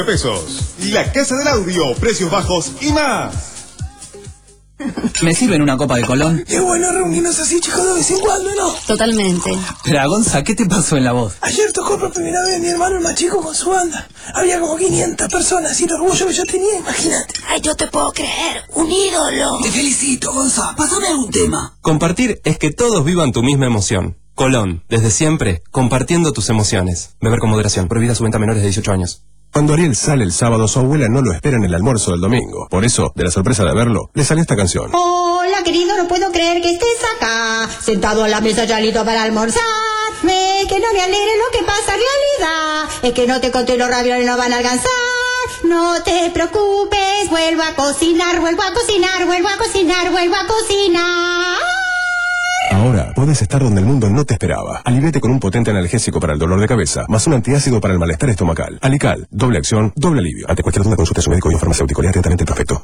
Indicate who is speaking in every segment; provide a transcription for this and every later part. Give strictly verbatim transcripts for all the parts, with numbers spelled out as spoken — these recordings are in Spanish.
Speaker 1: pesos. La Casa del Audio, precios bajos y más.
Speaker 2: ¿Me sirven una copa de Colón?
Speaker 3: Qué bueno reunirnos así, chicos, de vez en cuando, ¿no?
Speaker 4: Totalmente.
Speaker 2: Pero, Gonza, ¿qué te pasó en la voz?
Speaker 3: Ayer tocó por primera vez mi hermano el más chico con su banda. Había como quinientas personas y el orgullo que yo tenía, imagínate.
Speaker 4: Ay, yo te puedo creer. Un ídolo.
Speaker 3: Te felicito, Gonza. Pásame algún tema.
Speaker 5: Compartir es que todos vivan tu misma emoción. Colón, desde siempre, compartiendo tus emociones. Beber con moderación. Prohibida su venta a menores de dieciocho años.
Speaker 6: Cuando Ariel sale el sábado, su abuela no lo espera en el almuerzo del domingo. Por eso, de la sorpresa de verlo, le salió esta canción.
Speaker 7: Hola, querido, no puedo creer que estés acá, sentado a la mesa ya listo para almorzar. Me, que no me alegre lo que pasa en realidad, es que no te conté los ravioles no van a alcanzar. No te preocupes, vuelvo a cocinar, vuelvo a cocinar, vuelvo a cocinar, vuelvo a cocinar.
Speaker 6: Ahora puedes estar donde el mundo no te esperaba. Aliviate con un potente analgésico para el dolor de cabeza, más un antiácido para el malestar estomacal. Alical, doble acción, doble alivio. Ante cualquier duda, consulte a su médico y un farmacéutico. Lea atentamente el prospecto.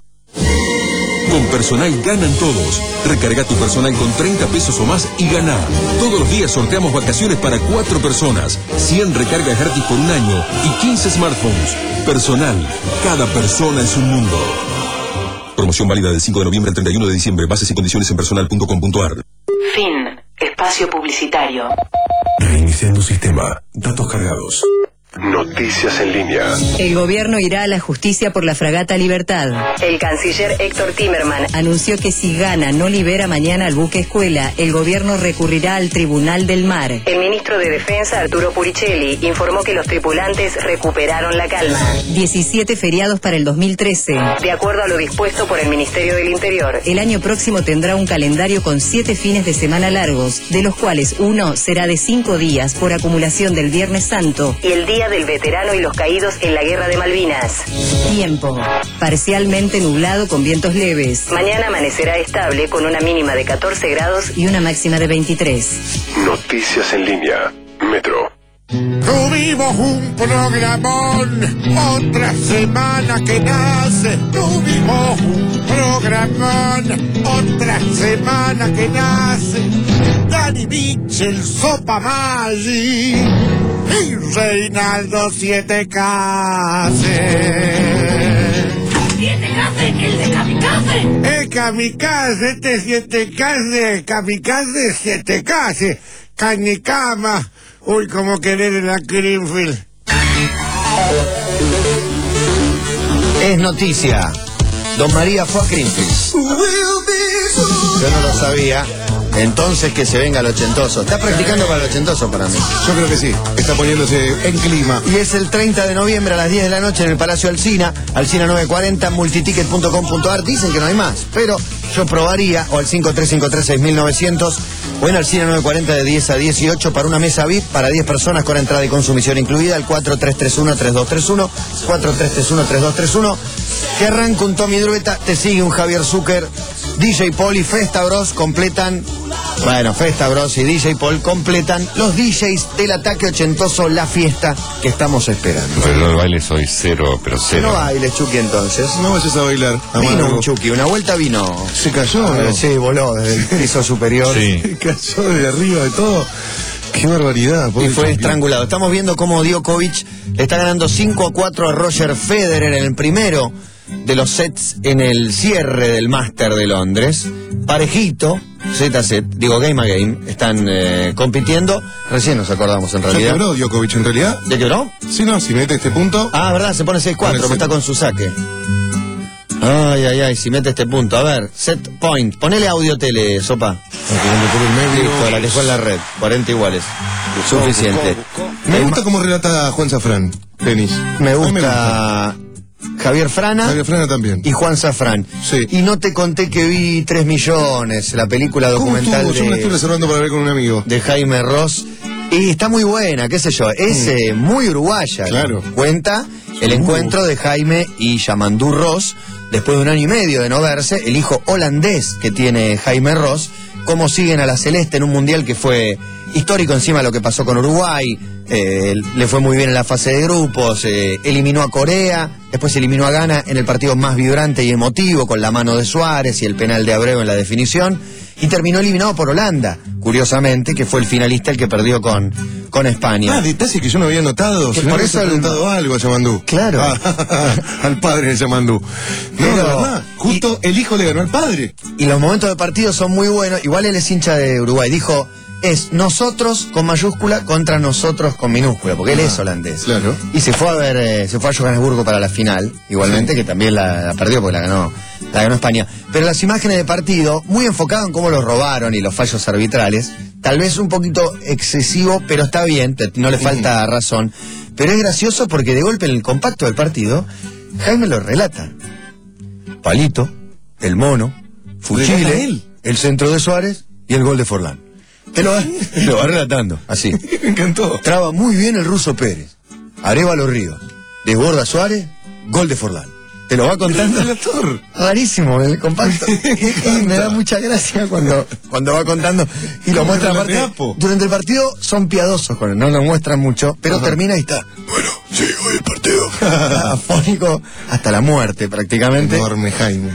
Speaker 8: Con Personal ganan todos. Recarga tu Personal con treinta pesos o más y gana. Todos los días sorteamos vacaciones para cuatro personas, cien recargas gratis por un año y quince smartphones. Personal, cada persona es un mundo. Promoción válida del cinco de noviembre al treinta y uno de diciembre. Bases y condiciones en personal punto com punto a r.
Speaker 9: Fin. Espacio publicitario.
Speaker 6: Reiniciando sistema. Datos cargados. Noticias en línea.
Speaker 10: El gobierno irá a la justicia por la fragata Libertad.
Speaker 9: El canciller Héctor Timerman
Speaker 10: anunció que si Ghana no libera mañana al buque escuela, el gobierno recurrirá al Tribunal del Mar.
Speaker 9: El ministro de Defensa, Arturo Puricelli, informó que los tripulantes recuperaron la calma.
Speaker 10: diecisiete feriados para el dos mil trece.
Speaker 9: De acuerdo a lo dispuesto por el Ministerio del Interior.
Speaker 10: El año próximo tendrá un calendario con siete fines de semana largos, de los cuales uno será de cinco días por acumulación del Viernes Santo.
Speaker 9: Y el día del veterano y los caídos en la Guerra de Malvinas.
Speaker 10: Tiempo. Parcialmente nublado con vientos leves.
Speaker 9: Mañana amanecerá estable con una mínima de catorce grados
Speaker 10: y una máxima de veintitrés.
Speaker 6: Noticias en línea. Metro.
Speaker 11: Tuvimos un programón, otra semana que nace. Tuvimos un programón, otra semana que nace. Dani Mitchell, Sopa Maggi y Reinaldo Siete Case.
Speaker 4: ¿Siete Case? ¿El de Kamikaze?
Speaker 11: El Kamikaze, este Siete Case, Kamikaze, Siete Case. Cañicama. Uy, como querer en la Greenfield.
Speaker 12: Es noticia. Don María fue a Greenfield. Yo no lo sabía. Entonces que se venga el ochentoso. Está practicando para el ochentoso para mí.
Speaker 13: Yo creo que sí. Está poniéndose en clima.
Speaker 12: Y es el treinta de noviembre a las diez de la noche en el Palacio Alsina. Alsina nueve cuarenta, multiticket punto com punto a r. Dicen que no hay más, pero yo probaría. O al cinco tres cinco tres seis nueve cero cero. O en Alsina nueve cuarenta de diez a dieciocho para una mesa V I P para diez personas con entrada y consumición incluida. Al cuatro tres tres uno tres dos tres uno. cuatro tres tres uno tres dos tres uno. Que arranca un Tommy Drueta. Te sigue un Javier Zucker. D J Paul y Festa Bros completan. Bueno, Festa Bros y D J Paul completan los D Js del ataque ochentoso, la fiesta que estamos esperando.
Speaker 14: Pero yo el baile soy cero, pero cero.
Speaker 12: No bailes, Chucky, entonces.
Speaker 13: No vayas a bailar.
Speaker 12: Vino un Chucky, una vuelta vino.
Speaker 13: ¿Se cayó?
Speaker 12: A ver,
Speaker 13: ¿no?
Speaker 12: sí, voló desde el piso superior.
Speaker 14: Sí.
Speaker 13: Se cayó de arriba de todo. Qué barbaridad.
Speaker 12: Y fue
Speaker 13: campeón.
Speaker 12: estrangulado. Estamos viendo cómo Djokovic le está ganando cinco a cuatro a Roger Federer en el primero de los sets en el cierre del Master de Londres. Parejito, set a set, digo game a game, están eh, compitiendo. Recién nos acordamos en realidad.
Speaker 13: ¿Ya quebró Djokovic en realidad?
Speaker 12: ¿Ya quebró?
Speaker 13: Sí, no, si mete este punto.
Speaker 12: Ah, verdad, se pone seis cuatro, porque está con su saque. Ay, ay, ay, si mete este punto. A ver, set point. Ponele audio tele, Sopa. Listo, la que fue en la red. cuarenta iguales. Suficiente.
Speaker 13: Me gusta cómo relata Juan Safrán, tenis.
Speaker 12: Me gusta Javier Frana.
Speaker 13: Javier Frana también.
Speaker 12: Y Juan Safrán.
Speaker 13: Sí.
Speaker 12: Y no te conté que vi tres millones, la película documental
Speaker 13: ¿Cómo estuvo? Yo me la estoy
Speaker 12: de,
Speaker 13: reservando para ver con un amigo.
Speaker 12: de Jaime Ross. Y está muy buena, qué sé yo. Es eh, muy uruguaya.
Speaker 13: Claro.
Speaker 12: Cuenta el encuentro de Jaime y Yamandú Ross, después de un año y medio de no verse, el hijo holandés que tiene Jaime Ross, cómo siguen a la Celeste en un mundial que fue histórico encima de lo que pasó con Uruguay. Eh, le fue muy bien en la fase de grupos, eh, eliminó a Corea, después eliminó a Ghana en el partido más vibrante y emotivo, con la mano de Suárez y el penal de Abreu en la definición. y terminó eliminado por Holanda, curiosamente, que fue el finalista el que perdió con, con España.
Speaker 13: Ah, detalle que yo no había notado.
Speaker 12: Que
Speaker 13: Si no
Speaker 12: por
Speaker 13: le
Speaker 12: eso
Speaker 13: hubiese
Speaker 12: el-
Speaker 13: preguntado algo a Yamandú.
Speaker 12: Claro.
Speaker 13: Ah, al padre de Yamandú. No,
Speaker 12: Pero-
Speaker 13: la verdad, justo el hijo le ganó al padre.
Speaker 12: Y los momentos de partido son muy buenos. Igual él es hincha de Uruguay. Dijo, es nosotros con mayúscula contra nosotros con minúscula, porque él es holandés.
Speaker 13: Claro.
Speaker 12: Y se fue a ver, eh, se fue a Johannesburgo para la final, igualmente, que también la, la perdió porque la ganó, la ganó España. Pero las imágenes de partido, muy enfocado en cómo los robaron y los fallos arbitrales, tal vez un poquito excesivo, pero está bien, te- no le falta razón. Pero es gracioso porque de golpe en el compacto del partido, Jaime lo relata. Palito, el mono,
Speaker 13: ¿Relata
Speaker 12: Fuchile,
Speaker 13: él?
Speaker 12: el centro de Suárez y el gol de Forlán. Te lo va, te lo va relatando, así.
Speaker 13: Me encantó.
Speaker 12: Traba muy bien el ruso Pérez. Arévalo Ríos. Desborda Suárez, gol de Forlán. Te lo va contando.
Speaker 13: Relator.
Speaker 12: Rarísimo el compacto. Y me da mucha gracia cuando, cuando va contando y lo
Speaker 13: Como
Speaker 12: muestra
Speaker 13: el
Speaker 12: aparte.
Speaker 13: relato.
Speaker 12: Durante el partido son piadosos con él, no lo muestran mucho, pero termina y está. Bueno, sí, hoy el partido. Afónico hasta la muerte prácticamente.
Speaker 13: Enorme Jaime.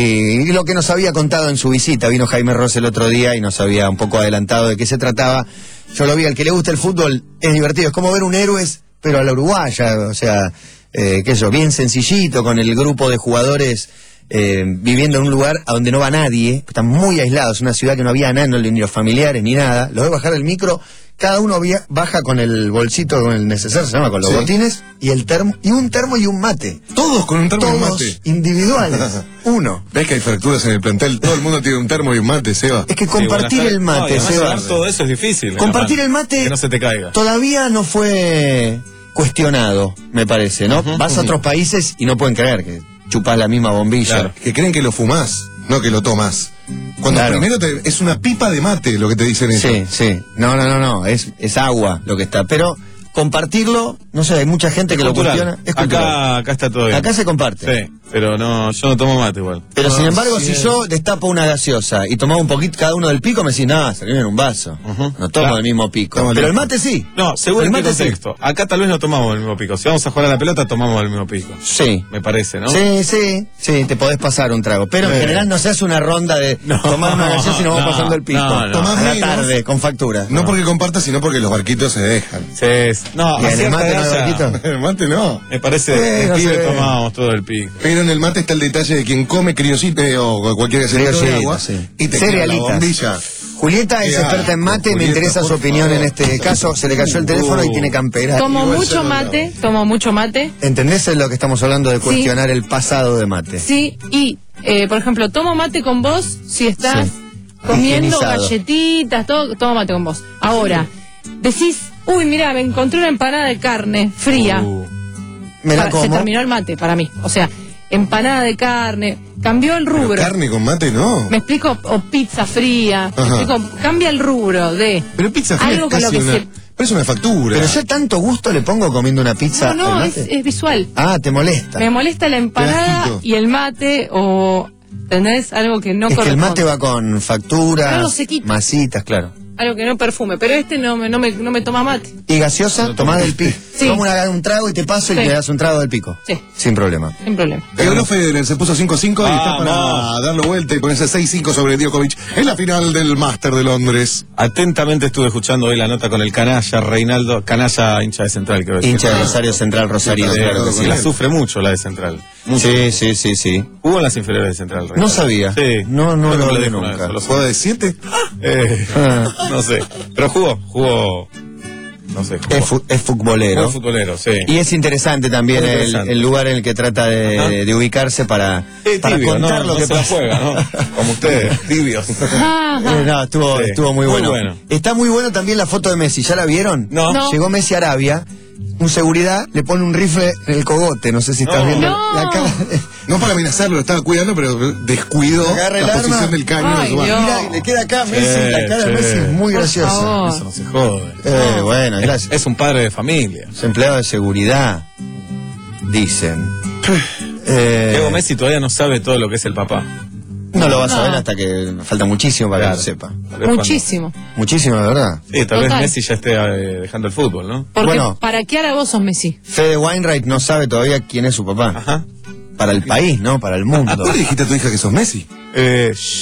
Speaker 12: Y lo que nos había contado en su visita, vino Jaime Ross el otro día y nos había un poco adelantado de qué se trataba. Yo lo vi, al que le gusta el fútbol es divertido, es como ver un Héroes, pero a la uruguaya, o sea, eh, qué sé yo, bien sencillito, con el grupo de jugadores eh, viviendo en un lugar a donde no va nadie, están muy aislados, una ciudad que no había nada, ni los familiares ni nada, los ve bajar del micro, cada uno via- baja con el bolsito, con el necesario, se llama, con los
Speaker 13: Sí.
Speaker 12: botines, y el termo, y un termo y un mate.
Speaker 13: Todos con un termo y un
Speaker 12: Todos
Speaker 13: mate.
Speaker 12: individuales, uno.
Speaker 13: ¿Ves que hay fracturas en el plantel? Todo el mundo tiene un termo y un mate, Seba.
Speaker 12: Es que compartir el mate, Seba,
Speaker 15: todo eso es difícil. ¿eh?
Speaker 12: compartir
Speaker 15: Además,
Speaker 12: el mate
Speaker 15: Que no se te caiga.
Speaker 12: todavía no fue cuestionado, me parece, ¿no? Vas a otros países y no pueden creer que chupás la misma bombilla.
Speaker 13: Claro, que creen que lo fumás, no que lo tomás. Cuando
Speaker 12: Claro.
Speaker 13: primero te, es una pipa de mate lo que te dicen eso.
Speaker 12: Sí, sí. No, no, no, no. Es, es agua lo que está. Pero compartirlo, no sé, hay mucha gente que lo
Speaker 15: Cultural.
Speaker 12: cuestiona. Es cultural.
Speaker 15: acá, acá está todo bien.
Speaker 12: Acá se comparte.
Speaker 15: Sí, pero no, yo no tomo mate igual.
Speaker 12: Pero sin
Speaker 13: Ah,
Speaker 12: embargo,
Speaker 13: sí
Speaker 12: si
Speaker 13: es.
Speaker 12: yo destapo una gaseosa y tomaba un poquito cada uno del pico, me decís, nada, salió en un vaso. No tomo
Speaker 15: Claro.
Speaker 12: del mismo pico.
Speaker 13: Estamos
Speaker 12: Pero el
Speaker 13: lejos.
Speaker 12: mate sí.
Speaker 15: No, según
Speaker 12: el
Speaker 15: el
Speaker 12: mate sí.
Speaker 15: contexto. Acá tal vez no tomamos el mismo pico. Si vamos a jugar a la pelota, tomamos el mismo pico.
Speaker 12: Sí.
Speaker 15: Me parece, ¿no?
Speaker 12: Sí, sí, sí, te podés pasar un trago. Pero en
Speaker 15: Eh.
Speaker 12: general no se hace una ronda de
Speaker 15: No,
Speaker 12: tomar una gaseosa y nos vamos
Speaker 15: no,
Speaker 12: pasando el pico.
Speaker 15: no, no.
Speaker 13: Tomás
Speaker 12: A la
Speaker 13: menos.
Speaker 12: tarde, con factura.
Speaker 13: No porque compartas, sino porque los barquitos se dejan.
Speaker 15: Sí, es- no,
Speaker 12: ¿Y
Speaker 15: a
Speaker 12: en el
Speaker 15: cierta
Speaker 12: mate no hay
Speaker 15: edad ya-
Speaker 12: barquito?
Speaker 13: El mate no.
Speaker 15: Me parece
Speaker 12: Eh,
Speaker 15: que
Speaker 12: no
Speaker 15: el pibe
Speaker 12: sé.
Speaker 15: tomábamos todo el pico.
Speaker 13: Pero en el mate está el detalle de quien come criosite o cualquier gaseosa de
Speaker 12: Criollitas,
Speaker 13: agua
Speaker 12: sí.
Speaker 13: y te queda la
Speaker 12: Cerealitas.
Speaker 13: bombilla.
Speaker 12: Julieta es
Speaker 13: Qué
Speaker 12: experta en
Speaker 13: asco,
Speaker 12: mate, me
Speaker 13: Julieta,
Speaker 12: interesa su
Speaker 13: por
Speaker 12: opinión
Speaker 13: favor.
Speaker 12: en este caso. Se le cayó el teléfono y tiene campera.
Speaker 16: Tomo
Speaker 13: Igual
Speaker 16: mucho
Speaker 13: yo no
Speaker 16: mate, tomo mucho mate.
Speaker 12: ¿Entendés lo que estamos hablando de
Speaker 16: Sí.
Speaker 12: cuestionar el pasado de mate?
Speaker 16: Sí, y, eh, por ejemplo, tomo mate con vos si estás
Speaker 12: Sí.
Speaker 16: comiendo
Speaker 12: Higienizado.
Speaker 16: galletitas, todo, tomo mate con vos. Ahora, decís, uy, mira, me encontré una empanada de carne fría.
Speaker 15: Uh,
Speaker 12: Me la
Speaker 16: Para- se
Speaker 12: como.
Speaker 16: terminó el mate para mí. O sea, empanada de carne, cambió el
Speaker 13: Pero
Speaker 16: rubro.
Speaker 13: carne con mate no.
Speaker 16: Me explico, o pizza fría, me
Speaker 13: Ajá.
Speaker 16: explico, cambia el rubro de
Speaker 13: Pero pizza fría
Speaker 16: algo
Speaker 13: es
Speaker 16: con lo
Speaker 13: casi
Speaker 16: que
Speaker 13: una,
Speaker 16: se...
Speaker 13: pero es una factura.
Speaker 12: Pero yo tanto gusto le pongo comiendo una pizza.
Speaker 16: No, no,
Speaker 12: al
Speaker 16: es,
Speaker 12: mate.
Speaker 16: es visual.
Speaker 12: Ah, te molesta.
Speaker 16: Me molesta la empanada
Speaker 13: asquito.
Speaker 16: y el mate o, ¿entendés? Algo que no
Speaker 12: es que el
Speaker 16: corresponde.
Speaker 12: mate va con
Speaker 16: Algo
Speaker 12: facturas,
Speaker 16: sequito.
Speaker 12: masitas, claro.
Speaker 16: Algo que no perfume, pero este no me, no me, no me toma mate.
Speaker 12: ¿Y gaseosa? Tomás del pico.
Speaker 16: Sí.
Speaker 12: Toma una- un trago y te paso y
Speaker 16: Sí.
Speaker 12: te das un trago del pico.
Speaker 16: Sí.
Speaker 12: Sin problema.
Speaker 16: Sin problema.
Speaker 13: Quebró Federer, se puso cinco cinco y está para
Speaker 15: Vamos.
Speaker 13: darlo vuelta y ponerse seis cinco sobre Djokovic en la final del Master de Londres.
Speaker 15: Atentamente estuve escuchando hoy la nota con el canalla Reinaldo, canalla hincha de Central, creo que
Speaker 12: Hincha
Speaker 15: es.
Speaker 12: de Rosario Central, Rosario,
Speaker 15: Sí,
Speaker 12: claro que
Speaker 15: sí,
Speaker 12: sí.
Speaker 15: la sufre mucho la de Central. Mucho.
Speaker 12: Sí, sí, sí, sí.
Speaker 15: Jugó en las inferiores de Central. Reinaldo.
Speaker 12: No sabía.
Speaker 15: Sí.
Speaker 12: No, no
Speaker 15: Creo
Speaker 12: lo
Speaker 15: que me
Speaker 12: hablé
Speaker 15: dijo una
Speaker 12: nunca.
Speaker 15: vez, lo
Speaker 13: ¿Juega de siete?
Speaker 15: Eh,
Speaker 12: Ah.
Speaker 15: no sé. Pero jugó, jugó. No sé. Jugó.
Speaker 12: Es, fu- es futbolero.
Speaker 15: Jugó futbolero, sí.
Speaker 12: Y es interesante también
Speaker 15: Muy
Speaker 12: el,
Speaker 15: interesante.
Speaker 12: el lugar en el que trata de,
Speaker 15: Ajá.
Speaker 12: de ubicarse para,
Speaker 15: Eh,
Speaker 12: para
Speaker 15: tibio,
Speaker 12: contar
Speaker 15: no,
Speaker 12: lo
Speaker 15: no
Speaker 12: que
Speaker 15: se la
Speaker 12: pasa.
Speaker 15: juega, ¿no? Como ustedes, tibios.
Speaker 16: Ah,
Speaker 12: Eh, no, estuvo,
Speaker 15: Sí.
Speaker 12: estuvo muy,
Speaker 15: Muy
Speaker 12: bueno.
Speaker 15: bueno.
Speaker 12: Está muy bueno también la foto de Messi. ¿Ya la vieron?
Speaker 15: No.
Speaker 16: No.
Speaker 12: Llegó Messi a Arabia. Un seguridad le pone un rifle en el cogote. No sé si estás
Speaker 15: No.
Speaker 12: viendo
Speaker 16: No.
Speaker 12: la cara.
Speaker 13: No para amenazarlo, lo estaba cuidando, pero descuidó
Speaker 12: Agarra el
Speaker 13: la
Speaker 12: arma.
Speaker 13: posición del caño de
Speaker 16: Ay,
Speaker 13: su arma.
Speaker 16: Dios.
Speaker 12: Mira, y le queda acá a Messi.
Speaker 15: Sí,
Speaker 12: la cara de
Speaker 15: sí.
Speaker 12: Messi es muy
Speaker 16: Por
Speaker 12: graciosa.
Speaker 16: favor.
Speaker 15: Eso no se jode.
Speaker 12: Eh, bueno,
Speaker 15: Es,
Speaker 12: gracias.
Speaker 15: es un padre de familia.
Speaker 12: Es empleado de seguridad. Dicen. Eh,
Speaker 15: Diego Messi todavía no sabe todo lo que es el papá.
Speaker 12: no lo vas a
Speaker 16: No.
Speaker 12: ver hasta que falta muchísimo para
Speaker 15: Claro.
Speaker 12: que lo sepa.
Speaker 15: Tal vez
Speaker 16: muchísimo.
Speaker 12: Muchísimo, de verdad.
Speaker 15: cuando- Sí, tal
Speaker 16: Total.
Speaker 15: vez Messi ya esté eh, dejando el fútbol, ¿no?
Speaker 16: Porque
Speaker 12: Bueno.
Speaker 16: para qué ahora vos sos Messi.
Speaker 12: Fede Wainwright no sabe todavía quién es su papá.
Speaker 15: Ajá.
Speaker 12: Para el país, ¿no? Para el mundo.
Speaker 13: ¿Tú le dijiste a tu hija que sos Messi?
Speaker 15: Eh, shh.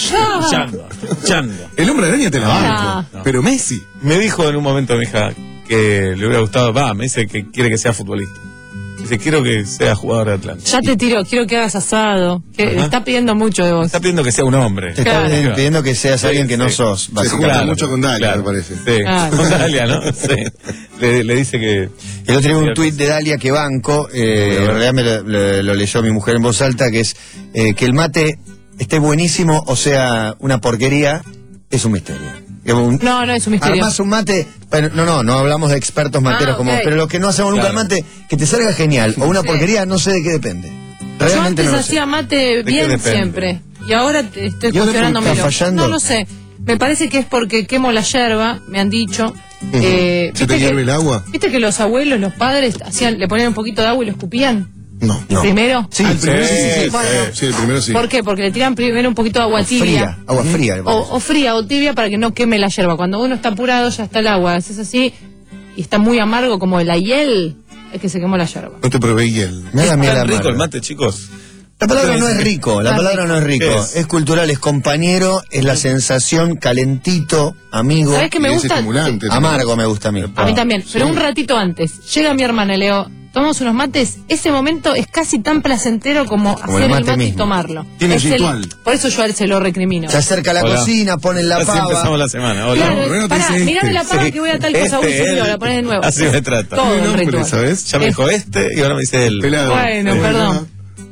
Speaker 15: Chando, chando.
Speaker 13: El hombre araña te la banco.
Speaker 15: No.
Speaker 13: Pero Messi.
Speaker 15: Me dijo en un momento mi hija que le hubiera gustado, va, me dice que quiere que sea futbolista. Dice, quiero que sea jugador de Atlanta.
Speaker 16: Ya te tiro, quiero que hagas asado. Que
Speaker 15: Ajá.
Speaker 16: está pidiendo mucho de vos.
Speaker 15: Está pidiendo que sea un hombre.
Speaker 12: Te está
Speaker 16: Claro.
Speaker 12: pidiendo que seas
Speaker 15: Sí,
Speaker 12: alguien que no
Speaker 15: sí.
Speaker 12: sos,
Speaker 13: Se
Speaker 12: básicamente.
Speaker 13: junta mucho con Dalia,
Speaker 15: Claro.
Speaker 13: me parece.
Speaker 15: Sí,
Speaker 16: Claro.
Speaker 15: con Dalia, ¿no? Sí. Le, le dice que...
Speaker 12: El otro día un tuit de Dalia que banco, eh, en realidad me lo, lo- lo leyó mi mujer en voz alta, que es eh, que el mate esté buenísimo, o sea, una porquería, es un misterio. Que un-
Speaker 16: No, no, es un misterio.
Speaker 12: Armás un mate, bueno, no, no, no hablamos de expertos materos
Speaker 16: Ah,
Speaker 12: como,
Speaker 16: ok.
Speaker 12: pero los que no hacemos nunca
Speaker 15: Claro.
Speaker 12: el mate, que te salga genial, o una
Speaker 16: Sí.
Speaker 12: porquería, no sé de qué depende.
Speaker 16: Yo
Speaker 12: Realmente
Speaker 16: antes
Speaker 12: no lo sé.
Speaker 16: hacía mate
Speaker 15: qué
Speaker 16: bien
Speaker 15: depende?
Speaker 16: siempre. Y ahora te estoy
Speaker 12: ¿Y ahora
Speaker 16: cuestionándome.
Speaker 12: está fallando?
Speaker 16: No, no sé. Me parece que es porque quemo la yerba, me han dicho. Eh,
Speaker 13: ¿Se te
Speaker 16: ¿viste,
Speaker 13: hierve
Speaker 16: que,
Speaker 13: el agua?
Speaker 16: viste que los abuelos, los padres, hacían, le ponían un poquito de agua y lo escupían?
Speaker 13: No.
Speaker 16: ¿El primero?
Speaker 12: Sí,
Speaker 13: Ah, el primero sí, sí, sí.
Speaker 16: Bueno.
Speaker 13: Sí, el primero sí.
Speaker 16: ¿Por qué? Porque le tiran primero un poquito de agua tibia.
Speaker 12: fría, agua fría. le
Speaker 16: O,
Speaker 12: pones.
Speaker 16: o fría o tibia para que no queme la yerba. Cuando uno está apurado ya está el agua. Es así y está muy amargo como el hiel, es que se quemó la yerba.
Speaker 13: No te probé hiel.
Speaker 12: Me da
Speaker 15: ¿Es
Speaker 12: miel
Speaker 15: tan rico
Speaker 12: amarga.
Speaker 15: el mate, chicos?
Speaker 12: La palabra no es rico, la
Speaker 16: Está
Speaker 12: palabra no es rico,
Speaker 15: ¿Qué es?
Speaker 12: es cultural, es compañero, es la sensación calentito, amigo.
Speaker 16: ¿Sabés qué me
Speaker 13: Y es
Speaker 16: gusta?
Speaker 13: estimulante.
Speaker 12: Amargo me gusta a mí.
Speaker 16: A mí también, pero un ratito antes. Llega mi hermana y le digo, tomamos unos mates. Ese momento es casi tan placentero como,
Speaker 12: Como
Speaker 16: hacer
Speaker 12: el
Speaker 16: el
Speaker 12: mate
Speaker 16: mate y
Speaker 12: mismo.
Speaker 16: tomarlo.
Speaker 13: Tiene
Speaker 16: Es el-
Speaker 13: ritual.
Speaker 16: por eso yo a él se lo recrimino.
Speaker 12: Se acerca a la
Speaker 15: Hola.
Speaker 12: cocina, ponen la
Speaker 15: Así empezamos
Speaker 12: pava.
Speaker 15: la semana. Hola.
Speaker 16: Claro,
Speaker 13: no, no te
Speaker 16: pará,
Speaker 13: dice
Speaker 16: mirame
Speaker 13: este.
Speaker 16: la pava
Speaker 15: Sí.
Speaker 16: que voy a tal cosa,
Speaker 15: Este,
Speaker 16: uy, señor,
Speaker 15: él.
Speaker 16: la pones de nuevo.
Speaker 15: Así me trata.
Speaker 16: Todo
Speaker 13: Tiene
Speaker 16: un
Speaker 13: nombre,
Speaker 16: ritual.
Speaker 13: ¿sabes?
Speaker 15: Ya me dijo este y ahora me dice él.
Speaker 13: Pelado.
Speaker 16: Bueno,
Speaker 13: Eh,
Speaker 16: perdón.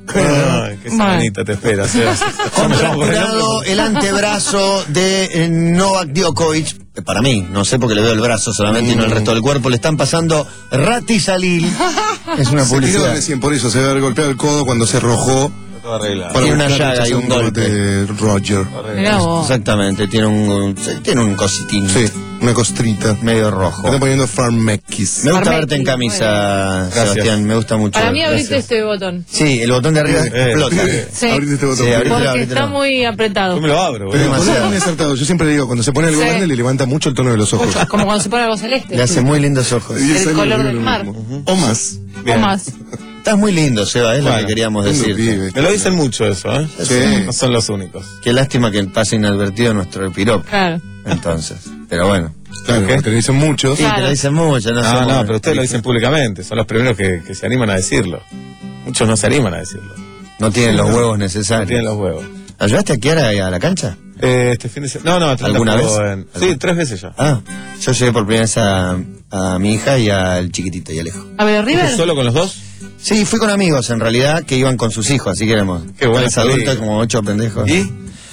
Speaker 15: Ay, qué semanita te espera. Seba. Ya me llamo por el
Speaker 12: Contrastirado
Speaker 15: nombre.
Speaker 12: el antebrazo de eh, Novak Djokovic. eh, Para mí, no sé porque le veo el brazo solamente y no el resto del cuerpo. Le están pasando Ratizalil. Es una
Speaker 13: Se tiró
Speaker 12: publicidad.
Speaker 13: recién, por eso se debe haber golpeado el codo cuando se arrojó.
Speaker 15: Todo arreglado.
Speaker 13: para
Speaker 12: Tiene una
Speaker 13: buscar
Speaker 12: llaga y un
Speaker 13: rechazo
Speaker 12: golpe.
Speaker 13: de Roger.
Speaker 16: Mirá vos.
Speaker 12: Exactamente, tiene un, un- tiene un cositín
Speaker 13: Sí, una costrita.
Speaker 12: medio
Speaker 13: Me
Speaker 12: rojo.
Speaker 13: está poniendo Farmekis.
Speaker 12: Me gusta
Speaker 16: Farmecki,
Speaker 12: verte en camisa,
Speaker 15: Gracias.
Speaker 12: Sebastián, me gusta mucho.
Speaker 16: Para mí abrite
Speaker 12: Gracias.
Speaker 16: este botón.
Speaker 12: Sí, el botón de arriba
Speaker 15: Eh,
Speaker 12: explota.
Speaker 16: Sí.
Speaker 13: Abrite este botón.
Speaker 12: Sí, abrite-
Speaker 16: Porque
Speaker 12: Ábritelo,
Speaker 16: está
Speaker 12: ábritelo.
Speaker 16: muy apretado.
Speaker 15: Yo me lo abro.
Speaker 13: Pero
Speaker 15: boludo.
Speaker 13: es muy acertado. Yo siempre digo, cuando se pone algo
Speaker 16: Sí.
Speaker 13: grande le levanta mucho el tono de los ojos.
Speaker 16: Mucho, como cuando se pone algo celeste.
Speaker 12: Le hace muy lindos ojos.
Speaker 13: Y es
Speaker 16: el
Speaker 13: algo
Speaker 16: color
Speaker 13: que
Speaker 16: del
Speaker 13: lo
Speaker 16: mar.
Speaker 13: mismo. O más.
Speaker 16: O
Speaker 15: Bien.
Speaker 16: más.
Speaker 12: Estás muy lindo, Seba, es lo
Speaker 15: Bueno,
Speaker 12: que queríamos
Speaker 13: lindo
Speaker 12: decir.
Speaker 13: pibe.
Speaker 15: Me lo dicen mucho eso, ¿eh?
Speaker 13: Sí.
Speaker 15: No son los únicos.
Speaker 12: Qué lástima que pase inadvertido nuestro piropo.
Speaker 16: Claro.
Speaker 12: Entonces, pero bueno.
Speaker 13: Claro,
Speaker 15: ¿Qué?
Speaker 13: te lo dicen muchos.
Speaker 12: Sí, te lo dicen mucho, no,
Speaker 15: No,
Speaker 12: somos-
Speaker 15: no, pero ustedes lo dicen públicamente. Son los primeros que, que se animan a decirlo. Muchos no se animan a decirlo.
Speaker 12: No tienen los huevos
Speaker 15: No
Speaker 12: necesarios.
Speaker 15: tienen los huevos.
Speaker 12: ¿Ayudaste a Kiara a la cancha?
Speaker 15: Eh, este fin de semana. No, no, Atlanta
Speaker 12: ¿Alguna
Speaker 15: jugó
Speaker 12: vez?
Speaker 15: en- Sí, tres veces ya.
Speaker 12: Ah, yo llegué por primera vez a, a mi hija y al chiquitito y Alejo.
Speaker 16: A ver, River.
Speaker 15: ¿Fuiste solo con los dos?
Speaker 12: Sí, fui con amigos en realidad que iban con sus hijos, así que éramos
Speaker 15: Qué buena
Speaker 12: tres adultos,
Speaker 15: familia.
Speaker 12: como ocho pendejos.
Speaker 15: ¿Y?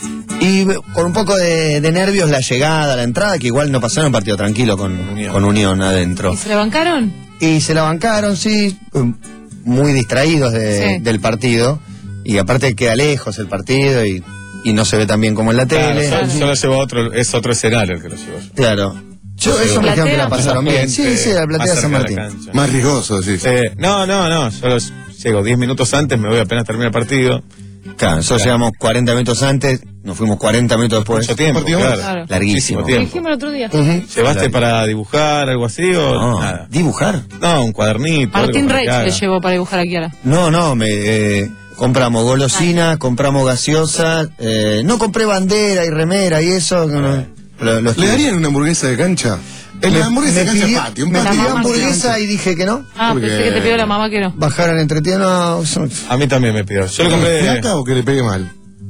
Speaker 12: Y con un poco de, de nervios la llegada, la entrada, que igual no pasaron un partido tranquilo con
Speaker 15: Unión.
Speaker 12: con Unión adentro.
Speaker 16: ¿Y se le bancaron?
Speaker 12: Y se la bancaron, sí, muy distraídos de-
Speaker 16: Sí.
Speaker 12: del partido. Y aparte queda lejos el partido y, y no se ve tan bien como en la
Speaker 15: Claro,
Speaker 12: tele.
Speaker 15: yo, yo lo llevo a otro, es otro escenario el que lo llevo yo.
Speaker 12: Claro. Yo,
Speaker 15: Sí,
Speaker 12: eso me dijeron que la
Speaker 16: platea.
Speaker 12: pasaron bien. Sí,
Speaker 15: Gente
Speaker 12: sí, la platea
Speaker 15: más
Speaker 12: San
Speaker 15: cerca
Speaker 12: Martín.
Speaker 15: de la cancha.
Speaker 13: Más riesgoso, sí.
Speaker 15: Eh, no, no, no, yo los- llego diez minutos antes, me voy apenas termina el partido.
Speaker 12: Claro, nosotros
Speaker 15: Claro.
Speaker 12: llegamos cuarenta minutos antes, nos fuimos cuarenta minutos después.
Speaker 15: Mucho tiempo,
Speaker 13: partido
Speaker 15: claro.
Speaker 16: Claro.
Speaker 12: Larguísimo.
Speaker 15: Muchísimo
Speaker 16: Lo
Speaker 15: tiempo.
Speaker 16: dijimos el otro día.
Speaker 12: Ujú.
Speaker 15: ¿Llevaste
Speaker 12: Claro.
Speaker 15: para dibujar algo así o
Speaker 12: No,
Speaker 15: nada?
Speaker 12: ¿dibujar?
Speaker 15: No, un cuadernito.
Speaker 16: Martín
Speaker 15: algo para
Speaker 16: Reich
Speaker 15: que
Speaker 16: le
Speaker 15: haga.
Speaker 16: llevó para dibujar a Kiara.
Speaker 12: No, no, me eh, compramos golosinas, compramos gaseosa, eh, no compré bandera y remera y eso. no, no, lo- lo-
Speaker 13: ¿Le darían una hamburguesa de cancha? En
Speaker 12: Me-
Speaker 13: la hamburguesa
Speaker 12: me
Speaker 13: de cancha
Speaker 12: pidió-
Speaker 13: patio. Un
Speaker 12: me
Speaker 13: patio
Speaker 12: pidió
Speaker 13: de cancha.
Speaker 12: hamburguesa y dije que no.
Speaker 16: Ah,
Speaker 13: Porque-
Speaker 16: pensé que te pidió la mamá que no.
Speaker 12: Bajaron entretiempo, no, eso-
Speaker 15: A mí también me pidió. Yo le compré.
Speaker 13: ¿Flaca o que le pegue mal?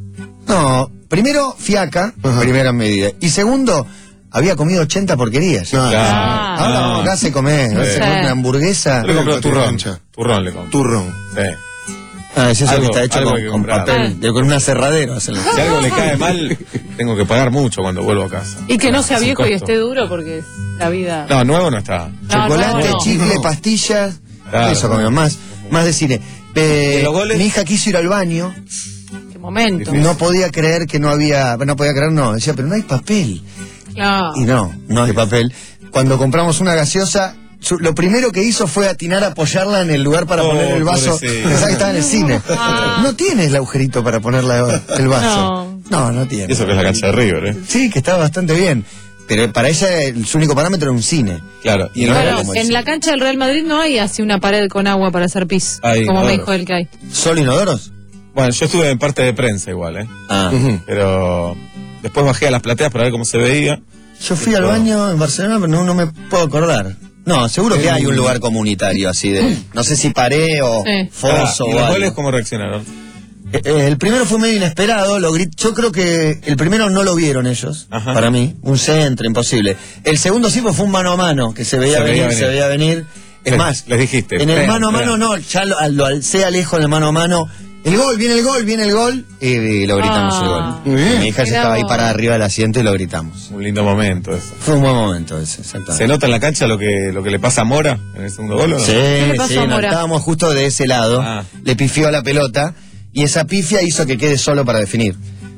Speaker 12: no, primero fiaca,
Speaker 13: Ajá.
Speaker 12: primera medida. Y segundo, había comido ochenta porquerías.
Speaker 13: No,
Speaker 16: Ah.
Speaker 12: Ahora vamos a casa y comés,
Speaker 15: Sí.
Speaker 12: ¿no? Se come una hamburguesa.
Speaker 15: Yo le compré
Speaker 13: Patio de
Speaker 15: turrón.
Speaker 13: cancha.
Speaker 15: Turrón le compré.
Speaker 13: turrón.
Speaker 15: Sí.
Speaker 12: Ah, es eso
Speaker 15: Algo-
Speaker 12: que está hecho
Speaker 15: algo
Speaker 12: con,
Speaker 15: hay que
Speaker 12: con
Speaker 15: comprar.
Speaker 12: papel, de- con un aserradero. hacen-
Speaker 15: Si algo le cae mal, tengo que pagar mucho cuando vuelvo a casa.
Speaker 16: Y que no sea
Speaker 15: Es un
Speaker 16: viejo y
Speaker 15: costo.
Speaker 16: esté duro porque es la vida.
Speaker 15: No, nuevo no está.
Speaker 16: No,
Speaker 12: Chocolate,
Speaker 16: no, no.
Speaker 12: chicle,
Speaker 13: No.
Speaker 12: pastillas.
Speaker 15: Claro.
Speaker 12: Eso comimos más. Más de cine. Eh,
Speaker 15: ¿Y los goles?
Speaker 12: mi hija quiso ir al baño.
Speaker 16: Qué momento.
Speaker 12: No podía creer que no había. No podía creer, no. Decía, pero no hay papel.
Speaker 16: No.
Speaker 12: Y no, no hay papel. Cuando compramos una gaseosa, su- lo primero que hizo fue atinar a apoyarla en el lugar para
Speaker 15: Oh,
Speaker 12: poner el vaso.
Speaker 15: pobrecito.
Speaker 12: Pensaba que estaba en el cine.
Speaker 16: Ah.
Speaker 12: No tienes el agujerito para ponerla el vaso. No, no, tiene.
Speaker 15: Y eso que es la cancha de River, ¿eh?
Speaker 12: Sí, que estaba bastante bien. Pero para ella el- su único parámetro era un cine.
Speaker 15: Claro. Y en
Speaker 12: No
Speaker 15: los
Speaker 12: era
Speaker 16: Bueno,
Speaker 12: como el
Speaker 16: en
Speaker 12: cine.
Speaker 16: la cancha del Real Madrid no hay así una pared con agua para hacer pis.
Speaker 15: Hay
Speaker 16: como me
Speaker 15: inodoros.
Speaker 16: dijo él que hay.
Speaker 12: ¿Solo inodoros?
Speaker 15: Bueno, yo estuve en parte de prensa igual, ¿eh?
Speaker 12: Ah.
Speaker 15: Pero después bajé a las plateas para ver cómo se veía.
Speaker 12: Yo fui al baño en Barcelona, pero no, no me puedo acordar. No, seguro que hay un lugar comunitario así de... No sé si paré o
Speaker 16: Sí.
Speaker 12: foso
Speaker 15: ¿Y
Speaker 12: o
Speaker 15: los
Speaker 12: algo.
Speaker 15: goles cómo reaccionaron?
Speaker 12: Eh, eh, el primero fue medio inesperado, lo grit- yo creo que el primero no lo vieron ellos,
Speaker 15: Ajá.
Speaker 12: para mí, un centro, imposible. El segundo sí pues, fue un mano a mano, que se veía,
Speaker 15: Se
Speaker 12: venir,
Speaker 15: veía venir.
Speaker 12: se veía venir. Es
Speaker 15: Les-
Speaker 12: más,
Speaker 15: les dijiste,
Speaker 12: en el
Speaker 15: espera,
Speaker 12: mano a mano
Speaker 15: espera.
Speaker 12: no, ya lo, lo alcé a lejos en el mano a mano. El gol, viene el gol, viene el gol, y lo gritamos
Speaker 16: Ah.
Speaker 12: el gol.
Speaker 13: Muy bien.
Speaker 12: Mi hija se
Speaker 16: Mirá
Speaker 12: estaba ahí
Speaker 16: vos.
Speaker 12: parada arriba del asiento y lo gritamos.
Speaker 15: Un lindo momento eso.
Speaker 12: Fue un buen momento ese, exactamente.
Speaker 15: ¿Se nota en la cancha lo que lo que le pasa a Mora en el segundo gol o no?
Speaker 12: Sí,
Speaker 16: le pasó
Speaker 12: sí,
Speaker 16: a
Speaker 12: no,
Speaker 16: Mora?
Speaker 12: estábamos justo de ese lado,
Speaker 15: Ah.
Speaker 12: le pifió a la pelota y esa pifia hizo que quede solo para definir.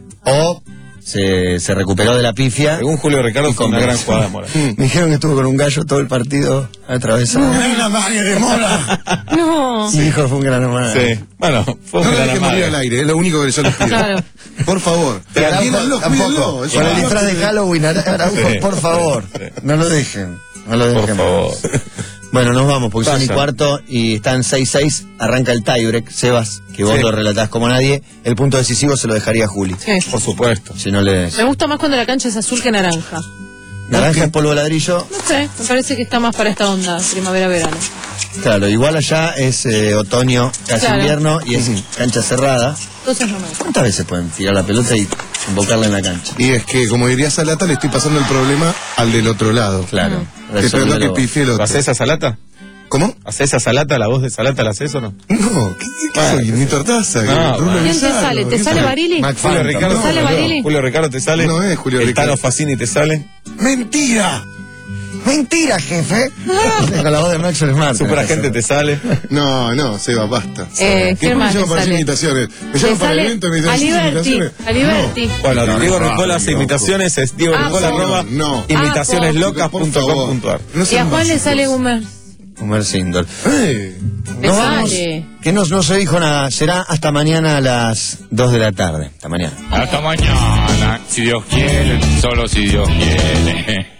Speaker 12: O se, se recuperó de la pifia.
Speaker 15: Según Julio Ricardo
Speaker 12: y
Speaker 15: fue una gran
Speaker 12: convenció.
Speaker 15: jugada de Mora.
Speaker 12: Me dijeron que estuvo con un gallo todo el partido atravesado.
Speaker 13: ¡La madre de Mora!
Speaker 16: No.
Speaker 12: Mi hijo fue un gran hermano.
Speaker 15: Sí. Bueno, fue
Speaker 13: No
Speaker 15: un
Speaker 13: lo
Speaker 15: gran
Speaker 13: dejes morir al
Speaker 15: amague.
Speaker 13: aire, es lo único que yo les pido.
Speaker 16: Claro.
Speaker 13: Por favor. Cuídenlo,
Speaker 12: Tampoco,
Speaker 13: cuídenlo. Es
Speaker 12: con
Speaker 13: una
Speaker 12: el disfraz de
Speaker 13: noche
Speaker 12: Halloween, Araujo,
Speaker 15: Sí.
Speaker 12: por favor, no lo dejen. No lo
Speaker 15: Por
Speaker 12: dejen.
Speaker 15: favor.
Speaker 12: Bueno, nos vamos, porque son y
Speaker 15: Vayan.
Speaker 12: cuarto y están seis seis, arranca el tiebreak. Sebas, que vos
Speaker 15: Sí.
Speaker 12: lo relatás como nadie, el punto decisivo se lo dejaría a Juli.
Speaker 16: Sí.
Speaker 15: Por supuesto.
Speaker 12: Si no le...
Speaker 16: Me gusta más cuando la cancha es azul que naranja.
Speaker 12: Naranja es polvo de ladrillo,
Speaker 16: No sé, me parece que está más para esta onda, primavera-verano.
Speaker 12: claro, igual allá es eh, otoño, casi
Speaker 16: Claro.
Speaker 12: invierno, y es cancha cerrada.
Speaker 16: Entonces no me gusta.
Speaker 12: ¿Cuántas veces pueden tirar la pelota y invocarla en la cancha?
Speaker 13: Y es que, como diría Salata, le estoy pasando el problema al del otro lado.
Speaker 12: Claro.
Speaker 13: Que esperando que pifie el otro.
Speaker 15: ¿Haces esa salata?
Speaker 13: ¿Cómo?
Speaker 15: ¿Haces esa salata? ¿La voz de salata la haces o no?
Speaker 13: No, ¿qué, qué
Speaker 15: Bueno.
Speaker 13: soy? Ni tortaza.
Speaker 15: No,
Speaker 13: que Bruno
Speaker 15: bueno.
Speaker 16: ¿Quién te
Speaker 13: Bizarro,
Speaker 16: sale? ¿Te
Speaker 13: ¿qué
Speaker 16: sale
Speaker 13: soy?
Speaker 16: Barili?
Speaker 12: Mac
Speaker 15: Julio
Speaker 12: Phantom.
Speaker 15: Ricardo.
Speaker 13: No,
Speaker 16: ¿Sale
Speaker 13: no.
Speaker 16: Barili?
Speaker 15: Julio Ricardo te sale.
Speaker 13: No es Julio
Speaker 15: El
Speaker 13: Ricardo.
Speaker 15: Tano Facini te sale.
Speaker 13: ¡Mentira!
Speaker 12: Mentira, jefe. Con la voz de Maxwell Smart.
Speaker 15: Superagente te sale.
Speaker 13: No, no, Seba, basta.
Speaker 16: Eh,
Speaker 13: ¿Qué
Speaker 16: ¿qué
Speaker 13: me
Speaker 16: más
Speaker 13: llaman
Speaker 16: te
Speaker 13: para hacer
Speaker 16: sale?
Speaker 13: imitaciones? Me
Speaker 16: Te
Speaker 13: llaman para el
Speaker 16: sale
Speaker 13: evento y me dicen
Speaker 16: a
Speaker 13: ¿haces
Speaker 16: Liberty,
Speaker 13: imitaciones?
Speaker 16: a Liberty.
Speaker 15: Bueno,
Speaker 13: No,
Speaker 15: Diego
Speaker 13: no,
Speaker 15: Rincón, las
Speaker 13: no,
Speaker 15: imitaciones es diego
Speaker 16: Ah,
Speaker 15: rincón
Speaker 16: por-
Speaker 15: arroba
Speaker 13: no.
Speaker 15: imitacioneslocas punto com punto ar.
Speaker 13: No
Speaker 16: ¿Y a
Speaker 13: sean
Speaker 16: Juan le
Speaker 13: básicos.
Speaker 16: sale Gumer?
Speaker 12: Homer Sindor.
Speaker 13: Eh,
Speaker 16: Le
Speaker 12: Nos vamos.
Speaker 16: sale.
Speaker 12: Que no, no se dijo nada. Será hasta mañana a las dos de la tarde. Hasta mañana.
Speaker 14: Hasta mañana, si Dios quiere, solo si Dios quiere.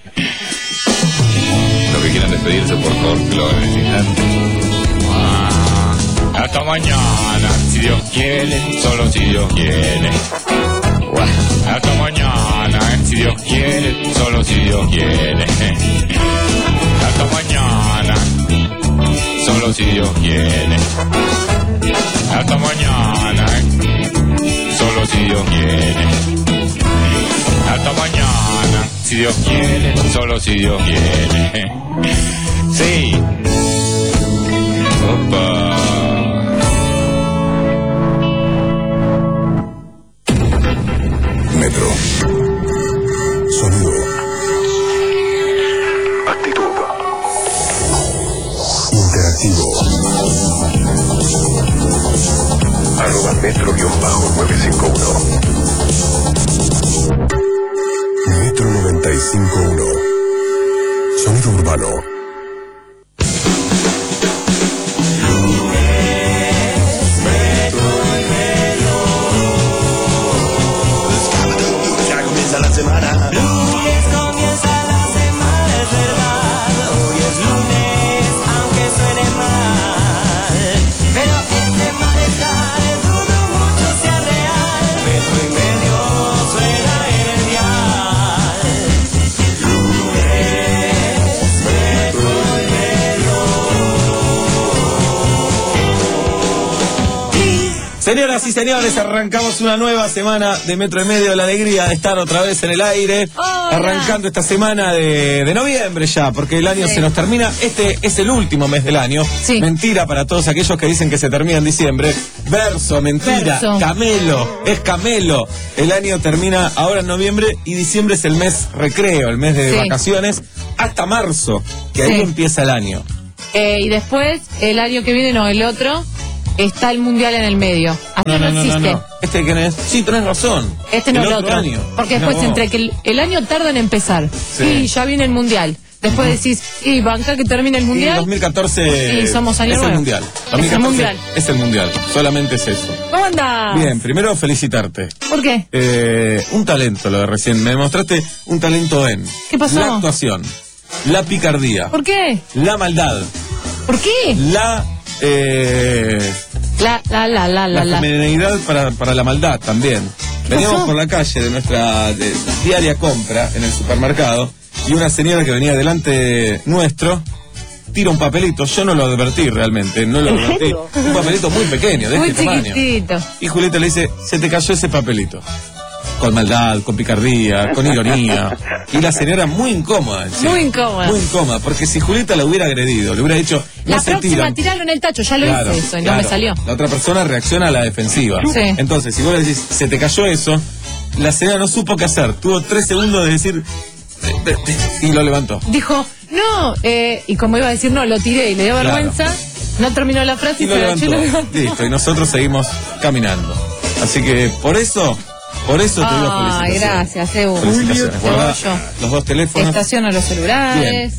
Speaker 14: Los que quieran despedirse, por favor, que lo hagan en este instante. Ah, hasta mañana, si Dios quiere, solo si Dios quiere. Hasta mañana, si Dios quiere, solo si Dios quiere. Hasta mañana, solo si Dios quiere. Hasta mañana, solo si Dios quiere. Hasta mañana, si Dios quiere, solo si Dios quiere. Sí. Opa.
Speaker 6: Metro. Sonido. Actitud. Interactivo. Arroba metro nueve cinco uno. Metro noventa y cinco uno. Sonido urbano.
Speaker 4: Ya comienza la semana. Lunes comienza la semana, es verdad. Hoy es lunes, aunque suene mal. Pero este malestar dudo mucho sea real. Metro y medio suena el dial. Lunes, metro y medio.
Speaker 15: Señoras y señores, arrancamos una nueva semana de Metro y Medio. La alegría de estar otra vez en el aire.
Speaker 16: Hola.
Speaker 15: Arrancando esta semana de, de noviembre ya, porque el año
Speaker 16: Sí.
Speaker 15: se nos termina. Este es el último mes del año.
Speaker 16: Sí.
Speaker 15: Mentira para todos aquellos que dicen que se termina en diciembre. Verso, mentira.
Speaker 16: Verso.
Speaker 15: Camelo, es camelo. El año termina ahora en noviembre y diciembre es el mes recreo, el mes de
Speaker 16: Sí.
Speaker 15: vacaciones, hasta marzo, que ahí
Speaker 16: Sí.
Speaker 15: empieza el año.
Speaker 16: Eh, y después, el año que viene, no, el otro, está el mundial en el medio. Hasta no, existe.
Speaker 15: Este que no es. Sí, tenés razón.
Speaker 16: Este no
Speaker 15: el
Speaker 16: el
Speaker 15: otro
Speaker 16: otro.
Speaker 15: año.
Speaker 16: Porque después,
Speaker 15: No.
Speaker 16: entre que el, el año tarda en empezar
Speaker 15: Sí.
Speaker 16: y ya viene el mundial. Después decís, y banca que termina el
Speaker 15: Y
Speaker 16: mundial.
Speaker 15: dos mil catorce
Speaker 16: Y somos año
Speaker 15: es el
Speaker 16: nuevo.
Speaker 15: mundial.
Speaker 16: Es el
Speaker 15: dos mil catorce
Speaker 16: mundial.
Speaker 15: Es el mundial. Solamente es eso.
Speaker 16: ¿Cómo andás?
Speaker 15: Bien, primero felicitarte.
Speaker 16: ¿Por qué?
Speaker 15: Eh, un talento lo de recién. Me demostraste un talento en
Speaker 16: ¿Qué pasó?
Speaker 15: la actuación, la picardía,
Speaker 16: ¿Por qué?
Speaker 15: la maldad,
Speaker 16: ¿Por qué?
Speaker 15: la Eh,
Speaker 16: La, la, la, la, la,
Speaker 15: la
Speaker 16: la.
Speaker 15: feminidad para, para la maldad también. Veníamos
Speaker 16: pasó?
Speaker 15: por la calle de nuestra de, diaria compra en el supermercado y una señora que venía delante nuestro tira un papelito. Yo no lo advertí realmente, no lo
Speaker 16: ¿En
Speaker 15: advertí.
Speaker 16: serio?
Speaker 15: Un papelito muy pequeño, de
Speaker 16: Muy
Speaker 15: este tamaño.
Speaker 16: chiquitito.
Speaker 15: Y Julieta le dice, se te cayó ese papelito. Con maldad, con picardía, con ironía. Y la señora muy incómoda. encima.
Speaker 16: Muy incómoda.
Speaker 15: Muy incómoda, porque si Julieta la hubiera agredido, le hubiera dicho, no
Speaker 16: La
Speaker 15: se
Speaker 16: próxima,
Speaker 15: tiran.
Speaker 16: tirarlo en el tacho. Ya lo
Speaker 15: Claro,
Speaker 16: hice eso y
Speaker 15: claro.
Speaker 16: no me salió.
Speaker 15: La otra persona reacciona a la defensiva.
Speaker 16: Sí.
Speaker 15: Entonces, si vos le decís, se te cayó eso, la señora no supo qué hacer. Tuvo tres segundos de decir, "Eh, eh, eh", y lo levantó.
Speaker 16: Dijo, no, eh, y como iba a decir no, lo tiré y le dio
Speaker 15: Claro.
Speaker 16: vergüenza, no terminó la frase y,
Speaker 15: Y lo
Speaker 16: se agachó y lo
Speaker 15: levantó.
Speaker 16: levantó.
Speaker 15: Listo, y nosotros seguimos caminando. Así que, por eso, por eso te digo
Speaker 16: Ay,
Speaker 15: felicitaciones.
Speaker 16: gracias, Evo.
Speaker 15: Felicitaciones. Guarda
Speaker 16: Yo.
Speaker 15: los dos teléfonos.
Speaker 16: Estaciono los celulares.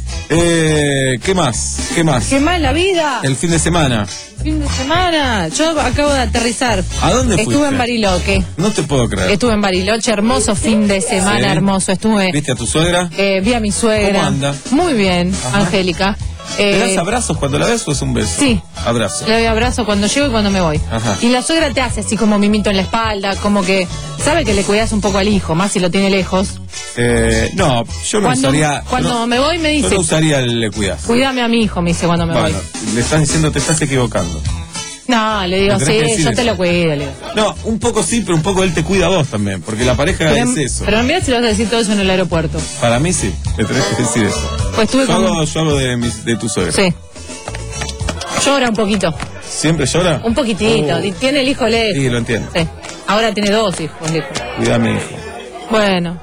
Speaker 15: Eh, ¿Qué más? ¿Qué más?
Speaker 16: ¿Qué más la vida?
Speaker 15: El fin de semana.
Speaker 16: Fin de semana. Yo acabo de aterrizar.
Speaker 15: ¿A dónde
Speaker 16: Estuve
Speaker 15: fuiste?
Speaker 16: en Bariloche.
Speaker 15: No te puedo creer.
Speaker 16: Estuve en Bariloche, hermoso fin de semana,
Speaker 15: Sí.
Speaker 16: hermoso. Estuve,
Speaker 15: ¿Viste a tu suegra?
Speaker 16: eh, vi a mi suegra.
Speaker 15: ¿Cómo anda?
Speaker 16: Muy bien,
Speaker 15: Ajá.
Speaker 16: Angélica.
Speaker 15: ¿Le
Speaker 16: Eh,
Speaker 15: das abrazos cuando la ves o es un beso?
Speaker 16: Sí.
Speaker 15: Abrazo.
Speaker 16: Le doy abrazo cuando llego y cuando me voy.
Speaker 15: Ajá.
Speaker 16: Y la suegra te hace así como mimito en la espalda, como que sabe que le cuidas un poco al hijo, más si lo tiene lejos.
Speaker 15: Eh, no, yo no
Speaker 16: Cuando,
Speaker 15: usaría.
Speaker 16: cuando
Speaker 15: no,
Speaker 16: me voy me
Speaker 15: yo
Speaker 16: dice,
Speaker 15: no usaría el le cuidas.
Speaker 16: cuídame a mi hijo, me dice cuando me
Speaker 15: Bueno,
Speaker 16: voy.
Speaker 15: le estás diciendo, te estás equivocando.
Speaker 16: No, le digo,
Speaker 15: Le tenés que
Speaker 16: sí,
Speaker 15: decir
Speaker 16: yo te
Speaker 15: eso.
Speaker 16: lo cuido, le digo.
Speaker 15: No, un poco sí, pero un poco él te cuida a vos también, porque la pareja
Speaker 16: Pero,
Speaker 15: es eso.
Speaker 16: pero mira si lo vas a decir todo eso en el aeropuerto.
Speaker 15: Para mí sí, le tenés que decir eso.
Speaker 16: Pues estuve
Speaker 15: Yo
Speaker 16: con...
Speaker 15: hago, yo hago de, mis- de tu suegra.
Speaker 16: Sí. Llora un poquito,
Speaker 15: ¿Siempre llora?
Speaker 16: un poquitito.
Speaker 15: Oh.
Speaker 16: Y tiene el hijo lejos.
Speaker 15: Sí, lo entiendo.
Speaker 16: Sí. Ahora tiene dos hijos lejos.
Speaker 15: Cuida a mi hijo.
Speaker 16: Bueno.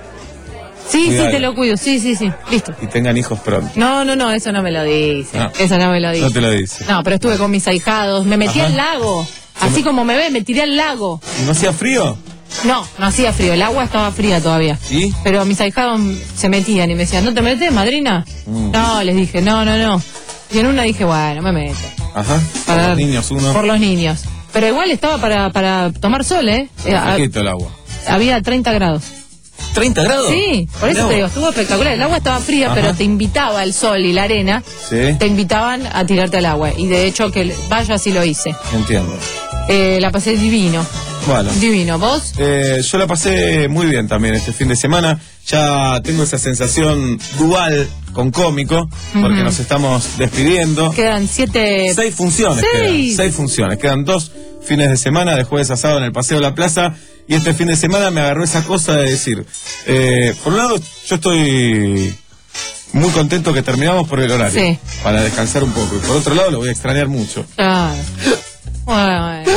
Speaker 16: Sí,
Speaker 15: Cuidado.
Speaker 16: sí, te lo cuido. Sí, sí, sí. Listo.
Speaker 15: Y tengan hijos pronto.
Speaker 16: No, no, no, eso no me lo dice.
Speaker 15: No.
Speaker 16: Eso no me lo dice.
Speaker 15: No te lo dice.
Speaker 16: No, pero estuve con mis ahijados. Me metí
Speaker 15: Ajá.
Speaker 16: al lago. Así como me ve, me tiré al lago.
Speaker 15: ¿Y no hacía frío?
Speaker 16: No, no hacía frío. El agua estaba fría todavía.
Speaker 15: ¿Y?
Speaker 16: Pero mis ahijados se metían y me decían, ¿no te metes, madrina?
Speaker 15: Mm.
Speaker 16: No, les dije, no, no, no. Y en una dije, bueno, me meto.
Speaker 15: Ajá. Por
Speaker 16: Para-
Speaker 15: los niños uno.
Speaker 16: Por los niños. Pero igual estaba para, para tomar sol, ¿eh? Eh, ha-
Speaker 15: Fresquito el agua.
Speaker 16: había treinta grados.
Speaker 15: ¿treinta grados?
Speaker 16: Sí, por eso
Speaker 15: Mirá
Speaker 16: te digo,
Speaker 15: vos.
Speaker 16: estuvo espectacular. El agua estaba fría,
Speaker 15: Ajá.
Speaker 16: pero te invitaba el sol y la arena,
Speaker 15: Sí,
Speaker 16: te invitaban a tirarte al agua. Y de hecho, que vaya, así lo hice.
Speaker 15: entiendo.
Speaker 16: Eh, la pasé divino.
Speaker 15: Bueno.
Speaker 16: Divino. ¿Vos?
Speaker 15: Eh, yo la pasé muy bien también este fin de semana. Ya tengo esa sensación dual con cómico, porque
Speaker 16: Ujú.
Speaker 15: nos estamos despidiendo.
Speaker 16: Quedan siete...
Speaker 15: Seis funciones
Speaker 16: Seis.
Speaker 15: quedan. Seis funciones. Quedan dos fines de semana, de jueves a sábado en el Paseo de la Plaza. Y este fin de semana me agarró esa cosa de decir, eh, por un lado, yo estoy muy contento que terminamos por el horario.
Speaker 16: Sí.
Speaker 15: Para descansar un poco. Y por otro lado, lo voy a extrañar mucho.
Speaker 16: Claro. Bueno.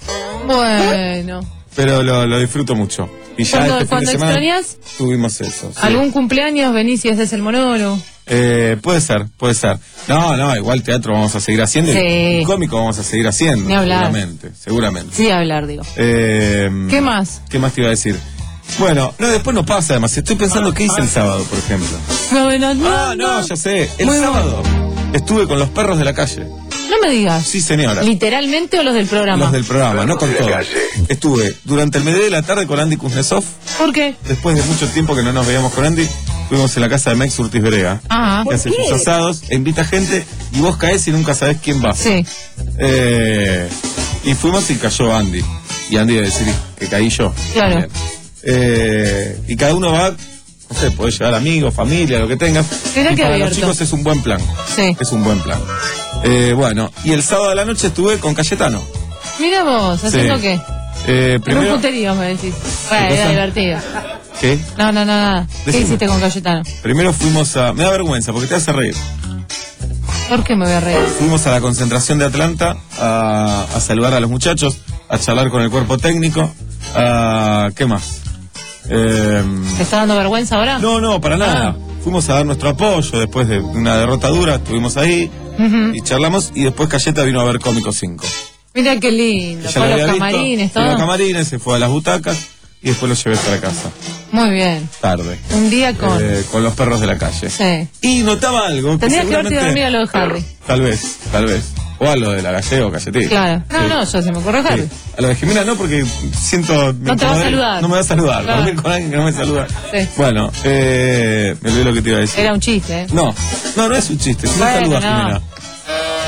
Speaker 16: Bueno.
Speaker 15: Pero lo, lo disfruto mucho. Y ya
Speaker 16: Cuando-
Speaker 15: este fin
Speaker 16: cuando
Speaker 15: de semana
Speaker 16: extrañas
Speaker 15: tuvimos eso. sí.
Speaker 16: ¿Algún cumpleaños venís y haces el monólogo?
Speaker 15: Eh, puede ser, puede ser. No, no, igual teatro vamos a seguir haciendo
Speaker 16: Sí.
Speaker 15: y cómico vamos a seguir haciendo.
Speaker 16: Ni hablar.
Speaker 15: Seguramente, seguramente.
Speaker 16: Sí, hablar, digo.
Speaker 15: Eh,
Speaker 16: ¿Qué más?
Speaker 15: ¿Qué más te iba a decir? Bueno, no, después no pasa además. Estoy pensando qué hice el sábado, por ejemplo.
Speaker 16: No, no, no,
Speaker 15: Ah, no, ya sé. El
Speaker 16: Muy
Speaker 15: sábado estuve con los perros de la calle.
Speaker 16: No me digas.
Speaker 15: Sí, señora.
Speaker 16: ¿Literalmente o los del programa?
Speaker 15: Los del programa, no con todos. Estuve durante el mediodía de la tarde con Andy Kuznetsov.
Speaker 16: ¿Por qué?
Speaker 15: Después de mucho tiempo que no nos veíamos con Andy, fuimos en la casa de Mex Urtiz Verega.
Speaker 16: Ah,
Speaker 15: Que hace sus asados, e invita gente y vos caes y nunca sabés quién va.
Speaker 16: Sí.
Speaker 15: Eh, y fuimos y cayó Andy. Y Andy iba a decir que caí yo.
Speaker 16: Claro.
Speaker 15: También. Eh, y cada uno va, no sé, podés llevar amigos, familia, lo que tengas.
Speaker 16: Mirá
Speaker 15: y
Speaker 16: qué
Speaker 15: para los
Speaker 16: abierto.
Speaker 15: chicos es un buen plan.
Speaker 16: Sí.
Speaker 15: Es un buen plan. Eh, bueno, y el sábado de la noche estuve con Cayetano.
Speaker 16: Mira vos, ¿haciendo
Speaker 15: Sí.
Speaker 16: qué?
Speaker 15: Eh,
Speaker 16: En un
Speaker 15: primero,
Speaker 16: puterío, me decís. Bueno,
Speaker 15: ¿Qué
Speaker 16: era
Speaker 15: cosa?
Speaker 16: divertido.
Speaker 15: ¿qué?
Speaker 16: No, no, no, nada. ¿Qué
Speaker 15: Decime.
Speaker 16: hiciste con Cayetano?
Speaker 15: Primero fuimos a... Me da vergüenza porque te hace reír.
Speaker 16: ¿Por qué me voy a reír?
Speaker 15: Fuimos a la concentración de Atlanta a, a saludar a los muchachos, a charlar con el cuerpo técnico. A, ¿Qué más? Eh,
Speaker 16: ¿Te está dando vergüenza ahora?
Speaker 15: no, no, para nada.
Speaker 16: Ah.
Speaker 15: Fuimos a dar nuestro apoyo después de una derrota dura. Estuvimos ahí
Speaker 16: Ujú.
Speaker 15: y charlamos. Y después Cayeta vino a ver Cómico cinco.
Speaker 16: Mira qué lindo.
Speaker 15: Ella
Speaker 16: Con
Speaker 15: lo
Speaker 16: los
Speaker 15: había visto,
Speaker 16: camarines,
Speaker 15: fue a
Speaker 16: todo.
Speaker 15: los camarines, se fue a las butacas y después lo llevé para casa.
Speaker 16: Muy bien.
Speaker 15: Tarde.
Speaker 16: Un día con...
Speaker 15: Eh, con los perros de la calle.
Speaker 16: Sí.
Speaker 15: Y notaba algo. que
Speaker 16: Tendrías que haberte ido a dormir
Speaker 15: seguramente-
Speaker 16: a lo de Harry.
Speaker 15: Tal vez, tal vez. O a lo de la gallego, Galletita.
Speaker 16: Claro. No,
Speaker 15: Sí.
Speaker 16: no, yo se me ocurre Harry.
Speaker 15: Sí. A lo de Jimena no, porque siento... me
Speaker 16: No te va a
Speaker 15: incomodé.
Speaker 16: saludar.
Speaker 15: No me va a saludar.
Speaker 16: Claro.
Speaker 15: Dormir con alguien que no me saluda.
Speaker 16: Sí.
Speaker 15: Bueno, eh, me olvidé lo que te iba a decir.
Speaker 16: Era un chiste, ¿eh?
Speaker 15: No, no, no es un chiste. Si no
Speaker 16: Bueno,
Speaker 15: saluda a
Speaker 16: no.
Speaker 15: Jimena.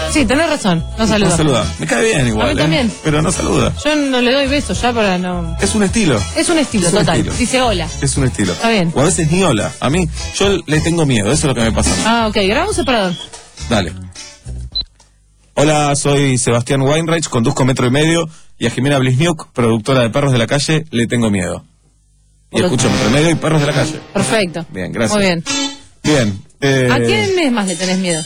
Speaker 16: Sí, tenés razón, no saluda.
Speaker 15: No saluda. Me cae bien igual.
Speaker 16: A mí también.
Speaker 15: ¿eh? Pero no saluda.
Speaker 16: Yo no le doy besos ya para no...
Speaker 15: Es un estilo.
Speaker 16: Es un estilo,
Speaker 15: Es un
Speaker 16: total.
Speaker 15: estilo.
Speaker 16: Dice hola.
Speaker 15: Es un estilo.
Speaker 16: Está bien.
Speaker 15: O a veces ni hola. A mí, yo le tengo miedo, eso es lo que me pasa.
Speaker 16: Ah, ok, grabamos un separador.
Speaker 15: Dale. Hola, soy Sebastián Weinreich, conduzco Metro y Medio, y a Jimena Blisniuk, productora de Perros de la Calle, le tengo miedo. Y
Speaker 16: Por
Speaker 15: escucho Metro y Medio y Perros de la Calle.
Speaker 16: Perfecto.
Speaker 15: Bien, gracias.
Speaker 16: Muy bien.
Speaker 15: Bien. eh,
Speaker 16: ¿A quién es más le tenés miedo?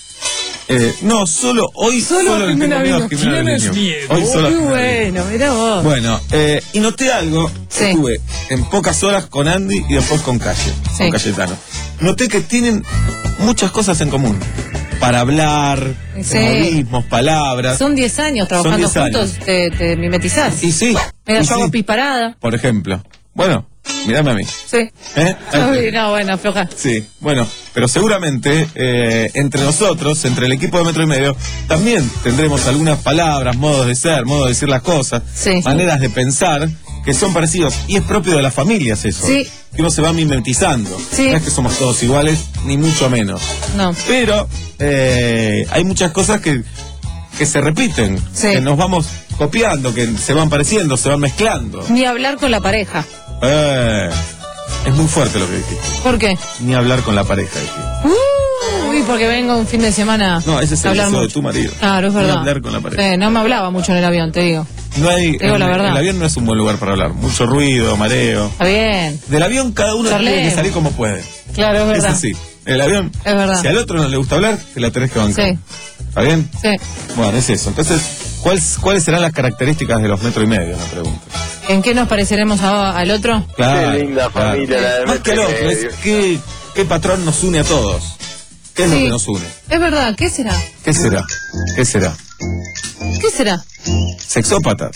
Speaker 15: eh, no, solo, hoy
Speaker 16: Solo
Speaker 15: solo,
Speaker 16: a
Speaker 15: le tengo
Speaker 16: Jimena
Speaker 15: miedo a
Speaker 16: Blisniuk.
Speaker 15: Jimena
Speaker 16: ¿Tienes
Speaker 15: Blisniuk.
Speaker 16: miedo?
Speaker 15: Hoy solo a
Speaker 16: Qué
Speaker 15: Jimena
Speaker 16: bueno, mirá vos.
Speaker 15: Bueno, eh, y noté algo, estuve en pocas horas con Andy y después con Calle,
Speaker 16: Sí.
Speaker 15: con Cayetano. Noté que tienen muchas cosas en común. Para hablar,
Speaker 16: Sí.
Speaker 15: modismos, palabras.
Speaker 16: Son diez años trabajando
Speaker 15: Son diez
Speaker 16: juntos,
Speaker 15: años.
Speaker 16: te, te mimetizás.
Speaker 15: Y sí.
Speaker 16: Mira,
Speaker 15: y
Speaker 16: yo hago
Speaker 15: sí.
Speaker 16: pisparada.
Speaker 15: Por ejemplo. Bueno, mírame a mí.
Speaker 16: Sí.
Speaker 15: ¿Eh?
Speaker 16: Uy, no, bueno, floja.
Speaker 15: Sí, bueno, pero seguramente eh, entre nosotros, entre el equipo de Metro y Medio, también tendremos algunas palabras, modos de ser, modos de decir las cosas,
Speaker 16: Sí.
Speaker 15: maneras de pensar que son parecidos. Y es propio de las familias eso.
Speaker 16: Sí.
Speaker 15: Que uno se va mimetizando.
Speaker 16: Sí.
Speaker 15: No es que somos todos iguales, ni mucho menos.
Speaker 16: No.
Speaker 15: Pero eh, hay muchas cosas que, que se repiten,
Speaker 16: Sí.
Speaker 15: que nos vamos copiando, que se van pareciendo, se van mezclando.
Speaker 16: Ni hablar con la pareja.
Speaker 15: Eh, es muy fuerte lo que dijiste.
Speaker 16: ¿Por qué?
Speaker 15: Ni hablar con la pareja, dijiste.
Speaker 16: Uy, porque vengo un fin de semana.
Speaker 15: No, ese es
Speaker 16: a
Speaker 15: el
Speaker 16: hablar
Speaker 15: deseo de
Speaker 16: mucho.
Speaker 15: tu marido.
Speaker 16: Claro, es
Speaker 15: Ni
Speaker 16: verdad.
Speaker 15: hablar con la pareja.
Speaker 16: Sí, no me hablaba mucho en el avión, te digo.
Speaker 15: No hay,
Speaker 16: Digo
Speaker 15: en-
Speaker 16: la verdad.
Speaker 15: El avión no es un buen lugar para hablar. Mucho ruido, mareo.
Speaker 16: Está bien.
Speaker 15: Del avión cada uno
Speaker 16: Charlemos.
Speaker 15: tiene que salir como puede.
Speaker 16: Claro, es
Speaker 15: Es
Speaker 16: verdad.
Speaker 15: así. En el avión,
Speaker 16: Es verdad.
Speaker 15: si al otro no le gusta hablar, te la tenés que bancar.
Speaker 16: Sí.
Speaker 15: ¿Está bien?
Speaker 16: Sí.
Speaker 15: Bueno, es eso. Entonces, ¿cuál- ¿cuáles serán las características de los metro y medio? La pregunta.
Speaker 16: ¿En qué nos pareceremos a- al otro?
Speaker 15: Claro,
Speaker 17: Qué linda
Speaker 15: claro.
Speaker 17: familia la de
Speaker 15: Más que al
Speaker 17: Metro y
Speaker 15: otro, es
Speaker 17: Medio.
Speaker 15: qué, qué patrón nos une a todos. ¿Qué es
Speaker 16: Sí.
Speaker 15: lo que nos une?
Speaker 16: Es verdad, ¿qué será?
Speaker 15: ¿Qué será? ¿Qué será?
Speaker 16: ¿Qué será?
Speaker 15: Sexópatas.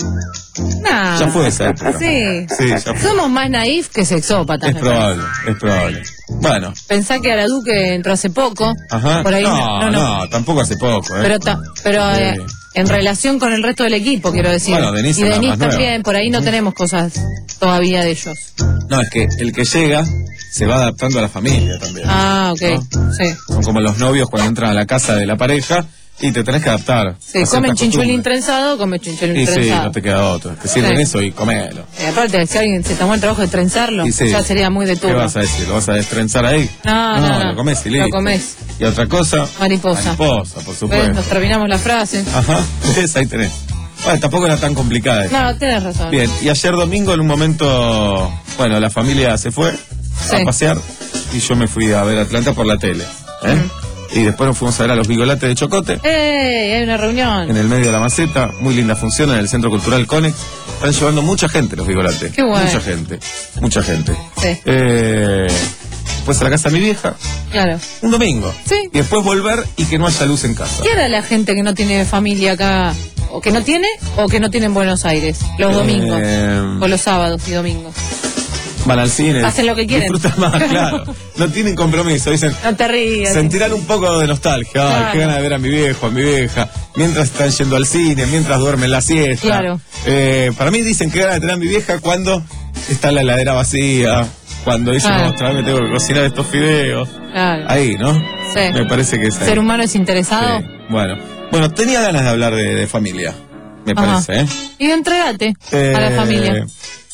Speaker 16: Nah.
Speaker 15: Ya fue esa época.
Speaker 16: Sí.
Speaker 15: Sí, ya fue.
Speaker 16: Somos más naif que sexópatas.
Speaker 15: Es
Speaker 16: me parece.
Speaker 15: probable, es probable. Bueno,
Speaker 16: Pensá que Araduque entró hace poco.
Speaker 15: ajá.
Speaker 16: Por ahí
Speaker 15: no,
Speaker 16: no,
Speaker 15: no,
Speaker 16: no.
Speaker 15: tampoco hace poco, ¿eh?
Speaker 16: Pero, ta- pero
Speaker 15: Sí.
Speaker 16: eh, en relación con el resto del equipo, quiero decir.
Speaker 15: Bueno, Denise
Speaker 16: y
Speaker 15: es la
Speaker 16: Denise
Speaker 15: más nueva.
Speaker 16: también, por ahí no tenemos cosas todavía de ellos.
Speaker 15: No, es que el que llega se va adaptando a la familia también.
Speaker 16: Ah, ok. Sí.
Speaker 15: Son como los novios cuando entran a la casa de la pareja y te tenés que adaptar.
Speaker 16: Sí,
Speaker 15: a
Speaker 16: comen
Speaker 15: ciertas
Speaker 16: chinchulín
Speaker 15: costumbres.
Speaker 16: trenzado, come chinchulín
Speaker 15: Y sí,
Speaker 16: trenzado.
Speaker 15: no te queda otro. Te sirven
Speaker 16: Sí.
Speaker 15: eso y comelo.
Speaker 16: Eh, aparte, si alguien se tomó el trabajo de trenzarlo,
Speaker 15: Y sí.
Speaker 16: ya sería muy de
Speaker 15: ¿Qué
Speaker 16: turno.
Speaker 15: vas a decir? ¿Lo vas a destrenzar ahí?
Speaker 16: No, no, no.
Speaker 15: lo comés y
Speaker 16: Lo
Speaker 15: listo.
Speaker 16: comés.
Speaker 15: Y otra cosa.
Speaker 16: Mariposa.
Speaker 15: Mariposa, por
Speaker 16: ¿Ves?
Speaker 15: supuesto.
Speaker 16: Nos terminamos la frase.
Speaker 15: Ajá, esa ahí tenés. Bueno, tampoco era tan complicada. esa.
Speaker 16: No, tenés razón.
Speaker 15: Bien, y ayer domingo en un momento, bueno, la familia se fue
Speaker 16: Sí.
Speaker 15: a pasear y yo me fui a ver Atlanta por la tele. ¿eh? Y después nos fuimos a ver a los Bigolates de Chocote,
Speaker 16: ¡Ey! Hay una reunión.
Speaker 15: en el medio de la maceta, muy linda función en el Centro Cultural Conex. Están llevando mucha gente los Bigolates.
Speaker 16: Qué bueno.
Speaker 15: Mucha gente, mucha gente.
Speaker 16: Sí,
Speaker 15: Eh, pues a la casa de mi vieja,
Speaker 16: claro.
Speaker 15: un domingo.
Speaker 16: Sí.
Speaker 15: Y después volver y que no haya luz en casa.
Speaker 16: ¿Qué hará la gente que no tiene familia acá? ¿O que no tiene o que no tiene en Buenos Aires? Los
Speaker 15: Eh,
Speaker 16: domingos. O los sábados y domingos.
Speaker 15: Van al cine.
Speaker 16: Hacen lo que quieren.
Speaker 15: Disfrutan más, claro. No tienen compromiso. Dicen,
Speaker 16: No te rías.
Speaker 15: sentirán un poco de nostalgia. Ay,
Speaker 16: Claro.
Speaker 15: qué ganas de ver a mi viejo, a mi vieja. Mientras están yendo al cine, mientras duermen la siesta.
Speaker 16: Claro.
Speaker 15: Eh, para mí dicen que ganas de tener a mi vieja cuando está la heladera vacía. Cuando dice,
Speaker 16: Claro.
Speaker 15: no, otra vez me tengo que cocinar estos fideos.
Speaker 16: Claro.
Speaker 15: Ahí, ¿no?
Speaker 16: Sí.
Speaker 15: Me parece que es ahí.
Speaker 16: ¿Ser humano es interesado?
Speaker 15: Sí. Bueno. Bueno, tenía ganas de hablar de, de familia. Me
Speaker 16: Ajá.
Speaker 15: parece, ¿eh?
Speaker 16: Y entregate a la
Speaker 15: Eh,
Speaker 16: familia.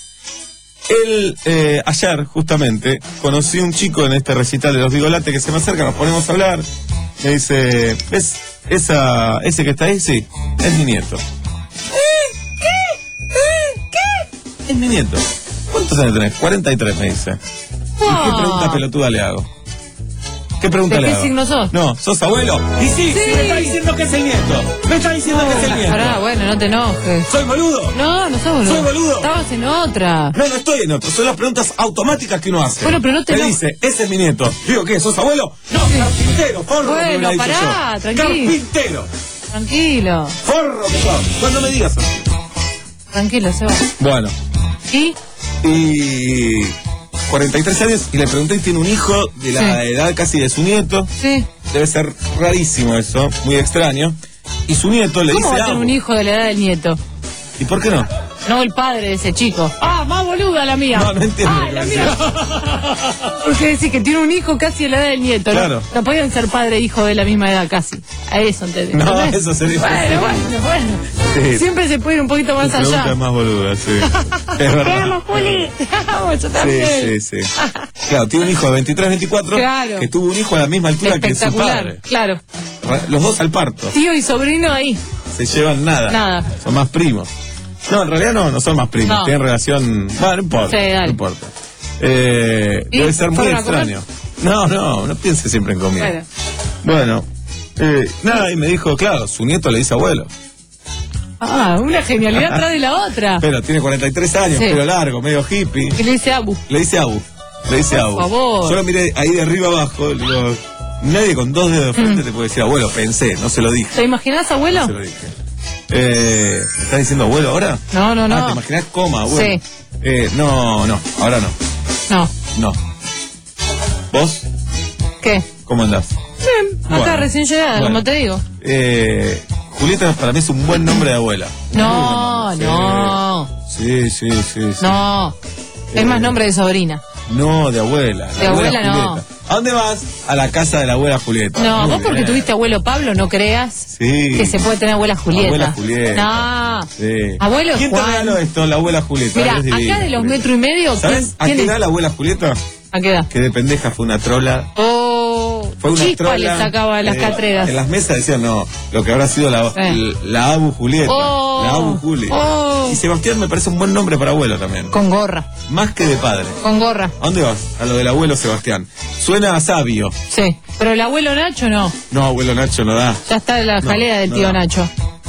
Speaker 15: Él, eh, ayer, justamente, conocí un chico en este recital de los Bigolates que se me acerca, nos ponemos a hablar. Me dice, ¿ves esa, ese que está ahí? Sí, es mi nieto. ¿Qué? Es mi nieto. ¿Cuántos años tenés? cuarenta y tres, me dice. ¿Y qué
Speaker 16: Wow.
Speaker 15: pregunta pelotuda le hago? ¿Qué pregunta
Speaker 16: ¿De
Speaker 15: le
Speaker 16: qué
Speaker 15: hago?
Speaker 16: signo sos?
Speaker 15: No, ¿sos abuelo? Y sí,
Speaker 16: Sí.
Speaker 15: me está diciendo que es el nieto. Me está diciendo que es el nieto.
Speaker 16: Pará, bueno, no te enojes.
Speaker 15: ¿Soy boludo?
Speaker 16: No, no sos boludo.
Speaker 15: ¿Soy boludo?
Speaker 16: Estabas en otra.
Speaker 15: No, no estoy en otro. Son las preguntas automáticas que uno hace.
Speaker 16: Bueno, pero no te
Speaker 15: Me
Speaker 16: eno-
Speaker 15: dice, ese es mi nieto. Digo, ¿qué? ¿Sos abuelo? No, carpintero, forro.
Speaker 16: Bueno,
Speaker 15: me hubiera dicho
Speaker 16: pará,
Speaker 15: yo.
Speaker 16: tranquilo.
Speaker 15: Carpintero,
Speaker 16: Tranquilo.
Speaker 15: forro que sos. Cuando me digas así.
Speaker 16: Tranquilo, Seba.
Speaker 15: Bueno,
Speaker 16: ¿Y?
Speaker 15: y cuarenta y tres años y le pregunté, tiene un hijo de la
Speaker 16: Sí.
Speaker 15: edad casi de su nieto.
Speaker 16: Sí.
Speaker 15: Debe ser rarísimo eso, muy extraño. Y su nieto le
Speaker 16: ¿Cómo
Speaker 15: dice,
Speaker 16: va a tener
Speaker 15: amo.
Speaker 16: un hijo de la edad del nieto?
Speaker 15: ¿Y por qué no?
Speaker 16: No el padre de ese chico. ¡Ah, más boluda! saluda a la mía.
Speaker 15: No, no entiendo.
Speaker 16: Ah, la mía. Porque decís que tiene un hijo casi a la edad del nieto.
Speaker 15: Claro.
Speaker 16: No, no podían ser padre e hijo de la misma edad casi. A eso entendés.
Speaker 15: No,
Speaker 16: ¿Entendés?
Speaker 15: eso sería
Speaker 16: Bueno,
Speaker 15: imposible.
Speaker 16: bueno, bueno.
Speaker 15: Sí.
Speaker 16: Siempre se puede ir un poquito más
Speaker 15: Tu pregunta
Speaker 16: allá.
Speaker 15: es más boluda, sí. Es
Speaker 16: Te
Speaker 15: verdad.
Speaker 16: amo, Juli. Te amo, yo también.
Speaker 15: Sí, sí, sí. Claro, tiene un hijo de veintitrés, veinticuatro
Speaker 16: Claro.
Speaker 15: que tuvo un hijo a la misma altura que su
Speaker 16: Espectacular.
Speaker 15: padre.
Speaker 16: Claro.
Speaker 15: Ra- Los dos al parto.
Speaker 16: Tío y sobrino ahí.
Speaker 15: Se llevan nada.
Speaker 16: Nada.
Speaker 15: Son más primos. No, en realidad no, no son más primos.
Speaker 16: No.
Speaker 15: Tienen relación. Bueno, no importa.
Speaker 16: Sí, dale.
Speaker 15: No importa. Eh,
Speaker 16: ¿Y
Speaker 15: debe ser muy
Speaker 16: fueron a comer?
Speaker 15: extraño. No, no, no piense siempre en comida.
Speaker 16: Bueno.
Speaker 15: Bueno, eh, nada, y me dijo, claro, su nieto le dice abuelo.
Speaker 16: Ah, una genialidad atrás de la otra.
Speaker 15: Pero tiene cuarenta y tres años,
Speaker 16: Sí.
Speaker 15: pelo largo, medio hippie.
Speaker 16: Y le dice Abu.
Speaker 15: Le dice Abu. Le dice
Speaker 16: Por
Speaker 15: Abu.
Speaker 16: favor.
Speaker 15: Yo lo miré ahí de arriba abajo, le digo, nadie con dos dedos de frente
Speaker 16: Mm.
Speaker 15: te puede decir abuelo, pensé, no se lo dije.
Speaker 16: ¿Te imaginas, abuelo?
Speaker 15: No se lo dije. Eh, ¿me estás diciendo abuelo ahora?
Speaker 16: No, no, no.
Speaker 15: Ah, ¿te imaginás coma, abuelo?
Speaker 16: Sí.
Speaker 15: Eh, no, no, ahora no.
Speaker 16: No.
Speaker 15: No. ¿Vos?
Speaker 16: ¿Qué?
Speaker 15: ¿Cómo andás?
Speaker 16: Bien. Acá
Speaker 15: Bueno.
Speaker 16: recién llegada,
Speaker 15: Bueno.
Speaker 16: como te digo.
Speaker 15: Eh, Julieta para mí es un buen nombre de abuela.
Speaker 16: No, no.
Speaker 15: Sí, sí, sí, sí.
Speaker 16: No. Es más nombre de sobrina.
Speaker 15: No, de abuela. la
Speaker 16: De abuela no.
Speaker 15: Julieta. ¿A dónde vas? A la casa de la abuela Julieta.
Speaker 16: No,
Speaker 15: Muy
Speaker 16: vos porque
Speaker 15: bien.
Speaker 16: tuviste abuelo Pablo, no creas
Speaker 15: Sí.
Speaker 16: que se puede tener abuela Julieta.
Speaker 15: Abuela Julieta.
Speaker 16: No.
Speaker 15: Sí.
Speaker 16: Abuelo
Speaker 15: ¿Quién
Speaker 16: Juan.
Speaker 15: te regaló esto? La abuela Julieta.
Speaker 16: Mira,
Speaker 15: Es divina,
Speaker 16: acá de los
Speaker 15: Julieta.
Speaker 16: metro y medio,
Speaker 15: ¿Sabes
Speaker 16: ¿quién,
Speaker 15: a
Speaker 16: quién
Speaker 15: qué
Speaker 16: es?
Speaker 15: edad la abuela Julieta?
Speaker 16: ¿A qué edad?
Speaker 15: Que de pendeja fue una trola.
Speaker 16: Oh,
Speaker 15: Fue una
Speaker 16: chispa
Speaker 15: trola.
Speaker 16: le sacaba de las
Speaker 15: eh,
Speaker 16: catreras.
Speaker 15: En las mesas decían, no, lo que habrá sido la,
Speaker 16: Eh.
Speaker 15: la Abu Julieta.
Speaker 16: Oh.
Speaker 15: La Abu Juli.
Speaker 16: Oh.
Speaker 15: Y Sebastián me parece un buen nombre para abuelo también.
Speaker 16: Con gorra,
Speaker 15: Más que de padre.
Speaker 16: con gorra.
Speaker 15: ¿A dónde vas? A lo del abuelo Sebastián. Suena a sabio.
Speaker 16: Sí. Pero el abuelo Nacho no.
Speaker 15: No, abuelo Nacho no da.
Speaker 16: Ya está en la
Speaker 15: No,
Speaker 16: jalea del
Speaker 15: no
Speaker 16: tío
Speaker 15: da.
Speaker 16: Nacho.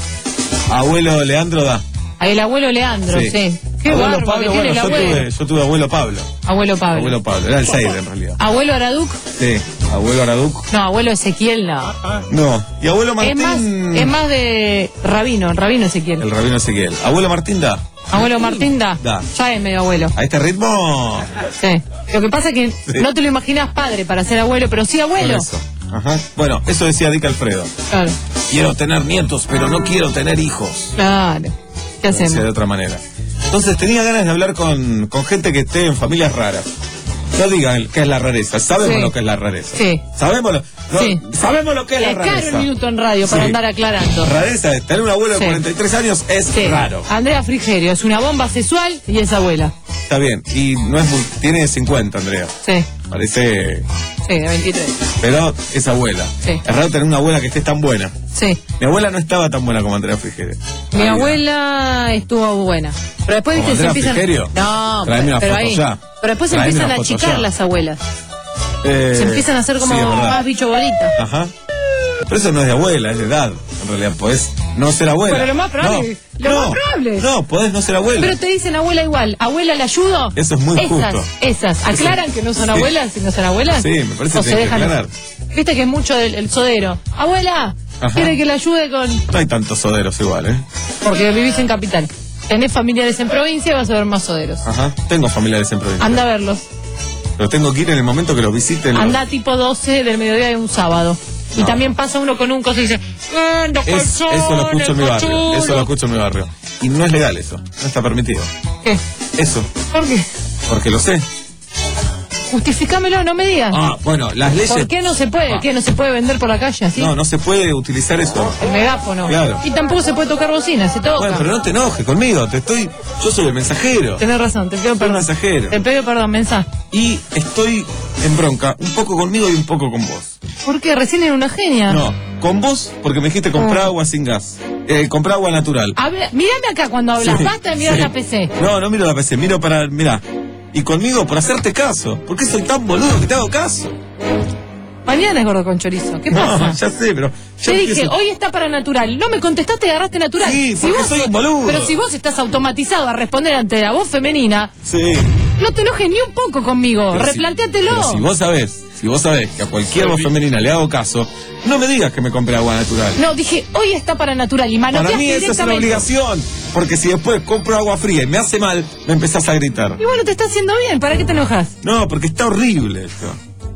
Speaker 15: Abuelo Leandro da.
Speaker 16: Ahí el abuelo Leandro, sí.
Speaker 15: Sí.
Speaker 16: Qué
Speaker 15: abuelo
Speaker 16: barba
Speaker 15: Pablo,
Speaker 16: que tiene
Speaker 15: bueno,
Speaker 16: el
Speaker 15: yo
Speaker 16: abuelo.
Speaker 15: tuve, yo tuve abuelo Pablo.
Speaker 16: Abuelo Pablo.
Speaker 15: Abuelo Pablo, era el seis en realidad.
Speaker 16: Abuelo Araduc.
Speaker 15: Sí, abuelo Araduc.
Speaker 16: No, abuelo Ezequiel no.
Speaker 15: No, y abuelo
Speaker 16: Es
Speaker 15: Martín.
Speaker 16: más, es más de Rabino, Rabino Ezequiel.
Speaker 15: El rabino Ezequiel. Abuelo Martín da.
Speaker 16: Abuelo Martín da.
Speaker 15: Da.
Speaker 16: Ya es medio abuelo.
Speaker 15: A este ritmo.
Speaker 16: Sí. Lo que pasa es que no te lo imaginas padre para ser abuelo, pero sí
Speaker 15: Por
Speaker 16: abuelo.
Speaker 15: eso. Ajá. Bueno, eso decía Dick Alfredo.
Speaker 16: Claro,
Speaker 15: Quiero tener nietos, pero no quiero tener hijos.
Speaker 16: claro. ¿Qué
Speaker 15: Lo decía
Speaker 16: hacemos?
Speaker 15: de otra manera. Entonces tenía ganas de hablar con, con gente que esté en familias raras. No digan qué es la rareza. Sabemos
Speaker 16: Sí.
Speaker 15: lo que es la rareza.
Speaker 16: Sí.
Speaker 15: Sabemos lo, no,
Speaker 16: Sí.
Speaker 15: sabemos lo que es la
Speaker 16: Es caro
Speaker 15: rareza.
Speaker 16: el minuto en radio para
Speaker 15: Sí.
Speaker 16: andar aclarando.
Speaker 15: Rareza es tener un abuelo
Speaker 16: Sí.
Speaker 15: de cuarenta y tres años es
Speaker 16: Sí.
Speaker 15: raro.
Speaker 16: Andrea Frigerio es una bomba sexual y es abuela.
Speaker 15: Está bien. Y no es muy, tiene cincuenta, Andrea.
Speaker 16: Sí,
Speaker 15: Parece.
Speaker 16: sí, de veintitrés.
Speaker 15: Pero es abuela.
Speaker 16: Sí.
Speaker 15: Es raro tener una abuela que esté tan buena.
Speaker 16: Sí.
Speaker 15: Mi abuela no estaba tan buena como Andrea Frigerio.
Speaker 16: Mi abuela estuvo buena. Pero después
Speaker 15: ¿Como
Speaker 16: viste se
Speaker 15: Andrea
Speaker 16: empiezan.
Speaker 15: Frigerio?
Speaker 16: No,
Speaker 15: Tráeme una
Speaker 16: pero
Speaker 15: foto
Speaker 16: ahí.
Speaker 15: ya.
Speaker 16: Pero después se
Speaker 15: Tráeme
Speaker 16: empiezan
Speaker 15: una
Speaker 16: a
Speaker 15: foto
Speaker 16: achicar
Speaker 15: ya.
Speaker 16: las abuelas.
Speaker 15: Eh,
Speaker 16: Se empiezan a hacer como
Speaker 15: sí, es verdad.
Speaker 16: más bicho bolita.
Speaker 15: Ajá. Pero eso no es de abuela, es de edad. En realidad, podés no ser abuela.
Speaker 16: Pero lo más probable.
Speaker 15: No,
Speaker 16: lo
Speaker 15: no,
Speaker 16: más probable.
Speaker 15: no, podés no ser abuela.
Speaker 16: Pero te dicen abuela igual. ¿Abuela le ayudo?
Speaker 15: Eso es muy
Speaker 16: esas,
Speaker 15: justo.
Speaker 16: Esas. ¿Aclaran que no son
Speaker 15: Sí.
Speaker 16: abuelas y no son abuelas?
Speaker 15: Sí, me parece
Speaker 16: ¿O
Speaker 15: que
Speaker 16: se
Speaker 15: hay que
Speaker 16: dejan?
Speaker 15: aclarar.
Speaker 16: Viste que es mucho del el sodero. Abuela,
Speaker 15: Ajá.
Speaker 16: quiere que le ayude con.
Speaker 15: No hay tantos soderos igual, ¿eh?
Speaker 16: Porque vivís en capital. Tenés familiares en provincia y vas a ver más soderos.
Speaker 15: Ajá. Tengo familiares en provincia.
Speaker 16: Anda a verlos.
Speaker 15: Pero tengo que ir en el momento que los visiten. los-
Speaker 16: Anda tipo doce del mediodía de un sábado. Y
Speaker 15: No.
Speaker 16: también pasa uno con un coso y dice, "Eh, los
Speaker 15: Es-
Speaker 16: calzones,
Speaker 15: eso lo escucho en mi barrio.
Speaker 16: cachulos".
Speaker 15: Eso lo escucho en mi barrio. Y no es legal eso. No está permitido.
Speaker 16: ¿Qué?
Speaker 15: Eso.
Speaker 16: ¿Por qué?
Speaker 15: Porque lo sé.
Speaker 16: Justificámelo, no me digas.
Speaker 15: Ah, bueno, las leyes.
Speaker 16: ¿Por qué no se puede?
Speaker 15: Ah.
Speaker 16: ¿Qué? ¿No se puede vender por la calle así?
Speaker 15: No, no se puede utilizar eso.
Speaker 16: El megáfono.
Speaker 15: Claro.
Speaker 16: Y tampoco se puede tocar bocina, se toca.
Speaker 15: Bueno, pero no te enojes conmigo. Te estoy. Yo soy el mensajero.
Speaker 16: Tenés razón, te pido
Speaker 15: Soy el
Speaker 16: perdón.
Speaker 15: mensajero.
Speaker 16: Te pido perdón, mensaje.
Speaker 15: Y estoy en bronca, un poco conmigo y un poco con vos.
Speaker 16: ¿Por qué? Recién era una genia.
Speaker 15: No, con vos porque me dijiste comprar
Speaker 16: Oh.
Speaker 15: agua sin gas. Eh, comprar agua natural.
Speaker 16: Habla- Mírame acá cuando hablas,
Speaker 15: Sí,
Speaker 16: basta de mirar
Speaker 15: sí.
Speaker 16: la P C.
Speaker 15: No, no miro la P C, miro para. Mirá. Y conmigo por hacerte caso. ¿Por qué soy tan boludo que te hago caso?
Speaker 16: Mañana es gordo con chorizo. ¿Qué pasa?
Speaker 15: No, ya sé, pero.
Speaker 16: Te
Speaker 15: ya
Speaker 16: dije,
Speaker 15: empiezo-
Speaker 16: hoy está para natural. No me contestaste y agarraste natural.
Speaker 15: Sí, porque
Speaker 16: vos
Speaker 15: soy
Speaker 16: sos-
Speaker 15: un boludo.
Speaker 16: Pero si vos estás automatizado a responder ante la voz femenina,
Speaker 15: Sí.
Speaker 16: no te enojes ni un poco conmigo.
Speaker 15: Pero si-
Speaker 16: Replantéatelo.
Speaker 15: pero si vos sabés, si vos sabés que a cualquier voz femenina le hago caso, no me digas que me compre agua natural.
Speaker 16: No, dije, hoy está para natural y manoteas
Speaker 15: Para mí esa es una
Speaker 16: directamente.
Speaker 15: obligación. Porque si después compro agua fría y me hace mal, me empezás a gritar.
Speaker 16: Y bueno, te está haciendo bien. ¿Para qué te enojas?
Speaker 15: No, porque está horrible esto.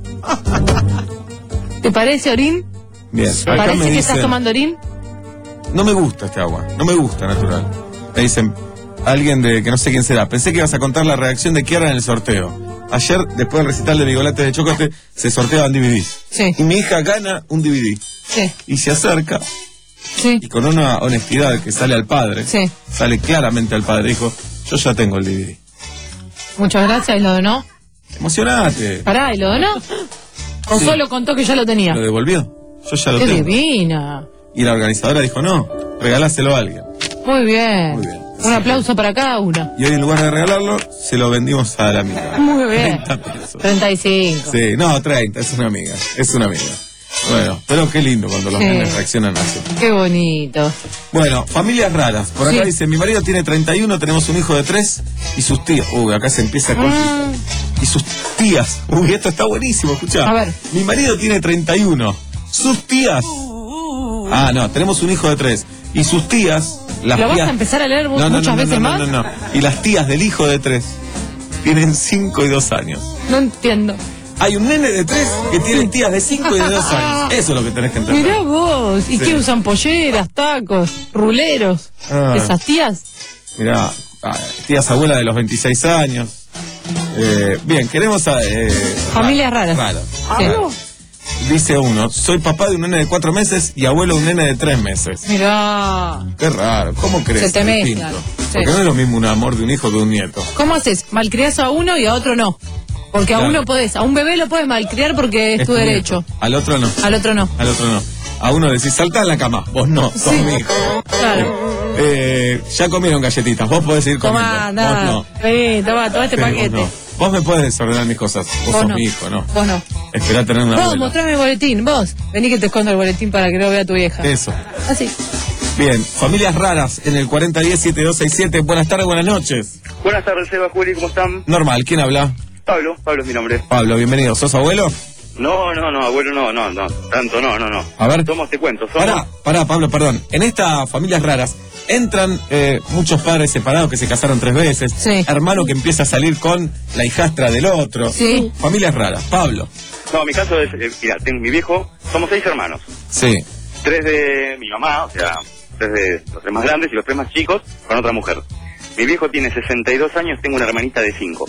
Speaker 16: ¿Te parece, Orín?
Speaker 15: Bien, acá
Speaker 16: ¿Parece
Speaker 15: me
Speaker 16: que estás
Speaker 15: dicen,
Speaker 16: tomando Orín?
Speaker 15: no me gusta este agua, no me gusta natural. Me dicen, alguien de que no sé quién será. Pensé que ibas a contar la reacción de Kiara en el sorteo. Ayer, después del recital de Vigolate de Chocolate, se sorteaban D V Ds.
Speaker 16: Sí.
Speaker 15: Y mi hija gana un D V D.
Speaker 16: Sí.
Speaker 15: Y se acerca.
Speaker 16: Sí.
Speaker 15: Y con una honestidad que sale al padre.
Speaker 16: Sí.
Speaker 15: Sale claramente al padre. Dijo, yo ya tengo el D V D.
Speaker 16: Muchas gracias, ¿y lo donó?
Speaker 15: Emocionate.
Speaker 16: Pará, ¿y lo donó? ¿O
Speaker 15: Sí.
Speaker 16: solo contó que ya lo tenía?
Speaker 15: Lo devolvió. Yo ya lo
Speaker 16: ¡Qué
Speaker 15: tengo.
Speaker 16: divina!
Speaker 15: Y la organizadora dijo, no, regaláselo a alguien.
Speaker 16: Muy bien.
Speaker 15: Muy bien.
Speaker 16: Un aplauso para cada uno.
Speaker 15: Y hoy en lugar de regalarlo, se lo vendimos a la amiga.
Speaker 16: Muy bien.
Speaker 15: treinta pesos.
Speaker 16: treinta y cinco.
Speaker 15: Sí, no, treinta, es una amiga, es una amiga. Bueno, pero qué lindo cuando los
Speaker 16: Sí.
Speaker 15: nenes reaccionan así.
Speaker 16: Qué bonito.
Speaker 15: Bueno, familias raras. Por acá
Speaker 16: Sí.
Speaker 15: dice, mi marido tiene treinta y uno, tenemos un hijo de tres y sus tías. Uy, acá se empieza a complicar. Y sus tías. Uy, esto está buenísimo, escuchá.
Speaker 16: A ver.
Speaker 15: Mi marido tiene treinta y uno. Sus tías. Ah, no, tenemos un hijo de tres. Y sus tías, las
Speaker 16: ¿Lo vas
Speaker 15: tías.
Speaker 16: a empezar a leer mu-
Speaker 15: No, no,
Speaker 16: muchas
Speaker 15: no, no,
Speaker 16: veces
Speaker 15: no,
Speaker 16: más?
Speaker 15: no, no, no. Y las tías del hijo de tres tienen cinco y dos años.
Speaker 16: No entiendo.
Speaker 15: Hay un nene de tres que tiene tías de cinco y de dos años. Eso es lo que tenés que entender.
Speaker 16: Mirá vos. ¿Y
Speaker 15: Sí.
Speaker 16: qué usan? Polleras, tacos, ruleros.
Speaker 15: Ah.
Speaker 16: Esas tías.
Speaker 15: Mirá, ah, tías abuelas de los veintiséis años. Eh, bien, queremos a... Eh,
Speaker 16: Familias raras.
Speaker 15: raras.
Speaker 16: Sí.
Speaker 15: Claro. Dice uno, soy papá de un nene de cuatro meses y abuelo de un nene de tres meses.
Speaker 16: Mirá.
Speaker 15: Qué raro, ¿cómo crees?
Speaker 16: Se te
Speaker 15: Distinto.
Speaker 16: mezclan. Sí.
Speaker 15: Porque no es lo mismo un amor de un hijo que de un nieto.
Speaker 16: ¿Cómo haces? Malcriás a uno y a otro no. Porque a
Speaker 15: Claro.
Speaker 16: uno podés, a un bebé lo puedes malcriar porque es, tu
Speaker 15: nieto.
Speaker 16: derecho.
Speaker 15: Al otro no.
Speaker 16: Al otro no.
Speaker 15: Al otro no. A uno decís, saltá en la cama. Vos no, sos
Speaker 16: Sí.
Speaker 15: mi hijo.
Speaker 16: Claro.
Speaker 15: Eh, ya comieron galletitas, vos podés seguir comiendo.
Speaker 16: Tomá,
Speaker 15: Vos
Speaker 16: nada.
Speaker 15: no.
Speaker 16: Vení, toma, toma este
Speaker 15: Sí,
Speaker 16: paquete.
Speaker 15: Vos, no. Vos me podés desordenar mis cosas. Vos,
Speaker 16: Vos
Speaker 15: sos
Speaker 16: no.
Speaker 15: mi hijo, ¿no?
Speaker 16: Vos no.
Speaker 15: Esperá tener una
Speaker 16: Vos,
Speaker 15: abuela.
Speaker 16: mostrame el boletín, vos. Vení que te escondo el boletín para que no vea tu vieja.
Speaker 15: Eso.
Speaker 16: Así.
Speaker 15: Bien, familias raras en el cuarenta diez siete dos seis siete. Buenas tardes, buenas noches.
Speaker 17: Buenas tardes, Eva, Juli, ¿cómo están?
Speaker 15: Normal, ¿quién habla?
Speaker 17: Pablo, Pablo es mi nombre.
Speaker 15: Pablo, bienvenido. ¿Sos abuelo?
Speaker 17: No, no, no, abuelo, no, no, no, tanto no, no, no.
Speaker 15: A ver.
Speaker 17: Somos, te cuento, somos...
Speaker 15: Pará, pará, Pablo, perdón. En estas familias raras entran eh, muchos padres separados que se casaron tres veces.
Speaker 16: Sí.
Speaker 15: Hermano que empieza a salir con la hijastra del otro.
Speaker 16: Sí.
Speaker 15: Familias raras. Pablo.
Speaker 17: No, mi caso es, eh, mira, tengo mi viejo, somos seis hermanos.
Speaker 15: Sí.
Speaker 17: Tres de mi mamá, o sea, tres de los tres más grandes y los tres más chicos con otra mujer. Mi viejo tiene sesenta y dos años, tengo una hermanita de cinco.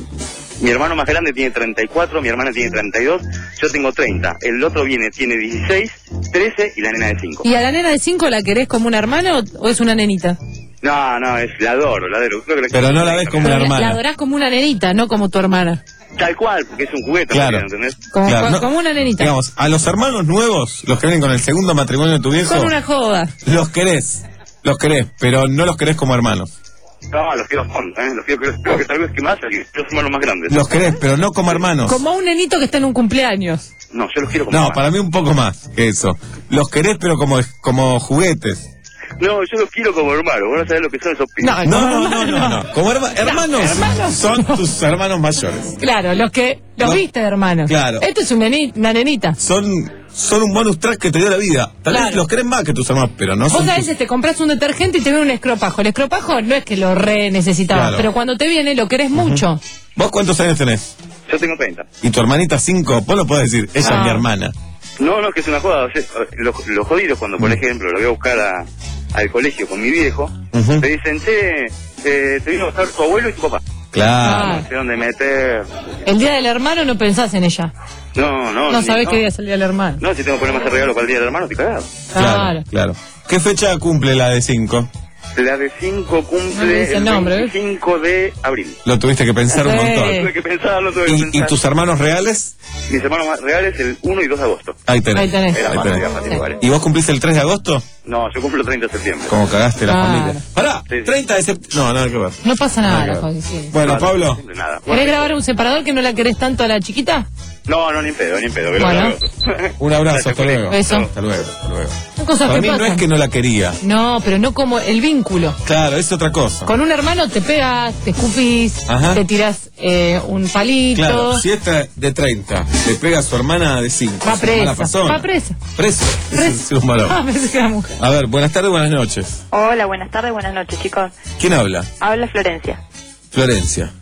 Speaker 17: Mi hermano más grande tiene treinta y cuatro, mi hermana tiene treinta y dos, yo tengo treinta. El otro viene, tiene dieciséis, trece y la nena de cinco.
Speaker 16: ¿Y a la nena de cinco la querés como una hermana o, o es una nenita?
Speaker 17: No, no, es, la adoro, la adoro. Creo que la
Speaker 15: Pero no la ves como una
Speaker 16: Pero la- La
Speaker 15: hermana.
Speaker 16: adorás como una nenita, no como tu hermana.
Speaker 17: Tal cual, porque es un juguete,
Speaker 15: Claro.
Speaker 17: ¿entendés?
Speaker 16: Como,
Speaker 15: Claro, no-
Speaker 16: como una nenita.
Speaker 15: Digamos, a los hermanos nuevos, los que vienen con el segundo matrimonio de tu viejo,
Speaker 16: Son una joda.
Speaker 15: los querés. Los querés, pero no los querés como hermanos.
Speaker 17: No, los quiero con, ¿eh? Los quiero, creo, creo que tal vez que más, los hermanos más grandes.
Speaker 15: Los querés, pero no como hermanos.
Speaker 16: Como un nenito que está en un cumpleaños.
Speaker 17: No, yo los quiero como
Speaker 15: No,
Speaker 17: hermanos.
Speaker 15: para mí un poco más que eso. Los querés, pero como, como juguetes.
Speaker 17: No, yo los quiero como hermanos, vos no sabés lo que son esos pibes.
Speaker 16: No,
Speaker 15: No,
Speaker 16: como
Speaker 15: no, no,
Speaker 16: hermano.
Speaker 15: no, no. Como herma- hermanos,
Speaker 16: hermanos.
Speaker 15: son tus hermanos mayores.
Speaker 16: Claro, los que los
Speaker 15: No.
Speaker 16: viste de hermanos.
Speaker 15: Claro.
Speaker 16: Esto es un neni- una nenita.
Speaker 15: Son, son un bonus track que te dio la vida. Tal vez
Speaker 16: Claro.
Speaker 15: los querés más que tus hermanos, pero no
Speaker 16: Vos
Speaker 15: son
Speaker 16: a
Speaker 15: tus-
Speaker 16: veces te compras un detergente y te viene un escropajo. El escropajo no es que lo re necesitabas,
Speaker 15: Claro.
Speaker 16: pero cuando te viene lo querés mucho.
Speaker 15: ¿Vos cuántos años tenés?
Speaker 17: Yo tengo treinta.
Speaker 15: Y tu hermanita cinco, vos lo podés decir, ella
Speaker 16: Ah.
Speaker 15: es mi hermana.
Speaker 17: No, no, es que es una joda. O sea, los, los jodidos cuando,
Speaker 15: Mm.
Speaker 17: por ejemplo, lo voy a buscar a, al colegio con mi viejo,
Speaker 15: Ujú.
Speaker 17: te dicen, che, eh, te vino a buscar tu abuelo y tu papá.
Speaker 15: Claro.
Speaker 17: No sé dónde meter.
Speaker 16: El día del hermano no pensás en ella.
Speaker 17: No, no.
Speaker 16: No
Speaker 17: ni-
Speaker 16: sabés
Speaker 17: no.
Speaker 16: qué día es el día del hermano.
Speaker 17: No, si tengo problemas de regalo para el día del hermano, estoy cagado.
Speaker 16: Claro.
Speaker 15: Claro. ¿Qué fecha cumple la de cinco?
Speaker 17: La de cinco
Speaker 16: No me
Speaker 17: cumple
Speaker 16: dice
Speaker 17: el
Speaker 16: el nombre, ¿ves?
Speaker 17: veinticinco de abril.
Speaker 15: Lo tuviste que pensar un
Speaker 16: Sí.
Speaker 15: montón.
Speaker 17: Tuve que pensarlo, tuve que
Speaker 15: ¿Y,
Speaker 17: pensar.
Speaker 15: y tus hermanos reales?
Speaker 17: Mis hermanos más reales el uno y dos de agosto.
Speaker 15: Ahí tenés.
Speaker 16: Ahí tenés.
Speaker 17: Era
Speaker 15: Ahí
Speaker 17: más,
Speaker 15: tenés.
Speaker 17: era fácil, vale.
Speaker 15: ¿Y vos cumplís el tres de agosto?
Speaker 17: No, yo cumplo treinta de septiembre.
Speaker 15: Como cagaste la
Speaker 16: Claro.
Speaker 15: familia. Pará,
Speaker 17: Sí, sí.
Speaker 15: treinta de septiembre. No, nada que ver.
Speaker 16: No pasa nada,
Speaker 15: Nada que ver.
Speaker 16: José, sí.
Speaker 15: Bueno,
Speaker 17: No,
Speaker 15: Pablo,
Speaker 17: siempre nada.
Speaker 16: ¿Querés
Speaker 17: Bueno,
Speaker 16: grabar un separador que no la querés tanto a la chiquita?
Speaker 17: No, no, ni en pedo, ni en pedo. que lo
Speaker 16: Bueno.
Speaker 17: grabe otro.
Speaker 15: un abrazo, hasta luego.
Speaker 16: Beso.
Speaker 15: Hasta luego, hasta luego.
Speaker 16: Son cosas
Speaker 15: Para
Speaker 16: que
Speaker 15: mí no
Speaker 16: pasan.
Speaker 15: es que no la quería.
Speaker 16: No, pero no como el vínculo.
Speaker 15: Claro, es otra cosa.
Speaker 16: Con un hermano te pegas, te escupís,
Speaker 15: Ajá.
Speaker 16: te tirás eh, un palito.
Speaker 15: Claro, si esta de treinta le pega a su hermana de cinco.
Speaker 16: Va
Speaker 15: es una mala
Speaker 16: presa.
Speaker 15: persona.
Speaker 16: Va presa.
Speaker 15: Preso.
Speaker 16: Presa.
Speaker 15: Es un varón.
Speaker 16: Ah, pensé que era mujer.
Speaker 15: A ver, buenas tardes, buenas noches.
Speaker 18: Hola, buenas tardes, buenas noches, chicos.
Speaker 15: ¿Quién habla?
Speaker 18: Habla Florencia.
Speaker 15: Florencia.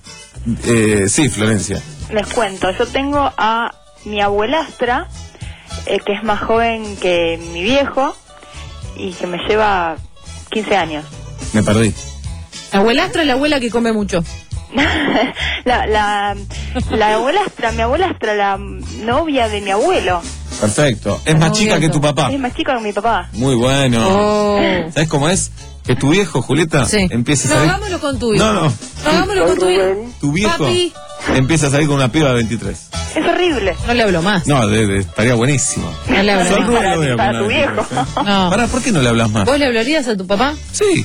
Speaker 15: Eh, sí, Florencia.
Speaker 18: Les cuento, yo tengo a mi abuelastra, eh, que es más joven que mi viejo y que me lleva quince años.
Speaker 15: Me perdí.
Speaker 16: La abuelastra es la abuela que come mucho.
Speaker 18: la, la, la abuelastra, mi abuelastra, la novia de mi abuelo.
Speaker 15: Perfecto. Es más chica que tu papá.
Speaker 18: Es más chica que mi papá.
Speaker 15: Muy bueno.
Speaker 16: Oh.
Speaker 15: ¿Sabes cómo es? Que tu viejo, Julieta,
Speaker 16: Sí.
Speaker 15: empieza a
Speaker 16: No,
Speaker 15: salir...
Speaker 16: hagámoslo con tu hijo.
Speaker 15: No, no.
Speaker 16: No, hagámoslo con tu hijo.
Speaker 15: Tu viejo
Speaker 16: Papi.
Speaker 15: empieza a salir con una piba de veintitrés.
Speaker 18: Es horrible.
Speaker 16: No le hablo más.
Speaker 15: No, de, de- estaría buenísimo.
Speaker 16: No le hablo
Speaker 15: Solo
Speaker 16: más.
Speaker 15: lo veo
Speaker 18: Para
Speaker 15: con
Speaker 18: tu
Speaker 15: una
Speaker 18: viejo.
Speaker 15: veintitrés, ¿eh?
Speaker 16: No.
Speaker 15: Pará, ¿por qué no le hablas más?
Speaker 16: ¿Vos le hablarías a tu papá?
Speaker 15: Sí.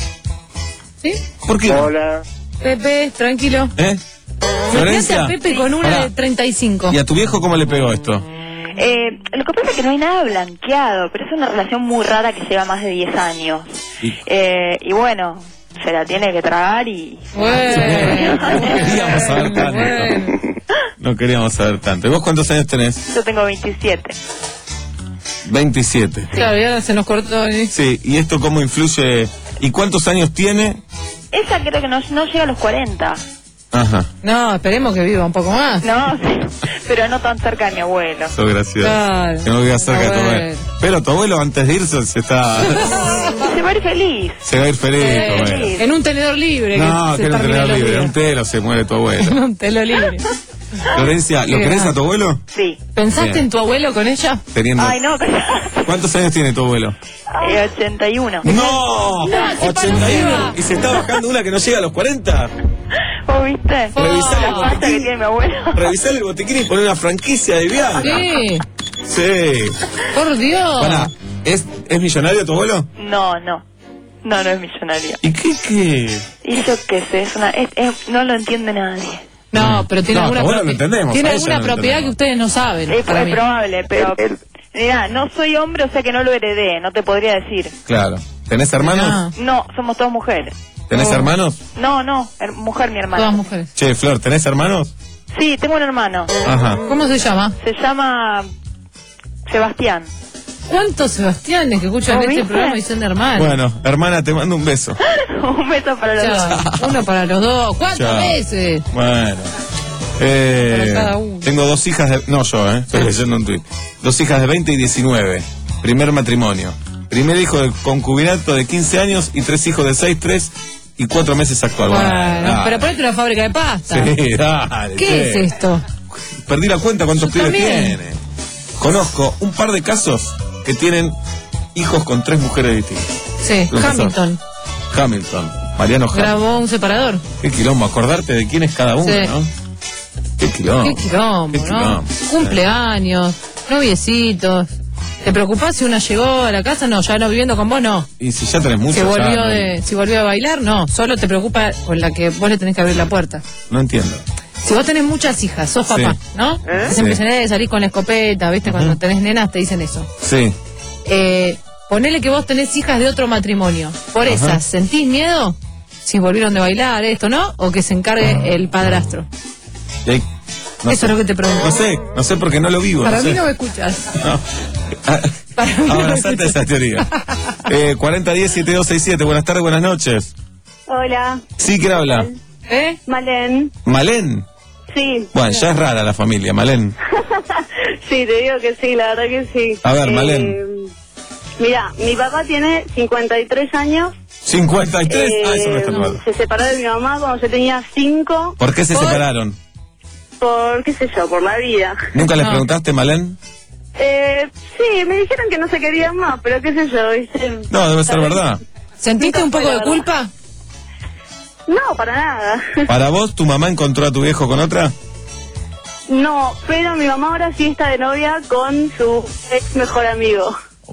Speaker 16: ¿Sí?
Speaker 15: ¿Por qué?
Speaker 11: Hola.
Speaker 16: Pepe, tranquilo.
Speaker 15: ¿Eh?
Speaker 16: Imagínate
Speaker 15: Florencia.
Speaker 16: a Pepe con una
Speaker 15: Pará.
Speaker 16: de treinta y cinco.
Speaker 15: ¿Y a tu viejo cómo le pegó esto?
Speaker 18: Eh, lo que pasa es que no hay nada blanqueado, pero es una relación muy rara que lleva más de diez años.
Speaker 15: Y-
Speaker 18: Eh, y bueno, se la tiene que tragar y...
Speaker 16: Bueno.
Speaker 15: No queríamos saber tanto. No queríamos saber tanto. ¿Y vos cuántos años tenés?
Speaker 18: Yo tengo veintisiete.
Speaker 15: veintisiete.
Speaker 16: Claro, ya se nos cortó. ¿eh?
Speaker 15: Sí, ¿y esto cómo influye? ¿Y cuántos años tiene?
Speaker 18: Esa creo que no, no llega a los cuarenta.
Speaker 15: Ajá,
Speaker 16: No, esperemos que viva un poco más.
Speaker 18: No, sí, pero no tan cerca de mi abuelo.
Speaker 15: sos gracioso.
Speaker 16: Claro.
Speaker 15: Tengo que ir cerca de tu
Speaker 16: Abuelo.
Speaker 15: abuelo. Pero tu abuelo antes de irse se está...
Speaker 18: Se va a ir feliz.
Speaker 15: se va a ir feliz, tu
Speaker 16: Eh,
Speaker 15: abuelo.
Speaker 16: en un tenedor libre.
Speaker 15: No,
Speaker 16: se
Speaker 15: que no
Speaker 16: termina
Speaker 15: tener
Speaker 16: los
Speaker 15: libre.
Speaker 16: días.
Speaker 15: Un telo se muere tu abuelo.
Speaker 16: En un telo libre.
Speaker 15: Florencia, ¿lo
Speaker 16: Qué
Speaker 15: querés
Speaker 16: grande.
Speaker 15: a tu abuelo?
Speaker 18: Sí.
Speaker 16: ¿Pensaste
Speaker 15: Bien.
Speaker 16: en tu abuelo con ella?
Speaker 15: Teniendo...
Speaker 18: Ay, no,
Speaker 15: ¿Cuántos años tiene tu abuelo?
Speaker 18: eh, ochenta y uno.
Speaker 15: ¡No!
Speaker 16: No, se
Speaker 15: ochenta y uno.
Speaker 16: parecía.
Speaker 15: ¿Y se está bajando una que no llega a los cuarenta?
Speaker 18: ¿Vos viste?
Speaker 15: Revisá
Speaker 18: La
Speaker 15: el
Speaker 18: pasta que
Speaker 15: botiquín.
Speaker 18: tiene mi abuelo.
Speaker 15: Revisar el botiquín y poner una franquicia de viaje.
Speaker 16: Sí.
Speaker 15: Sí.
Speaker 16: Por Dios.
Speaker 15: Pará, ¿es, ¿es millonario tu abuelo?
Speaker 18: No, no. No, no es millonario.
Speaker 15: ¿Y qué, qué?
Speaker 18: Y yo qué sé, es una, es, es- no lo entiende nadie.
Speaker 16: No, pero tiene
Speaker 15: No,
Speaker 16: alguna,
Speaker 15: abuelo lo
Speaker 16: propi-
Speaker 15: entendemos,
Speaker 16: tiene
Speaker 15: a ella
Speaker 16: alguna
Speaker 15: no lo
Speaker 16: propiedad que
Speaker 15: entendemos.
Speaker 16: ustedes no saben.
Speaker 18: Es,
Speaker 16: para
Speaker 18: es
Speaker 16: mí.
Speaker 18: probable, pero... Mirá, no soy hombre, o sea que no lo heredé, no te podría decir.
Speaker 15: Claro. ¿Tenés hermanos?
Speaker 16: Ah,
Speaker 18: No, somos todas mujeres.
Speaker 15: ¿Tenés
Speaker 16: Oh.
Speaker 15: hermanos?
Speaker 18: No, no, her- mujer mi hermano.
Speaker 16: todas mujeres.
Speaker 15: Che, Flor, ¿tenés hermanos?
Speaker 18: Sí, tengo un hermano.
Speaker 15: Ajá.
Speaker 16: ¿Cómo se llama?
Speaker 18: Se llama Sebastián.
Speaker 16: ¿Cuántos Sebastianes que escuchan
Speaker 18: ¿Vos
Speaker 16: este
Speaker 18: viste?
Speaker 16: programa y son hermanos?
Speaker 15: Bueno, hermana, te mando un beso.
Speaker 18: Un beso para los dos.
Speaker 16: Chao. Uno para los dos. ¿Cuántas
Speaker 15: Chao.
Speaker 16: veces?
Speaker 15: Bueno. Eh,
Speaker 16: Para cada uno.
Speaker 15: tengo dos hijas de... No yo, ¿eh? Estoy leyendo un tuit. Dos hijas de veinte y diecinueve. Primer matrimonio. Primer hijo de concubinato de quince años y tres hijos de seis, tres y cuatro meses actual.
Speaker 16: Bueno,
Speaker 15: dale.
Speaker 16: pero ponete una fábrica de pasta.
Speaker 15: Sí, dale.
Speaker 16: ¿Qué
Speaker 15: che.
Speaker 16: es esto?
Speaker 15: Perdí la cuenta cuántos
Speaker 16: Yo
Speaker 15: pibes
Speaker 16: también.
Speaker 15: tiene. Conozco un par de casos que tienen hijos con tres mujeres distintas.
Speaker 16: Sí,
Speaker 15: Lo pasó.
Speaker 16: Hamilton.
Speaker 15: Hamilton, Mariano Hamilton.
Speaker 16: Grabó un separador.
Speaker 15: Qué quilombo, acordarte de quién es cada uno,
Speaker 16: Sí.
Speaker 15: ¿no? Qué quilombo.
Speaker 16: Qué quilombo,
Speaker 15: Qué
Speaker 16: ¿no?
Speaker 15: quilombo.
Speaker 16: Cumpleaños, noviecitos. ¿Te preocupás si una llegó a la casa? No, ya no viviendo con vos, no.
Speaker 15: Y si ya tenés mucho,
Speaker 16: Si
Speaker 15: ya
Speaker 16: volvió,
Speaker 15: no,
Speaker 16: de, si volvió a bailar, no. Solo te preocupa con la que vos le tenés que abrir la puerta.
Speaker 15: no entiendo.
Speaker 16: Si vos tenés muchas hijas, sos papá,
Speaker 15: Sí.
Speaker 16: ¿no?
Speaker 15: ¿Eh?
Speaker 16: Que siempre
Speaker 15: Sí.
Speaker 16: dicen, eh, salís con la escopeta, ¿viste? Cuando tenés nenas te dicen eso.
Speaker 15: Sí.
Speaker 16: Eh, ponele que vos tenés hijas de otro matrimonio. Por
Speaker 15: Ajá.
Speaker 16: esas, ¿sentís miedo? Si volvieron de bailar, esto, ¿no? O que se encargue el padrastro.
Speaker 15: Y ahí- no
Speaker 16: Eso
Speaker 15: sé.
Speaker 16: es lo que te pregunto.
Speaker 15: No sé, no sé porque no lo vivo.
Speaker 16: Para
Speaker 15: no
Speaker 16: mí
Speaker 15: sé.
Speaker 16: no me escuchas.
Speaker 15: No.
Speaker 16: Para mí no me
Speaker 15: Abrazate
Speaker 16: escuchas.
Speaker 15: esa teoría. Eh, cuarenta diez setenta y dos sesenta y siete. Buenas tardes, buenas noches.
Speaker 19: Hola,
Speaker 15: Sí, ¿quién habla?
Speaker 16: ¿Eh?
Speaker 19: Malén.
Speaker 15: Malén.
Speaker 19: Sí.
Speaker 15: Bueno, ya es rara la familia, Malén.
Speaker 19: Sí, te digo que sí, la verdad que sí.
Speaker 15: A ver,
Speaker 19: Eh,
Speaker 15: Malén.
Speaker 19: Mira, mi papá tiene cincuenta y tres años.
Speaker 15: cincuenta y tres. Ah, eso no está
Speaker 19: Eh,
Speaker 15: mal.
Speaker 19: Se separó de mi mamá cuando yo tenía cinco.
Speaker 15: ¿Por qué se separaron?
Speaker 19: Por, qué sé yo, por la vida.
Speaker 15: ¿Nunca les
Speaker 19: No.
Speaker 15: preguntaste, Malén?
Speaker 19: Eh, sí, me dijeron que no se querían más, pero qué sé yo, ¿viste?
Speaker 15: No, debe ser verdad.
Speaker 16: ¿Sentiste un poco de culpa?
Speaker 19: No, para nada.
Speaker 15: ¿Para vos, tu mamá encontró a tu viejo con otra?
Speaker 19: No, pero mi mamá ahora sí está de novia con su ex mejor amigo.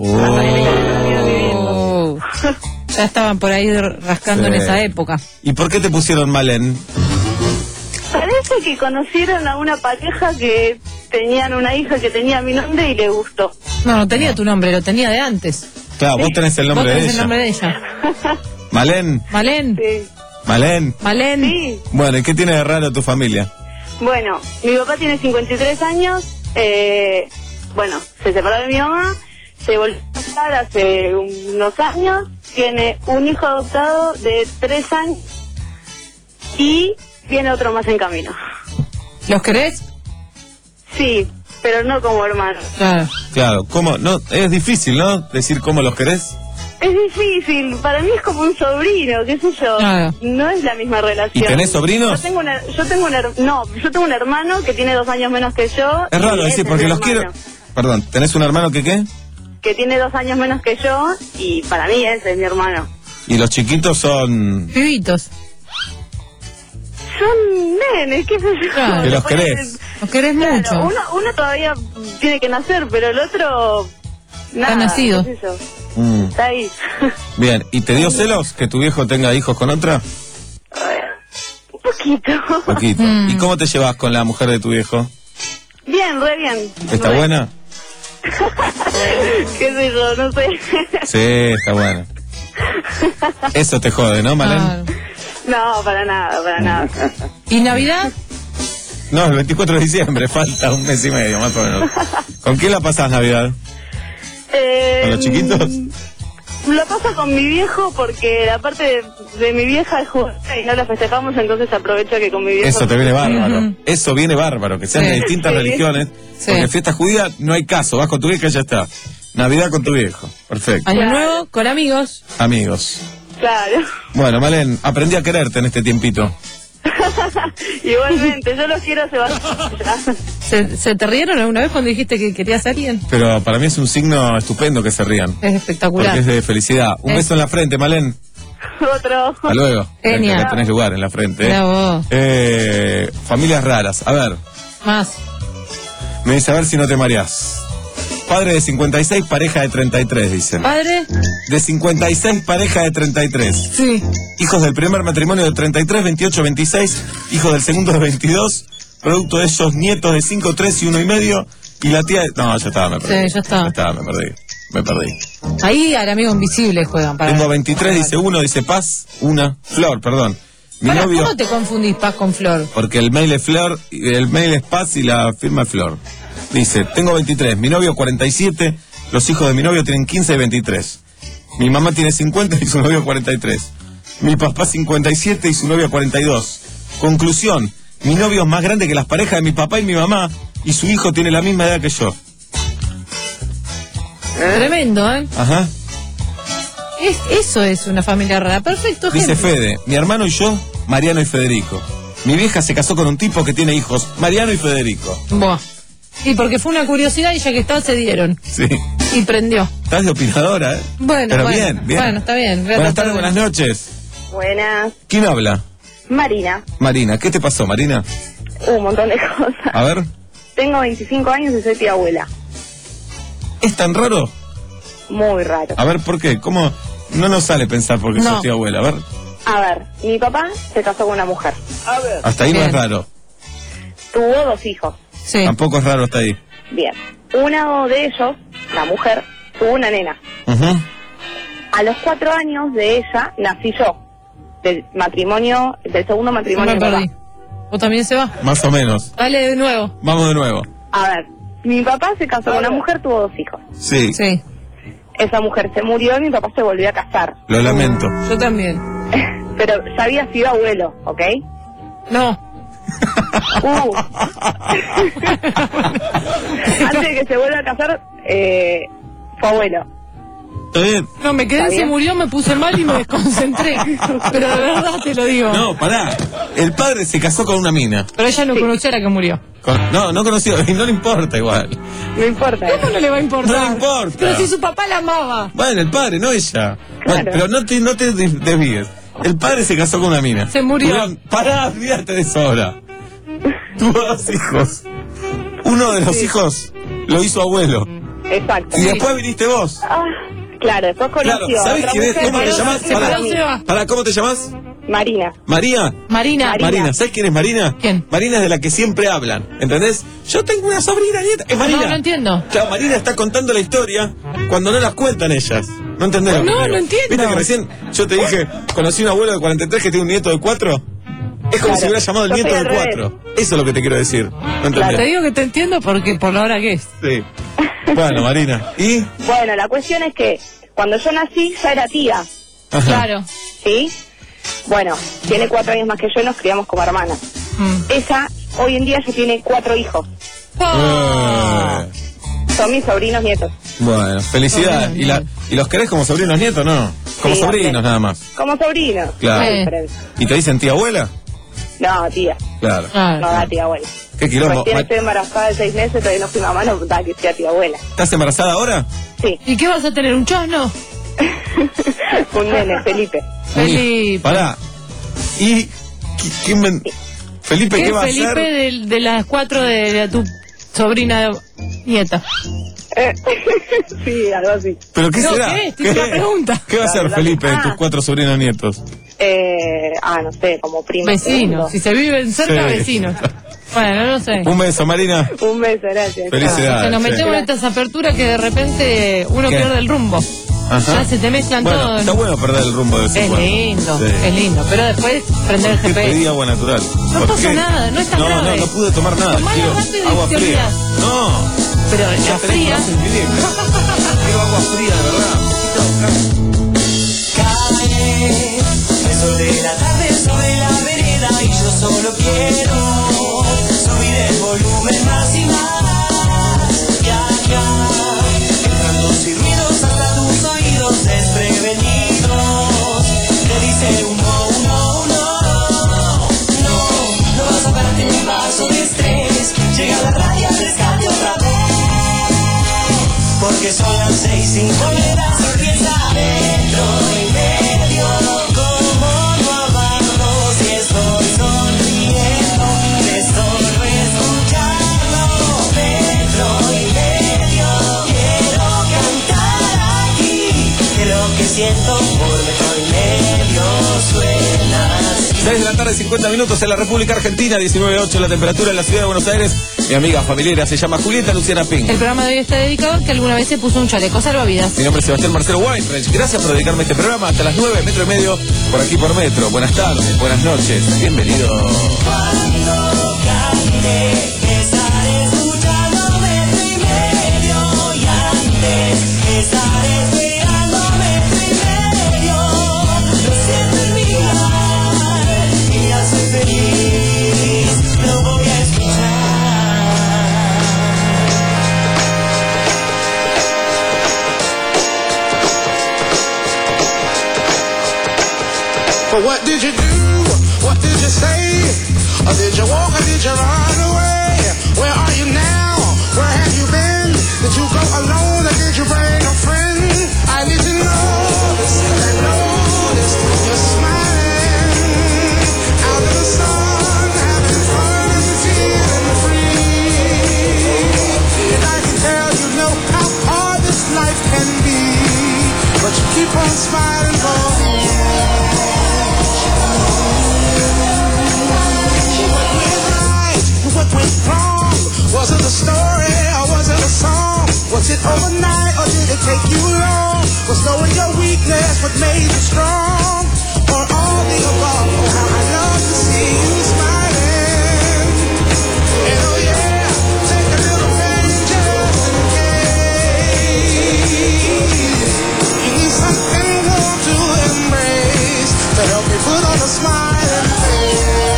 Speaker 16: Oh. Ya estaban por ahí rascando
Speaker 15: Sí.
Speaker 16: en esa época.
Speaker 15: ¿Y por qué te pusieron Malén?
Speaker 19: Parece que conocieron a una pareja que tenían una hija que tenía mi nombre y le gustó.
Speaker 16: No, no tenía tu nombre, lo tenía de antes.
Speaker 15: Claro, vos tenés el nombre
Speaker 16: Vos
Speaker 15: de
Speaker 16: tenés el
Speaker 15: ella.
Speaker 16: nombre de ella.
Speaker 15: Malén,
Speaker 16: Malén.
Speaker 15: Malén.
Speaker 16: Malén.
Speaker 19: Sí.
Speaker 15: Bueno, ¿y qué tiene de raro tu familia?
Speaker 19: Bueno, mi papá tiene cincuenta y tres años, eh, bueno, se separó de mi mamá, se volvió a casar hace unos años, tiene un hijo adoptado de tres años y tiene otro más en camino.
Speaker 16: ¿Los querés?
Speaker 19: Sí, pero no como hermano.
Speaker 16: Claro.
Speaker 15: Claro, ¿cómo? No, es difícil, ¿no? Decir cómo los querés.
Speaker 19: Es difícil, para mí es como un sobrino, qué sé yo.
Speaker 15: Ah.
Speaker 19: No es la misma relación.
Speaker 15: ¿Y tenés sobrinos?
Speaker 19: Yo tengo, una, yo tengo un her- no, yo tengo un hermano que tiene dos años menos que yo.
Speaker 15: Es raro
Speaker 19: y
Speaker 15: decir,
Speaker 19: ese
Speaker 15: porque
Speaker 19: es mi
Speaker 15: los quiero...
Speaker 19: hermano,
Speaker 15: Perdón, ¿tenés un hermano que qué?
Speaker 19: Que tiene dos años menos que yo y para mí ese es mi hermano.
Speaker 15: Y los chiquitos son...
Speaker 16: Pibitos.
Speaker 19: Son nenes, qué sé yo.
Speaker 16: Claro.
Speaker 15: Que los
Speaker 19: Después,
Speaker 15: querés.
Speaker 16: Los querés
Speaker 19: claro,
Speaker 16: mucho.
Speaker 19: Uno, uno todavía tiene que nacer, pero el otro... Nada,
Speaker 16: Está nacido.
Speaker 19: qué sé yo.
Speaker 15: Mm.
Speaker 19: Está ahí.
Speaker 15: Bien, ¿y te dio celos que tu viejo tenga hijos con otra?
Speaker 19: Un poquito.
Speaker 15: Poquito. ¿Y cómo te llevas con la mujer de tu viejo?
Speaker 19: Bien, re bien.
Speaker 15: ¿Está
Speaker 19: Re.
Speaker 15: buena?
Speaker 19: Qué sé yo, no sé.
Speaker 15: Sí, está buena. Eso te jode, ¿no, Malén?
Speaker 19: No, para nada, para nada.
Speaker 16: ¿Y Navidad?
Speaker 15: No, el veinticuatro de diciembre, falta un mes y medio, más o menos. ¿Con quién la pasás Navidad?
Speaker 19: Eh,
Speaker 15: ¿Con los chiquitos?
Speaker 19: Lo paso con mi viejo porque la parte de, de mi vieja es judía y no la festejamos, entonces aprovecho que con mi viejo...
Speaker 15: Eso te viene bárbaro. Eso viene bárbaro, que sean
Speaker 19: Sí.
Speaker 15: de distintas
Speaker 19: Sí.
Speaker 15: religiones.
Speaker 16: Sí.
Speaker 15: Porque fiesta judía no hay caso, vas con tu vieja y ya está. Navidad con tu viejo. Perfecto.
Speaker 16: Año nuevo con amigos.
Speaker 15: Amigos.
Speaker 19: Claro.
Speaker 15: Bueno, Malén, aprendí a quererte en este tiempito.
Speaker 19: Igualmente, yo los quiero hace bastante ya.
Speaker 16: ¿Se, ¿Se te rieron alguna vez cuando dijiste que querías a alguien?
Speaker 15: Pero para mí es un signo estupendo que se rían.
Speaker 16: Es espectacular.
Speaker 15: Porque es de felicidad. Un
Speaker 16: Es-
Speaker 15: beso en la frente, Malén.
Speaker 19: Otro.
Speaker 15: Hasta luego.
Speaker 16: Genial.
Speaker 15: Acá tenés lugar en la frente.
Speaker 16: Mirá
Speaker 15: ¿eh?
Speaker 16: vos.
Speaker 15: Eh, familias raras. A ver,
Speaker 16: Más.
Speaker 15: me dice a ver si no te mareás. Padre de cincuenta y seis, pareja de treinta y tres, dicen.
Speaker 16: ¿Padre?
Speaker 15: De cincuenta y seis, pareja de treinta y tres.
Speaker 16: Sí.
Speaker 15: Hijos del primer matrimonio de treinta y tres, veintiocho, veintiséis. Hijos del segundo de veintidós. Producto de ellos, nietos de cinco, tres y uno y medio. Y la tía... de- No, ya estaba, me perdí.
Speaker 16: Sí, ya está.
Speaker 15: Ya estaba, me perdí. Me perdí.
Speaker 16: Ahí al amigo invisible juegan para.
Speaker 15: Tengo veintitrés, dice uno, dice Paz, una. Flor, perdón. Mi
Speaker 16: Pará,
Speaker 15: novio...
Speaker 16: ¿cómo te confundís Paz con Flor?
Speaker 15: Porque el mail es Flor, y el mail es Paz y la firma es Flor. Dice, tengo veintitrés, mi novio cuarenta y siete, los hijos de mi novio tienen quince y veintitrés. Mi mamá tiene cincuenta y su novio cuarenta y tres. Mi papá cincuenta y siete y su novia cuarenta y dos. Conclusión, mi novio es más grande que las parejas de mi papá y mi mamá y su hijo tiene la misma edad que yo.
Speaker 16: Tremendo, ¿eh?
Speaker 15: Ajá.
Speaker 16: Es, eso es una familia rara. Perfecto,
Speaker 15: Dice
Speaker 16: gente.
Speaker 15: Fede, mi hermano y yo, Mariano y Federico. Mi vieja se casó con un tipo que tiene hijos, Mariano y Federico.
Speaker 16: Buah. Y porque fue una curiosidad y ya que estaba se dieron.
Speaker 15: Sí.
Speaker 16: Y prendió.
Speaker 15: Estás de opinadora, ¿eh?
Speaker 16: Bueno,
Speaker 15: Pero
Speaker 16: bueno.
Speaker 15: bien, bien.
Speaker 16: Bueno, está bien. Voy a
Speaker 15: Buenas
Speaker 16: tratar
Speaker 15: tardes,
Speaker 16: de-
Speaker 15: buenas noches.
Speaker 19: Buenas.
Speaker 15: ¿Quién habla?
Speaker 19: Marina,
Speaker 15: Marina. ¿Qué te pasó, Marina?
Speaker 19: un montón de cosas.
Speaker 15: A ver,
Speaker 19: Tengo veinticinco años y soy tía abuela.
Speaker 15: ¿es tan raro?
Speaker 19: Muy raro.
Speaker 15: A ver, ¿por qué? ¿Cómo? No nos sale pensar porque
Speaker 19: No.
Speaker 15: sos tía abuela. A ver,
Speaker 19: A ver, mi papá se casó con una mujer. A ver.
Speaker 15: hasta ahí no
Speaker 19: Bien.
Speaker 15: es raro.
Speaker 19: Tuvo dos hijos.
Speaker 15: Tampoco es raro hasta ahí.
Speaker 19: Bien. Uno de ellos, la mujer, tuvo una nena.
Speaker 15: Ujú.
Speaker 19: A los cuatro años de ella nací yo. Del matrimonio, del segundo
Speaker 16: No
Speaker 19: matrimonio
Speaker 16: me
Speaker 19: de mi
Speaker 16: perdí.
Speaker 19: papá.
Speaker 16: ¿Vos también se va?
Speaker 15: Más o menos.
Speaker 16: Dale de nuevo.
Speaker 15: Vamos de nuevo.
Speaker 19: A ver, mi papá se casó con una mujer, tuvo dos hijos.
Speaker 15: Sí.
Speaker 16: Sí.
Speaker 19: Esa mujer se murió y mi papá se volvió a casar.
Speaker 15: Lo lamento.
Speaker 16: Yo también.
Speaker 19: Pero ya había sido abuelo, ¿ok?
Speaker 16: No.
Speaker 19: Uh. Antes de que se vuelva a casar, eh, fue abuelo.
Speaker 15: ¿Está bien?
Speaker 16: No, me quedé,
Speaker 19: ¿Está
Speaker 16: se
Speaker 19: bien?
Speaker 16: murió, me puse mal y me desconcentré. Pero de verdad te lo digo.
Speaker 15: No, pará. El padre se casó con una mina.
Speaker 16: Pero ella no conocía a la que murió.
Speaker 15: Con- No, no conoció. Y no le importa igual.
Speaker 19: No importa.
Speaker 16: ¿Cómo no le va a importar?
Speaker 15: No le importa.
Speaker 16: Pero si su papá la amaba.
Speaker 15: Bueno, el padre, no ella. Bueno, pero no te, no te des- desvíes. El padre se casó con una mina.
Speaker 16: Se murió.
Speaker 15: Tuvieron- Pará, olvídate de eso ahora. Tuvo dos hijos. Uno de los hijos lo hizo abuelo.
Speaker 19: Exacto.
Speaker 15: Y después viniste vos.
Speaker 19: Ah, claro, después
Speaker 15: Claro,
Speaker 19: conoció a
Speaker 15: ¿sabes
Speaker 19: otra
Speaker 15: quién es?
Speaker 19: mujer,
Speaker 15: ¿Cómo te
Speaker 19: pero
Speaker 15: llamas?
Speaker 19: se
Speaker 15: Pará,
Speaker 19: separó, se va.
Speaker 15: pará, ¿cómo te llamas?
Speaker 19: Marina.
Speaker 15: ¿María?
Speaker 16: Marina.
Speaker 15: Marina, ¿sabes quién es Marina?
Speaker 16: ¿Quién?
Speaker 15: Marina es de la que siempre hablan, ¿entendés? Yo tengo una sobrina nieta. Es Marina.
Speaker 16: No, no entiendo.
Speaker 15: Claro, Marina está contando la historia cuando no las cuentan ellas. ¿No entendés? lo que
Speaker 16: No,
Speaker 15: te digo?
Speaker 16: no entiendo.
Speaker 15: ¿Viste que recién yo te dije, conocí un abuelo de cuarenta y tres que tiene un nieto de cuatro? Es como
Speaker 19: Claro.
Speaker 15: si hubiera llamado el
Speaker 19: Yo
Speaker 15: nieto
Speaker 19: soy
Speaker 15: de
Speaker 19: al
Speaker 15: cuatro. Eso es lo que te quiero decir. ¿No entendés?
Speaker 16: Te digo que te entiendo porque por la hora que es.
Speaker 15: Sí. Bueno, Marina. ¿Y?
Speaker 19: Bueno, la cuestión es que cuando yo nací ya era tía,
Speaker 15: Ajá.
Speaker 16: Claro.
Speaker 19: ¿sí? Bueno, tiene cuatro años más que yo y nos criamos como hermanas.
Speaker 16: Mm.
Speaker 19: Ella, hoy en día, ya tiene cuatro hijos.
Speaker 15: Eh.
Speaker 19: Son mis sobrinos nietos.
Speaker 15: Bueno, felicidades. ¿Y, la, ¿Y los querés como sobrinos nietos, no? Como
Speaker 19: Sí,
Speaker 15: sobrinos
Speaker 19: ok.
Speaker 15: nada más.
Speaker 19: Como sobrinos.
Speaker 15: Claro.
Speaker 19: No hay diferencia.
Speaker 15: ¿Y te dicen tía abuela?
Speaker 19: No, tía.
Speaker 15: Claro.
Speaker 19: No da tía abuela.
Speaker 15: ¿Qué quilombo?
Speaker 19: Recién
Speaker 15: Ma-
Speaker 19: estoy embarazada de seis meses, todavía no fui mamá, no da que sea tía abuela.
Speaker 15: ¿Estás embarazada ahora?
Speaker 19: Sí.
Speaker 16: ¿Y qué vas a tener? ¿Un chosno?
Speaker 19: Un nene, Felipe.
Speaker 16: Felipe.
Speaker 15: Pará. ¿Y qui- quién me... Felipe, ¿qué,
Speaker 16: ¿Qué
Speaker 15: va a
Speaker 16: Felipe
Speaker 15: hacer?
Speaker 16: de, de las cuatro de, de tu sobrina nieta?
Speaker 19: Sí, algo así.
Speaker 15: ¿Pero qué
Speaker 16: No,
Speaker 15: será?
Speaker 16: ¿qué? Estoy haciendo una pregunta.
Speaker 15: ¿Qué va a hacer
Speaker 19: La-
Speaker 15: Felipe de
Speaker 19: ah.
Speaker 15: tus cuatro sobrinos nietos?
Speaker 19: Eh, ah, no sé, como primo.
Speaker 16: Vecinos. Si se viven cerca,
Speaker 15: Sí.
Speaker 16: vecinos. Bueno, no sé.
Speaker 15: Un beso, Marina.
Speaker 19: Un beso, gracias.
Speaker 15: Felicidades.
Speaker 16: Se nos
Speaker 15: sí.
Speaker 16: metemos en estas aperturas que de repente uno
Speaker 15: ¿Qué?
Speaker 16: pierde el rumbo.
Speaker 15: Ajá.
Speaker 16: Ya se te mezclan
Speaker 15: Bueno,
Speaker 16: todos.
Speaker 15: está bueno perder el rumbo de vez en
Speaker 16: Es
Speaker 15: cuando.
Speaker 16: lindo,
Speaker 15: Sí.
Speaker 16: es lindo. Pero después prender el
Speaker 15: ¿Qué
Speaker 16: G P S.
Speaker 15: pedí agua natural?
Speaker 16: No
Speaker 15: ¿Por
Speaker 16: pasa
Speaker 15: qué?
Speaker 16: nada, no es tan
Speaker 15: No,
Speaker 16: grave.
Speaker 15: no, no pude tomar nada.
Speaker 16: Tomala
Speaker 15: Quiero
Speaker 16: rápido y
Speaker 15: agua
Speaker 16: te
Speaker 15: fría.
Speaker 16: olvidás.
Speaker 15: No,
Speaker 16: Pero la
Speaker 15: ya tenés
Speaker 16: fría.
Speaker 15: más ingredientes. Quiero agua fría, de verdad.
Speaker 4: Cae el sol de la tarde sobre la vereda y yo solo quiero subir el volumen más y más. Viajar, entrando sin ruidos hasta tus oídos desprevenidos. Te dice un no, un no, un no. No, no vas a pararte ni un vaso de estrés. Llega la radio al rescate otra vez. Porque son las seis, cinco y las empieza metro y medio. Como no amarlo si estoy sonriendo, te estoy escuchando. Metro y medio, quiero cantar aquí, que lo que siento por metro y medio suena así.
Speaker 15: seis de la tarde, cincuenta minutos en la República Argentina, diecinueve punto ocho la temperatura en la ciudad de Buenos Aires. Mi amiga familiar se llama Julieta Luciana Pink.
Speaker 16: El programa de hoy está dedicado a que alguna vez se puso un chaleco salvavidas.
Speaker 15: Mi nombre es Sebastián Marcelo Weinreich. Gracias por dedicarme a este programa. Hasta las nueve, metro y medio, por aquí por Metro. Buenas tardes, buenas noches. Bienvenido.
Speaker 4: Cuando cante, estaré escuchando metro y medio y antes estaré esperando metro y medio. Lo siento en mi alma y ya soy feliz, lo voy a escuchar.
Speaker 20: But what did you do? What did you say? Or did you walk or did you run away? Where are you now? Where have you been? Did you go alone or did you bring a friend? I need to know this. I noticed you're smiling out in the sun, having fun and feeling free. And I can tell you know how hard this life can be, but you keep on smiling for me. What went wrong? Was it a story or was it a song? Was it overnight or did it take you long? Was knowing your weakness what made you strong? Or all the above? Oh, how I love to see you smiling. And oh yeah, take a little thing just in case. You need something warm to embrace to help me put on a smiling face.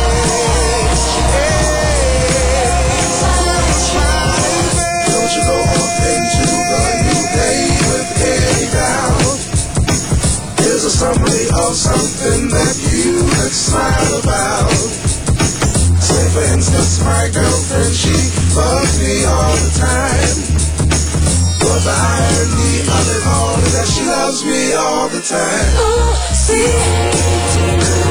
Speaker 20: Don't you go off into the new day with any doubt. Here's a summary of something that you could smile about. Say for instance, my girlfriend, she loves me all the time. But the irony of it all is that she loves me all the time. Oh, see.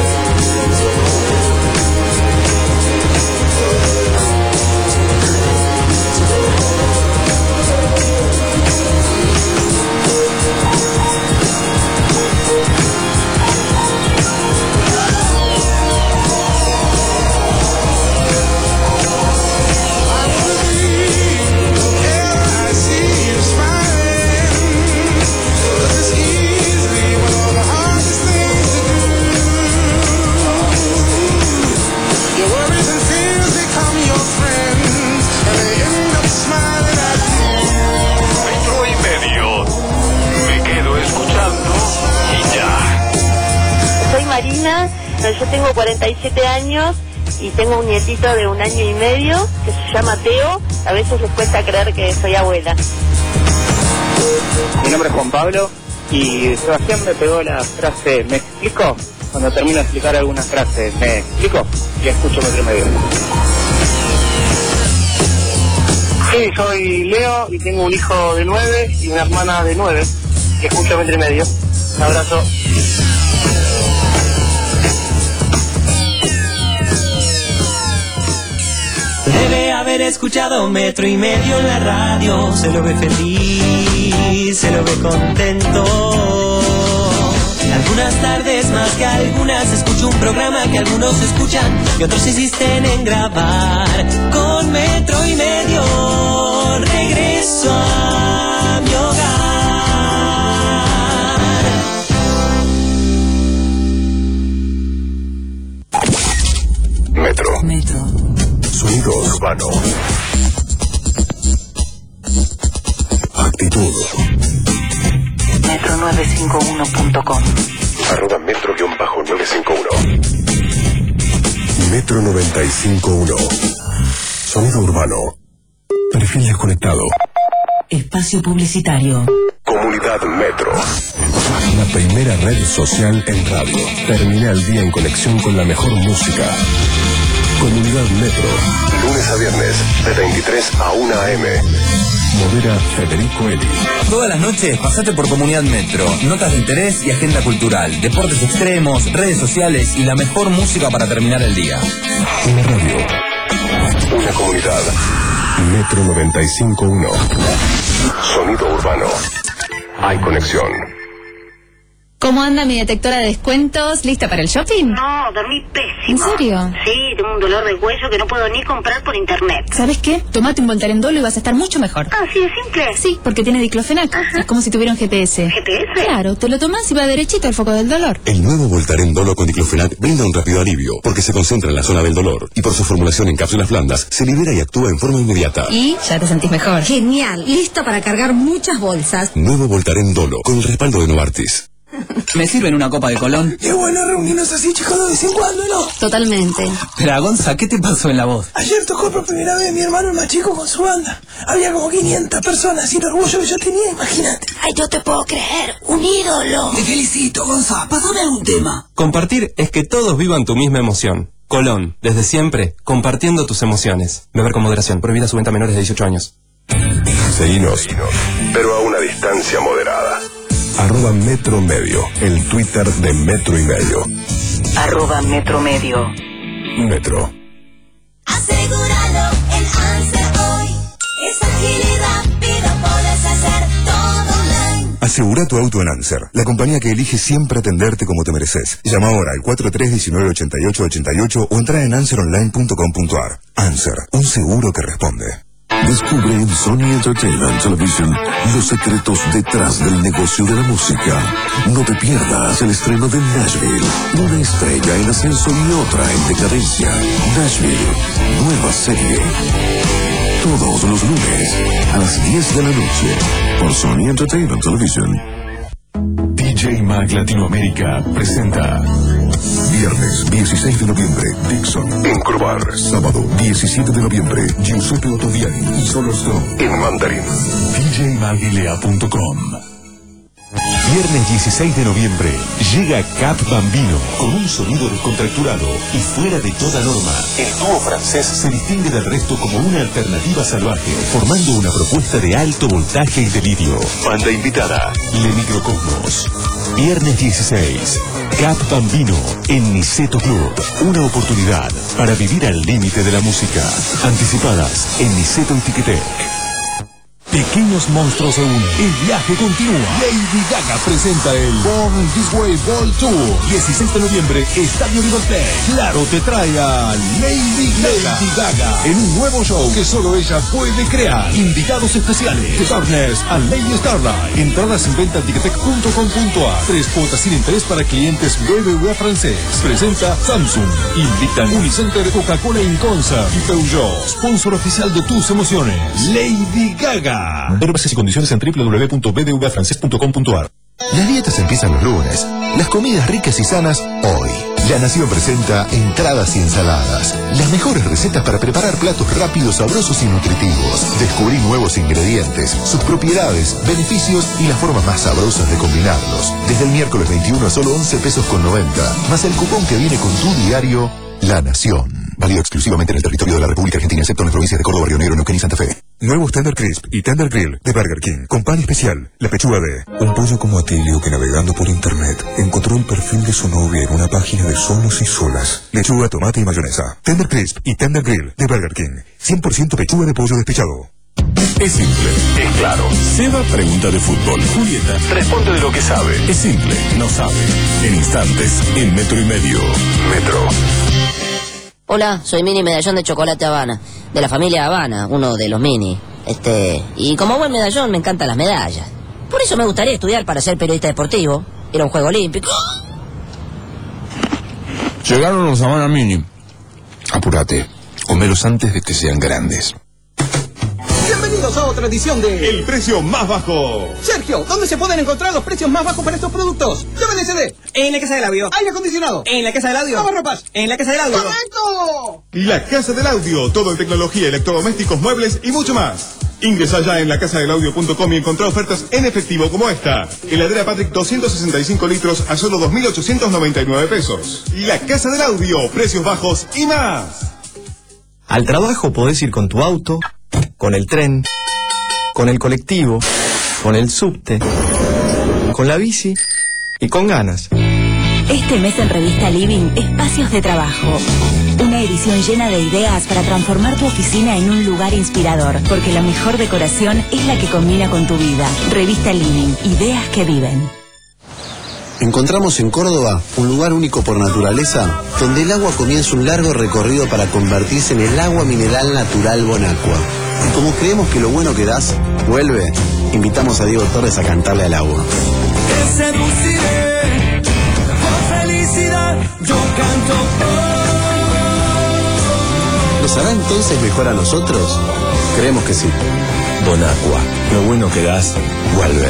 Speaker 21: Metro y medio. Me quedo escuchando y ya.
Speaker 19: Soy Marina, yo tengo cuarenta y siete años y tengo un nietito de un año y medio que se llama Teo. A veces les cuesta creer que soy abuela.
Speaker 1: Mi nombre es Juan Pablo y Sebastián me pegó la frase ¿me explico? Cuando termino de explicar alguna frase, ¿me explico? Y escucho Metro y Medio. Sí, soy Leo y tengo un hijo de nueve y una hermana de nueve que escucha Metro y Medio. Un abrazo.
Speaker 4: Debe haber escuchado Metro y Medio en la radio. Se lo ve feliz, se lo ve contento. Algunas tardes más que algunas escucho un programa que algunos escuchan y otros insisten en grabar. Con Metro y Medio regreso a mi hogar.
Speaker 6: Metro.
Speaker 10: Metro.
Speaker 6: Sonido urbano. Actitud.
Speaker 10: metro nueve cinco uno punto com.
Speaker 6: Arroba metro nueve cinco uno. Metro noventa y cinco punto uno. Sonido urbano. Perfil desconectado.
Speaker 10: Espacio publicitario.
Speaker 6: Comunidad Metro. La primera red social en radio. Termina el día en conexión con la mejor música. Comunidad Metro. Lunes a viernes, de veintitrés a una a eme. Modera Federico Eli.
Speaker 2: Todas las noches pasate por Comunidad Metro. Notas de interés y agenda cultural. Deportes extremos, redes sociales y la mejor música para terminar el día.
Speaker 6: Una radio. Una comunidad. Metro noventa y cinco punto uno. Sonido urbano. Hay conexión.
Speaker 22: ¿Cómo anda mi detectora de descuentos? ¿Lista para el shopping?
Speaker 7: No, dormí pésimo.
Speaker 22: ¿En serio?
Speaker 7: Sí, tengo un dolor de cuello que no puedo ni comprar por internet.
Speaker 22: ¿Sabes qué? Tomate un Voltaren Dolo y vas a estar mucho mejor.
Speaker 7: Ah, ¿sí es simple?
Speaker 22: Sí, porque tiene diclofenac. Ajá. Es como si tuviera un G P S.
Speaker 7: ¿G P S?
Speaker 22: Claro, te lo tomas y va derechito al foco del dolor.
Speaker 6: El nuevo Voltaren Dolo con diclofenac brinda un rápido alivio porque se concentra en la zona del dolor y por su formulación en cápsulas blandas se libera y actúa en forma inmediata.
Speaker 22: Y ya te sentís mejor.
Speaker 7: Genial, listo para cargar muchas bolsas.
Speaker 6: Nuevo Voltaren Dolo con el respaldo de Novartis.
Speaker 2: ¿Me sirven una copa de Colón?
Speaker 3: Qué bueno reunirnos así, chicos, de vez en cuando, ¿no?
Speaker 22: Totalmente.
Speaker 2: Pero, Gonza, ¿qué te pasó en la voz?
Speaker 3: Ayer tocó por primera vez mi hermano el más chico con su banda. Había como quinientas personas y el orgullo que yo tenía, imagínate.
Speaker 7: Ay, no te puedo creer, un ídolo.
Speaker 2: Te felicito, Gonza. Pásame algún tema.
Speaker 5: Compartir es que todos vivan tu misma emoción. Colón, desde siempre, compartiendo tus emociones. Beber con moderación. Prohibida su venta a menores de dieciocho años.
Speaker 6: Seguinos, pero a una distancia moderada. Arroba Metro Medio, el Twitter de Metro y Medio.
Speaker 10: Arroba Metro Medio.
Speaker 6: Metro.
Speaker 20: Asegúralo en Answer hoy. Es ágil y rápido, podés hacer todo online.
Speaker 6: Asegura tu auto en Answer, la compañía que elige siempre atenderte como te mereces. Llama ahora al cuatro tres uno nueve ocho ocho ocho ocho o entra en answer online punto com punto ar. Answer, un seguro que responde.
Speaker 8: Descubre en Sony Entertainment Television los secretos detrás del negocio de la música. No te pierdas el estreno de Nashville, una estrella en ascenso y otra en decadencia. Nashville, nueva serie. Todos los lunes a las diez de la noche por Sony Entertainment Television.
Speaker 6: D J Mag Latinoamérica presenta viernes dieciséis de noviembre, Dixon en Crobar. Sábado diecisiete de noviembre, Giuseppe Ottaviani y Solo Stone en Mandarin. D J magilea punto com. Viernes dieciséis de noviembre llega Cap Bambino con un sonido descontracturado y fuera de toda norma. El dúo francés se distingue del resto como una alternativa salvaje, formando una propuesta de alto voltaje y delirio. Banda invitada, Le Microcosmos. Viernes dieciséis, Cap Bambino en Niceto Club. Una oportunidad para vivir al límite de la música. Anticipadas en Niceto y Ticketek. Pequeños monstruos se unen. El viaje continúa. Lady Gaga presenta el Born This Way World Tour. dieciséis de noviembre, Estadio River Plate. Claro te trae a Lady Gaga. Lady Gaga en un nuevo show que solo ella puede crear. Invitados especiales. The Darkness a Lady Starlight. Entradas en venta en ticketek punto com punto ar. Tres cuotas sin interés para clientes B B V A francés. Presenta Samsung. Invitan Unicenter, Coca-Cola en Concert y Peugeot. Sponsor oficial de tus emociones. Lady Gaga. Ver bases y condiciones en doble u doble u doble u punto b d v a francés punto com punto ar.
Speaker 23: Las dietas empiezan los lunes. Las comidas ricas y sanas hoy.
Speaker 9: La Nación presenta Entradas y Ensaladas. Las mejores recetas para preparar platos rápidos, sabrosos y nutritivos. Descubrí nuevos ingredientes, sus propiedades, beneficios y las formas más sabrosas de combinarlos. Desde el miércoles veintiuno a solo once pesos con noventa. Más el cupón que viene con tu diario La Nación. Válido exclusivamente en el territorio de la República Argentina, excepto en las provincias de Córdoba, Río Negro, Neuquén y Santa Fe.
Speaker 13: Nuevos Tender Crisp y Tender Grill de Burger King, con pan especial, la pechuga de... Un pollo como Atilio que navegando por internet encontró el perfil de su novia en una página de solos y solas. Lechuga, tomate y mayonesa. Tender Crisp y Tender Grill de Burger King. cien por ciento pechuga de pollo despechado.
Speaker 6: Es simple, es claro. Seba pregunta de fútbol. Julieta responde de lo que sabe. Es simple, no sabe. En instantes, en Metro y Medio. Metro.
Speaker 23: Hola, soy Mini Medallón de Chocolate Habana, de la familia Habana, uno de los Mini. Este, y como buen medallón me encantan las medallas. Por eso me gustaría estudiar para ser periodista deportivo, ir a un juego olímpico.
Speaker 24: Llegaron los Habana Mini. Apúrate, comelos antes de que sean grandes.
Speaker 25: Bienvenidos a otra edición de...
Speaker 6: El precio más bajo.
Speaker 25: Sergio, ¿dónde se pueden encontrar los precios más bajos para estos productos? D V D C D. En la casa del audio. Aire acondicionado. En la casa del audio. Lavarropas. En la casa del audio. ¡Correcto!
Speaker 6: La Casa del Audio, todo en tecnología, electrodomésticos, muebles y mucho más. Ingresa ya en la casa del audio punto com y encontrá ofertas en efectivo como esta. Heladera Patrick doscientos sesenta y cinco litros a solo dos mil ochocientos noventa y nueve pesos. La Casa del Audio, precios bajos y más.
Speaker 26: Al trabajo podés ir con tu auto, con el tren, con el colectivo, con el subte, con la bici y con ganas.
Speaker 27: Este mes en Revista Living, Espacios de Trabajo. Una edición llena de ideas para transformar tu oficina en un lugar inspirador, porque la mejor decoración es la que combina con tu vida. Revista Living, ideas que viven.
Speaker 28: Encontramos en Córdoba un lugar único por naturaleza, donde el agua comienza un largo recorrido para convertirse en el agua mineral natural Bonacqua. Y como creemos que lo bueno que das, vuelve, invitamos a Diego Torres a cantarle al agua.
Speaker 4: Te seduciré, por felicidad, yo canto por...
Speaker 28: ¿Nos hará entonces mejor a nosotros? Creemos que sí.
Speaker 26: Bonacqua, lo bueno que das, vuelve.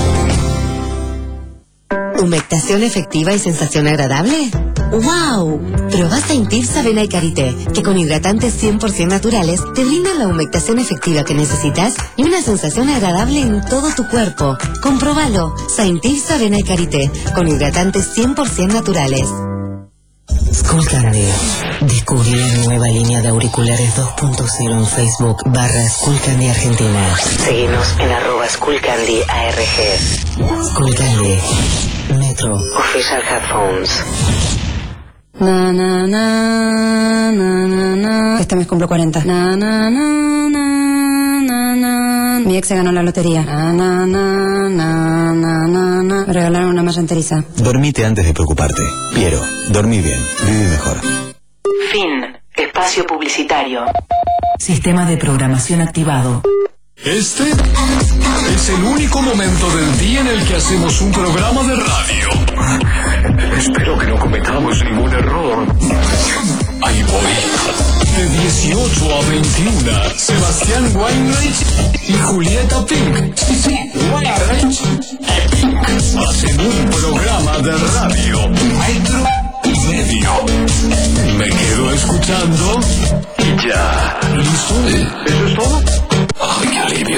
Speaker 29: ¿Humectación efectiva y sensación agradable? ¡Wow! Probá Saint-Tirsa Avena y Karité, que con hidratantes cien por ciento naturales te brindan la humectación efectiva que necesitas y una sensación agradable en todo tu cuerpo. Comprobalo. Saint-Tirsa Avena y Karité, con hidratantes cien por ciento naturales.
Speaker 30: Skullcandy. Descubrí la nueva línea de auriculares dos punto cero en Facebook barra Skullcandy Argentina.
Speaker 29: Seguinos en arroba Skullcandy A R G.
Speaker 30: Skullcandy. Metro.
Speaker 29: Official Headphones.
Speaker 31: Na, na, na, na, na, na. Este mes cumplo cuarenta. Na, na, na, na, na, na. Mi ex se ganó la lotería. Na, na, na, na, na, na, na. Me regalaron una malla enteriza.
Speaker 26: Dormite antes de preocuparte. Piero, dormí bien, vive mejor.
Speaker 29: Fin. Espacio publicitario.
Speaker 30: Sistema de programación activado.
Speaker 21: Este es el único momento del día en el que hacemos un programa de radio. Espero que no cometamos ningún error. Ahí voy. De dieciocho a veintiuno, Sebastián Weinreich y Julieta Pink. Sí, sí, Weinreich y Pink hacen un programa de radio. Metro y Medio. Me quedo escuchando y ya. ¿Listo? ¿Eso es todo? ¡Ay, qué alivio!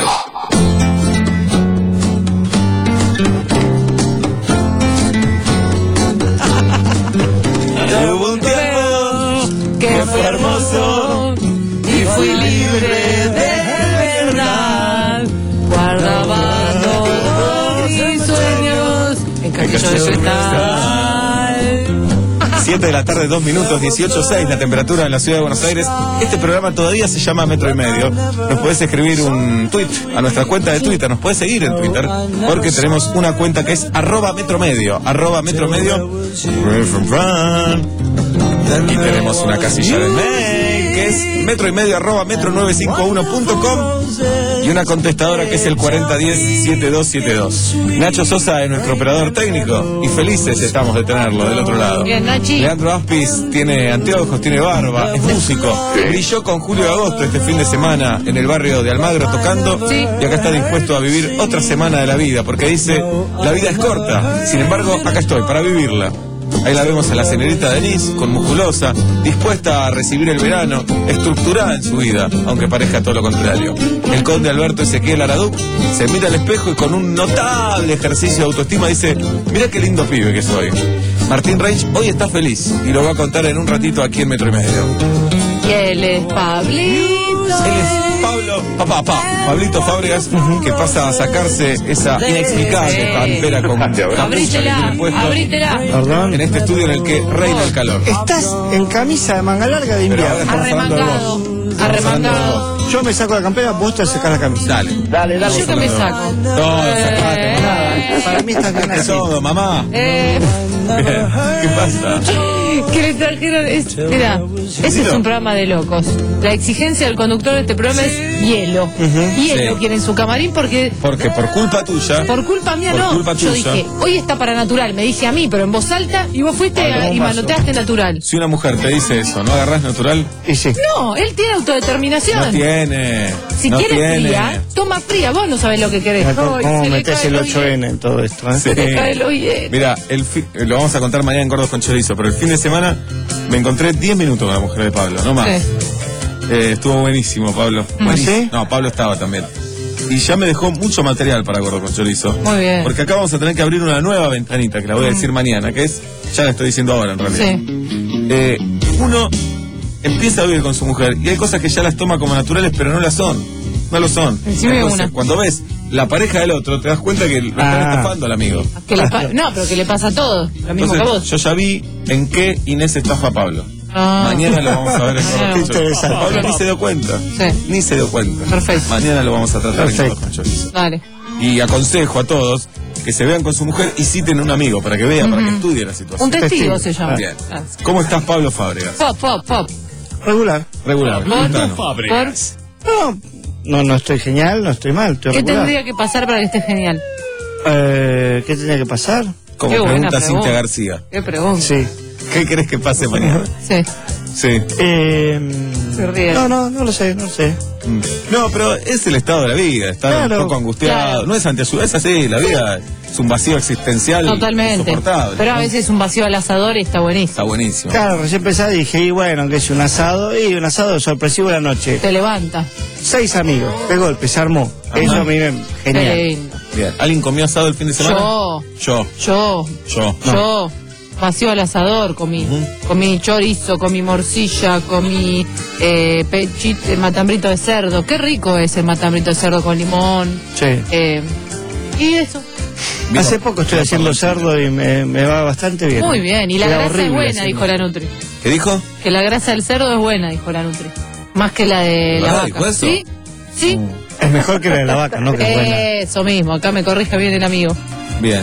Speaker 4: Hubo un tiempo que fue hermoso y fui libre de verdad. Guardaba todos mis sueños en Castillo de Cristal.
Speaker 15: siete de la tarde, dos minutos, dieciocho seis, la temperatura en la ciudad de Buenos Aires. Este programa todavía se llama Metro y Medio. Nos puedes escribir un tweet a nuestra cuenta de Twitter, nos puedes seguir en Twitter, porque tenemos una cuenta que es arroba metromedio, arroba metromedio. Y tenemos una casilla de mail que es metro y medio arroba metro nueve cinco uno punto com y una contestadora que es el cuarenta diez setenta y dos setenta y dos. Nacho Sosa es nuestro operador técnico y felices estamos de tenerlo del otro lado.
Speaker 16: Bien, Nachi.
Speaker 15: Leandro Aspis tiene anteojos, tiene barba, es músico. Brilló con Julio de Agosto este fin de semana en el barrio de Almagro tocando,
Speaker 16: sí.
Speaker 15: Y acá está dispuesto a vivir otra semana de la vida porque dice, la vida es corta, sin embargo acá estoy para vivirla. Ahí la vemos a la señorita Denise, con musculosa, dispuesta a recibir el verano, estructurada en su vida, aunque parezca todo lo contrario. El conde Alberto Ezequiel Araduc se mira al espejo y con un notable ejercicio de autoestima dice: mirá qué lindo pibe que soy. Martín Reich hoy está feliz y lo va a contar en un ratito aquí en Metro y Medio.
Speaker 16: Y él es Pablito.
Speaker 15: Él es Pablo, papá, papá, Pablito Fábregas, que pasa a sacarse esa inexplicable campera con
Speaker 16: Abrítela, abrítela.
Speaker 1: Perdón.
Speaker 15: En este estudio en el que reina el calor.
Speaker 1: Estás en camisa de manga larga de invierno.
Speaker 16: Arremangado, arremangado.
Speaker 1: Yo me saco la campera, vos te sacás la camisa.
Speaker 15: Dale.
Speaker 1: Dale, dale.
Speaker 16: Yo que me saco.
Speaker 15: No, sacate, mamá.
Speaker 1: Para mí estás bien así.
Speaker 15: Todo, mamá.
Speaker 16: Eh,
Speaker 15: ¿Qué pasa?
Speaker 16: que le trajeron. Es, mira, ese es un programa de locos. La exigencia del conductor de este programa es hielo.
Speaker 15: Uh-huh.
Speaker 16: Hielo
Speaker 15: Sí.
Speaker 16: quiere en su camarín porque.
Speaker 15: Porque por culpa tuya.
Speaker 16: Por culpa mía
Speaker 15: por
Speaker 16: no.
Speaker 15: culpa
Speaker 16: Yo
Speaker 15: tuya.
Speaker 16: dije, hoy está para natural. Me dije a mí, pero en voz alta. Y vos fuiste
Speaker 15: Pablo,
Speaker 16: a- y
Speaker 15: un vaso.
Speaker 16: manoteaste natural.
Speaker 15: Si una mujer te dice eso, ¿no agarrás natural?
Speaker 1: Y sí.
Speaker 16: No, él tiene autodeterminación.
Speaker 15: No tiene.
Speaker 16: Si
Speaker 15: no
Speaker 16: quieres
Speaker 15: tiene.
Speaker 16: fría, toma fría. Vos no sabés lo que querés.
Speaker 1: ¿Cómo,
Speaker 16: Ay,
Speaker 1: cómo
Speaker 16: se le
Speaker 1: metés
Speaker 16: cae
Speaker 1: el
Speaker 16: lo
Speaker 1: ocho ene en todo esto? ¿eh?
Speaker 15: Sí.
Speaker 16: le cae lo hielo.
Speaker 15: Mira, el fi- lo vamos a contar mañana en Gordos con Chorizo, pero el fin de semana me encontré diez minutos con la mujer de Pablo, no más.
Speaker 16: Sí.
Speaker 15: Eh, estuvo buenísimo, Pablo. Buenísimo.
Speaker 1: ¿Sí?
Speaker 15: No, Pablo estaba también. Y ya me dejó mucho material para Gordos con Chorizo.
Speaker 16: Muy bien.
Speaker 15: Porque acá vamos a tener que abrir una nueva ventanita, que la voy a decir mañana, que es, ya la estoy diciendo ahora en realidad.
Speaker 16: Sí.
Speaker 15: Eh, uno empieza a vivir con su mujer y hay cosas que ya las toma como naturales, pero no las son. No lo son.
Speaker 16: Decime
Speaker 15: Entonces,
Speaker 16: una.
Speaker 15: cuando ves la pareja del otro, te das cuenta que lo están
Speaker 1: Ah.
Speaker 15: estafando al amigo.
Speaker 16: Que le pa- no, pero que le pasa a todos. Lo mismo
Speaker 15: Entonces,
Speaker 16: que a vos.
Speaker 15: yo ya vi en qué Inés estafa a Pablo.
Speaker 16: Ah.
Speaker 15: Mañana lo vamos a ver en
Speaker 16: Mañana
Speaker 15: Gordos
Speaker 16: lo
Speaker 15: con
Speaker 16: vamos a
Speaker 15: Chorizo.
Speaker 1: ver.
Speaker 15: Pablo ni se dio cuenta.
Speaker 16: Sí.
Speaker 15: Ni se dio cuenta.
Speaker 16: Perfecto.
Speaker 15: Mañana lo vamos a tratar en
Speaker 1: Perfecto.
Speaker 15: Gordos con Chorizo.
Speaker 16: Dale.
Speaker 15: Y aconsejo a todos que se vean con su mujer y citen un amigo para que vea, para que estudie la situación.
Speaker 16: Un testigo
Speaker 1: Testigo.
Speaker 16: se llama.
Speaker 15: Bien.
Speaker 16: Ah.
Speaker 15: ¿Cómo estás, Pablo Fábregas?
Speaker 16: Pop, pop, pop.
Speaker 1: Regular.
Speaker 15: Regular.
Speaker 16: ¿Vos?
Speaker 15: Gitano.
Speaker 16: ¿Por?
Speaker 1: No, no, no estoy genial, no estoy mal, estoy
Speaker 16: ¿Qué
Speaker 1: regular.
Speaker 16: tendría que pasar para que esté genial?
Speaker 1: Eh, ¿Qué tendría que pasar?
Speaker 15: Como
Speaker 16: Qué buena
Speaker 15: pregunta
Speaker 16: pregunta.
Speaker 15: Cintia García.
Speaker 16: ¿Qué pregunta?
Speaker 1: Sí.
Speaker 15: ¿Qué crees que pase mañana?
Speaker 16: Sí.
Speaker 15: Sí.
Speaker 1: Eh,
Speaker 16: Se ríe.
Speaker 1: no, no, no lo sé, no lo sé.
Speaker 15: Mm. No, pero es el estado de la vida, estar
Speaker 1: Claro,
Speaker 15: un poco angustiado.
Speaker 16: claro.
Speaker 15: No es ante su, es así, la vida es un vacío existencial
Speaker 16: Totalmente.
Speaker 15: insoportable.
Speaker 16: Pero a veces un vacío al asador y está buenísimo.
Speaker 15: Está buenísimo.
Speaker 1: Claro, recién pensaba y dije, y bueno, que es un asado, y un asado sorpresivo la noche.
Speaker 16: Te levanta.
Speaker 1: Seis amigos, de golpe, se armó. Eso a mí me...
Speaker 16: Qué
Speaker 1: Genial.
Speaker 16: lindo.
Speaker 15: Bien. ¿Alguien comió asado el fin de semana?
Speaker 16: Yo.
Speaker 15: Yo.
Speaker 16: Yo.
Speaker 15: Yo.
Speaker 16: Yo. Vacío al asador comí. Comí chorizo, comí morcilla, comí eh, pechito, matambrito de cerdo. Qué rico es el matambrito de cerdo con limón.
Speaker 1: Sí.
Speaker 16: Eh, y eso.
Speaker 15: Bien.
Speaker 1: Hace poco estoy haciendo cerdo y me, me va bastante bien.
Speaker 16: Muy bien. Y la
Speaker 1: Era
Speaker 16: grasa es
Speaker 1: horrible
Speaker 16: buena,
Speaker 1: haciendo.
Speaker 16: dijo la Nutri.
Speaker 15: ¿Qué dijo?
Speaker 16: Que la grasa del cerdo es buena, dijo la Nutri. Más que la de la
Speaker 15: ¿Verdad?
Speaker 16: vaca.
Speaker 15: ¿Dijo eso?
Speaker 16: ¿Sí? ¿Sí?
Speaker 1: Es mejor que la de la vaca, ¿no? Que es buena.
Speaker 16: Eso mismo. Acá me corrija bien el amigo.
Speaker 15: Bien.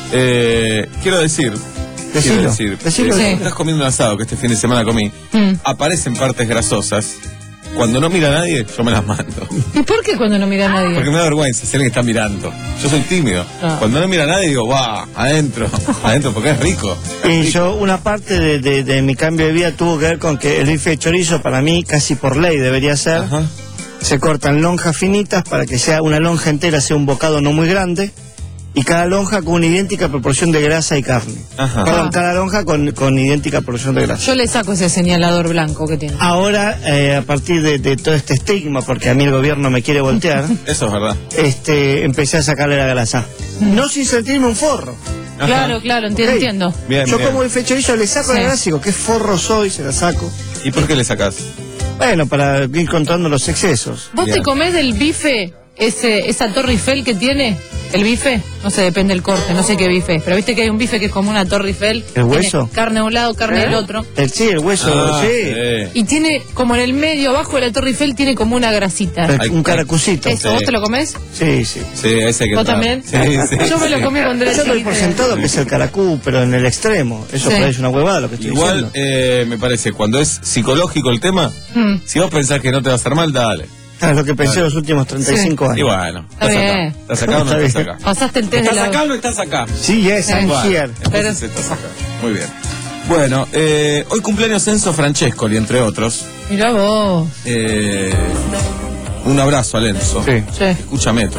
Speaker 15: Eh, quiero decir.
Speaker 1: Decilo,
Speaker 15: quiero decir.
Speaker 1: decilo,
Speaker 15: que
Speaker 16: decilo.
Speaker 15: Estás comiendo un asado que este fin de semana comí.
Speaker 16: Mm.
Speaker 15: Aparecen partes grasosas. Cuando no mira a nadie, yo me las mando.
Speaker 16: ¿Y por qué cuando no mira a nadie?
Speaker 15: Porque me da vergüenza si alguien está mirando. Yo soy tímido.
Speaker 16: Ah.
Speaker 15: Cuando no mira a nadie, digo, va, adentro. Adentro, porque es rico.
Speaker 1: Y yo, una parte de, de- de mi cambio de vida tuvo que ver con que el bife de chorizo, para mí, casi por ley debería ser.
Speaker 15: Ajá.
Speaker 1: Se cortan lonjas finitas para que sea una lonja entera, sea un bocado no muy grande. Y cada lonja con una idéntica proporción de grasa y carne.
Speaker 15: Ajá.
Speaker 1: Perdón,
Speaker 16: Ah.
Speaker 1: cada lonja con, con idéntica proporción de grasa.
Speaker 16: Yo le saco ese señalador blanco que tiene.
Speaker 1: Ahora, eh, a partir de, de todo este estigma, porque a mí el gobierno me quiere voltear,
Speaker 15: Eso es verdad.
Speaker 1: este, empecé a sacarle la grasa. No sin sentirme un forro.
Speaker 15: Ajá.
Speaker 16: Claro, claro, entiendo,
Speaker 1: Ok.
Speaker 16: entiendo.
Speaker 15: Bien,
Speaker 1: Yo
Speaker 15: bien.
Speaker 1: como bife de chorizo le saco
Speaker 16: Sí.
Speaker 1: la grasa y digo, qué forro soy, se la saco.
Speaker 15: ¿Y por qué le sacás?
Speaker 1: Bueno, para ir controlando los excesos.
Speaker 16: ¿Vos
Speaker 15: Bien.
Speaker 16: te comés del bife, ese, esa Torre Eiffel que tiene? ¿El bife? No sé, depende del corte, no sé qué bife es. Pero viste que hay un bife que es como una Torre Eiffel.
Speaker 1: ¿El hueso?
Speaker 16: Tiene carne de un lado, carne del otro.
Speaker 1: El, sí, el hueso,
Speaker 15: Ah,
Speaker 1: sí.
Speaker 16: Y tiene, como en el medio, abajo de la Torre Eiffel, tiene como una grasita.
Speaker 1: El-
Speaker 15: Hay-
Speaker 1: un caracucito.
Speaker 16: ¿Eso,
Speaker 15: Sí.
Speaker 16: vos te lo comés?
Speaker 1: Sí, sí.
Speaker 15: Sí, ese que
Speaker 16: ¿Vos
Speaker 15: está-
Speaker 16: también?
Speaker 15: Sí, sí.
Speaker 16: Yo me lo
Speaker 15: sí.
Speaker 16: comí cuando era
Speaker 1: Yo doy por
Speaker 16: chiquita.
Speaker 1: sentado que es el caracú, pero en el extremo. Eso
Speaker 16: Sí.
Speaker 1: parece una huevada lo que estoy
Speaker 15: Igual,
Speaker 1: diciendo.
Speaker 15: eh, me parece, cuando es psicológico el tema,
Speaker 16: Mm.
Speaker 15: si vos pensás que no te va a hacer mal, dale.
Speaker 1: Es lo que pensé los últimos treinta y cinco
Speaker 15: Y
Speaker 1: años.
Speaker 15: bueno,
Speaker 16: Está
Speaker 15: estás
Speaker 16: bien.
Speaker 15: acá. ¿Estás acá o no
Speaker 1: Está
Speaker 15: estás
Speaker 1: bien.
Speaker 15: acá?
Speaker 16: Pasaste el test de
Speaker 15: ¿Estás
Speaker 16: la...
Speaker 15: acá o no estás acá?
Speaker 1: Sí, yes, I'm
Speaker 15: Bueno,
Speaker 1: here.
Speaker 15: entonces estás acá. Muy bien. Bueno, eh, hoy cumpleaños Enzo Francescoli, entre otros.
Speaker 16: Mirá vos.
Speaker 15: Eh, un abrazo a Enzo.
Speaker 1: Sí.
Speaker 16: Sí.
Speaker 15: Escucha Metro.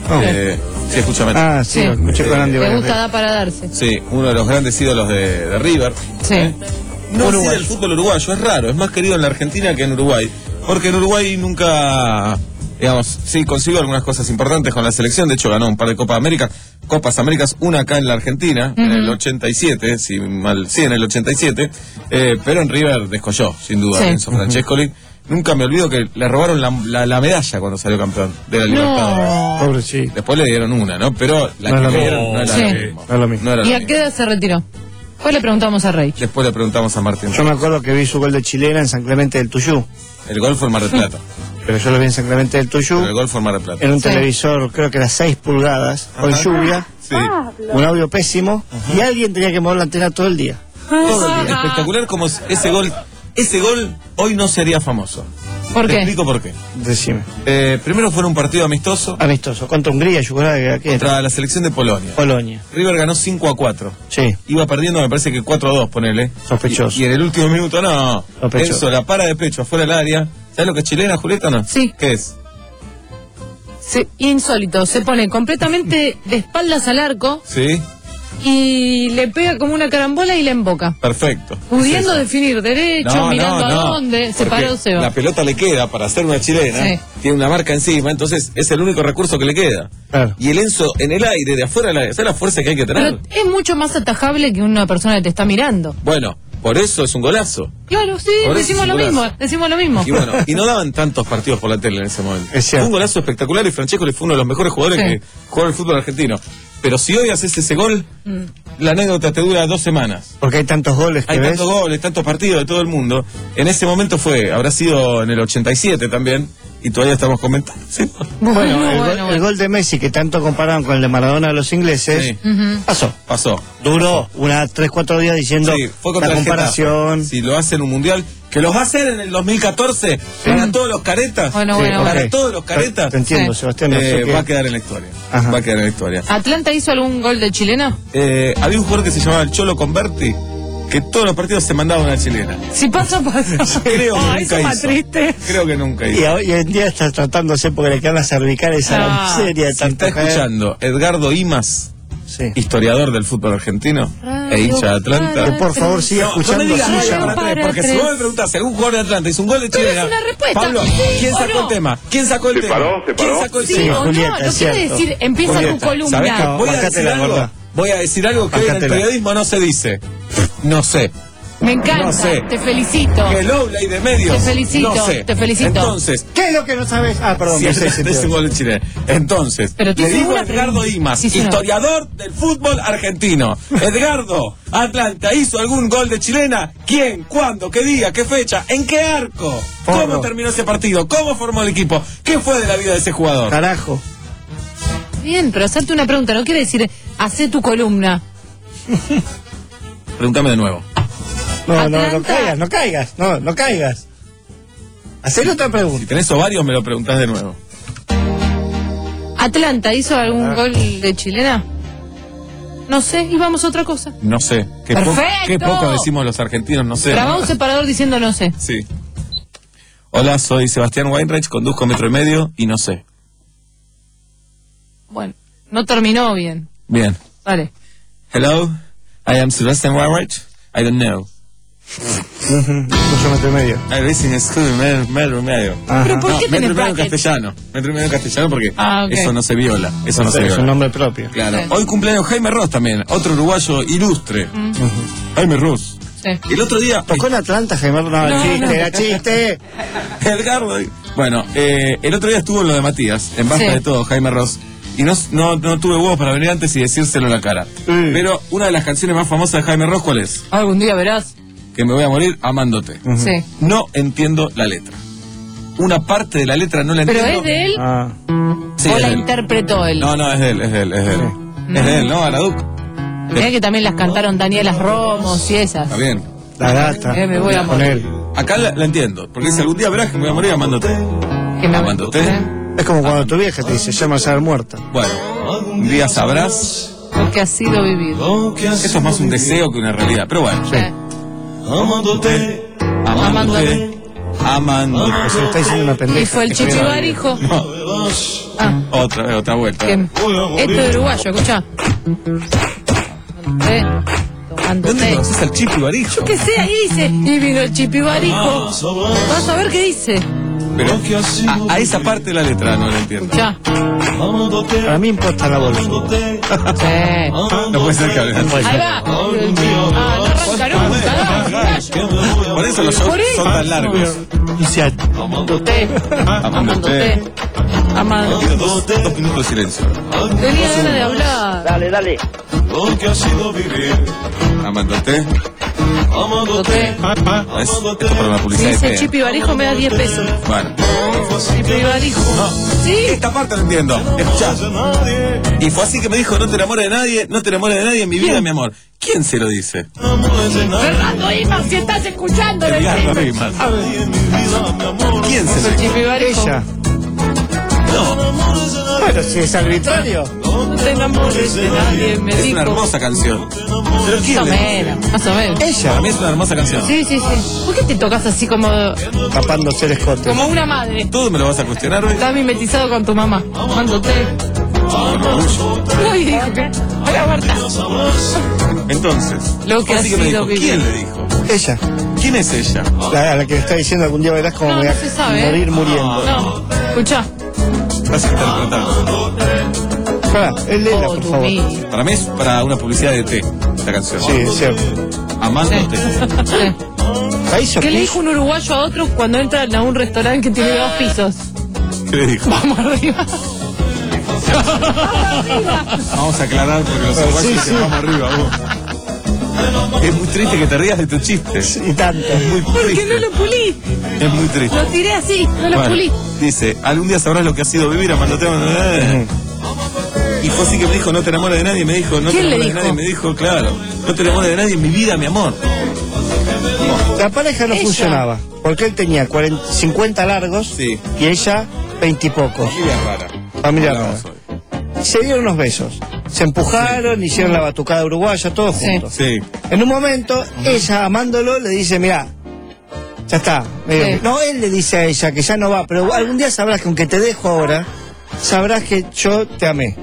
Speaker 1: Oh.
Speaker 15: Eh, sí, escúchame.
Speaker 1: Ah, sí, lo escuché con Andy
Speaker 16: Le
Speaker 1: varias
Speaker 16: gusta
Speaker 1: veces.
Speaker 16: dar para darse.
Speaker 15: Sí, uno de los grandes ídolos de, de River.
Speaker 16: Sí.
Speaker 15: No así
Speaker 1: Uruguay.
Speaker 15: del fútbol uruguayo, es raro, es más querido en la Argentina que en Uruguay. Porque en Uruguay nunca, digamos, sí consiguió algunas cosas importantes con la selección. De hecho, ganó un par de Copas América, Copas Américas, una acá en la Argentina, en el ochenta y siete, si mal, sí, en el ochenta y siete. Eh, pero en River descolló, sin duda,
Speaker 16: Sí.
Speaker 15: Enzo Francescoli. Nunca me olvido que le robaron la, la, la medalla cuando salió campeón de la Libertadores.
Speaker 1: Pobre chico.
Speaker 15: Después le dieron una, ¿no? Pero la
Speaker 1: No es
Speaker 15: que
Speaker 1: lo
Speaker 15: le
Speaker 1: mismo.
Speaker 15: dieron no era
Speaker 16: Sí.
Speaker 15: lo mismo.
Speaker 1: No es lo mismo.
Speaker 15: No era lo
Speaker 16: ¿Y a
Speaker 15: mismo.
Speaker 16: qué edad se retiró? Después le preguntamos a Rey.
Speaker 15: Después le preguntamos a Martín.
Speaker 1: Yo me acuerdo que vi su gol de chilena en San Clemente del Tuyú.
Speaker 15: El gol fue en Mar del Plata.
Speaker 1: Pero yo lo vi en San Clemente del Tuyú.
Speaker 15: Pero el gol fue en Mar del Plata.
Speaker 1: En un
Speaker 16: Sí.
Speaker 1: televisor, creo que era seis pulgadas, con
Speaker 15: Ajá.
Speaker 1: lluvia,
Speaker 15: Sí.
Speaker 1: un audio pésimo, y alguien tenía que mover la antena todo el día.
Speaker 15: Todo el día. Espectacular como es- ese gol. Ese gol hoy no sería famoso.
Speaker 16: ¿Por
Speaker 15: Te
Speaker 16: qué?
Speaker 15: explico por qué.
Speaker 1: Decime.
Speaker 15: Eh, primero fue en un partido amistoso
Speaker 1: Amistoso, contra Hungría, Yugoslavia, ¿qué era?
Speaker 15: contra la selección de Polonia.
Speaker 1: Polonia.
Speaker 15: River ganó cinco a cuatro.
Speaker 1: Sí,
Speaker 15: Iba perdiendo, me parece que cuatro a dos, ponele.
Speaker 1: Sospechoso.
Speaker 15: Y, y en el último minuto, no.
Speaker 1: Sospechoso.
Speaker 15: Enzo la para de pecho afuera del área. ¿Sabes lo que es chilena, Julieta, no?
Speaker 16: Sí.
Speaker 15: ¿Qué es?
Speaker 16: Se- insólito, se pone completamente de espaldas al arco
Speaker 15: Sí,
Speaker 16: y le pega como una carambola y la emboca.
Speaker 15: perfecto.
Speaker 16: Pudiendo
Speaker 15: Es eso.
Speaker 16: definir derecho, mirando a dónde, se
Speaker 15: porque
Speaker 16: paró, se va.
Speaker 15: La pelota le queda para hacer una chilena,
Speaker 16: Sí.
Speaker 15: tiene una marca encima, entonces es el único recurso que le queda.
Speaker 1: claro.
Speaker 15: Y el Enzo en el aire, de afuera, la- esa es la fuerza que hay que tener.
Speaker 16: Pero es mucho más atajable que una persona que te está mirando.
Speaker 15: Bueno, por eso es un golazo.
Speaker 16: Claro, sí,
Speaker 15: Por eso
Speaker 16: decimos
Speaker 15: es
Speaker 16: lo
Speaker 15: un
Speaker 16: mismo,
Speaker 15: golazo.
Speaker 16: decimos lo mismo.
Speaker 15: Y bueno, y no daban tantos partidos por la tele en ese momento.
Speaker 1: Es cierto.
Speaker 15: Fue un golazo espectacular y Francescoli fue uno de los mejores jugadores
Speaker 16: Sí.
Speaker 15: que jugó el fútbol argentino. Pero si hoy haces ese gol,
Speaker 16: Mm.
Speaker 15: la anécdota te dura dos semanas.
Speaker 1: Porque hay tantos goles que
Speaker 15: Hay
Speaker 1: ves.
Speaker 15: tantos goles, tantos partidos de todo el mundo. En ese momento fue, habrá sido en el ochenta y siete también, y todavía estamos comentando. ¿sí?
Speaker 1: Bueno, el,
Speaker 16: Bueno,
Speaker 1: gol,
Speaker 16: bueno,
Speaker 1: el gol de Messi, que tanto comparaban con el de Maradona de los ingleses,
Speaker 15: Sí.
Speaker 16: Ujú.
Speaker 1: pasó.
Speaker 15: Pasó.
Speaker 1: Duró unas tres, cuatro días diciendo
Speaker 15: Sí, fue contra
Speaker 1: la
Speaker 15: el Getafe.
Speaker 1: comparación.
Speaker 15: Si lo hace en un mundial, que los va a hacer en el dos mil catorce, para todos los caretas.
Speaker 16: Bueno,
Speaker 1: Sí,
Speaker 16: bueno,
Speaker 1: ok.
Speaker 15: Para
Speaker 16: bueno.
Speaker 15: todos los caretas.
Speaker 1: Te entiendo,
Speaker 16: Sí.
Speaker 1: Sebastián. no
Speaker 15: eh,
Speaker 1: sé qué-
Speaker 15: va a quedar en la historia.
Speaker 1: Ajá.
Speaker 15: Va a quedar en la historia.
Speaker 16: ¿Atlanta hizo algún gol de chilena?
Speaker 15: Eh, había un jugador que se llamaba el Cholo Converti, que todos los partidos se mandaba una chilena.
Speaker 16: Si pasa, pasa.
Speaker 15: Creo que
Speaker 16: Ah,
Speaker 15: nunca
Speaker 16: eso más
Speaker 15: hizo.
Speaker 16: triste.
Speaker 15: Creo que nunca
Speaker 1: Y
Speaker 15: hizo.
Speaker 1: hoy en día está tratándose porque le quedan las cervicales a la
Speaker 16: Ah,
Speaker 1: miseria de
Speaker 15: Si
Speaker 1: tanto
Speaker 15: está
Speaker 1: caer.
Speaker 15: escuchando Edgardo Imas,
Speaker 1: Sí.
Speaker 15: historiador del fútbol argentino e hincha de Atlanta.
Speaker 1: Que por favor siga
Speaker 15: No, no
Speaker 1: escuchando
Speaker 15: me digas
Speaker 1: suya.
Speaker 15: vaya para
Speaker 16: Para
Speaker 15: atrás, porque
Speaker 16: tres.
Speaker 15: si vos me preguntás si algún jugador de Atlanta hizo un gol de
Speaker 16: Pero
Speaker 15: chilena,
Speaker 16: es una respuesta.
Speaker 15: Pablo,
Speaker 16: Sí,
Speaker 15: ¿quién
Speaker 16: o
Speaker 15: sacó
Speaker 16: no.
Speaker 15: el tema? ¿Quién sacó el
Speaker 2: ¿Se
Speaker 15: tema?
Speaker 2: paró? ¿Se
Speaker 15: ¿Quién
Speaker 2: paró?
Speaker 15: sacó el
Speaker 16: Sí,
Speaker 15: tema?
Speaker 16: o
Speaker 1: Julieta,
Speaker 16: no, no
Speaker 1: es
Speaker 16: quiere
Speaker 1: cierto.
Speaker 16: decir, empieza
Speaker 15: Julieta,
Speaker 16: tu columna.
Speaker 15: ¿sabés qué? Voy a
Speaker 1: Bájate
Speaker 15: decir
Speaker 1: la
Speaker 15: algo.
Speaker 1: gorda.
Speaker 15: Voy a decir algo que hoy en el
Speaker 1: Bájatela.
Speaker 15: periodismo no se dice. No sé.
Speaker 16: Me encanta,
Speaker 15: No sé.
Speaker 16: te felicito.
Speaker 15: Que Lowley de medios.
Speaker 16: Te felicito,
Speaker 15: no sé.
Speaker 16: te felicito.
Speaker 15: Entonces,
Speaker 1: ¿Qué es lo que no sabes? Ah, perdón,
Speaker 15: si
Speaker 1: me
Speaker 15: es,
Speaker 1: sé ese
Speaker 15: es un
Speaker 1: tío.
Speaker 15: gol de Chile. Entonces,
Speaker 16: Pero te
Speaker 15: le
Speaker 16: hice
Speaker 15: digo
Speaker 16: una
Speaker 15: a Edgardo
Speaker 16: pregunta.
Speaker 15: Imas,
Speaker 16: Sí, sí, no.
Speaker 15: historiador del fútbol argentino. Edgardo, Atlanta, ¿hizo algún gol de chilena? ¿Quién? ¿Cuándo? ¿Qué día? ¿Qué fecha? ¿En qué arco? ¿Cómo
Speaker 1: Porro.
Speaker 15: terminó ese partido? ¿Cómo formó el equipo? ¿Qué fue de la vida de ese jugador?
Speaker 1: Carajo.
Speaker 16: Bien, pero hacerte una pregunta no quiere decir hacer tu columna.
Speaker 15: Pregúntame de nuevo.
Speaker 1: No, no, no
Speaker 16: Atlanta.
Speaker 1: caigas, no caigas, no, no caigas. Hacer otra
Speaker 15: Si
Speaker 1: pregunta.
Speaker 15: tenés ovarios, me lo preguntás de nuevo.
Speaker 16: ¿Atlanta hizo algún
Speaker 1: Ah.
Speaker 16: gol de chilena? No sé, y vamos a otra cosa.
Speaker 15: No sé. Qué, po-
Speaker 16: ¡Perfecto!
Speaker 15: qué poco decimos los argentinos, no sé.
Speaker 16: Grabá un separador diciendo no sé.
Speaker 15: Sí. Hola, soy Sebastián Weinreich, conduzco Metro y Medio y no sé.
Speaker 16: Bueno, no terminó bien.
Speaker 15: Bien.
Speaker 16: Vale.
Speaker 15: Hello, I am Sebastian Weinreich. I don't know.
Speaker 1: Mucho metro y medio.
Speaker 15: I listen in school, metro, metro y medio.
Speaker 1: Ajá.
Speaker 16: Pero ¿por
Speaker 15: No,
Speaker 16: qué
Speaker 15: metro y
Speaker 16: tenés
Speaker 15: medio en
Speaker 16: brackets?
Speaker 15: castellano. Metro y medio en castellano porque
Speaker 16: Ah, ok.
Speaker 15: eso no se viola. Eso no se
Speaker 1: Es un
Speaker 15: viola.
Speaker 1: nombre propio.
Speaker 15: Claro.
Speaker 16: Sí.
Speaker 15: Hoy cumpleaños Jaime Ross también, otro uruguayo ilustre.
Speaker 16: Mm.
Speaker 15: Jaime Ross.
Speaker 16: Sí.
Speaker 15: El otro día.
Speaker 1: Tocó en Atlanta, Jaime. No,
Speaker 16: No,
Speaker 1: chiste,
Speaker 16: no.
Speaker 1: era chiste.
Speaker 15: Edgardo. Bueno, eh, el otro día estuvo en lo de Matías, en Basta
Speaker 16: Sí.
Speaker 15: de Todo, Jaime Ross. Y no, no, no tuve huevos para venir antes y decírselo en la cara.
Speaker 1: Mm.
Speaker 15: Pero una de las canciones más famosas de Jaime Ross, ¿cuál es?
Speaker 16: Algún día verás.
Speaker 15: Que me voy a morir amándote.
Speaker 16: Sí.
Speaker 15: No entiendo la letra. Una parte de la letra no la
Speaker 16: ¿Pero
Speaker 15: entiendo.
Speaker 16: es de él
Speaker 1: Ah.
Speaker 15: Sí,
Speaker 16: o
Speaker 15: es
Speaker 16: la
Speaker 15: de él.
Speaker 16: interpretó él?
Speaker 15: No, no, es de él, es de él, es de él. Es de él, ¿no? Araduc.
Speaker 16: Mirá que también las cantaron Danielas Romos y esas.
Speaker 15: Está bien.
Speaker 1: La gata.
Speaker 16: Eh, me voy a
Speaker 1: Con
Speaker 16: morir.
Speaker 1: él.
Speaker 15: Acá la, la entiendo. Porque dice, algún día verás que me voy a morir amándote.
Speaker 16: Que me
Speaker 15: Amándote.
Speaker 1: Es como cuando tu vieja te dice, llama a ser muerta.
Speaker 15: Bueno, un día sabrás.
Speaker 16: Lo que ha sido vivido.
Speaker 15: Eso es más un deseo que una realidad. Pero bueno.
Speaker 16: Sí.
Speaker 15: Amándote, amándote, Amando.
Speaker 1: O se lo está diciendo una pendeja.
Speaker 16: Y fue el Chichi Barijo.
Speaker 15: No.
Speaker 16: Ah,
Speaker 15: Otra vez, otra vuelta.
Speaker 16: que, esto es uruguayo, escuchá. Eh, tomando
Speaker 15: ¿Dónde
Speaker 16: té.
Speaker 15: conoces al Chipi Barijo?
Speaker 16: Yo qué sé, ahí dice. Y vino el Chipi Barijo. Vas a ver qué dice.
Speaker 15: Pero a, a esa parte de la letra no la entiendo.
Speaker 16: Escuchá.
Speaker 1: Para mí importa la bolsa.
Speaker 16: Sí.
Speaker 15: No puede ser que hable así.
Speaker 16: Ahí va. Ah, no arranca nunca, no,
Speaker 15: Por eso los shows
Speaker 16: Por eso.
Speaker 15: son tan largos.
Speaker 1: Y se
Speaker 16: Amándote. Amándote. Amándote.
Speaker 15: Quiero dos, dos minutos de silencio.
Speaker 16: Tenía ganas de hablar.
Speaker 2: Dale, dale.
Speaker 15: Lo que ha sido vivir. Amándote.
Speaker 16: Amándote.
Speaker 15: Es, esto es para una
Speaker 16: Si
Speaker 15: publicidad de
Speaker 16: dice
Speaker 15: té.
Speaker 16: Chipi Barijo me da diez pesos.
Speaker 15: Bueno.
Speaker 16: Chipi Barijo. Sí.
Speaker 15: Esta parte no entiendo. Escuchá. Y fue así que me dijo, no te enamores de nadie, no te enamores de nadie en mi vida, mi amor. ¿Quién se lo dice?
Speaker 16: Fernando Imas, si estás escuchando, le
Speaker 15: Edgardo
Speaker 16: dice.
Speaker 15: Rimas. ¿Quién se lo
Speaker 16: El
Speaker 15: dice?
Speaker 16: Chipi Barijo.
Speaker 1: Ella.
Speaker 15: No.
Speaker 1: Bueno, si es arbitrario.
Speaker 16: No te enamores de nadie, me
Speaker 15: Es
Speaker 16: dijo.
Speaker 15: una hermosa canción. ¿Pero
Speaker 16: Más
Speaker 15: quién
Speaker 16: o
Speaker 15: le dice?
Speaker 16: menos, más o menos.
Speaker 1: Ella.
Speaker 15: Para mí es una hermosa canción.
Speaker 16: Sí, sí, sí. ¿Por qué te tocas así como,
Speaker 1: Tapándose el escote.
Speaker 16: como una madre?
Speaker 15: ¿Todo me lo vas a cuestionar hoy?
Speaker 16: Estás mimetizado con tu mamá. Amándote. No, y dijo que. Hola, Marta.
Speaker 15: Entonces,
Speaker 16: Lo que
Speaker 15: fue así
Speaker 16: ha
Speaker 15: me
Speaker 16: sido
Speaker 15: dijo,
Speaker 16: vivir.
Speaker 15: ¿quién le dijo?
Speaker 1: Ella.
Speaker 15: ¿Quién es ella?
Speaker 1: La, a la que le está diciendo algún día verás como
Speaker 16: No,
Speaker 1: voy
Speaker 16: no
Speaker 1: a
Speaker 16: se sabe, ¿eh?
Speaker 1: morir muriendo.
Speaker 16: No, escuchá.
Speaker 15: Vas a interpretando.
Speaker 1: Pará, él léela,
Speaker 16: Oh,
Speaker 1: por
Speaker 16: tu
Speaker 1: favor.
Speaker 16: mí.
Speaker 15: Para mí es para una publicidad de té, esta canción.
Speaker 1: Sí, es cierto.
Speaker 15: Amándote.
Speaker 16: Sí.
Speaker 1: País o
Speaker 16: ¿Qué le
Speaker 1: qué?
Speaker 16: dijo un uruguayo a otro cuando entran a un restaurante que tiene dos pisos?
Speaker 15: ¿Qué le dijo?
Speaker 16: Vamos arriba.
Speaker 15: Vamos a aclarar porque los uruguayos
Speaker 1: Sí,
Speaker 15: dicen
Speaker 1: sí.
Speaker 15: vamos arriba, vos. Es muy triste que te rías de tu chiste.
Speaker 1: Y tanto.
Speaker 15: Es muy
Speaker 16: Porque
Speaker 15: triste.
Speaker 16: no lo pulí.
Speaker 15: Es muy triste.
Speaker 16: Lo tiré así, no lo
Speaker 15: Bueno,
Speaker 16: pulí.
Speaker 15: dice, algún día sabrás lo que ha sido vivir amándote. amándote. Y fue así que me dijo, no te enamores de nadie. Me dijo, no te
Speaker 16: ¿Quién le
Speaker 15: enamores de nadie.
Speaker 16: dijo?
Speaker 15: Me dijo, claro, no te enamores de nadie en mi vida, mi amor.
Speaker 1: La pareja no
Speaker 16: Ella.
Speaker 1: funcionaba. Porque él tenía cuarenta, cincuenta largos
Speaker 15: Sí.
Speaker 1: y ella veinte y pocos.
Speaker 15: Familia rara.
Speaker 1: Familia
Speaker 15: Hablamos
Speaker 1: rara.
Speaker 15: hoy.
Speaker 1: Se dieron unos besos. Se empujaron, hicieron la batucada uruguaya, todos
Speaker 16: Sí.
Speaker 1: juntos.
Speaker 15: Sí.
Speaker 1: En un momento, ella amándolo le dice, mira, ya está. medio-
Speaker 16: Sí.
Speaker 1: No, él le dice a ella que ya no va, pero algún día sabrás que aunque te dejo ahora, sabrás que yo te amé.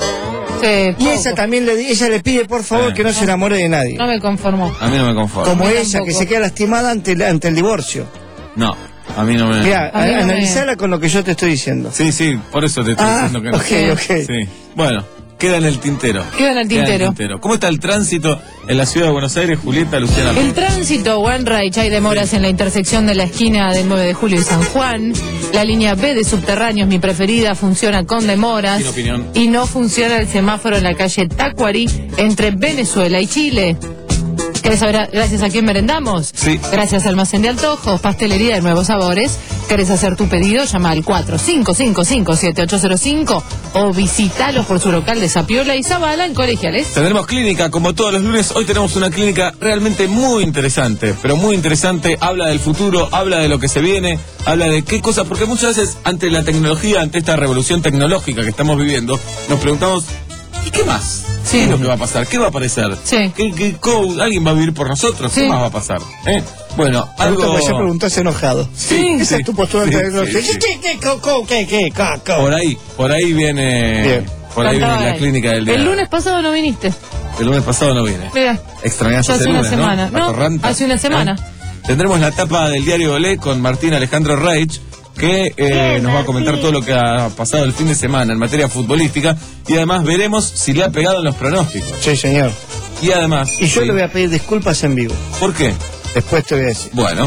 Speaker 16: Sí,
Speaker 1: Y
Speaker 16: poco.
Speaker 1: ella también le, di- ella le pide por favor
Speaker 15: Sí.
Speaker 1: que no se enamore de nadie.
Speaker 16: No me conformó.
Speaker 15: A mí no me conforma.
Speaker 1: Como
Speaker 16: A mí
Speaker 1: ella, que
Speaker 16: tampoco.
Speaker 1: se queda lastimada ante, el- ante el divorcio.
Speaker 15: No, a mí no me...
Speaker 1: Mira,
Speaker 16: A mí no me-
Speaker 1: analizala con lo que yo te estoy diciendo.
Speaker 15: Sí, sí, por eso te estoy
Speaker 1: Ah,
Speaker 15: diciendo que no.
Speaker 1: ok, ok.
Speaker 15: Sí. Bueno, queda en el tintero.
Speaker 16: Queda en el tintero.
Speaker 15: ¿Cómo está el tránsito en la ciudad de Buenos Aires, Julieta, Luciana?
Speaker 16: El tránsito One Rage, hay demoras en la intersección de la esquina del nueve de julio y San Juan. La línea B de subterráneos, mi preferida, funciona con demoras.
Speaker 15: Sin opinión.
Speaker 16: Y no funciona el semáforo en la calle Tacuarí entre Venezuela y Chile. ¿Querés saber gracias a quién merendamos?
Speaker 15: Sí.
Speaker 16: Gracias a Almacén de Antojos, Pastelería de Nuevos Sabores. ¿Querés hacer tu pedido? Llama al cuatro cinco cinco cinco siete ocho cero cinco o visitalos por su local de Zapiola y Zabala en Colegiales.
Speaker 15: Tendremos clínica, como todos los lunes. Hoy tenemos una clínica realmente muy interesante, pero muy interesante. Habla del futuro, habla de lo que se viene, habla de qué cosas, porque muchas veces ante la tecnología, ante esta revolución tecnológica que estamos viviendo, nos preguntamos, ¿y qué más?
Speaker 16: Sí.
Speaker 15: ¿Qué es lo que va a pasar? ¿Qué va a aparecer?
Speaker 16: Sí.
Speaker 15: ¿Qué, qué co- ¿Alguien va a vivir por nosotros? ¿Qué
Speaker 16: Sí.
Speaker 15: más va a pasar? ¿Eh? Bueno,
Speaker 1: Algo...
Speaker 15: algo...
Speaker 1: Ya preguntás enojado.
Speaker 15: Sí,
Speaker 1: Esa
Speaker 15: sí,
Speaker 1: es tu postura
Speaker 15: sí,
Speaker 1: ante la
Speaker 15: sí,
Speaker 1: tecnología.
Speaker 15: sí.
Speaker 1: ¿Qué, qué, co, co, qué, qué, ca, co?
Speaker 15: Por ahí, por ahí viene...
Speaker 1: Bien.
Speaker 15: Por ahí
Speaker 16: Cantaba
Speaker 15: viene la
Speaker 16: él.
Speaker 15: clínica del día.
Speaker 16: El lunes pasado no viniste.
Speaker 15: El lunes pasado no vine.
Speaker 16: Mira,
Speaker 15: Extrañaste
Speaker 16: ya hace
Speaker 15: ese
Speaker 16: una
Speaker 15: lunes,
Speaker 16: semana.
Speaker 15: ¿no?
Speaker 16: No,
Speaker 15: Atorranta.
Speaker 16: hace una semana.
Speaker 15: ¿Eh? Tendremos la tapa del diario Olé con Martín Alejandro Reich, que eh, nos va a comentar todo lo que ha pasado el fin de semana en materia futbolística, y además veremos si le ha pegado en los pronósticos.
Speaker 1: Sí, señor.
Speaker 15: Y además...
Speaker 1: Y yo
Speaker 15: sí.
Speaker 1: le voy a pedir disculpas en vivo.
Speaker 15: ¿Por qué?
Speaker 1: Después te voy a decir.
Speaker 15: Bueno.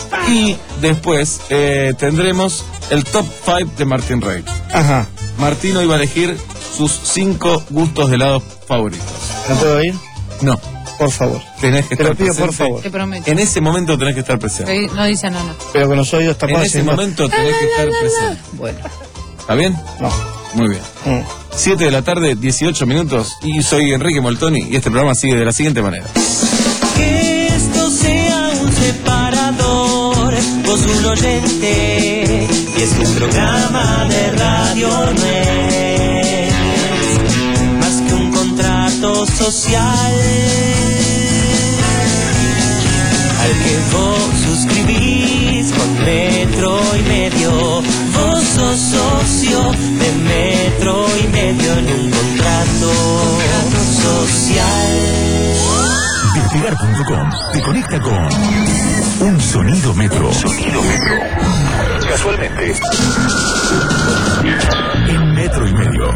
Speaker 15: Y después eh, tendremos el top cinco de Martín Reich.
Speaker 1: Ajá.
Speaker 15: Martín hoy va a elegir sus cinco gustos de helado favoritos.
Speaker 1: ¿No puedo ir?
Speaker 15: No.
Speaker 1: Por favor.
Speaker 15: Tenés que
Speaker 1: Te lo
Speaker 15: estar
Speaker 1: pido, por
Speaker 15: presente.
Speaker 1: favor.
Speaker 16: Te prometo.
Speaker 15: En ese momento tenés que estar presente.
Speaker 16: Sí, no dice nada.
Speaker 1: Pero con los oídos
Speaker 15: En
Speaker 1: tapados.
Speaker 15: ese
Speaker 1: ¿no?
Speaker 15: momento tenés que estar presente.
Speaker 1: Bueno.
Speaker 15: ¿Está bien?
Speaker 1: No.
Speaker 15: Muy bien.
Speaker 1: Mm.
Speaker 15: siete de la tarde, dieciocho minutos. Y soy Enrique Moltoni y este programa sigue de la siguiente manera.
Speaker 4: Que esto sea un separador, vos un oyente, y es un programa de radio no es más que un contrato social al que vos suscribís con metro y medio. Vos sos socio de metro y medio en un contrato social.
Speaker 2: Despegar punto com te conecta con un sonido metro. Sonido metro. Casualmente. En metro y medio.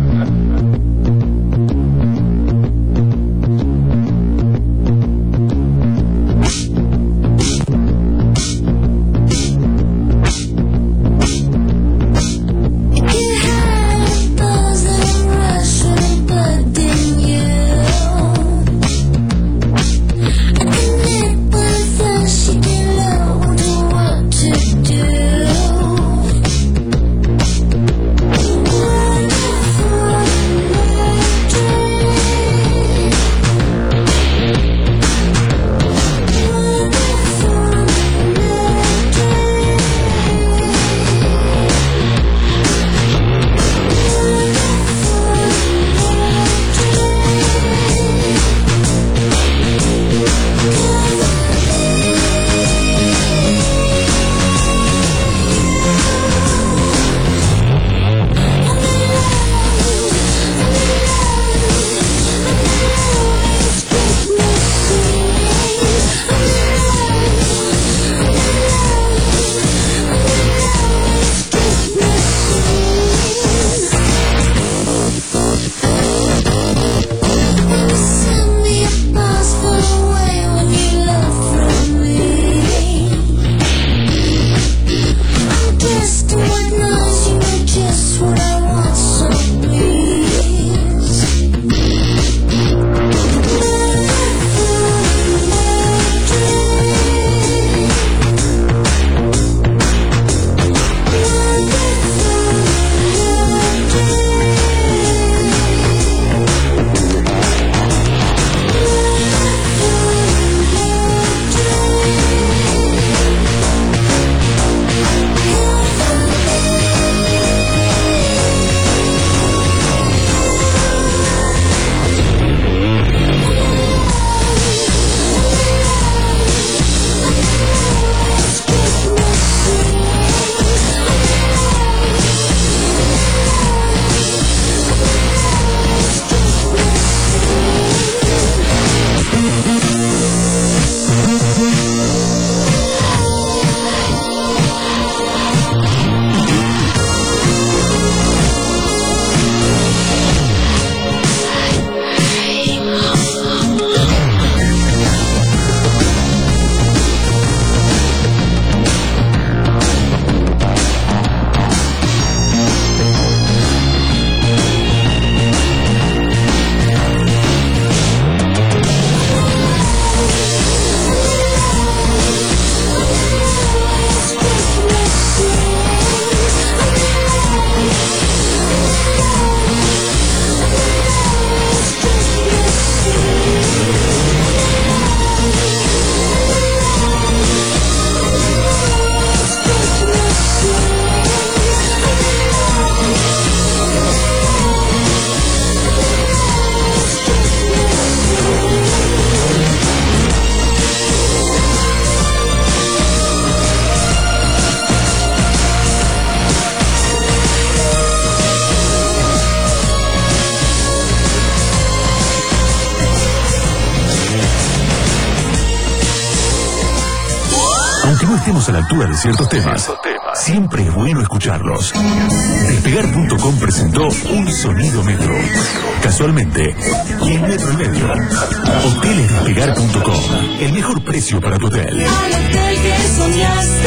Speaker 2: Aunque no estemos a la altura de ciertos temas, siempre es bueno escucharlos. Despegar punto com presentó Un Sonido Metro. Casualmente, y en metro y medio. Hoteles Despegar punto com. El mejor precio para tu hotel.
Speaker 4: Al hotel que soñaste,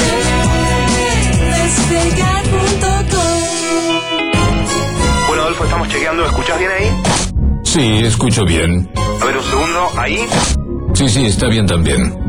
Speaker 4: Despegar punto com.
Speaker 3: Bueno, Adolfo, estamos chequeando. ¿Escuchás bien ahí?
Speaker 24: Sí, escucho bien.
Speaker 3: A ver, un segundo. ¿Ahí?
Speaker 24: Sí, sí, está bien también.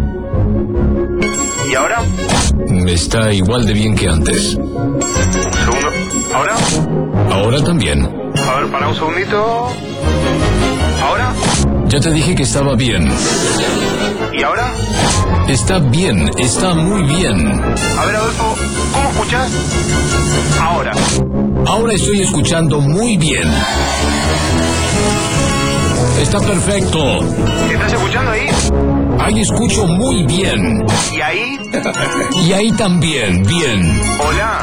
Speaker 3: ¿Y ahora?
Speaker 24: Está igual de bien que antes.
Speaker 3: Un segundo. ¿Ahora?
Speaker 24: Ahora también.
Speaker 3: A ver, para un segundito. ¿Ahora?
Speaker 24: Ya te dije que estaba bien.
Speaker 3: ¿Y ahora?
Speaker 24: Está bien, está muy bien.
Speaker 3: A ver, Adolfo, ¿cómo escuchás? Ahora.
Speaker 24: Ahora estoy escuchando muy bien. Está perfecto.
Speaker 3: ¿Estás escuchando ahí?
Speaker 24: Ahí escucho muy bien.
Speaker 3: ¿Y ahí?
Speaker 21: Y ahí también, bien.
Speaker 3: Hola.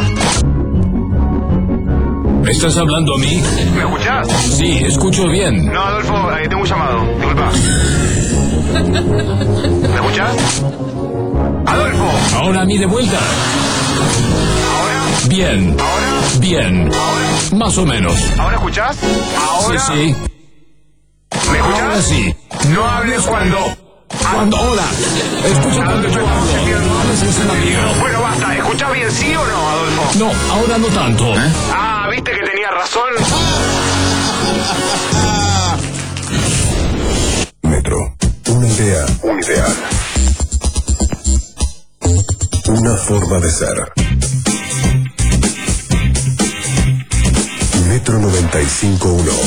Speaker 21: ¿Estás hablando a mí?
Speaker 3: ¿Me escuchás?
Speaker 21: Sí, escucho bien.
Speaker 3: No, Adolfo, eh, tengo un llamado. Disculpa. ¿Me escuchás? Adolfo.
Speaker 21: Ahora a mí de vuelta.
Speaker 3: ¿Ahora?
Speaker 21: Bien.
Speaker 3: ¿Ahora?
Speaker 21: Bien.
Speaker 3: ¿Ahora?
Speaker 21: Más o menos.
Speaker 3: ¿Ahora escuchás? ¿Ahora?
Speaker 21: Sí, sí.
Speaker 3: ¿Me escuchás?
Speaker 21: Ahora sí.
Speaker 3: No hables cuando...
Speaker 21: Cuando, hola. Escucha cuando yo hablo. A veces es amigo.
Speaker 3: Bueno, basta. ¿Escuchás bien, sí o no, Adolfo?
Speaker 21: No, ahora no tanto. ¿Eh?
Speaker 3: Ah, ¿viste que tenía razón?
Speaker 6: Metro. Una idea. Un ideal. Una forma de ser. Metro noventa y cinco punto uno.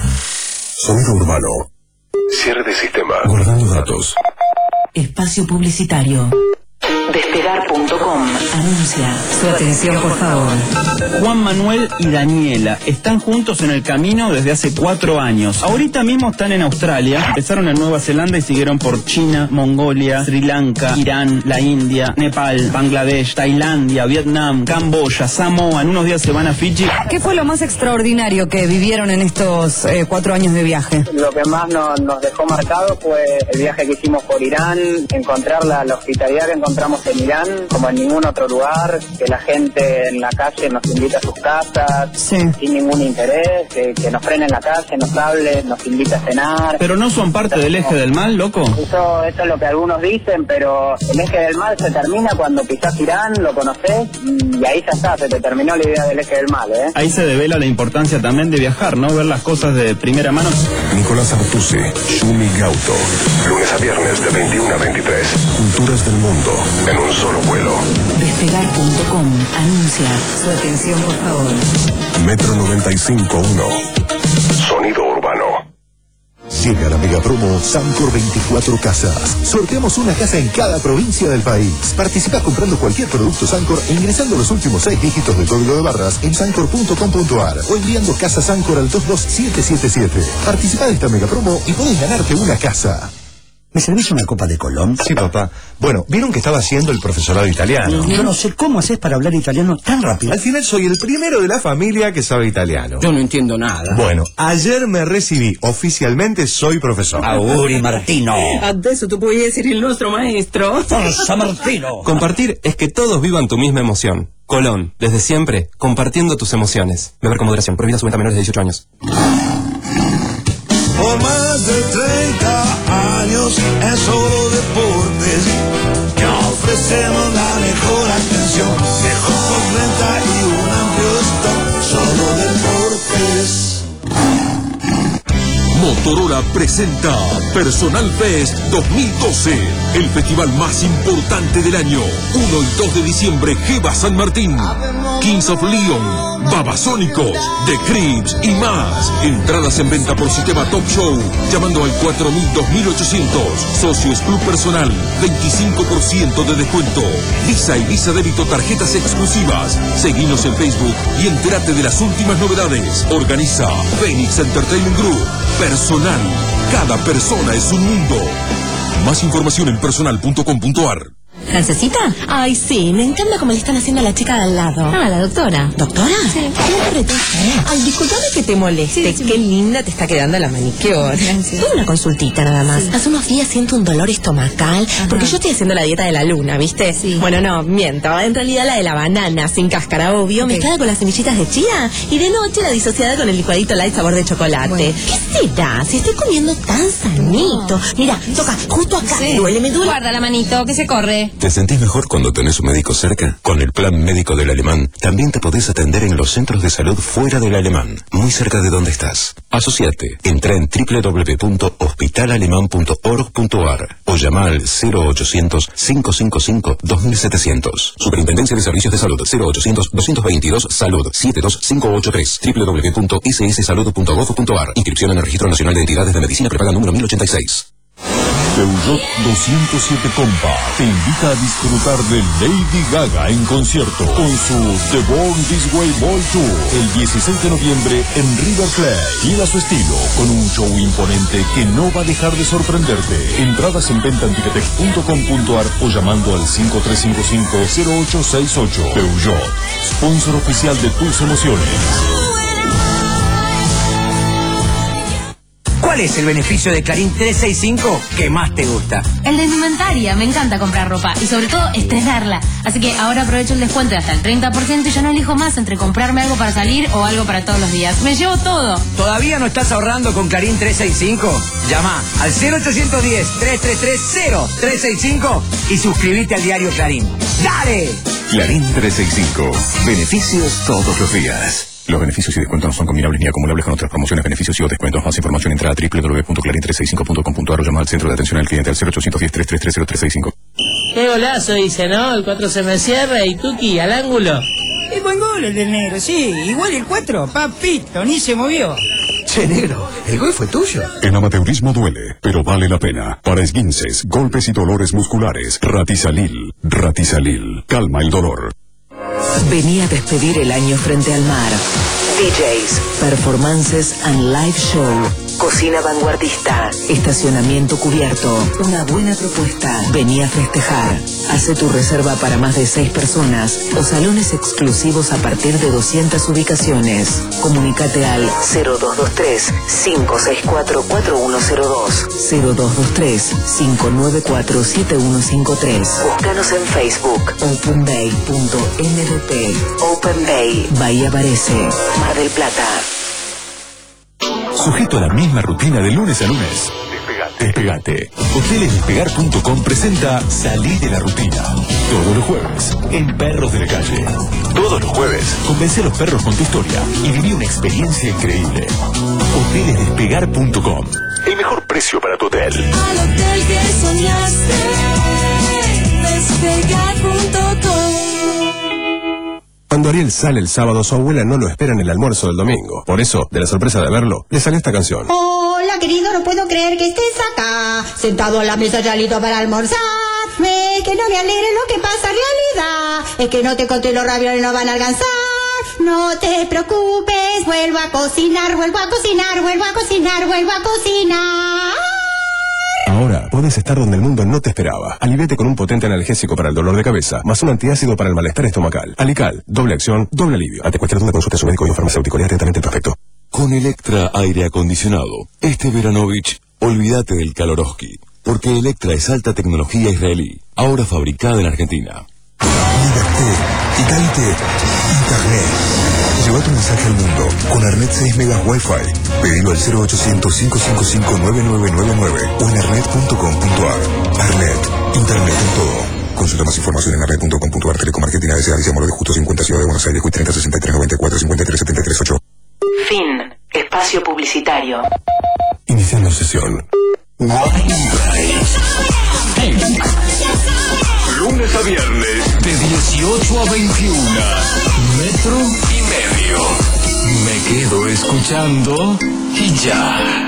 Speaker 6: Sonido urbano. Cierre de sistema. Guardando datos.
Speaker 30: Espacio publicitario. Despegar punto com anuncia. Su atención, por favor.
Speaker 25: Juan Manuel y Daniela están juntos en el camino desde hace cuatro años. Ahorita mismo están en Australia, empezaron en Nueva Zelanda y siguieron por China, Mongolia, Sri Lanka, Irán, la India, Nepal, Bangladesh, Tailandia, Vietnam, Camboya, Samoa. En unos días se van a Fiji.
Speaker 31: ¿Qué fue lo más extraordinario que vivieron en estos eh, cuatro años de viaje?
Speaker 5: Lo que más nos, nos dejó marcado fue el viaje que hicimos por Irán, encontrar la, la hospitalidad que encontramos en Irán, como en ningún otro lugar, que la gente en la calle nos invita a sus casas,
Speaker 31: sí,
Speaker 5: sin ningún interés, que, que nos frene en la calle, nos hable, nos invita a cenar.
Speaker 25: Pero no son parte del eje del mal, loco.
Speaker 5: Eso, eso es lo que algunos dicen, pero el eje del mal se termina cuando pisás Irán, lo conocés, y ahí ya está, se te terminó la idea del eje del mal, ¿eh?
Speaker 25: Ahí se devela la importancia también de viajar, ¿no? Ver las cosas de primera mano.
Speaker 6: Nicolás Artusi, Shumi Gauto. Lunes a viernes de veintiuno a veintitrés. Culturas del mundo en un solo vuelo.
Speaker 30: Despegar punto com anuncia. Su atención, por favor.
Speaker 6: Metro noventa y cinco punto uno. Sonido urbano.
Speaker 9: Llega la mega promo Sancor veinticuatro Casas. Sorteamos una casa en cada provincia del país. Participa comprando cualquier producto Sancor e ingresando los últimos seis dígitos del código de barras en sancor punto com punto ar o enviando casa Sancor al dos dos siete siete siete. Participa de esta mega promo y podés ganarte una casa.
Speaker 7: ¿Me servís una copa de Colón?
Speaker 10: Sí, papá. Bueno, vieron que estaba haciendo el profesorado italiano.
Speaker 7: Yo no sé cómo haces para hablar italiano tan rápido.
Speaker 10: Al final soy el primero de la familia que sabe italiano.
Speaker 7: Yo no entiendo nada.
Speaker 10: Bueno, ayer me recibí. Oficialmente soy profesor.
Speaker 7: Auguri Martino.
Speaker 31: Adesso tu puoi essere il nostro maestro.
Speaker 7: Forza Martino.
Speaker 11: Compartir es que todos vivan tu misma emoción. Colón, desde siempre, compartiendo tus emociones. Beber con moderación. Prohibida su venta a menores de dieciocho años.
Speaker 12: Por más de treinta años en solo deportes, que ofrecemos la mejor atención, mejor renta y un amplio stock, solo deportes.
Speaker 8: Motorola presenta Personal Fest dos mil doce, el festival más importante del año. uno y dos de diciembre, Geva San Martín, Kings of Leon, Babasónicos, The Crips y más. Entradas en venta por sistema Top Show, llamando al cuatro mil dos mil ochocientos. Socios Club Personal, veinticinco por ciento de descuento. Visa y Visa Débito, tarjetas exclusivas. Seguinos en Facebook y entérate de las últimas novedades. Organiza Phoenix Entertainment Group. Personal, cada persona es un mundo. Más información en personal punto com punto ar.
Speaker 30: ¿Francesita? Ay, sí, me encanta cómo le están haciendo a la chica de al lado. Ah, la doctora. ¿Doctora? Sí. Ay, discúlpame que te moleste. Sí, sí, Qué linda te está quedando la manicure. Gracias. Tengo una consultita nada más. Sí. Hace unos días siento un dolor estomacal. Ajá. Porque yo estoy haciendo la dieta de la luna, ¿viste? Sí. Bueno, no, miento. En realidad la de la banana, sin cáscara, obvio, okay, mezclada con las semillitas de chía. Y de noche la disociada con el licuadito light sabor de chocolate. Bueno. ¿Qué será? Si estoy comiendo tan sanito. Mira, toca justo acá. Sí. Duele, me duele.
Speaker 16: Guarda la manito, que se corre.
Speaker 2: ¿Te sentís mejor cuando tenés un médico cerca? Con el plan médico del Alemán, también te podés atender en los centros de salud fuera del Alemán, muy cerca de donde estás. Asociate. Entra en doble u doble u doble u punto hospital alemán punto org punto ar o llama al cero ochocientos, cinco cinco cinco, dos mil setecientos. Superintendencia de Servicios de Salud, cero ochocientos, doscientos veintidós, salud, siete dos cinco ocho tres. doble u doble u doble u punto s s salud punto gov punto ar. Inscripción en el Registro Nacional de Entidades de Medicina Prepaga número mil ochenta y seis. Peugeot doscientos siete Compa te invita a disfrutar de Lady Gaga en concierto con su The Born This Way Ball Tour el dieciséis de noviembre en River Plate. Fiel a su estilo, con un show imponente que no va a dejar de sorprenderte. Entradas en venta en ticketex punto com punto ar o llamando al cinco tres cinco cinco cero ocho seis ocho. Peugeot, sponsor oficial de tus emociones.
Speaker 13: ¿Cuál es el beneficio de Clarín trescientos sesenta y cinco que más te gusta?
Speaker 14: El de indumentaria, me encanta comprar ropa y sobre todo estrenarla. Así que ahora aprovecho el descuento de hasta el treinta por ciento y ya no elijo más entre comprarme algo para salir o algo para todos los días. Me llevo todo.
Speaker 13: ¿Todavía no estás ahorrando con Clarín trescientos sesenta y cinco? Llama al cero ochocientos diez, trescientos treinta y tres, cero trescientos sesenta y cinco y suscríbete al diario Clarín. ¡Dale!
Speaker 2: Clarín trescientos sesenta y cinco. Beneficios todos los días. Los beneficios y descuentos no son combinables ni acumulables con otras promociones, beneficios y o descuentos. Más información entra a doble u doble u doble u punto clarín trescientos sesenta y cinco punto com punto ar o llama al centro de atención al cliente al cero ochocientos diez, trescientos treinta y tres, cero trescientos sesenta y cinco.
Speaker 17: Qué golazo dice, ¿no? El cuatro se me cierra y Tuki al ángulo.
Speaker 18: Es buen gol el del negro, sí. Igual el cuatro, papito, ni se movió.
Speaker 2: Che, negro, ¿el gol fue tuyo? El amateurismo duele, pero vale la pena. Para esguinces, golpes y dolores musculares, Ratisalil. Ratisalil. Calma el dolor.
Speaker 19: Vení a despedir el año frente al mar. D Js, performances and live show. Cocina vanguardista. Estacionamiento cubierto. Una buena propuesta. Vení a festejar. Hace tu reserva para más de seis personas o salones exclusivos a partir de doscientas ubicaciones. Comunicate al cero dos dos tres, cinco seis cuatro, cuatro uno cero dos, cero dos dos tres, cinco nueve cuatro, siete uno cinco tres. Búscanos en Facebook. openbay punto m d p. Open Bay. Bahía Parece. Mar del Plata.
Speaker 2: Sujeto a la misma rutina de lunes a lunes. Despegate. Hoteles Despegar punto com presenta Salí de la Rutina. Todos los jueves, en Perros de la Calle. Todos los jueves, convence a los perros con tu historia y viví una experiencia increíble. Hoteles Despegar punto com. El mejor precio para tu hotel.
Speaker 4: Al hotel que soñaste, Despegar punto com.
Speaker 6: Cuando Ariel sale el sábado, su abuela no lo espera en el almuerzo del domingo. Por eso, de la sorpresa de verlo, le salió esta canción.
Speaker 20: Hola, querido, no puedo creer que estés acá, sentado a la mesa ya listo para almorzar. Es que no me alegre lo que pasa en realidad, es que no te conté los ravioles no van a alcanzar. No te preocupes, vuelvo a cocinar, vuelvo a cocinar, vuelvo a cocinar, vuelvo a cocinar.
Speaker 6: Ahora puedes estar donde el mundo no te esperaba. Aliviate con un potente analgésico para el dolor de cabeza, más un antiácido para el malestar estomacal. Alical, doble acción, doble alivio. Ante cualquier duda, consulte a su médico y un farmacéutico. Lea atentamente el prospecto.
Speaker 8: Con Electra Aire Acondicionado, este Veranovich, olvídate del Kaloroski, porque Electra es alta tecnología israelí, ahora fabricada en Argentina.
Speaker 9: Liberté, Italte, Internet. Lleva tu mensaje al mundo con Arnet seis megas Wi-Fi. Pedilo al cero ochocientos, cinco cinco cinco, nueve nueve nueve nueve o en arnet punto com punto ar. Arnet, Internet en todo. Consulta más información en arnet punto com punto ar. Telecom Argentina S A. Amor de Justo cincuenta, Ciudad de Buenos Aires, treinta sesenta y tres noventa y cuatro cincuenta y tres setenta y tres ocho.
Speaker 19: Fin. Espacio publicitario.
Speaker 6: Iniciando sesión.
Speaker 21: Lunes a viernes, de dieciocho a veintiuno. Metro y medio. Me quedo escuchando y ya.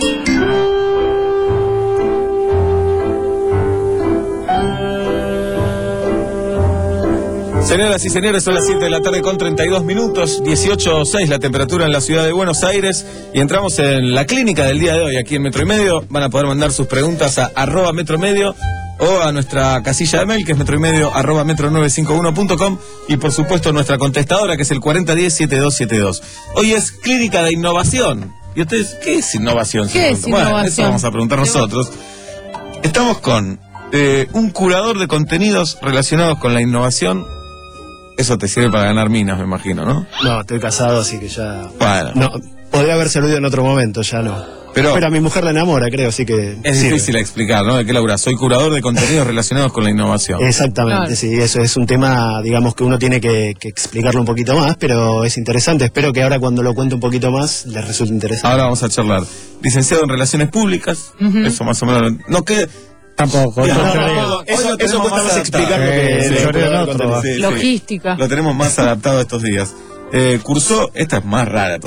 Speaker 15: Señoras y señores, son las siete de la tarde con treinta y dos minutos, dieciocho coma seis la temperatura en la ciudad de Buenos Aires y entramos en la clínica del día de hoy aquí en Metro y Medio. Van a poder mandar sus preguntas a arroba Metro Medio o a nuestra casilla de mail que es metro y medio arroba metro nueve cinco uno punto com y por supuesto nuestra contestadora que es el cuarenta diez, setenta y dos setenta y dos. Hoy es clínica de innovación. ¿Y ustedes qué es innovación?
Speaker 16: ¿Qué es
Speaker 15: Bueno,
Speaker 16: innovación?
Speaker 15: eso vamos a preguntar nosotros. Estamos con eh, un curador de contenidos relacionados con la innovación. Eso te sirve para ganar minas, me imagino, ¿no?
Speaker 22: No, estoy casado, así que ya...
Speaker 15: Bueno.
Speaker 22: No, podría haber servido en otro momento, ya no.
Speaker 15: Pero,
Speaker 22: Pero a mi mujer la enamora, creo, así que...
Speaker 15: Es
Speaker 22: sirve.
Speaker 15: difícil explicar, ¿no? ¿De qué labura? Soy curador de contenidos relacionados con la innovación.
Speaker 22: Exactamente,
Speaker 15: Claro.
Speaker 22: sí, eso es un tema, digamos, que uno tiene que, que explicarlo un poquito más, pero es interesante. Espero que ahora cuando lo cuente un poquito más les resulte interesante.
Speaker 15: Ahora vamos a charlar. Licenciado en Relaciones Públicas,
Speaker 22: Ujú.
Speaker 15: eso más o menos... No que...
Speaker 22: Tampoco,
Speaker 15: Ya,
Speaker 22: no,
Speaker 15: no,
Speaker 22: no,
Speaker 15: no,
Speaker 22: no,
Speaker 15: eso,
Speaker 22: eso-
Speaker 15: eso
Speaker 22: eso cuesta más explicar lo que-
Speaker 15: Sí,
Speaker 22: lo que
Speaker 15: sí,
Speaker 22: puede dar
Speaker 15: sí,
Speaker 22: contenido.
Speaker 15: sí, sí.
Speaker 16: Logística.
Speaker 15: Lo tenemos más adaptado estos días. Eh, cursó, esta es más rara todavía.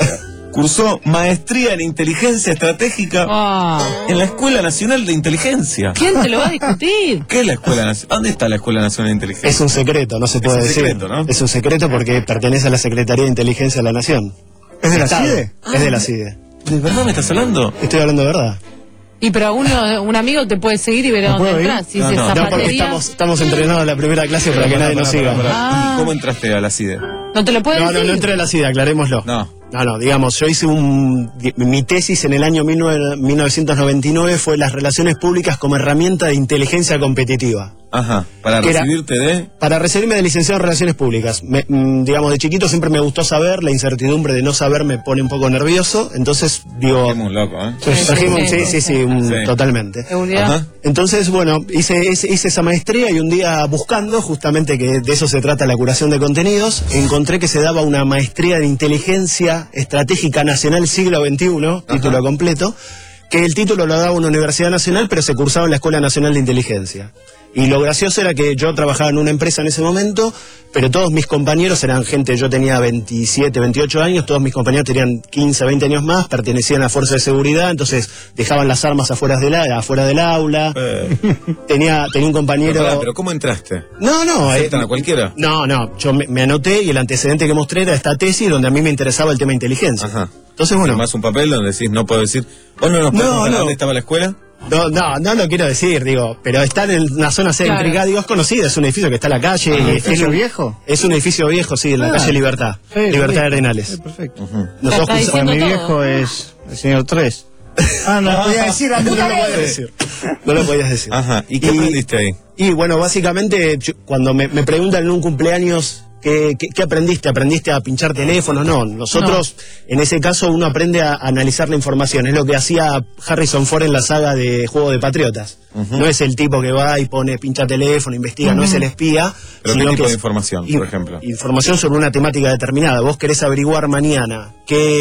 Speaker 15: cursó maestría en inteligencia estratégica
Speaker 16: Ah.
Speaker 15: en la Escuela Nacional de Inteligencia.
Speaker 16: ¿Quién te lo va a discutir?
Speaker 15: ¿Qué es la Escuela Nacional? ¿Dónde está la Escuela Nacional de Inteligencia?
Speaker 22: Es un secreto, no se puede
Speaker 15: un
Speaker 22: decir.
Speaker 15: secreto, ¿no?
Speaker 22: Es un secreto porque pertenece a la Secretaría de Inteligencia de la Nación.
Speaker 15: ¿Es de la
Speaker 22: Estado.
Speaker 15: CIDE?
Speaker 22: Es de la CIDE.
Speaker 15: ¿De verdad me estás hablando?
Speaker 22: Estoy hablando de verdad.
Speaker 16: Y pero uno, un amigo te puede seguir y ver a
Speaker 22: ¿No
Speaker 16: dónde
Speaker 22: puedo ir?
Speaker 16: entras. Si
Speaker 22: No,
Speaker 16: se
Speaker 22: no, no, porque
Speaker 16: zapatería,
Speaker 22: estamos, estamos entrenados en la primera clase para
Speaker 15: Pará,
Speaker 22: que
Speaker 15: pará,
Speaker 22: nadie nos
Speaker 15: pará,
Speaker 22: siga.
Speaker 15: pará, pará.
Speaker 16: Ah.
Speaker 15: ¿Y cómo entraste a la CIDE?
Speaker 16: no te lo puede
Speaker 22: No,
Speaker 16: decir.
Speaker 22: no, no entré a la CIDE, aclarémoslo.
Speaker 15: No.
Speaker 22: No, no, digamos, yo hice un... Mi tesis en el año mil novecientos noventa y nueve fue las relaciones públicas como herramienta de inteligencia competitiva.
Speaker 15: Ajá, para
Speaker 22: Que era-
Speaker 15: recibirte de...
Speaker 22: Para recibirme de licenciado en Relaciones Públicas, me- mm, digamos, de chiquito siempre me gustó saber, la incertidumbre de no saber me pone un poco nervioso, entonces digo...
Speaker 15: Es muy loco, ¿eh?
Speaker 22: Trajimos- sí, sí, sí, un-
Speaker 15: Sí.
Speaker 22: totalmente.
Speaker 16: Seguridad.
Speaker 15: Ajá.
Speaker 22: Entonces, bueno, hice, hice, hice esa maestría y un día buscando, justamente que de eso se trata la curación de contenidos, encontré que se daba una maestría de inteligencia estratégica nacional siglo veintiuno, título completo, que el título lo daba una universidad nacional, pero se cursaba en la Escuela Nacional de Inteligencia. Y lo gracioso era que yo trabajaba en una empresa en ese momento, pero todos mis compañeros eran gente, yo tenía veintisiete, veintiocho años, todos mis compañeros tenían quince, veinte años más, pertenecían a la fuerza de seguridad, entonces dejaban las armas afuera del, a- afuera del aula.
Speaker 15: Eh,
Speaker 22: Tenía, tenía un compañero...
Speaker 15: pero, pará, pero ¿cómo entraste?
Speaker 22: No, no, eh,
Speaker 15: ¿Aceptan a cualquiera?
Speaker 22: no, no, yo me, me anoté y el antecedente que mostré era esta tesis donde a mí me interesaba el tema de inteligencia.
Speaker 15: Ajá.
Speaker 22: Entonces, bueno,
Speaker 15: Más un papel donde decís, no puedo decir... ¿Vos no nos podés
Speaker 22: No,
Speaker 15: contar
Speaker 22: no.
Speaker 15: dónde estaba la escuela?
Speaker 22: no, no, no lo quiero decir, digo, pero está en una zona céntrica,
Speaker 16: Claro.
Speaker 22: digo, es conocido, es un edificio que está en la calle.
Speaker 1: Ah,
Speaker 22: y
Speaker 1: ¿edificio
Speaker 22: es un-
Speaker 1: viejo?
Speaker 22: Es un edificio viejo, sí, en la
Speaker 1: Ah.
Speaker 22: calle Libertad.
Speaker 1: Sí,
Speaker 22: Libertad
Speaker 1: sí.
Speaker 22: de Arenales.
Speaker 1: Sí, perfecto.
Speaker 22: Nosotros
Speaker 16: Está
Speaker 22: cruzamos-
Speaker 16: diciendo
Speaker 1: mi
Speaker 16: todo.
Speaker 1: viejo es el señor tres. Ah, no, podía decir
Speaker 22: No
Speaker 1: antes.
Speaker 22: lo podías decir. No lo podías decir.
Speaker 15: Ajá. ¿Y qué aprendiste ahí?
Speaker 22: Y bueno, básicamente, yo- cuando me, me preguntan en un cumpleaños ¿qué, qué, qué aprendiste, ¿aprendiste a pinchar teléfonos? No, nosotros, en ese caso, uno aprende a analizar la información. Es lo que hacía Harrison Ford en la saga de Juego de Patriotas. No es el tipo que va y pone, pincha teléfono, investiga, no es el espía.
Speaker 15: ¿Pero qué
Speaker 22: sino
Speaker 15: tipo
Speaker 22: que
Speaker 15: de
Speaker 22: es
Speaker 15: información,
Speaker 22: in-
Speaker 15: por ejemplo?
Speaker 22: Información sobre una temática determinada. Vos querés averiguar mañana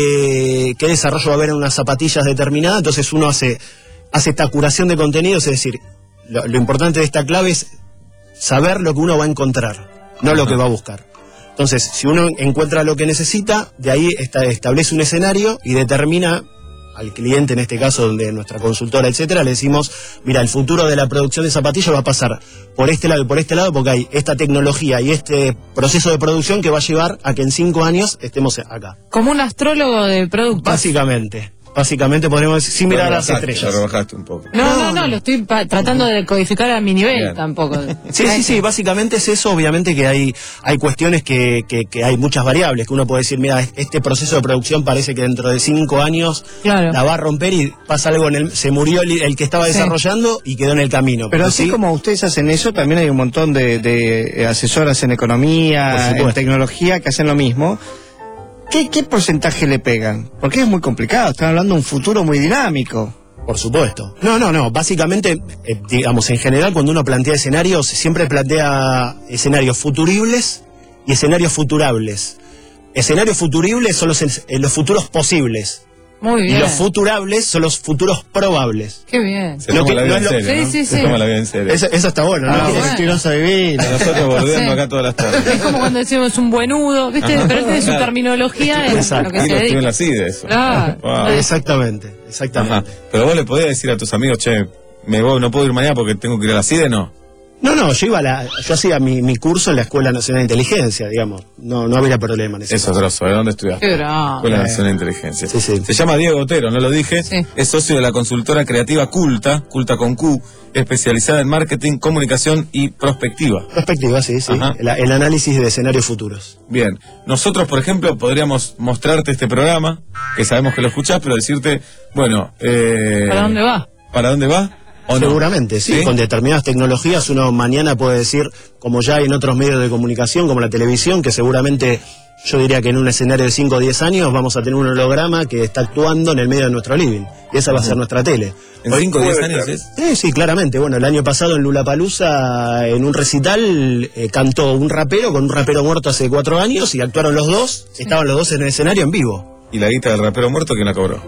Speaker 22: qué, qué desarrollo va a haber en unas zapatillas determinadas, entonces uno hace, hace esta curación de contenidos, es decir, lo, lo importante de esta clave es saber lo que uno va a encontrar, no lo que va a buscar. Entonces, si uno encuentra lo que necesita, de ahí esta- establece un escenario y determina al cliente, en este caso de nuestra consultora, etcétera, le decimos, mira, el futuro de la producción de zapatillas va a pasar por este lado y por este lado, porque hay esta tecnología y este proceso de producción que va a llevar a que en cinco años estemos acá.
Speaker 16: Como un astrólogo de productos.
Speaker 22: Básicamente, básicamente podríamos decir, sin mirar a las
Speaker 15: Rebajaste,
Speaker 22: estrellas.
Speaker 15: Lo rebajaste un poco.
Speaker 16: No, no, no, lo estoy pa- tratando de codificar a mi nivel
Speaker 15: Bien.
Speaker 16: tampoco.
Speaker 22: Sí, sí, sí, básicamente es eso, obviamente que hay, hay cuestiones que, que, que hay muchas variables, que uno puede decir, mira, este proceso de producción parece que dentro de cinco años
Speaker 16: Claro.
Speaker 22: la va a romper y pasa algo en el, se murió el, el que estaba
Speaker 16: Sí.
Speaker 22: desarrollando y quedó en el camino.
Speaker 1: Pero así
Speaker 22: sí,
Speaker 1: como ustedes hacen eso, también hay un montón de, de asesoras en
Speaker 22: Por
Speaker 1: economía,
Speaker 22: supuesto.
Speaker 1: en tecnología, que hacen lo mismo. ¿Qué, ¿Qué porcentaje le pegan? Porque es muy complicado, están hablando de un futuro muy dinámico.
Speaker 22: por supuesto. No, no, no, básicamente, eh, digamos, en general cuando uno plantea escenarios, siempre plantea escenarios futuribles y escenarios futurables. Escenarios futuribles son los, eh, los futuros posibles.
Speaker 16: Muy
Speaker 22: Y
Speaker 16: bien.
Speaker 22: los futurables son los futuros probables.
Speaker 16: Qué bien.
Speaker 15: Se
Speaker 22: Lo
Speaker 15: toma
Speaker 22: que-
Speaker 15: la vida
Speaker 22: no
Speaker 15: en
Speaker 22: es lo-
Speaker 15: serio,
Speaker 16: Sí,
Speaker 15: ¿no?
Speaker 16: sí,
Speaker 15: Se
Speaker 16: sí.
Speaker 15: toma la vida en serio.
Speaker 22: Eso, eso está bueno, ¿no?
Speaker 1: Ah,
Speaker 22: Quiere-
Speaker 1: bueno. Mentirosa divina.
Speaker 15: Nosotros volvemos
Speaker 16: Sí.
Speaker 15: acá todas las tardes.
Speaker 16: Es como cuando decimos un buenudo, ¿viste?
Speaker 15: Ajá.
Speaker 16: Pero tiene su
Speaker 15: Claro.
Speaker 16: terminología en
Speaker 22: Exacto.
Speaker 16: lo que
Speaker 15: Y
Speaker 16: se
Speaker 15: lo estudió en
Speaker 16: dedica.
Speaker 15: la CIDE eso.
Speaker 16: Claro.
Speaker 15: Wow.
Speaker 22: Exactamente, exactamente.
Speaker 15: Ajá. Pero vos le podías decir a tus amigos, che, me voy, no puedo ir mañana porque tengo que ir a la CIDE, ¿no?
Speaker 22: No, no, yo iba a la, yo hacía mi, mi curso en la Escuela Nacional de Inteligencia, digamos. No, no había problema en ese
Speaker 15: Eso es
Speaker 22: caso.
Speaker 15: grosso, ¿de dónde estudiaste?
Speaker 16: Qué grande.
Speaker 15: Escuela Nacional de Inteligencia.
Speaker 22: Sí, sí.
Speaker 15: Se llama Diego Otero, no lo dije.
Speaker 16: Sí.
Speaker 15: Es socio de la consultora creativa Culta, Culta con Q, especializada en marketing, comunicación y prospectiva.
Speaker 22: Perspectiva, sí, sí.
Speaker 15: Ajá.
Speaker 22: El, el análisis de escenarios futuros.
Speaker 15: Bien, nosotros, por ejemplo, podríamos mostrarte este programa, que sabemos que lo escuchás, pero decirte, bueno... Eh,
Speaker 16: ¿Para dónde va?
Speaker 15: ¿Para dónde va? ¿O no?
Speaker 22: Seguramente, sí.
Speaker 15: ¿Sí?
Speaker 22: Con determinadas tecnologías uno mañana puede decir, como ya hay en otros medios de comunicación, como la televisión, que seguramente yo diría que en un escenario de cinco o diez años vamos a tener un holograma que está actuando en el medio de nuestro living. Y esa va a ser nuestra tele.
Speaker 15: ¿En cinco o diez años es?
Speaker 22: Sí, sí, claramente. Bueno, el año pasado en Lollapalooza, en un recital, eh, cantó un rapero con un rapero muerto hace cuatro años y actuaron los dos. Estaban los dos en el escenario en vivo.
Speaker 15: ¿Y la guita del rapero muerto quién la cobró?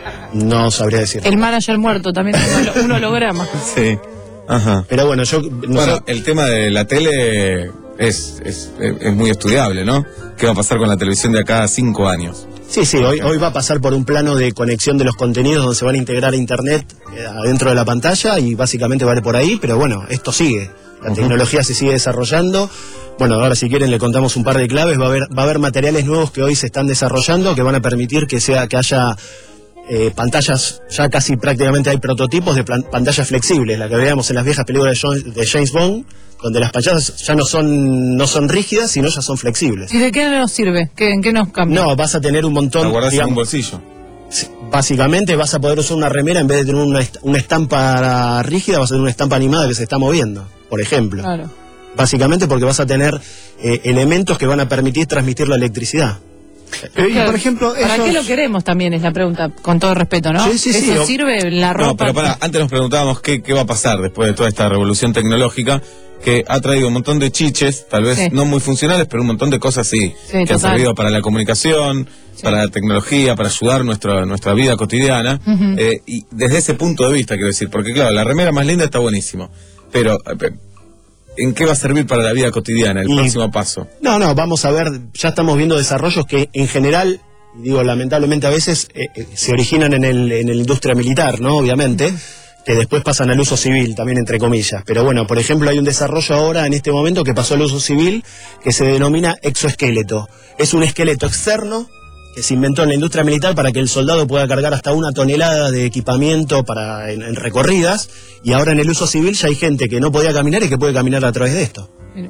Speaker 22: No sabría decir.
Speaker 16: El manager muerto también es un holo- un holograma.
Speaker 15: Sí. Ajá.
Speaker 22: Pero bueno, yo... no
Speaker 15: Bueno,
Speaker 22: sé-
Speaker 15: el tema de la tele es, es, es muy estudiable, ¿no? ¿Qué va a pasar con la televisión de acá a cinco años?
Speaker 22: Sí, sí, hoy, hoy va a pasar por un plano de conexión de los contenidos donde se van a integrar a internet eh, adentro de la pantalla y básicamente va a ir por ahí, pero bueno, esto sigue. La uh-huh. tecnología se sigue desarrollando. Bueno, ahora si quieren le contamos un par de claves. Va a haber, va a haber materiales nuevos que hoy se están desarrollando que van a permitir que sea, que haya eh, pantallas, ya casi prácticamente hay prototipos de plan, pantallas flexibles, la que veíamos en las viejas películas de, John, de James Bond, donde las pantallas ya no son no son rígidas, sino ya son flexibles.
Speaker 16: ¿Y de qué nos sirve? ¿Qué, ¿En qué nos cambia?
Speaker 22: No, vas a tener un montón...
Speaker 15: La guardás
Speaker 22: digamos,
Speaker 15: en un bolsillo.
Speaker 22: Básicamente vas a poder usar una remera, en vez de tener una, una estampa rígida, vas a tener una estampa animada que se está moviendo, por ejemplo.
Speaker 16: Claro.
Speaker 22: Básicamente porque vas a tener eh, elementos que van a permitir transmitir la electricidad.
Speaker 16: Claro. Y por ejemplo, ¿para esos... qué lo queremos también? Es la pregunta, con todo respeto, ¿no?
Speaker 22: Sí, sí, sí.
Speaker 16: ¿Eso
Speaker 22: o...
Speaker 16: sirve la ropa?
Speaker 15: No, pero para, antes nos preguntábamos qué, qué va a pasar después de toda esta revolución tecnológica que ha traído un montón de chiches, tal vez sí. no muy funcionales, pero un montón de cosas sí, sí que total. han servido para la comunicación, sí. para la tecnología, para ayudar nuestra nuestra vida cotidiana. Uh-huh. eh, y desde ese punto de vista, quiero decir, porque claro, la remera más linda está buenísimo, pero... Eh, ¿en qué va a servir para la vida cotidiana el y, próximo paso?
Speaker 22: No, no, vamos a ver, ya estamos viendo desarrollos que en general, digo, lamentablemente a veces eh, eh, se originan en el en la industria militar, ¿no? Obviamente, que después pasan al uso civil, también entre comillas. Pero bueno, por ejemplo, hay un desarrollo ahora, en este momento, que pasó al uso civil, que se denomina exoesqueleto. Es un esqueleto externo que se inventó en la industria militar para que el soldado pueda cargar hasta una tonelada de equipamiento para en, en recorridas, y ahora en el uso civil ya hay gente que no podía caminar y que puede caminar a través de esto.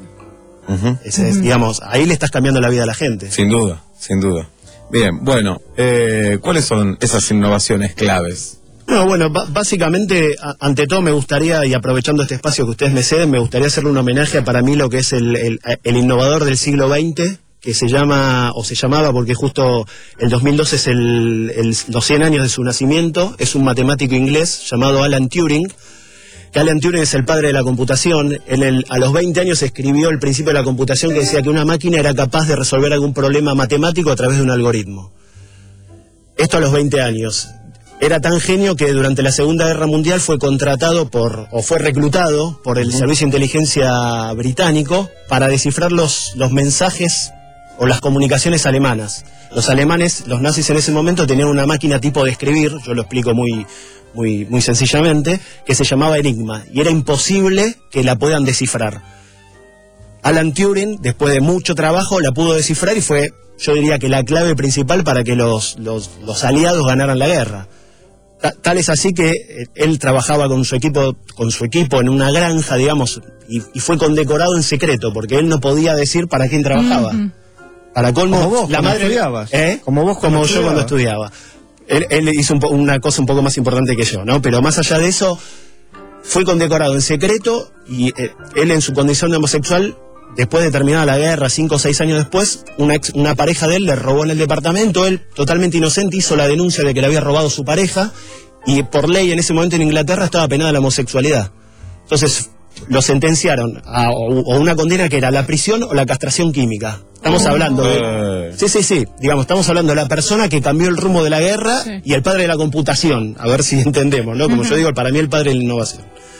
Speaker 22: Uh-huh. Ese es, digamos, ahí le estás cambiando la vida a la gente.
Speaker 15: Sin duda, sin duda. Bien, bueno, eh, ¿cuáles son esas innovaciones claves?
Speaker 22: No, bueno, b- básicamente, a- ante todo me gustaría, y aprovechando este espacio que ustedes me ceden, me gustaría hacerle un homenaje a para mí lo que es el, el, el innovador del siglo veinte, que se llama, o se llamaba, porque justo el dos mil doce es el, el, los cien años de su nacimiento, es un matemático inglés llamado Alan Turing, que Alan Turing es el padre de la computación. En el, a los veinte años escribió el principio de la computación, que decía que una máquina era capaz de resolver algún problema matemático a través de un algoritmo. Esto a los veinte años. Era tan genio que durante la Segunda Guerra Mundial fue contratado por, o fue reclutado por el Servicio de Inteligencia británico para descifrar los, los mensajes o las comunicaciones alemanas. Los alemanes, los nazis en ese momento tenían una máquina tipo de escribir, yo lo explico muy, muy, muy sencillamente, que se llamaba Enigma, y era imposible que la puedan descifrar. Alan Turing, después de mucho trabajo, la pudo descifrar y fue, yo diría que la clave principal para que los, los, los aliados ganaran la guerra. Tal es así que él trabajaba con su equipo, con su equipo en una granja, digamos, y, y fue condecorado en secreto, porque él no podía decir para quién trabajaba. Mm-hmm. Para colmo,
Speaker 1: como vos,
Speaker 22: la
Speaker 1: cuando
Speaker 22: madre
Speaker 1: estudiabas.
Speaker 22: ¿Eh?
Speaker 1: Como vos,
Speaker 22: como yo
Speaker 1: estudiabas.
Speaker 22: cuando estudiaba. Él, él hizo un po- una cosa un poco más importante que yo, ¿no? Pero más allá de eso, fue condecorado en secreto y eh, él en su condición de homosexual, después de terminada la guerra, cinco o seis años después, una, ex, una pareja de él le robó en el departamento. Él, totalmente inocente, hizo la denuncia de que le había robado su pareja, y por ley en ese momento en Inglaterra estaba penada la homosexualidad. Entonces lo sentenciaron a o, o una condena que era la prisión o la castración química. Estamos hablando de... Sí, sí, sí. Digamos, estamos hablando de la persona que cambió el rumbo de la guerra, sí, y el padre de la computación. A ver si entendemos, ¿no? Como uh-huh. yo digo, para mí el padre de la innovación.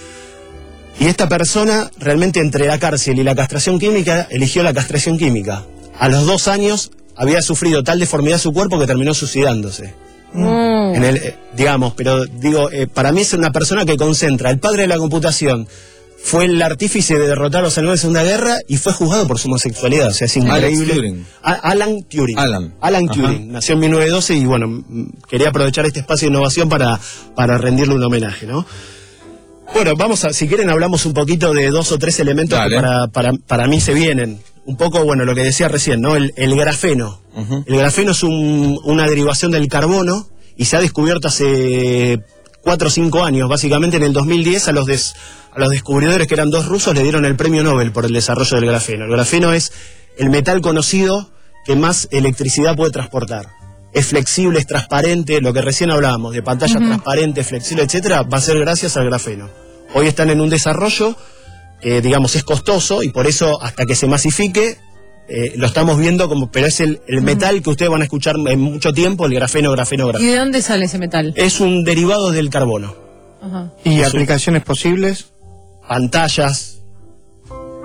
Speaker 22: Y esta persona, realmente entre la cárcel y la castración química, eligió la castración química. A los dos años había sufrido tal deformidad su cuerpo que terminó suicidándose. Mm. En el, eh, digamos, pero digo, eh, para mí es una persona que concentra. El padre de la computación fue el artífice de derrotar a los alemanes en la Segunda Guerra y fue juzgado por su homosexualidad. O sea, es increíble.
Speaker 15: Alan Turing.
Speaker 22: A- Alan Turing.
Speaker 15: Alan.
Speaker 22: Alan Turing. Nació en mil novecientos doce y bueno, m- quería aprovechar este espacio de innovación para, para rendirle un homenaje, ¿no? Bueno, vamos a, si quieren hablamos un poquito de dos o tres elementos Dale. que para, para, para mí se vienen. Un poco, bueno, lo que decía recién, ¿no? El, el grafeno. Uh-huh. El grafeno es un, una derivación del carbono y se ha descubierto hace cuatro o cinco años. Básicamente en el dos mil diez a los, des, a los descubridores, que eran dos rusos, le dieron el premio Nobel por el desarrollo del grafeno. El grafeno es el metal conocido que más electricidad puede transportar. Es flexible, es transparente, lo que recién hablábamos, de pantalla uh-huh. transparente, flexible, etcétera, va a ser gracias al grafeno. Hoy están en un desarrollo que, digamos, es costoso y por eso, hasta que se masifique, eh, lo estamos viendo como, pero es el, el metal que ustedes van a escuchar en mucho tiempo, el grafeno, grafeno, grafeno.
Speaker 16: ¿Y de dónde sale ese metal?
Speaker 22: Es un derivado del carbono.
Speaker 16: Ajá.
Speaker 1: ¿Y
Speaker 22: es
Speaker 1: aplicaciones un... posibles?
Speaker 22: Pantallas,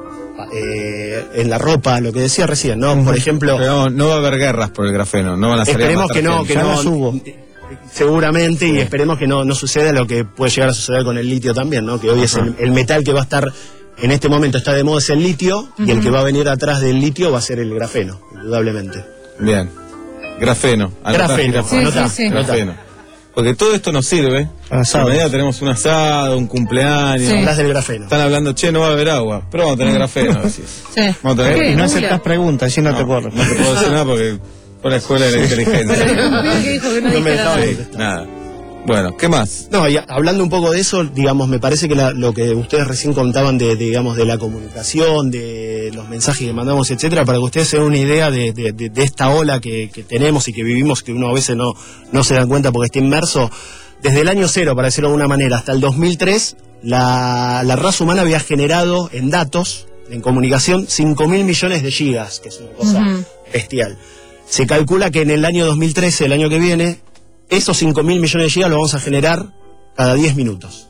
Speaker 22: eh, en la ropa, lo que decía recién, ¿no? Por ejemplo...
Speaker 15: Pero no, no va a haber guerras por el grafeno, no van a salir
Speaker 22: esperemos
Speaker 15: a
Speaker 22: que no,
Speaker 15: gente.
Speaker 22: que
Speaker 15: Ya
Speaker 22: no,
Speaker 15: las hubo.
Speaker 22: seguramente, sí. Y esperemos que no, no suceda lo que puede llegar a suceder con el litio también, ¿no? Que hoy Ajá. es el, el metal que va a estar, en este momento está de moda es el litio, uh-huh. y el que va a venir atrás del litio va a ser el grafeno, indudablemente.
Speaker 15: Bien. Grafeno.
Speaker 22: Grafeno,
Speaker 15: grafeno.
Speaker 22: Sí, anotá, sí, sí.
Speaker 15: grafeno. Porque todo esto nos sirve. A medida tenemos un asado, un cumpleaños.
Speaker 22: Sí. Hablas del grafeno.
Speaker 15: Están hablando, che, no va a haber agua. Pero vamos a tener grafeno. Decís.
Speaker 16: Sí.
Speaker 15: Vamos a tener
Speaker 1: okay, no aceptas preguntas, si no, no te puedo.
Speaker 15: No te puedo decir nada porque por la escuela de la inteligencia.
Speaker 16: que dijo que no,
Speaker 22: no me dejaba
Speaker 15: sí, nada. Bueno, ¿qué más?
Speaker 22: No, y hablando un poco de eso, digamos, me parece que la, lo que ustedes recién contaban de, de, digamos, de la comunicación, de los mensajes que mandamos, etcétera, para que ustedes se den una idea de, de, de, de esta ola que, que tenemos y que vivimos, que uno a veces no, no se da cuenta porque está inmerso. Desde el año cero, para decirlo de alguna manera, hasta el dos mil tres, la, la raza humana había generado en datos, en comunicación, cinco mil millones de gigas, que es una cosa uh-huh. bestial. Se calcula que en el año dos mil trece, el año que viene, esos cinco mil millones de gigas los vamos a generar cada diez minutos.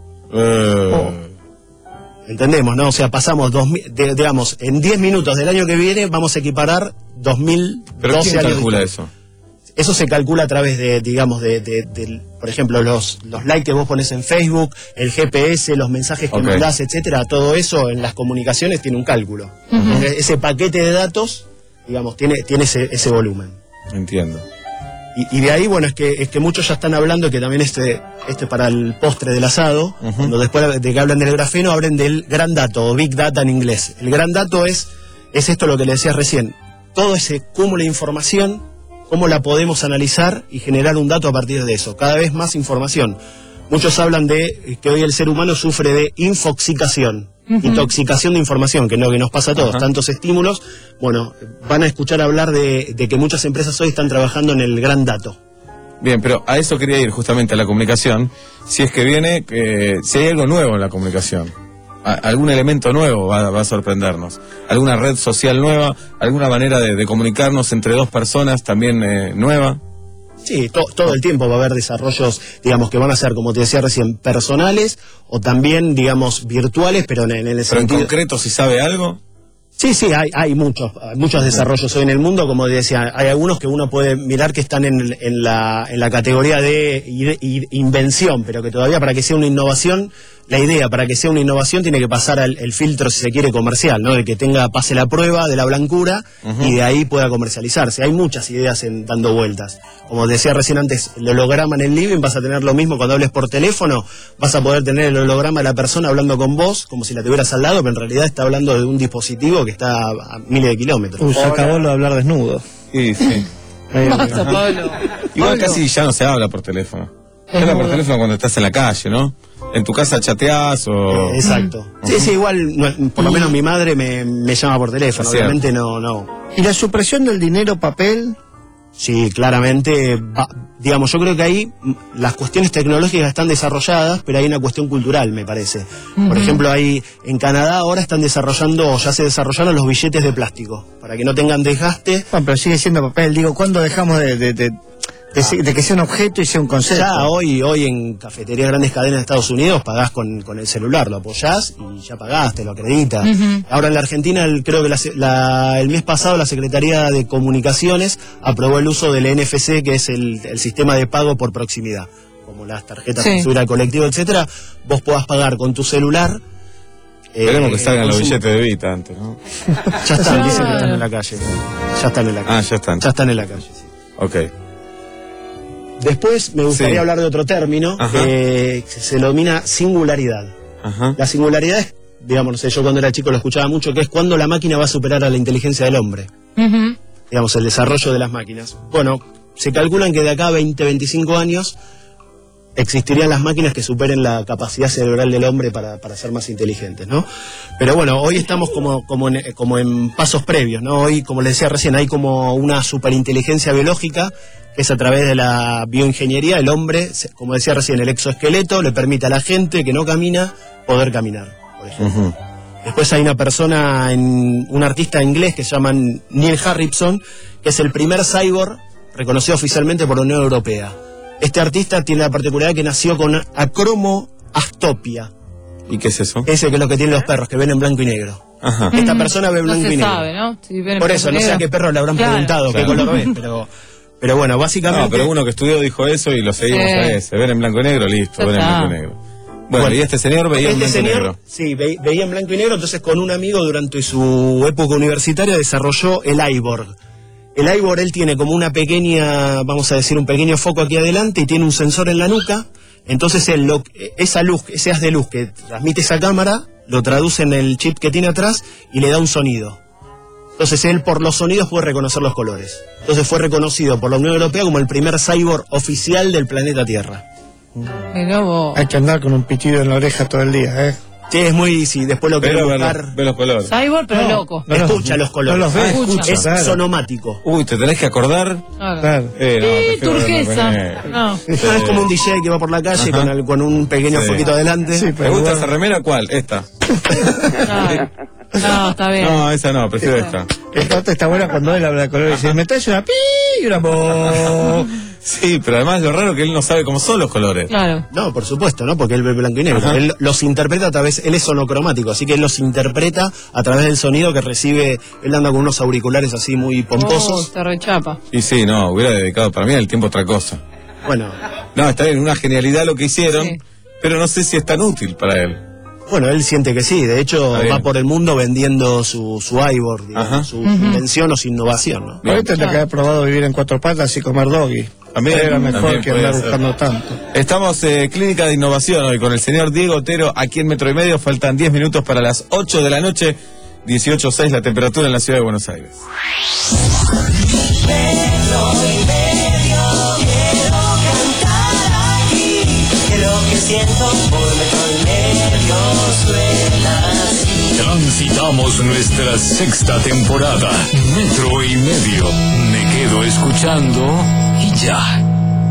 Speaker 15: Uh. Oh.
Speaker 22: Entendemos, ¿no? O sea, pasamos, dos, de, digamos, en diez minutos del año que viene vamos a equiparar dos mil doce
Speaker 15: ¿Pero quién
Speaker 22: años.
Speaker 15: calcula eso?
Speaker 22: Eso se calcula a través de, digamos, de, de, de por ejemplo, los, los likes que vos pones en Facebook, el G P S, los mensajes que okay. mandás, etcétera. Todo eso en las comunicaciones tiene un cálculo. Uh-huh. Ese paquete de datos, digamos, tiene, tiene ese, ese volumen.
Speaker 15: Entiendo.
Speaker 22: Y, y de ahí, bueno, es que es que muchos ya están hablando que también este, este para el postre del asado, uh-huh. cuando después de que hablan del grafeno, hablan del gran dato, o big data en inglés. El gran dato es, es esto lo que le decías recién, todo ese cúmulo de información, cómo la podemos analizar y generar un dato a partir de eso. Cada vez más información. Muchos hablan de que hoy el ser humano sufre de infoxicación, uh-huh. intoxicación de información, que es lo que nos pasa a todos, uh-huh. tantos estímulos. Bueno, van a escuchar hablar de, de que muchas empresas hoy están trabajando en el gran dato.
Speaker 15: Bien, pero a eso quería ir justamente, a la comunicación. Si es que viene, eh, si hay algo nuevo en la comunicación. A, algún elemento nuevo va, va a sorprendernos, alguna red social nueva, alguna manera de, de comunicarnos entre dos personas también eh, nueva.
Speaker 22: Sí, to, todo el tiempo va a haber desarrollos, digamos, que van a ser, como te decía recién, personales o también, digamos, virtuales, pero en, en el
Speaker 15: pero
Speaker 22: sentido...
Speaker 15: en concreto, si sabe algo...
Speaker 22: Sí, sí, hay, hay muchos, muchos desarrollos hoy en el mundo, como decía, hay algunos que uno puede mirar que están en, en, la, en la categoría de, de, de invención, pero que todavía para que sea una innovación, la idea para que sea una innovación tiene que pasar al, el filtro, si se quiere, comercial, ¿no? De que tenga, pase la prueba de la blancura uh-huh. y de ahí pueda comercializarse. Hay muchas ideas en, dando vueltas. Como decía recién antes, el holograma en el living, vas a tener lo mismo cuando hables por teléfono, vas a poder tener el holograma de la persona hablando con vos, como si la tuvieras al lado, pero en realidad está hablando de un dispositivo que está a miles de kilómetros.
Speaker 1: Uh, se acabó lo de hablar desnudo.
Speaker 15: Sí, sí.
Speaker 16: Basta, Pablo.
Speaker 15: Igual
Speaker 16: Pablo.
Speaker 15: casi ya no se habla por teléfono. Se habla por teléfono cuando estás en la calle, ¿no? En tu casa chateás o...
Speaker 22: Eh, exacto. Uh-huh. Sí, sí, igual, no, por lo menos mi madre me, me llama por teléfono,
Speaker 15: es
Speaker 22: obviamente
Speaker 15: cierto.
Speaker 22: no, no.
Speaker 1: ¿Y la supresión del dinero papel?
Speaker 22: Sí, claramente, va, digamos, yo creo que ahí las cuestiones tecnológicas están desarrolladas, pero hay una cuestión cultural, me parece. Uh-huh. Por ejemplo, ahí en Canadá ahora están desarrollando, o ya se desarrollaron los billetes de plástico, para que no tengan desgaste.
Speaker 1: Bueno, pero sigue siendo papel. Digo, ¿cuándo dejamos de, de, de, de, ah. de que sea un objeto y sea un concepto?
Speaker 22: Ya hoy, hoy en cafeterías grandes cadenas de Estados Unidos pagás con, con el celular, lo apoyás y ya pagaste, lo acreditas. Uh-huh. Ahora en la Argentina, el, creo que la, la, el mes pasado la Secretaría de Comunicaciones aprobó el uso del N F C, que es el, el sistema de pago por proximidad, como las tarjetas de subir al colectivo, etcétera. Vos podás pagar con tu celular.
Speaker 15: Esperemos eh, que salgan los
Speaker 22: su...
Speaker 15: billetes de Vita antes, ¿no?
Speaker 22: Ya están, dicen que están en la calle. Ya están en la calle.
Speaker 15: Ah, ya están.
Speaker 22: Ya están en la calle, sí.
Speaker 15: Ok.
Speaker 22: Después me gustaría
Speaker 15: sí.
Speaker 22: hablar de otro término que se denomina singularidad.
Speaker 15: Ajá.
Speaker 22: La singularidad es, digamos, no sé, yo cuando era chico lo escuchaba mucho, que es cuando la máquina va a superar a la inteligencia del hombre.
Speaker 16: Uh-huh.
Speaker 22: Digamos, el desarrollo de las máquinas. Bueno, se calculan que de acá a veinte, veinticinco años existirían las máquinas que superen la capacidad cerebral del hombre para, para ser más inteligentes, ¿no? Pero bueno, hoy estamos como, como, en, como en pasos previos, ¿no? Hoy, como les decía recién, hay como una superinteligencia biológica, que es a través de la bioingeniería, el hombre, como decía recién, el exoesqueleto le permite a la gente que no camina poder caminar, por ejemplo. Uh-huh. Después hay una persona, en, un artista inglés que se llama Neil Harrison, que es el primer cyborg reconocido oficialmente por la Unión Europea. Este artista tiene la particularidad que nació con acromoastopia.
Speaker 15: ¿Y qué es eso?
Speaker 22: Ese que es lo que tienen los perros, que ven en blanco y negro.
Speaker 15: Ajá.
Speaker 22: Esta persona ve en
Speaker 16: No
Speaker 22: blanco
Speaker 16: se
Speaker 22: y negro.
Speaker 16: sabe, ¿no? Si ven en
Speaker 22: Por
Speaker 16: blanco
Speaker 22: eso,
Speaker 16: y
Speaker 22: no sé
Speaker 16: negro.
Speaker 22: a qué perro le habrán
Speaker 16: Claro.
Speaker 22: preguntado
Speaker 15: Claro.
Speaker 22: qué color ve, pero, pero bueno, básicamente...
Speaker 15: No, pero uno que estudió dijo eso y lo seguimos
Speaker 22: Sí.
Speaker 15: a ese. Ver en blanco y negro, listo,
Speaker 22: Ya
Speaker 15: ver en
Speaker 22: está.
Speaker 15: blanco y negro. Bueno, y este señor veía en
Speaker 22: Este
Speaker 15: blanco y
Speaker 22: señor,
Speaker 15: negro.
Speaker 22: sí, ve- veía en blanco y negro, entonces con un amigo durante su época universitaria desarrolló el iBoard. El iBoard, él tiene como una pequeña, vamos a decir, un pequeño foco aquí adelante y tiene un sensor en la nuca. Entonces él, lo, esa luz, ese haz de luz que transmite esa cámara, lo traduce en el chip que tiene atrás y le da un sonido. Entonces él por los sonidos puede reconocer los colores. Entonces fue reconocido por la Unión Europea como el primer cyborg oficial del planeta Tierra.
Speaker 16: Mirá vos.
Speaker 1: Hay que andar con un pitido en la oreja todo el día, ¿eh?
Speaker 22: Sí, es muy, sí, después lo
Speaker 15: Pero
Speaker 22: quiero
Speaker 15: ve
Speaker 22: buscar.
Speaker 15: los, ve los colores.
Speaker 16: Cyborg, pero
Speaker 22: No,
Speaker 16: loco.
Speaker 22: no los- escucha los colores.
Speaker 15: No los ve,
Speaker 22: Escucha.
Speaker 15: escucha.
Speaker 22: Es
Speaker 15: Claro.
Speaker 22: sonomático.
Speaker 15: Uy, te tenés que acordar.
Speaker 16: Claro.
Speaker 15: Eh, no,
Speaker 16: Sí,
Speaker 15: prefiero ver en
Speaker 16: turquesa.
Speaker 15: blanco y negro.
Speaker 16: No.
Speaker 22: No, es como un D J que va por la calle
Speaker 15: Ajá.
Speaker 22: con, el- con un pequeño
Speaker 15: Sí.
Speaker 22: foquito adelante.
Speaker 1: Sí,
Speaker 15: ¿Te
Speaker 1: pero
Speaker 15: gusta
Speaker 1: bueno.
Speaker 15: esa remera? ¿Cuál? Esta.
Speaker 16: Claro. No, está bien.
Speaker 15: No, esa no, prefiero esta.
Speaker 1: Esta otra está buena cuando él habla de colores y dice, me traes una pi y una bo.
Speaker 15: Sí, pero además lo raro es que él no sabe cómo son los colores.
Speaker 16: Claro.
Speaker 22: No, por supuesto, ¿no? Porque él ve blanco y negro.
Speaker 15: Ajá.
Speaker 22: Él los interpreta a través, él es sonocromático, así que él los interpreta a través del sonido que recibe. Él anda con unos auriculares así muy
Speaker 16: Oh,
Speaker 22: pomposos.
Speaker 16: te rechapa.
Speaker 15: Y sí, no, hubiera dedicado para mí el tiempo a otra cosa.
Speaker 22: Bueno,
Speaker 15: No, está bien, una genialidad lo que hicieron,
Speaker 16: Sí.
Speaker 15: pero no sé si es tan útil para él.
Speaker 22: bueno, él siente que sí. De hecho,
Speaker 15: Está bien.
Speaker 22: va por el mundo vendiendo su, su iBoard, digamos,
Speaker 15: Ajá.
Speaker 22: su invención o su innovación, ¿no?
Speaker 1: Ahorita tendría que haber probado vivir en cuatro patas y comer doggy.
Speaker 15: También,
Speaker 1: Era mejor
Speaker 15: también
Speaker 1: que
Speaker 15: puede
Speaker 1: andar
Speaker 15: ser.
Speaker 1: buscando tanto.
Speaker 15: Estamos eh, Clínica de Innovación hoy con el señor Diego Otero aquí en Metro y Medio. Faltan diez minutos para las ocho de la noche, dieciocho punto seis la temperatura en la ciudad de Buenos Aires.
Speaker 4: Que lo que siento por Metro y Medio suena así.
Speaker 21: Transitamos nuestra sexta temporada. Metro y Medio. Me quedo escuchando y ya.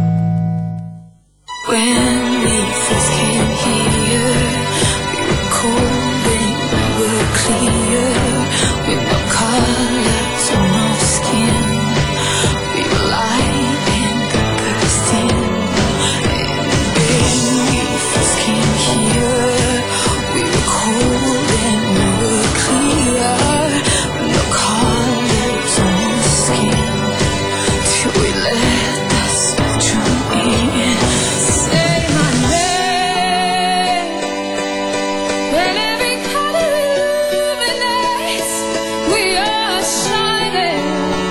Speaker 4: When we first came here, we were cold and we were clear. With no colors on our skin, we were light and bursting. And when we first came here, we were cold and we were clear. With no colors on our skin, till we let the spectrum in. Say my name, and every color illuminates. We are shining,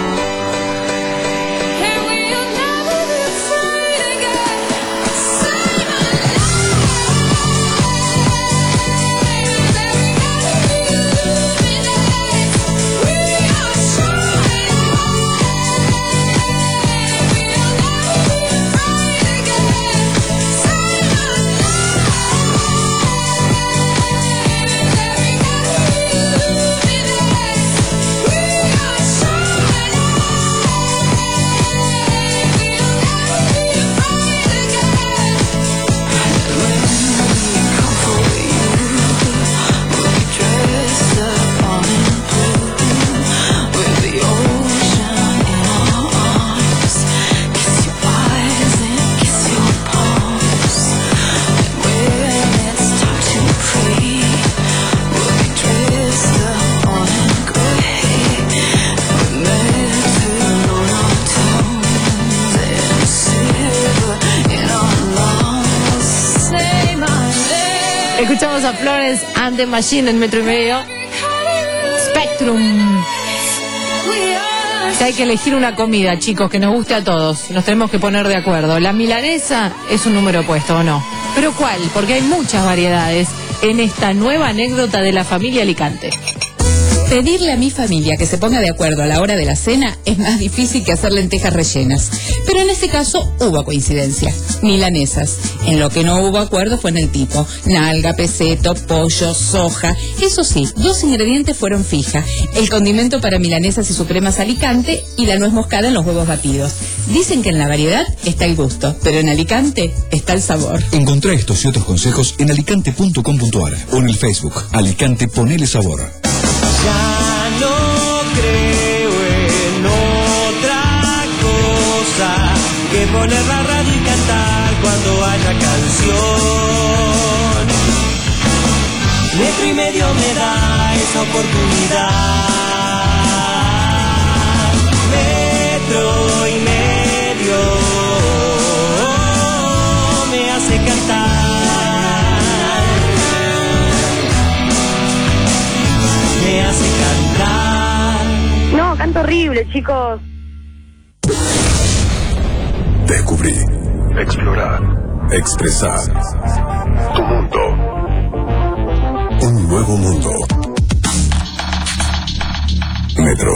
Speaker 4: and we'll never be afraid again. Say my name, and every color illuminates. We are shining, and we'll never be afraid again. Say my
Speaker 16: Escuchamos a Florence and the Machine en Metro y Medio. Spectrum. Si hay que elegir una comida, chicos, que nos guste a todos, nos tenemos que poner de acuerdo. La milanesa es un número opuesto, ¿o no? ¿Pero cuál? Porque hay muchas variedades en esta nueva anécdota de la familia Alicante.
Speaker 3: Pedirle a mi familia que se ponga de acuerdo a la hora de la cena es más difícil que hacer lentejas rellenas. Pero en este caso hubo coincidencia. Milanesas. En lo que no hubo acuerdo fue en el tipo. Nalga, peseto, pollo, soja. Eso sí, dos ingredientes fueron fija. El condimento para milanesas y supremas Alicante y la nuez moscada en los huevos batidos. Dicen que en la variedad está el gusto, pero en Alicante está el sabor.
Speaker 21: Encontrá estos y otros consejos en alicante punto com punto ar o en el Facebook Alicante Ponele Sabor.
Speaker 4: Ya no creo en otra cosa que poner la radio y cantar cuando haya canción. Metro y Medio me da esa oportunidad. Metro y Medio me hace cantar. Me hace cantar.
Speaker 5: No, canto horrible, chicos.
Speaker 6: Descubrí, explorar, expresar tu mundo. Un nuevo mundo. Metro.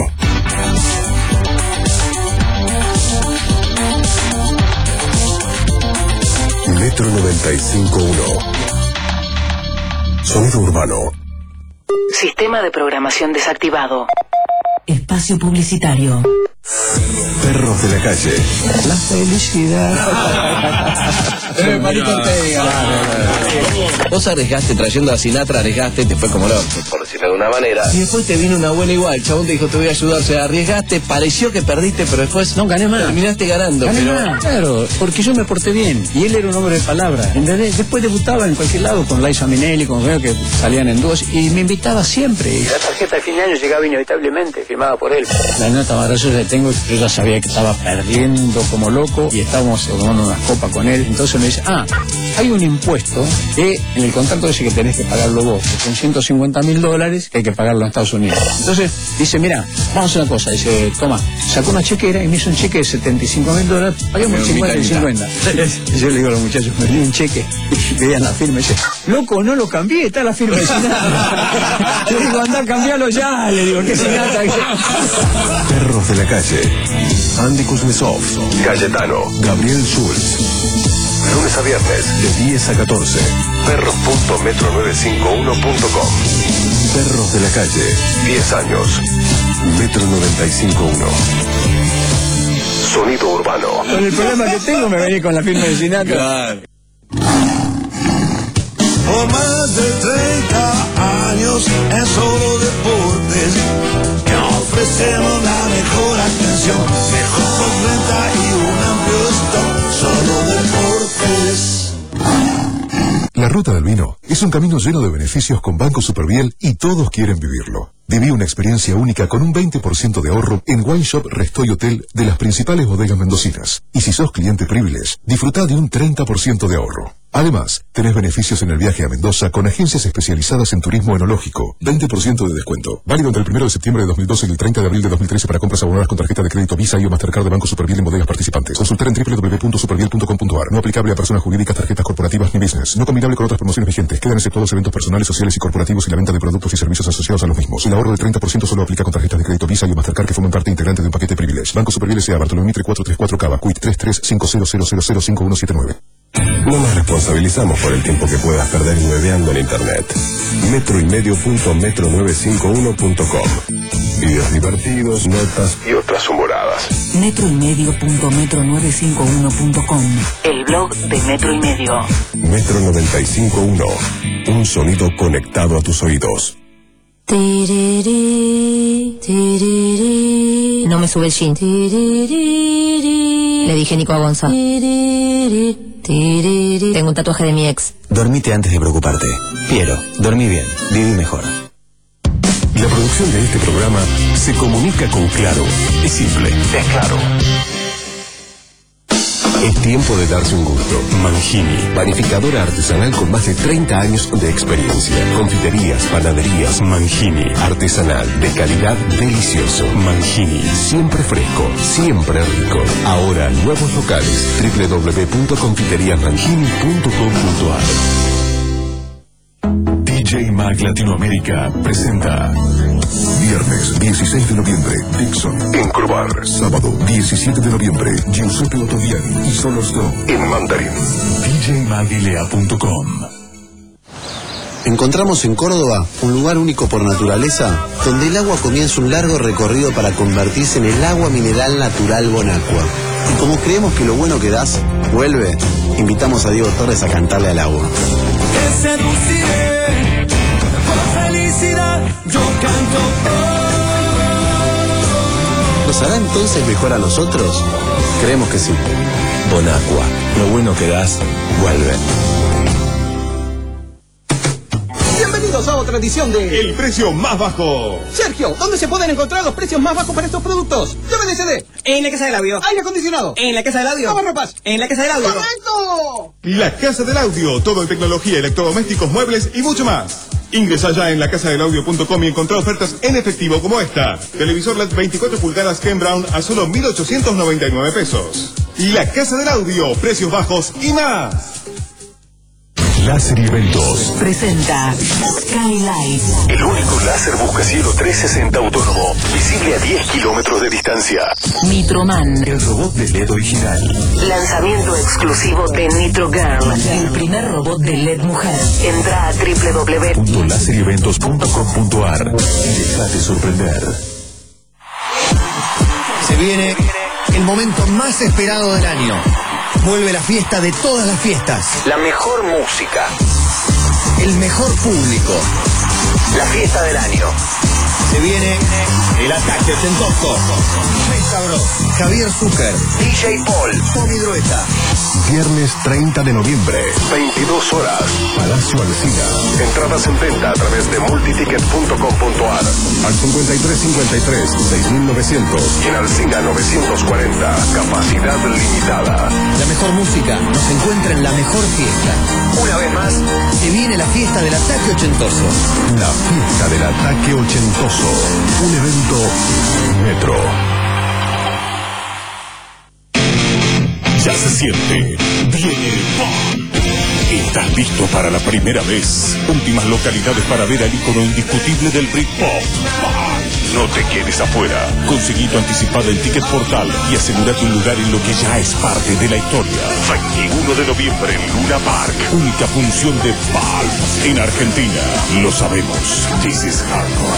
Speaker 6: Metro noventa y cinco punto uno. Sonido urbano.
Speaker 19: Sistema de programación desactivado. Espacio publicitario.
Speaker 6: Perros de la calle.
Speaker 7: La felicidad.
Speaker 10: Eh, Marito Ortega. Vos arriesgaste trayendo a Sinatra, arriesgaste, te fue como loco, por decirlo de alguna manera. Y después te vino una buena igual, el chabón te dijo te voy a ayudar, o sea, arriesgaste, pareció que perdiste, pero después no gané más. Terminaste ganando.
Speaker 7: Gané
Speaker 10: pero...
Speaker 7: más, claro, porque yo me porté bien. Y él era un hombre de palabra. ¿Entendés? Después debutaba en cualquier lado con Liza Minnelli, con Geo, que salían en dúos, y me invitaba siempre. Y
Speaker 10: la tarjeta de fin de año llegaba inevitablemente, firmada por él.
Speaker 7: La nota más graciosa que tengo, yo ya sabía que estaba perdiendo como loco y estábamos tomando unas copas con él. Entonces me dice, ah, hay un impuesto que en el contrato dice que tenés que pagarlo vos, que son ciento cincuenta mil dólares que hay que pagarlo en Estados Unidos. Entonces dice, mira, vamos a hacer una cosa. Dice, toma, sacó una chequera y me hizo un cheque de setenta y cinco mil dólares, pagamos el cincuenta y cincuenta. Y yo le digo a los muchachos, me di un cheque, y veían la firma y dice, loco, no lo cambié, está la firma de Sinatra. Le digo, andá, cambialo ya, le digo, ¿qué Sinatra?
Speaker 6: Perros de la calle. Andy Kuznetsov, Cayetano, Gabriel Schulz. Lunes a viernes, de diez a catorce. Perros punto metro novecientos cincuenta y uno punto com. Perros de la calle, diez años. Metro noventa y cinco punto uno. Sonido urbano.
Speaker 7: Con el problema que tengo me vení con la firma de Sinatra. Claro.
Speaker 12: Por más de treinta años en Solo Deportes, que ofrecemos la mejor atención, mejor renta y un amplio stock. Solo Deportes.
Speaker 6: La ruta del vino es un camino lleno de beneficios con Banco Superviel y todos quieren vivirlo. Viví una experiencia única con un veinte por ciento de ahorro en Wine Shop Resto y Hotel de las principales bodegas mendocinas. Y si sos cliente Privilege, disfruta de un treinta por ciento de ahorro. Además, tenés beneficios en el viaje a Mendoza con agencias especializadas en turismo enológico. veinte por ciento de descuento. Válido entre el primero de septiembre de dos mil doce y el treinta de abril de dos mil trece para compras abonadas con tarjeta de crédito Visa y o Mastercard de Banco Superviel en bodegas participantes. Consultar en doble u doble u doble u punto superviel punto com punto a r. No aplicable a personas jurídicas, tarjetas corporativas ni business. No combinable con otras promociones vigentes. Quedan exceptuados eventos personales, sociales y corporativos y la venta de productos y servicios asociados a los mismos. El ahorro del treinta por ciento solo aplica con tarjetas de crédito Visa y o Mastercard que forman parte integrante de un paquete Privilege. Banco Superviel S A Bartolomé Mitre cuatrocientos treinta y cuatro Cava, Quit tres tres cinco cero cero cero cero cinco uno siete nueve. No nos responsabilizamos por el tiempo que puedas perder nueveando en internet. Metro y medio punto metro novecientos cincuenta y uno punto com. Videos divertidos, notas y otras humoradas.
Speaker 19: Metro y medio punto metro novecientos cincuenta y uno punto com. El blog de Metro y Medio.
Speaker 6: Metro noventa y cinco punto uno. Un sonido conectado a tus oídos.
Speaker 14: No me sube el jean. Le dije Nico a Gonza. Tengo un tatuaje de mi ex.
Speaker 13: Dormite antes de preocuparte. Piero, dormí bien, viví mejor.
Speaker 6: La producción de este programa se comunica con Claro. Es simple, es claro. Es tiempo de darse un gusto. Mangini, panificadora artesanal con más de treinta años de experiencia. Confiterías, panaderías. Mangini, artesanal, de calidad, delicioso. Mangini, siempre fresco, siempre rico. Ahora nuevos locales. doble u doble u doble u punto confiterías mangini punto com punto a r. D J Mag Latinoamérica presenta viernes dieciséis de noviembre, Dixon en Crobar. Sábado diecisiete de noviembre, Giuseppe Ottaviani y Solo Snow en Mandarin. D J magilea punto com.
Speaker 23: Encontramos en Córdoba un lugar único por naturaleza, donde el agua comienza un largo recorrido para convertirse en el agua mineral natural Bonacqua. Y como creemos que lo bueno que das, vuelve, invitamos a Diego Torres a cantarle al agua.
Speaker 4: Te seduciré, por felicidad yo canto.
Speaker 23: ¿Nos hará entonces mejor a nosotros? Creemos que sí.
Speaker 13: Bonacqua, lo bueno que das, vuelve.
Speaker 23: Bienvenidos
Speaker 11: Bienvenidos a otra edición de
Speaker 17: El Precio Más Bajo.
Speaker 11: Sergio, ¿dónde se pueden encontrar los precios más bajos para estos productos? D V D C D.
Speaker 13: En la casa del audio.
Speaker 11: Aire acondicionado.
Speaker 13: En la casa del audio.
Speaker 11: Lavarropas.
Speaker 13: En la casa del audio.
Speaker 11: ¡Correcto!
Speaker 17: La Casa del Audio, todo en tecnología, electrodomésticos, muebles y mucho más. Ingresa ya en la casa del audio punto com y encontrá ofertas en efectivo como esta. Televisor L E D veinticuatro pulgadas Ken Brown a solo mil ochocientos noventa y nueve pesos. La Casa del Audio, precios bajos y más.
Speaker 2: Láser y Eventos
Speaker 19: presenta Skylight.
Speaker 2: El único láser buscacielo trescientos sesenta autónomo, visible a diez kilómetros de distancia.
Speaker 19: Nitroman.
Speaker 2: El robot de L E D original.
Speaker 19: Lanzamiento exclusivo de Nitro Girl, el primer robot de L E D mujer. Entra a doble u doble u doble u
Speaker 2: punto láser y eventos punto com punto a r y déjate sorprender.
Speaker 18: Se viene el momento más esperado del año. Vuelve la fiesta de todas las fiestas.
Speaker 2: La mejor música.
Speaker 18: El mejor público.
Speaker 2: La fiesta del año.
Speaker 18: Se viene el ataque ochentoso. Mesa Bros, Javier Zucker,
Speaker 2: D J Paul,
Speaker 18: Tommy Drueta.
Speaker 2: Viernes treinta de noviembre, veintidós horas, Palacio Alsina. Entradas en venta a través de multiticket punto com punto a r. Al cincuenta y tres cincuenta y tres, seis mil novecientos y en Alsina novecientos cuarenta. Capacidad limitada.
Speaker 18: La mejor música nos encuentra en la mejor fiesta. Una vez más, se viene la fiesta del ataque ochentoso.
Speaker 2: La fiesta del ataque ochentoso. Un evento Metro. Ya se siente. Viene el pop. ¿Estás listo para la primera vez? Últimas localidades para ver al ícono indiscutible del Britpop. No te quedes afuera. Conseguí tu anticipada en Ticket Portal y asegúrate un lugar en lo que ya es parte de la historia. veintiuno de noviembre en Luna Park. Única función de Valve en Argentina. Lo sabemos. This is hardcore.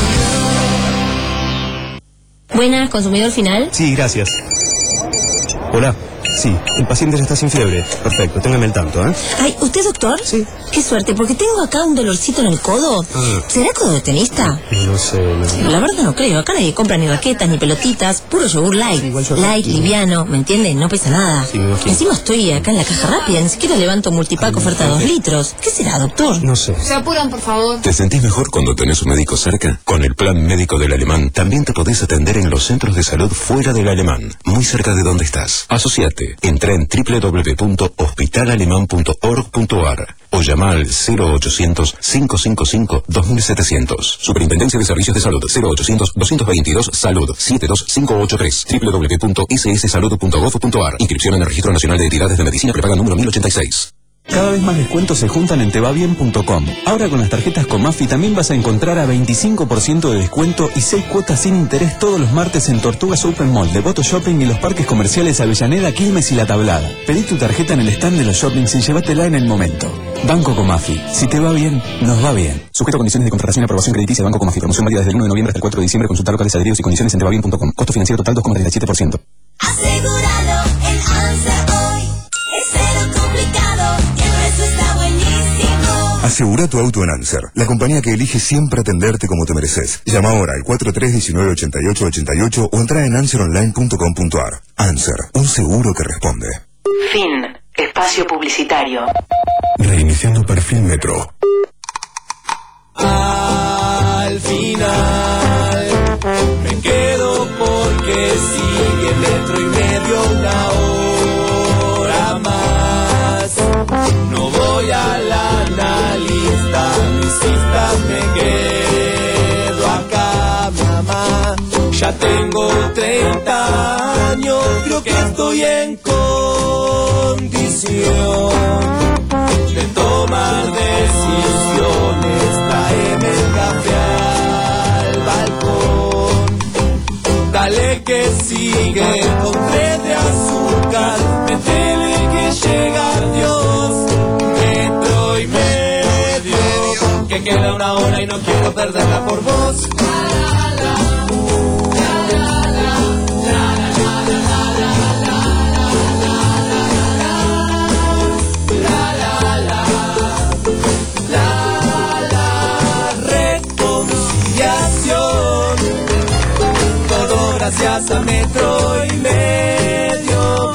Speaker 24: Buenas, consumidor final.
Speaker 25: Sí, gracias. Hola. Sí, el paciente ya está sin fiebre. Perfecto, téngame el tanto, ¿eh?
Speaker 24: Ay, ¿usted es doctor?
Speaker 25: Sí.
Speaker 24: Qué suerte, porque tengo acá un dolorcito en el codo.
Speaker 25: Ah.
Speaker 24: ¿Será codo de tenista?
Speaker 25: No sé, no.
Speaker 24: La verdad no creo. Acá nadie compra ni raquetas, ni pelotitas. Puro yogur light.
Speaker 25: Igual yo
Speaker 24: light,
Speaker 25: aquí.
Speaker 24: liviano, ¿me entienden? No pesa nada.
Speaker 25: Sí, me imagino.
Speaker 24: Encima estoy acá en la caja rápida. Ni siquiera levanto multipack oferta dos litros. ¿Qué será, doctor?
Speaker 25: No sé.
Speaker 24: Se apuran, por favor.
Speaker 2: ¿Te sentís mejor cuando tenés un médico cerca? Con el plan médico del Alemán también te podés atender en los centros de salud fuera del Alemán, muy cerca de donde estás. Asociate. Entra en doble u doble u doble u punto hospital alemán punto org punto a r o llama al cero ochocientos, cinco cinco cinco, dos mil setecientos. Superintendencia de Servicios de Salud cero ochocientos, doscientos veintidós, Salud siete dos cinco ocho tres. doble u doble u doble u punto i c s salud punto gov punto a r. Inscripción en el Registro Nacional de Entidades de Medicina Prepaga número mil ochenta y seis.
Speaker 26: Cada vez más descuentos se juntan en te va bien punto com. Ahora con las tarjetas Comafi también vas a encontrar a veinticinco por ciento de descuento y seis cuotas sin interés todos los martes en Tortugas Open Mall, Devoto Shopping y los parques comerciales Avellaneda, Quilmes y La Tablada. Pedí tu tarjeta en el stand de los shoppings y llévatela en el momento. Banco Comafi. Si te va bien, nos va bien. Sujeto a condiciones de contratación y aprobación crediticia de Banco Comafi. Promoción válida desde el uno de noviembre hasta el cuatro de diciembre. Consulta locales, adheridos y condiciones en te va bien punto com. Costo financiero total dos coma treinta y siete por ciento.
Speaker 4: Asegúralo en Anser hoy. Es cero complicado y el precio está buenísimo.
Speaker 27: Asegura tu auto en Anser, la compañía que elige siempre atenderte como te mereces. Llama ahora al cuatro tres uno nueve, ocho ocho ocho ocho o entra en anser online punto com punto a r. Anser, un seguro que responde.
Speaker 19: Fin. Espacio publicitario.
Speaker 27: Reiniciando perfil Metro.
Speaker 4: Al final me quedo porque sigue metro y medio una hora más. No voy a la analista, mis citas me quedo acá, mamá. Ya tengo treinta años, creo que estoy en condición de tomar decisiones. Traeme el café al balcón, dale que sigue con té de azúcar, métele que llega Dios, metro y medio, que queda una hora y no quiero perderla por vos. Gracias a metro y medio,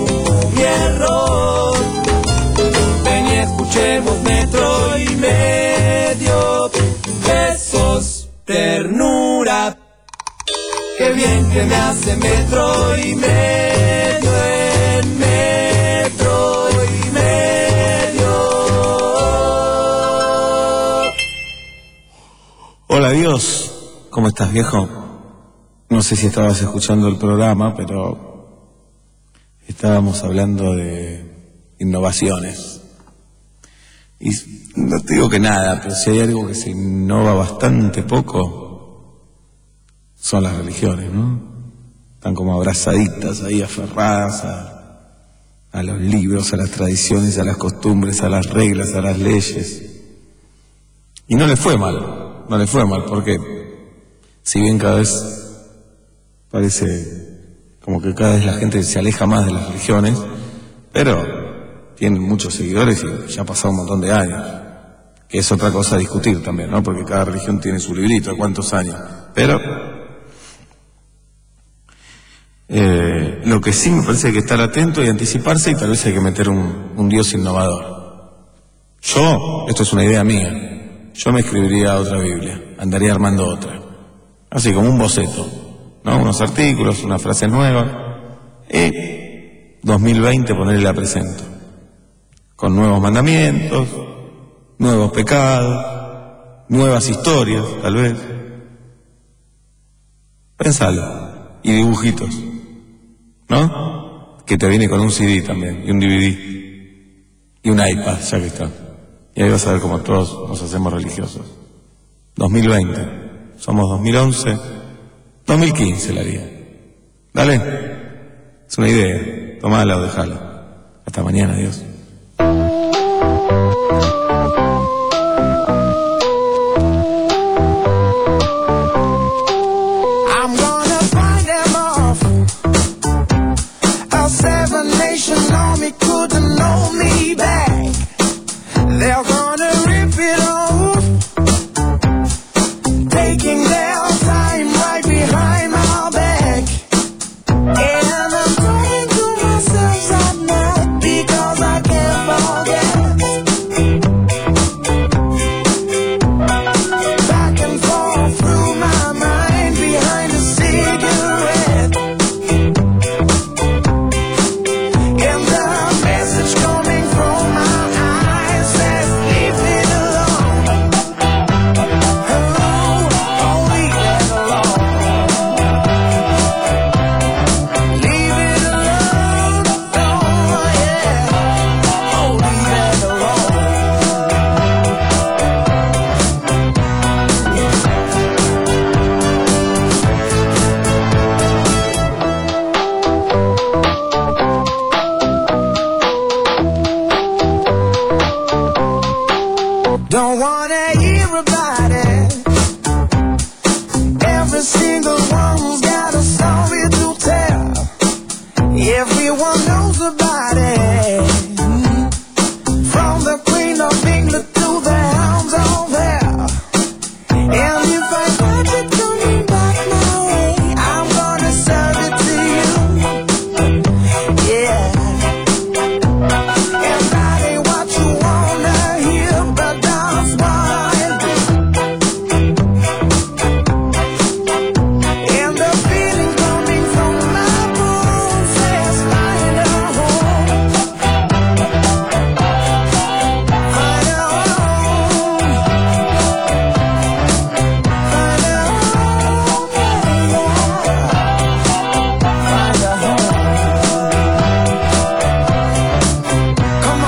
Speaker 4: asumí error. Ven y escuchemos metro y medio. ternura. Qué bien que me hace metro y medio en metro y medio.
Speaker 1: Hola Dios, ¿cómo estás, viejo? No sé si estabas escuchando el programa, pero estábamos hablando de innovaciones. Y no te digo que nada, pero si hay algo que se innova bastante poco, son las religiones, ¿no? Están como abrazaditas ahí, aferradas a, a los libros, a las tradiciones, a las costumbres, a las reglas, a las leyes. Y no les fue mal, no les fue mal, porque si bien cada vez parece como que cada vez la gente se aleja más de las religiones, pero tienen muchos seguidores y ya ha pasado un montón de años, que es otra cosa a discutir también, ¿no? Porque cada religión tiene su librito de cuántos años, pero eh, lo que sí me parece que hay que estar atento y anticiparse, y tal vez hay que meter un, un Dios innovador. Yo, esto es una idea mía, yo me escribiría otra Biblia, andaría armando otra, así como un boceto, ¿no? Unos artículos, unas frases nuevas, y dos mil veinte ponerle la presento, con nuevos mandamientos, nuevos pecados, nuevas historias, tal vez. Pensalo. Y dibujitos, ¿no? Que te viene con un C D también, y un D V D, y un iPad, ya que está. Y ahí vas a ver cómo todos nos hacemos religiosos. dos mil veinte, somos dos mil once, dos mil quince la haría. Dale, es una idea, tomala o dejala. Hasta mañana, adiós.
Speaker 4: I'm gonna find them off. A seven nation army couldn't hold me back. They're gonna rip it off, taking their time right behind my back. And I'm praying to myself at night because I can't forget. Back and forth through my mind behind a cigarette. And the message coming from my eyes says, leave it alone. Hello, oh, leave it alone. Leave it alone, oh yeah. Oh, leave it alone. Don't wanna hear about it. Every single one's got a story to tell. Everyone knows about it. From the Queen of England to the hounds of hell. And if I catch it coming back my way, I'm gonna serve it to you. Yeah. And that ain't what you wanna hear, but that's what I do. And the feeling coming from my bones says find a home. Find a home. Find a home, yeah, yeah. Find a home. Come on.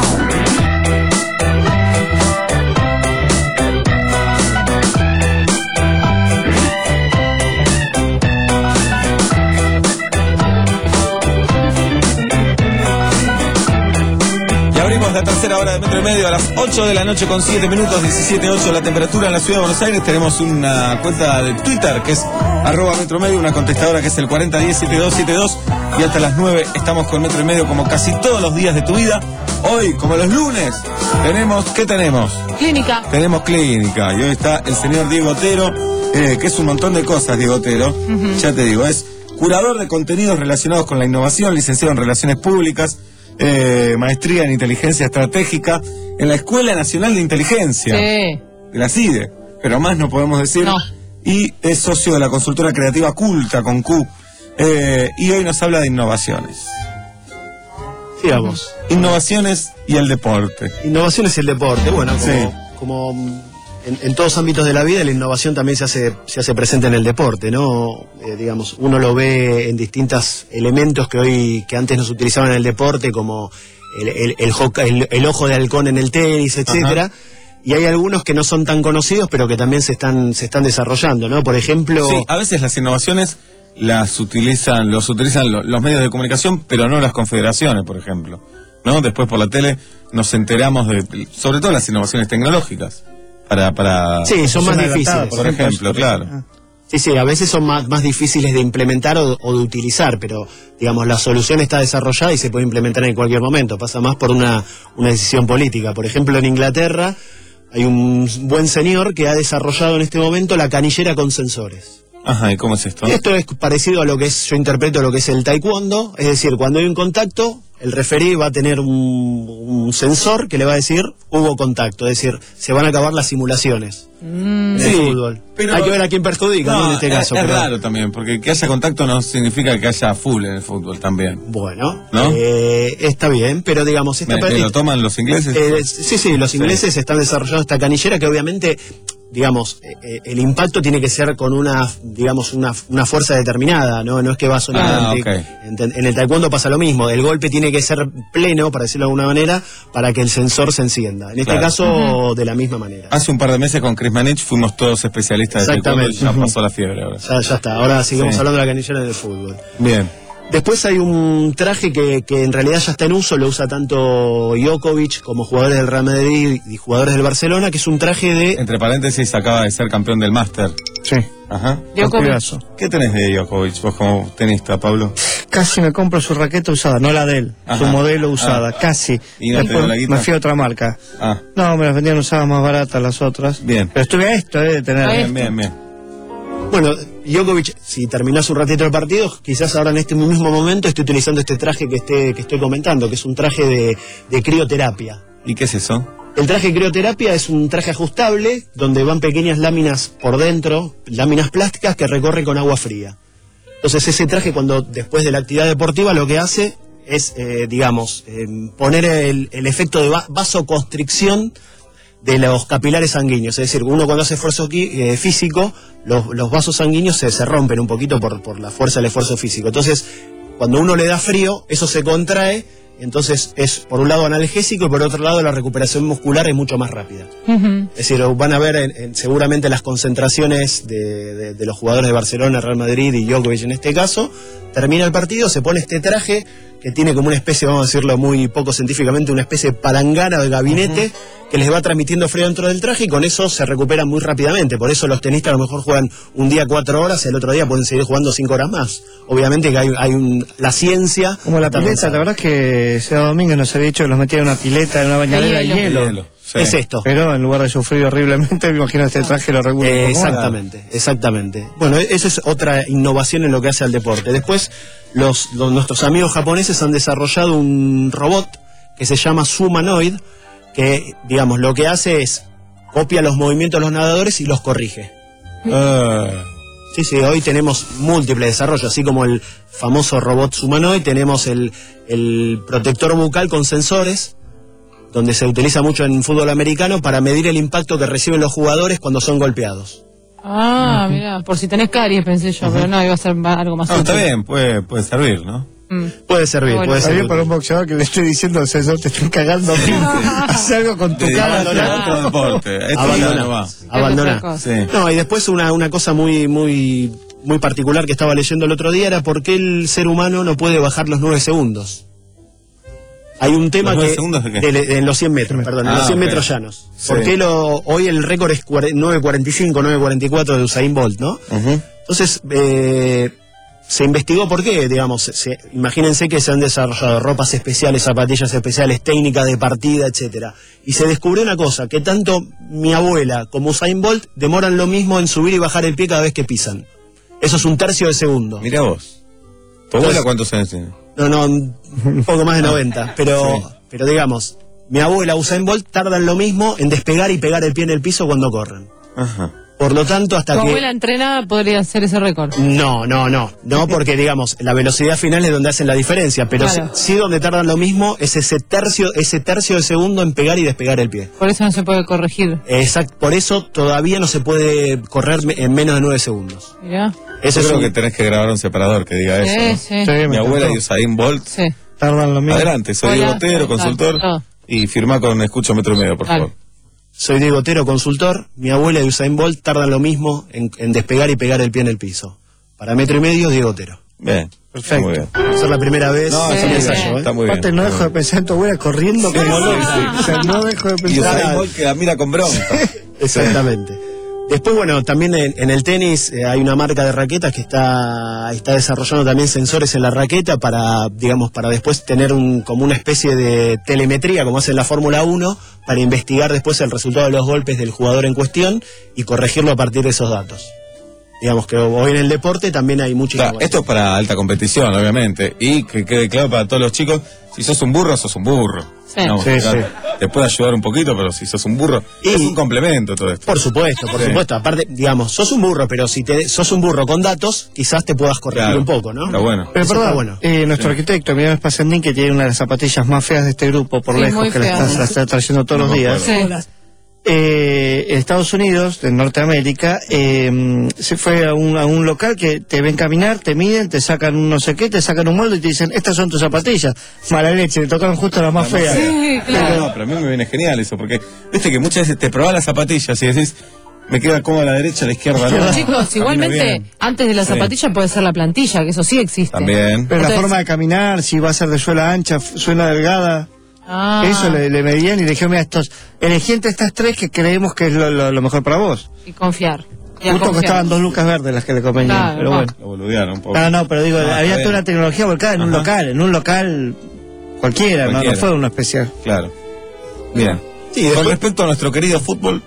Speaker 1: Y abrimos la tercera hora de Metro y Medio a las ocho de la noche con siete minutos, diecisiete ocho la temperatura en la ciudad de Buenos Aires. Tenemos una cuenta de Twitter que es arroba Metro Medio, una contestadora que es el cuarenta diez setenta y dos setenta y dos, y hasta las nueve estamos con Metro y Medio como casi todos los días de tu vida. Hoy, como los lunes, tenemos, ¿qué tenemos?
Speaker 8: Clínica.
Speaker 1: Tenemos clínica, y hoy está el señor Diego Otero, eh, que es un montón de cosas, Diego Otero.
Speaker 8: Ujú.
Speaker 1: Ya te digo, es curador de contenidos relacionados con la innovación, licenciado en Relaciones Públicas, eh, maestría en Inteligencia Estratégica en la Escuela Nacional de Inteligencia,
Speaker 8: Sí.
Speaker 1: de la C I D E, pero más no podemos decir.
Speaker 8: No.
Speaker 1: y es socio de la consultora creativa Culta con Q. Eh, y hoy nos habla de innovaciones.
Speaker 3: Digamos.
Speaker 1: Innovaciones y el deporte.
Speaker 3: Innovaciones y el deporte. Bueno, como,
Speaker 1: sí.
Speaker 3: como en, en todos ámbitos de la vida, la innovación también se hace, se hace presente en el deporte, ¿no? Eh, digamos, uno lo ve en distintos elementos que hoy, que antes no se utilizaban en el deporte, como el, el, el, el, el ojo de halcón en el tenis, etcétera. Ajá. Y hay algunos que no son tan conocidos, pero que también se están, se están desarrollando, ¿no? Por ejemplo...
Speaker 1: Sí, a veces las innovaciones las utilizan, los utilizan los, los medios de comunicación, pero no las confederaciones, por ejemplo, ¿no? Después por la tele nos enteramos de, sobre todo las innovaciones tecnológicas, para... para
Speaker 3: sí, son más difíciles.
Speaker 1: Por ejemplo, claro.
Speaker 3: Sí, sí, a veces son más, más difíciles de implementar o, o de utilizar, pero, digamos, la solución está desarrollada y se puede implementar en cualquier momento. Pasa más por una, una decisión política. Por ejemplo, en Inglaterra hay un buen señor que ha desarrollado en este momento la canillera con sensores.
Speaker 1: Ajá, ¿y cómo es esto?
Speaker 3: Esto es parecido a lo que es, yo interpreto lo que es el taekwondo, es decir, cuando hay un contacto, el referee va a tener un, un sensor que le va a decir hubo contacto, es decir, se van a acabar las simulaciones mm. en el sí, fútbol. Pero hay que ver a quién perjudica, no, ¿no? En este
Speaker 1: es,
Speaker 3: caso.
Speaker 1: Es
Speaker 3: pero...
Speaker 1: raro también, porque que haya contacto no significa que haya full en el fútbol también.
Speaker 3: Bueno,
Speaker 1: ¿no?
Speaker 3: eh, está bien, pero digamos... Esta
Speaker 1: ¿Me, ¿me lo toman los ingleses?
Speaker 3: Eh, sí, sí, los ingleses sí. están desarrollando esta canillera que obviamente... digamos, eh, el impacto tiene que ser con una, digamos, una, una fuerza determinada, ¿no? No es que va solamente... Ah, okay. en, en el taekwondo pasa lo mismo, el golpe tiene que ser pleno, para decirlo de alguna manera, para que el sensor se encienda. En este claro. caso, uh-huh. de la misma manera.
Speaker 1: Hace un par de meses con Chris Manich fuimos todos especialistas de taekwondo y ya uh-huh. pasó la fiebre ahora.
Speaker 3: Ya, ya está, ahora seguimos sí. hablando de la canillera del fútbol.
Speaker 1: Bien.
Speaker 3: Después hay un traje que, que en realidad ya está en uso, lo usa tanto Djokovic como jugadores del Real Madrid y jugadores del Barcelona, que es un traje de...
Speaker 1: Entre paréntesis, acaba de ser campeón del Máster.
Speaker 8: Sí.
Speaker 1: Ajá.
Speaker 8: Djokovic.
Speaker 1: ¿Qué tenés de Djokovic vos como tenista, Pablo?
Speaker 8: Casi me compro su raqueta usada, no la de él, Ajá. su modelo usada, ah. casi.
Speaker 1: ¿Y no
Speaker 8: Después
Speaker 1: te la guita?
Speaker 8: Me fui a otra marca.
Speaker 1: Ah.
Speaker 8: No, me las vendían usadas más baratas las otras.
Speaker 1: Bien.
Speaker 8: Pero estuve a esto, eh, de tener...
Speaker 1: Bien, bien, bien.
Speaker 3: Bueno, Djokovic, si terminás un ratito el partido, quizás ahora en este mismo momento esté utilizando este traje que, esté, que estoy comentando, que es un traje de, de crioterapia.
Speaker 1: ¿Y qué es eso?
Speaker 3: El traje de crioterapia es un traje ajustable, donde van pequeñas láminas por dentro, láminas plásticas que recorre con agua fría. Entonces ese traje, cuando después de la actividad deportiva, lo que hace es, eh, digamos, eh, poner el, el efecto de vasoconstricción de los capilares sanguíneos, es decir, uno cuando hace esfuerzo eh, físico, los, los vasos sanguíneos se, se rompen un poquito por, por la fuerza del esfuerzo físico. Entonces, cuando uno le da frío, eso se contrae, entonces es por un lado analgésico y por otro lado la recuperación muscular es mucho más rápida. Uh-huh. Es decir, van a ver en, en, seguramente las concentraciones de, de, de los jugadores de Barcelona, Real Madrid y Djokovic en este caso, termina el partido, se pone este traje que tiene como una especie, vamos a decirlo muy poco científicamente, una especie de palangana de gabinete uh-huh. que les va transmitiendo frío dentro del traje y con eso se recuperan muy rápidamente. Por eso los tenistas a lo mejor juegan un día cuatro horas y el otro día pueden seguir jugando cinco horas más. Obviamente que hay, hay un, la ciencia...
Speaker 8: Como la pileta, la verdad es que ese domingo nos había dicho que los metían en una pileta, en una bañadera de hielo. hielo. hielo.
Speaker 3: Sí. Es esto.
Speaker 8: Pero en lugar de sufrir horriblemente, me imagino este traje lo regula.
Speaker 3: Eh, exactamente, exactamente. Bueno, eso es otra innovación en lo que hace al deporte. Después, los, los nuestros amigos japoneses han desarrollado un robot que se llama Sumanoid, que, digamos, lo que hace es copia los movimientos de los nadadores y los corrige. Uh. Sí, sí, hoy tenemos múltiples desarrollos, así como el famoso robot Sumanoid, tenemos el, el protector bucal con sensores, donde se utiliza mucho en fútbol americano para medir el impacto que reciben los jugadores cuando son golpeados.
Speaker 9: Ah, uh-huh. Mira, por si tenés caries pensé yo, uh-huh. pero no, iba a ser algo más.
Speaker 1: No, está bien, puede, puede servir, ¿no?
Speaker 3: Mm. Puede servir, bueno, puede servir.
Speaker 8: Para un boxeador que le estoy diciendo al sensor, te están cagando. Haz algo con tu cara.
Speaker 1: Otro deporte.
Speaker 3: Abandona. Abandona. Sí. No, y después una, una cosa muy, muy, muy particular que estaba leyendo el otro día era por qué el ser humano no puede bajar los nueve segundos. Hay un tema
Speaker 1: ¿Los
Speaker 3: que
Speaker 1: segundos de qué?
Speaker 3: De, de, en los cien metros, perdón, ah, en los cien okay. metros llanos. Sí. Porque lo, hoy el récord es nueve cuarenta y cinco, nueve cuarenta y cuatro de Usain Bolt, ¿no? Uh-huh. Entonces, eh, se investigó por qué, digamos, se, imagínense que se han desarrollado ropas especiales, zapatillas especiales, técnicas de partida, etcétera. Y se descubrió una cosa, que tanto mi abuela como Usain Bolt demoran lo mismo en subir y bajar el pie cada vez que pisan. Eso es un tercio de segundo.
Speaker 1: Mirá vos. ¿Tu abuela cuántos años tiene?
Speaker 3: No, no, un poco más de noventa, pero, sí. pero digamos, mi abuela Usain Bolt tardan lo mismo en despegar y pegar el pie en el piso cuando corren.
Speaker 1: Ajá.
Speaker 3: Por lo tanto, hasta
Speaker 9: Tu
Speaker 3: que...
Speaker 9: abuela entrena podría hacer ese récord.
Speaker 3: No, no, no. No, porque, digamos, la velocidad final es donde hacen la diferencia. Pero
Speaker 9: Claro.
Speaker 3: sí, sí donde tardan lo mismo es ese tercio, ese tercio de segundo en pegar y despegar el pie.
Speaker 9: Por eso no se puede corregir.
Speaker 3: Exacto. Por eso todavía no se puede correr me- en menos de nueve segundos.
Speaker 9: Mirá.
Speaker 3: Eso
Speaker 1: Yo
Speaker 3: es
Speaker 1: creo
Speaker 3: un-
Speaker 1: que tenés que grabar un separador que diga
Speaker 9: Sí,
Speaker 1: eso. ¿no?
Speaker 9: sí.
Speaker 8: Sí,
Speaker 1: Mi
Speaker 8: me
Speaker 1: abuela
Speaker 8: encantó.
Speaker 1: y Usain Bolt.
Speaker 9: Sí.
Speaker 8: Tardan lo mismo.
Speaker 1: Adelante, soy
Speaker 9: Hola,
Speaker 1: Diego Otero,
Speaker 9: ¿cómo estás?
Speaker 1: consultor.
Speaker 9: Oh.
Speaker 1: Y firma con Escucho Metro y Medio, por
Speaker 9: Dale.
Speaker 1: favor.
Speaker 3: Soy Diego Otero, consultor. Mi abuela y Usain Bolt tardan lo mismo en, en despegar y pegar el pie en el piso. Para metro y medio, Diego Otero.
Speaker 1: Bien.
Speaker 8: Perfecto.
Speaker 1: Muy bien.
Speaker 3: Va a ser la primera vez
Speaker 1: No,
Speaker 3: en
Speaker 1: está
Speaker 3: el
Speaker 1: muy
Speaker 3: ensayo,
Speaker 1: bien.
Speaker 3: ¿eh?
Speaker 1: Está muy bien.
Speaker 8: Aparte, no dejo de pensar en tu abuela corriendo
Speaker 1: Sí,
Speaker 8: como
Speaker 1: sí,
Speaker 8: loco.
Speaker 1: sí.
Speaker 8: O sea, no dejo de
Speaker 1: Y
Speaker 8: pensar.
Speaker 1: Usain Bolt que la mira con bronca.
Speaker 3: Exactamente. Después, bueno, también en, en el tenis eh, hay una marca de raquetas que está, está desarrollando también sensores en la raqueta para, digamos, para después tener un, como una especie de telemetría, como hace en la Fórmula uno, para investigar después el resultado de los golpes del jugador en cuestión y corregirlo a partir de esos datos. Digamos que hoy en el deporte también hay mucha
Speaker 1: Claro, esto es para alta competición, obviamente. Y que quede claro para todos los chicos, si sos un burro, sos un burro.
Speaker 3: Sí. Sí,
Speaker 1: ya
Speaker 3: sí.
Speaker 1: Te puede ayudar un poquito, pero si sos un burro, es un complemento todo esto.
Speaker 3: Por supuesto, por
Speaker 1: Sí.
Speaker 3: supuesto. Aparte, digamos, sos un burro, pero si te, sos un burro con datos, quizás te puedas corregir
Speaker 1: Claro.
Speaker 3: un poco, ¿no?
Speaker 1: Está bueno.
Speaker 8: Pero
Speaker 3: Eso
Speaker 8: perdón,
Speaker 3: está bueno.
Speaker 8: eh, nuestro arquitecto, Emiliano Espasendín, que tiene una de las zapatillas más feas de este grupo, por
Speaker 9: Sí,
Speaker 8: lejos,
Speaker 9: muy
Speaker 8: que la
Speaker 9: feas.
Speaker 8: está, la está trayendo todos
Speaker 1: No
Speaker 8: los
Speaker 1: me
Speaker 8: días.
Speaker 1: acuerdo.
Speaker 9: Sí.
Speaker 8: Eh, en Estados Unidos, en Norteamérica, eh, se fue a un, a un local que te ven caminar, te miden, te sacan un no sé qué, te sacan un molde y te dicen, estas son tus zapatillas. Mala leche, le tocaron justo las más feas.
Speaker 9: Sí,
Speaker 1: No,
Speaker 9: claro.
Speaker 1: no, pero a mí me viene genial eso, porque viste que muchas veces te probás las zapatillas y decís, me queda cómoda a la derecha, a la izquierda, no.
Speaker 9: Chicos,
Speaker 1: Camino
Speaker 9: igualmente,
Speaker 1: bien.
Speaker 9: antes de la
Speaker 1: Sí.
Speaker 9: zapatilla puede ser la plantilla, que eso sí existe.
Speaker 1: También.
Speaker 8: Pero la
Speaker 9: Entonces-
Speaker 8: forma de caminar, si va a ser de suela ancha, f- suela delgada,
Speaker 9: Ah.
Speaker 8: eso le, le medían y le dijeron, mira, estos, elegí entre estas tres que creemos que es lo, lo- lo mejor para vos.
Speaker 9: Y confiar. Y a
Speaker 8: Justo
Speaker 9: confiar.
Speaker 8: costaban dos lucas verdes las que le convenían,
Speaker 9: Claro,
Speaker 8: pero
Speaker 9: no.
Speaker 8: bueno.
Speaker 1: Lo boludearon un poco.
Speaker 8: No, no, pero digo,
Speaker 1: No, está
Speaker 8: había
Speaker 1: bien.
Speaker 8: toda una tecnología volcada en un
Speaker 1: Ajá.
Speaker 8: local, en un local cualquiera, no- No,
Speaker 1: Cualquiera.
Speaker 8: fue uno especial.
Speaker 1: Claro. Bien.
Speaker 3: Sí,
Speaker 1: Con
Speaker 3: después-
Speaker 1: respecto a nuestro querido fútbol,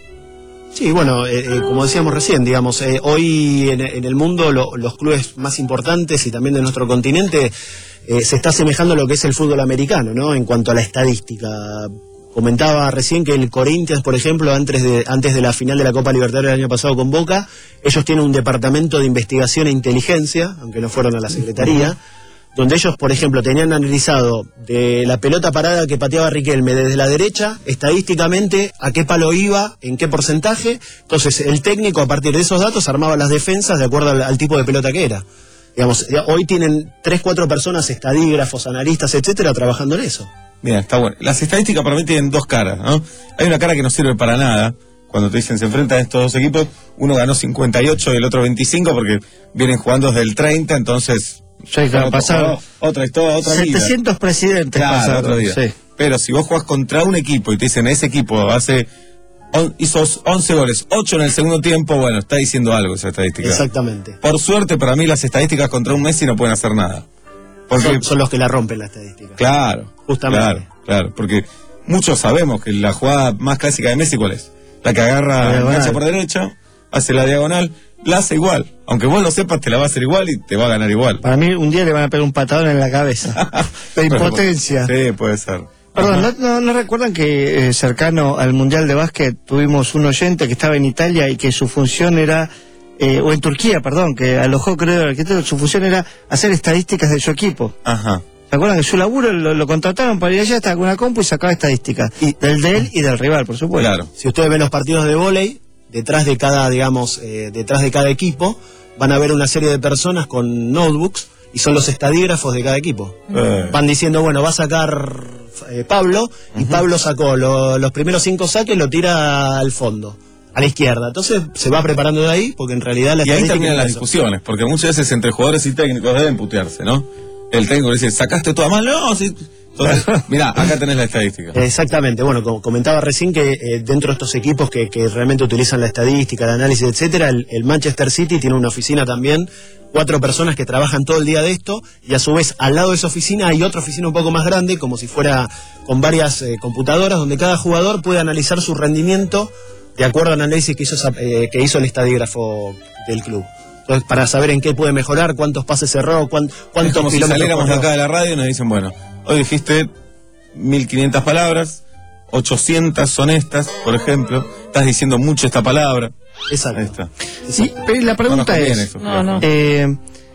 Speaker 3: Sí, bueno, eh, eh, como decíamos recién, digamos, eh, hoy en, en el mundo lo- los clubes más importantes y también de nuestro continente eh, se está asemejando a lo que es el fútbol americano, ¿no? En cuanto a la estadística. Comentaba recién que el Corinthians, por ejemplo, antes de, antes de la final de la Copa Libertadores del año pasado con Boca, ellos tienen un departamento de investigación e inteligencia, aunque no fueron a la Secretaría, donde ellos, por ejemplo, tenían analizado de la pelota parada que pateaba Riquelme desde la derecha, estadísticamente, a qué palo iba, en qué porcentaje. Entonces, el técnico, a partir de esos datos, armaba las defensas de acuerdo al, al tipo de pelota que era. Digamos, ya hoy tienen tres, cuatro personas, estadígrafos, analistas, etcétera, trabajando en eso.
Speaker 1: mira, está bueno. Las estadísticas para mí tienen dos caras, ¿no? Hay una cara que no sirve para nada. Cuando te dicen se enfrentan estos dos equipos, uno ganó cincuenta y ocho y el otro veinticinco porque vienen jugando desde el treinta, entonces...
Speaker 8: Sí, claro,
Speaker 1: otro
Speaker 8: pasaron
Speaker 1: juego, otra historia, otra vida.
Speaker 8: setecientos presidentes
Speaker 1: Claro,
Speaker 8: pasaron.
Speaker 1: otro día.
Speaker 8: Sí.
Speaker 1: Pero si vos jugás contra un equipo y te dicen ese equipo hace on- hizo once goles, ocho en el segundo tiempo, bueno, está diciendo algo esa estadística.
Speaker 3: Exactamente.
Speaker 1: Por suerte, para mí las estadísticas contra un Messi no pueden hacer nada. Porque,
Speaker 3: Son, son los que la rompen la estadística.
Speaker 1: claro,
Speaker 3: Justamente.
Speaker 1: claro, claro, porque muchos sabemos que la jugada más clásica de Messi, ¿cuál es? La que
Speaker 8: La
Speaker 1: agarra,
Speaker 8: diagonal.
Speaker 1: engancha por derecha, hace la diagonal, la hace igual. Aunque vos lo sepas, te la va a hacer igual y te va a ganar igual.
Speaker 8: Para mí, un día le van a pegar un patadón en la cabeza. De impotencia.
Speaker 1: Sí, puede ser.
Speaker 8: Perdón, ¿no, no, no recuerdan que eh, cercano al Mundial de Básquet tuvimos un oyente que estaba en Italia y que su función era, eh, o en Turquía, perdón, que alojó, creo, el arquitecto, su función era hacer estadísticas de su equipo?
Speaker 1: Ajá.
Speaker 8: ¿Se acuerdan que su laburo lo, lo contrataron para ir allá hasta con una compu y sacaba estadísticas? Y del de él y del rival, por supuesto.
Speaker 1: Claro.
Speaker 3: Si ustedes ven los partidos de vóley, detrás de cada, digamos, eh, detrás de cada equipo, van a ver una serie de personas con notebooks y son los estadígrafos de cada equipo.
Speaker 1: Eh.
Speaker 3: Van diciendo, bueno, va a sacar eh, Pablo, y Pablo sacó lo- los primeros cinco saques, lo tira al fondo, a la izquierda. Entonces se va preparando de ahí, porque en realidad la
Speaker 1: Y ahí
Speaker 3: estadística
Speaker 1: terminan
Speaker 3: es
Speaker 1: las
Speaker 3: eso.
Speaker 1: discusiones, porque muchas veces entre jugadores y técnicos deben putearse, ¿no? El técnico dice, sacaste toda mal, no, sí. Entonces, mirá, acá tenés la estadística.
Speaker 3: Exactamente, bueno, como comentaba recién que eh, dentro de estos equipos que, que realmente utilizan la estadística, el análisis, etcétera, el, el Manchester City tiene una oficina también, cuatro personas que trabajan todo el día de esto, y a su vez al lado de esa oficina hay otra oficina un poco más grande, como si fuera con varias eh, computadoras, donde cada jugador puede analizar su rendimiento de acuerdo al análisis que hizo, esa- eh, que hizo el estadígrafo del club. Entonces, para saber en qué puede mejorar, cuántos pases cerró, cuán,
Speaker 1: Es
Speaker 3: cuántos
Speaker 1: como si
Speaker 3: kilómetros
Speaker 1: saliéramos de
Speaker 3: corrió.
Speaker 1: acá de la radio y nos dicen, bueno, hoy dijiste mil quinientas palabras, ochocientas son estas, por ejemplo, estás diciendo mucho esta palabra,
Speaker 3: Exacto.
Speaker 1: Ahí está.
Speaker 8: Sí, pero la pregunta
Speaker 1: No nos
Speaker 8: es,
Speaker 1: conviene eso,
Speaker 9: No, no.
Speaker 8: eh,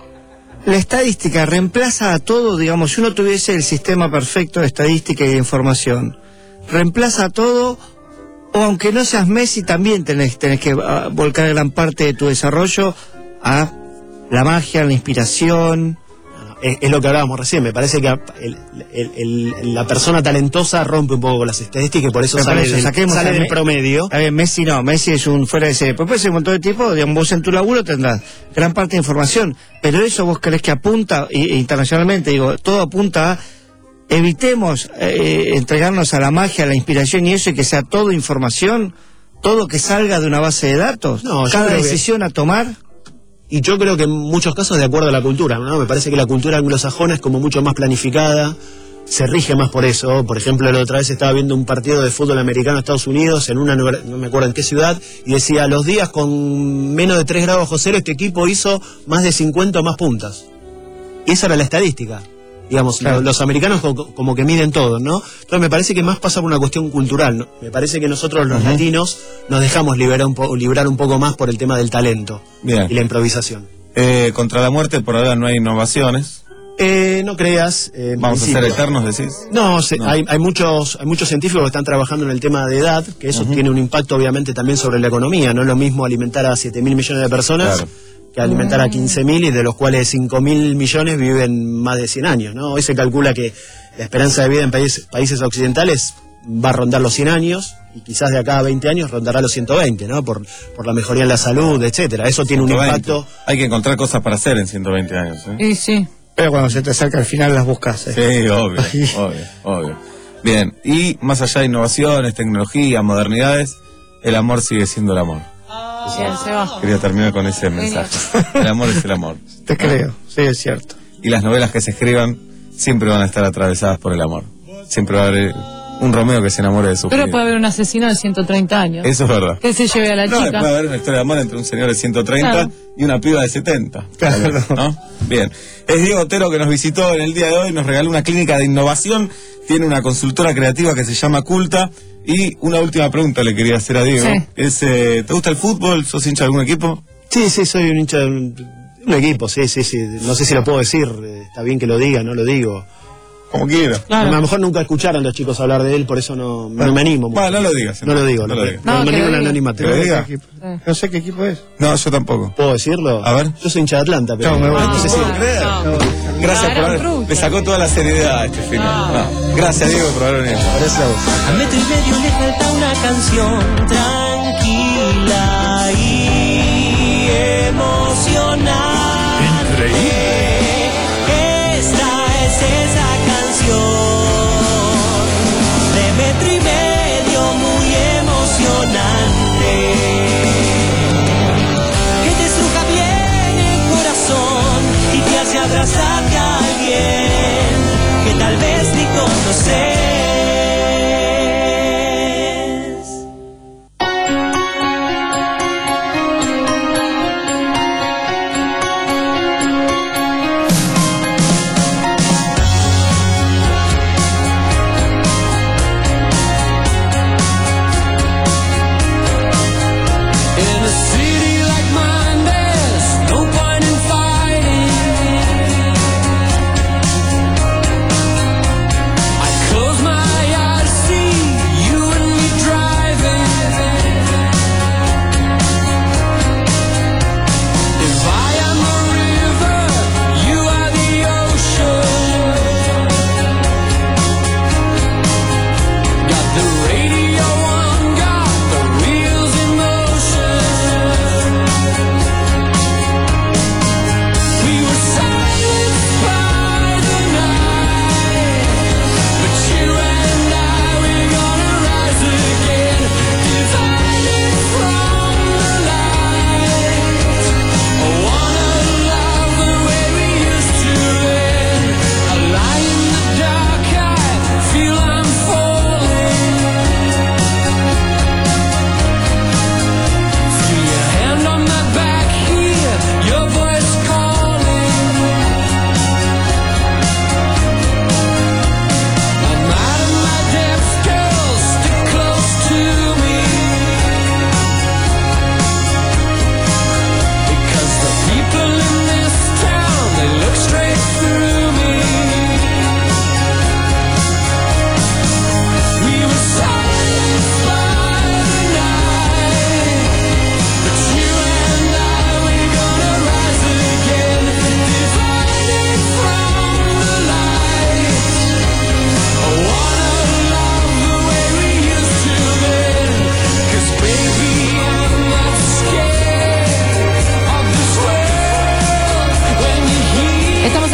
Speaker 8: ¿la estadística reemplaza a todo? Digamos, si uno tuviese el sistema perfecto de estadística y de información, ¿reemplaza a todo? O aunque no seas Messi, también tenés, tenés que uh, volcar gran parte de tu desarrollo a la magia, la inspiración.
Speaker 3: Es, es lo que hablábamos recién, me parece que el, el, el, la persona talentosa rompe un poco con las estadísticas y por eso
Speaker 8: Pero
Speaker 3: sale,
Speaker 8: por eso,
Speaker 3: del,
Speaker 8: saquemos
Speaker 3: sale
Speaker 8: a
Speaker 3: del
Speaker 8: Me-
Speaker 3: promedio.
Speaker 8: A ver, Messi no, Messi es un fuera de serie. Pues puede ser un montón de tipos, digamos, vos en tu laburo tendrás gran parte de información, pero eso vos crees que apunta, y, e internacionalmente, digo, todo apunta a evitemos eh, entregarnos a la magia, a la inspiración y eso, y que sea todo información, todo que salga de una base de datos,
Speaker 3: No, yo
Speaker 8: cada
Speaker 3: creo que-
Speaker 8: decisión a tomar.
Speaker 3: Y yo creo que en muchos casos de acuerdo a la cultura, ¿no? Me parece que la cultura anglosajona es como mucho más planificada, se rige más por eso. Por ejemplo, la otra vez estaba viendo un partido de fútbol americano en Estados Unidos, en una, no me acuerdo en qué ciudad, y decía, los días con menos de tres grados bajo cero, este equipo hizo más de cincuenta o más puntas. Y esa era la estadística. Digamos,
Speaker 8: Claro.
Speaker 3: lo- los americanos co- como que miden todo, ¿no? Entonces me parece que más pasa por una cuestión cultural, ¿no? Me parece que nosotros los
Speaker 1: Ujú.
Speaker 3: latinos nos dejamos liberar un, po- librar un poco más por el tema del talento
Speaker 1: Bien.
Speaker 3: y la improvisación.
Speaker 1: Eh, contra la muerte por ahora no hay innovaciones.
Speaker 3: Eh, no creas. eh, en
Speaker 1: Vamos a ser
Speaker 3: principio.
Speaker 1: eternos, decís.
Speaker 3: No, se-
Speaker 1: No.
Speaker 3: Hay, hay muchos hay muchos científicos que están trabajando en el tema de edad, que eso tiene un impacto obviamente también sobre la economía. No es lo mismo alimentar a siete mil millones de personas
Speaker 1: Claro.
Speaker 3: que alimentar a quince mil y de los cuales cinco mil millones viven más de cien años, ¿no? Hoy se calcula que la esperanza de vida en países, países occidentales va a rondar los cien años y quizás de acá a veinte años rondará los ciento veinte, ¿no? Por, por la mejoría en la salud, etcétera. Eso tiene un
Speaker 1: ciento veinte.
Speaker 3: impacto.
Speaker 1: Hay que encontrar cosas para hacer en ciento veinte años. ¿eh?
Speaker 9: Y sí.
Speaker 8: Pero cuando se te acerca al final las buscas. ¿eh?
Speaker 1: Sí, obvio, obvio, obvio. Bien, y más allá de innovaciones, tecnología, modernidades, el amor sigue siendo el amor.
Speaker 9: Bien, se va.
Speaker 1: Quería terminar con ese mensaje. El amor es el amor.
Speaker 8: Te creo, sí, es cierto.
Speaker 1: Y las novelas que se escriban siempre van a estar atravesadas por el amor. Siempre va a haber un Romeo que se enamore de su
Speaker 9: Pero
Speaker 1: querida.
Speaker 9: puede haber un asesino de ciento treinta años.
Speaker 1: Eso es verdad.
Speaker 9: Que se lleve a la
Speaker 1: No,
Speaker 9: chica.
Speaker 1: puede haber una historia de amor entre un señor de ciento treinta
Speaker 9: Claro.
Speaker 1: y una piba de setenta.
Speaker 8: Claro.
Speaker 1: ¿No? Bien. Es Diego Otero que nos visitó en el día de hoy, nos regaló una clínica de innovación, tiene una consultora creativa que se llama Culta. Y una última pregunta le quería hacer a Diego.
Speaker 9: Sí.
Speaker 1: Es, eh, ¿te gusta el fútbol? ¿Sos hincha de algún equipo?
Speaker 3: Sí, sí, soy un hincha de un, un equipo, sí, sí, sí. No sé si lo puedo decir, eh, está bien que lo diga, no lo digo.
Speaker 1: Como quiera.
Speaker 9: Claro.
Speaker 3: A lo mejor nunca escucharon los chicos hablar de él, por eso no, no me animo. mucho.
Speaker 1: Bueno, no lo digas.
Speaker 3: No lo digo,
Speaker 1: no
Speaker 3: no,
Speaker 1: lo
Speaker 3: me-
Speaker 1: digas.
Speaker 3: no,
Speaker 9: No,
Speaker 3: me
Speaker 9: que
Speaker 3: animo
Speaker 9: lo
Speaker 3: en
Speaker 9: diga.
Speaker 3: anonimato.
Speaker 1: Que lo diga.
Speaker 8: No sé qué equipo es.
Speaker 1: No, yo tampoco.
Speaker 3: ¿Puedo decirlo?
Speaker 1: A ver.
Speaker 3: Yo soy hincha de Atlanta, pero
Speaker 8: No, me voy.
Speaker 3: no sé si...
Speaker 9: No,
Speaker 1: creer.
Speaker 9: no.
Speaker 1: Gracias por
Speaker 9: Aaron
Speaker 1: haber...
Speaker 9: Brooks.
Speaker 1: Le sacó toda la seriedad a este final. No. Gracias, Diego, por haber venido.
Speaker 3: Gracias a vos.
Speaker 4: A metro y medio le falta una canción tranquila y emocionante.
Speaker 2: Increíble.
Speaker 4: Esta es esa canción de metro y medio muy emocionante que te estruja bien el corazón y te hace abrazarte a alguien que tal vez ni conoces. In a city like mine, there's no point in fighting.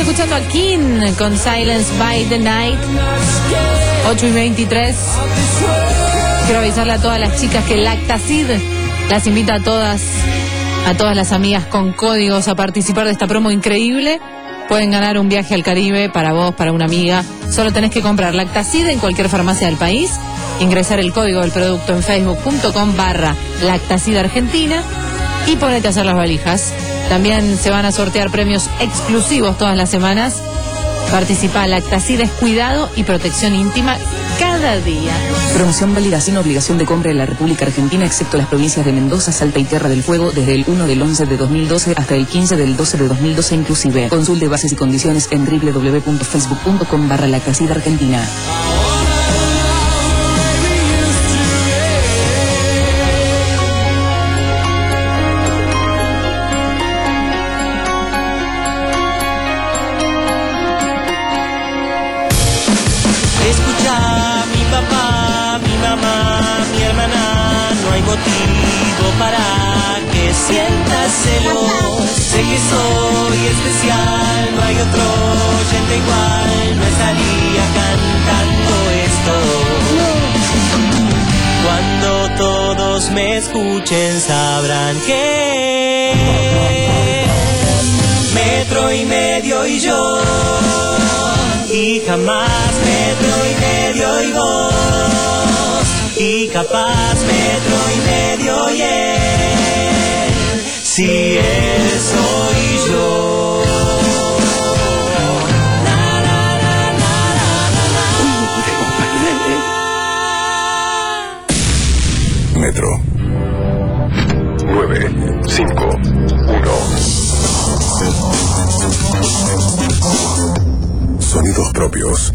Speaker 9: escuchando a King con Silence by the Night. ocho y veintitrés. Quiero avisarle a todas las chicas que Lactacid las invita a todas, a todas las amigas con códigos a participar de esta promo increíble. Pueden ganar un viaje al Caribe para vos, para una amiga. Solo tenés que comprar Lactacid en cualquier farmacia del país, ingresar el código del producto en facebook.com barra Lactacid Argentina y ponete a hacer las valijas. También se van a sortear premios exclusivos todas las semanas. Participa, Lactacid es cuidado y protección íntima cada día.
Speaker 19: Promoción válida sin obligación de compra en la República Argentina, excepto las provincias de Mendoza, Salta y Tierra del Fuego, desde el uno del once de dos mil doce hasta el quince del doce de dos mil doce inclusive. Consulte bases y condiciones en doble u doble u doble u punto facebook punto com barra Lactacid Argentina.
Speaker 4: Escucha, mi papá, mi mamá, mi hermana, no hay motivo para que sientas celos. Sé que soy especial, no hay otro oyente igual, no estaría cantando esto. Cuando todos me escuchen sabrán que Metro y Medio y yo, y jamás metro y medio y vos, y capaz metro y medio y él, si él soy yo.
Speaker 27: Metro nueve cinco uno. Sonidos propios.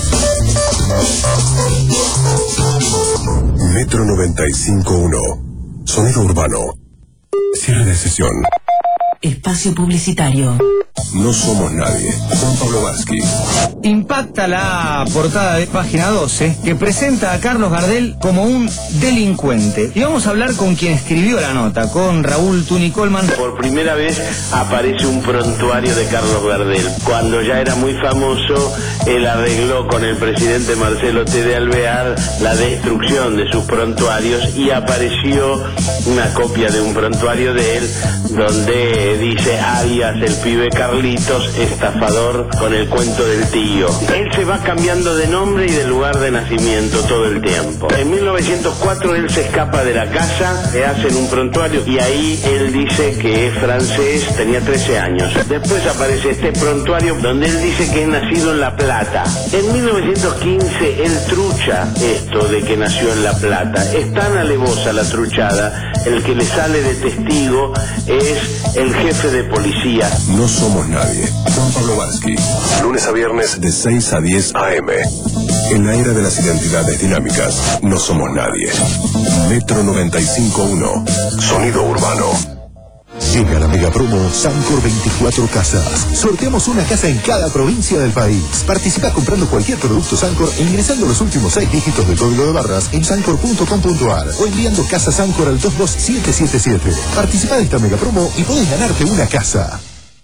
Speaker 27: Metro noventa y cinco punto uno. Sonido urbano. Cierre de sesión.
Speaker 19: Espacio publicitario.
Speaker 27: No somos nadie. Juan Pablo Varsky.
Speaker 13: Impacta la portada de Página doce, que presenta a Carlos Gardel como un delincuente. Y vamos a hablar con quien escribió la nota, con Raúl Tuni Colman.
Speaker 5: Por primera vez aparece un prontuario de Carlos Gardel. Cuando ya era muy famoso, él arregló con el presidente Marcelo T. de Alvear la destrucción de sus prontuarios y apareció una copia de un prontuario de él donde dice alias el pibe Carlitos, estafador con el cuento del tío. Él se va cambiando de nombre y de lugar de nacimiento todo el tiempo. En mil novecientos cuatro él se escapa de la casa, le hacen un prontuario y ahí él dice que es francés, tenía trece años. Después aparece este prontuario donde él dice que es nacido en La Plata. En mil novecientos quince él trucha esto de que nació en La Plata. Es tan alevosa la truchada, el que le sale de testigo es el jefe de policía.
Speaker 27: No somos nadie. Juan Pablo Varsky. Lunes a viernes de seis a diez a eme. En la era de las identidades dinámicas, no somos nadie. Metro noventa y cinco punto uno. Sonido urbano.
Speaker 10: Llega la mega promo Sancor veinticuatro Casas. Sorteamos una casa en cada provincia del país. Participa comprando cualquier producto Sancor e ingresando los últimos seis dígitos del código de barras en sancor punto com punto ar o enviando casa Sancor al dos dos siete siete siete. Participa de esta mega promo y podés ganarte una casa.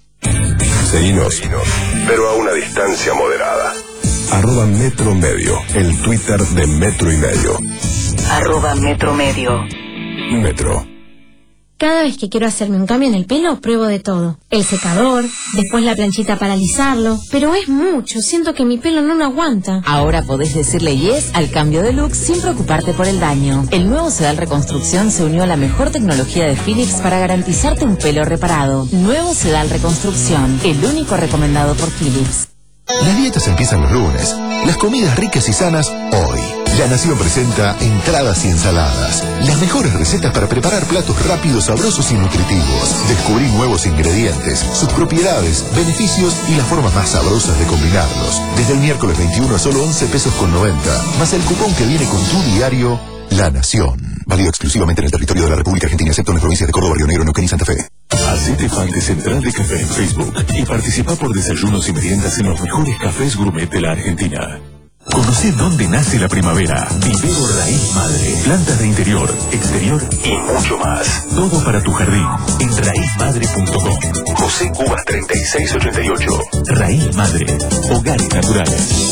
Speaker 27: Seguinos, pero a una distancia moderada. Arroba Metro Medio, el Twitter de Metro y Medio.
Speaker 19: Arroba Metro Medio.
Speaker 27: Metro.
Speaker 15: Cada vez que quiero hacerme un cambio en el pelo, pruebo de todo. El secador, después la planchita para alisarlo, pero es mucho, siento que mi pelo no lo aguanta.
Speaker 19: Ahora podés decirle yes al cambio de look sin preocuparte por el daño. El nuevo Sedal Reconstrucción se unió a la mejor tecnología de Philips para garantizarte un pelo reparado. Nuevo Sedal Reconstrucción, el único recomendado por Philips.
Speaker 10: Las dietas empiezan los lunes, las comidas ricas y sanas hoy. La Nación presenta entradas y ensaladas. Las mejores recetas para preparar platos rápidos, sabrosos y nutritivos. Descubrí nuevos ingredientes, sus propiedades, beneficios y las formas más sabrosas de combinarlos. Desde el miércoles veintiuno a solo once pesos con noventa, más el cupón que viene con tu diario La Nación. Válido exclusivamente en el territorio de la República Argentina, excepto en las provincias de Córdoba, Río Negro, Neuquén y Santa Fe.
Speaker 2: Hacete fan de Central de Café en Facebook y participa por desayunos y meriendas en los mejores cafés gourmet de la Argentina. Conoce dónde nace la primavera. Vivero Raíz Madre. Plantas de interior, exterior y mucho más. Todo para tu jardín en raíz madre punto com. José Cubas treinta y seis ochenta y ocho. Raíz Madre. Hogares naturales.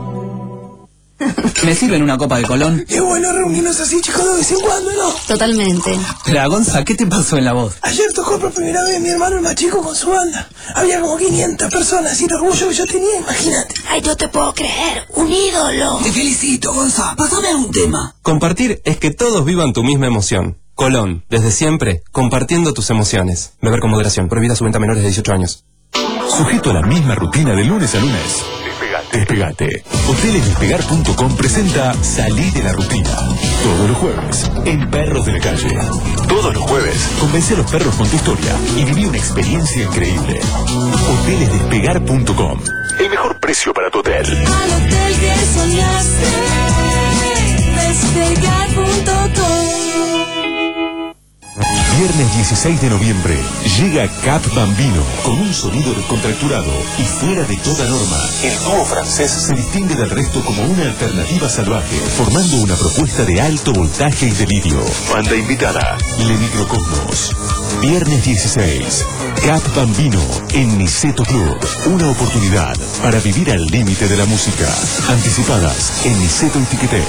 Speaker 7: ¿Me sirven una copa de Colón?
Speaker 11: Qué bueno reunirnos así, chicos, de vez en cuando, ¿no?
Speaker 7: Totalmente. Pero, Gonza, ¿qué te pasó en la voz?
Speaker 11: Ayer tocó por primera vez mi hermano el más chico con su banda. Había como quinientas personas y el orgullo que yo tenía, imagínate.
Speaker 12: Ay, no te puedo creer. Un ídolo.
Speaker 11: Te felicito, Gonza. Pásame algún tema.
Speaker 14: Compartir es que todos vivan tu misma emoción. Colón, desde siempre, compartiendo tus emociones. Beber con moderación. Prohibida su venta a menores de dieciocho años.
Speaker 2: Sujeto a la misma rutina de lunes a lunes. Despegate. Hoteles Despegar punto com presenta Salí de la Rutina. Todos los jueves, en Perros de la Calle. Todos los jueves, convence a los perros con tu historia y viví una experiencia increíble. Hoteles Despegar punto com. El mejor precio para tu hotel.
Speaker 4: Al hotel que soñaste, Despegar punto com.
Speaker 2: Viernes dieciséis de noviembre llega Cap Bambino con un sonido descontracturado y fuera de toda norma. El dúo francés se distingue del resto como una alternativa salvaje, formando una propuesta de alto voltaje y delirio. Banda invitada, Le Microcosmos. Viernes dieciséis, Cap Bambino en Niceto Club. Una oportunidad para vivir al límite de la música. Anticipadas en Niceto y Ticketek.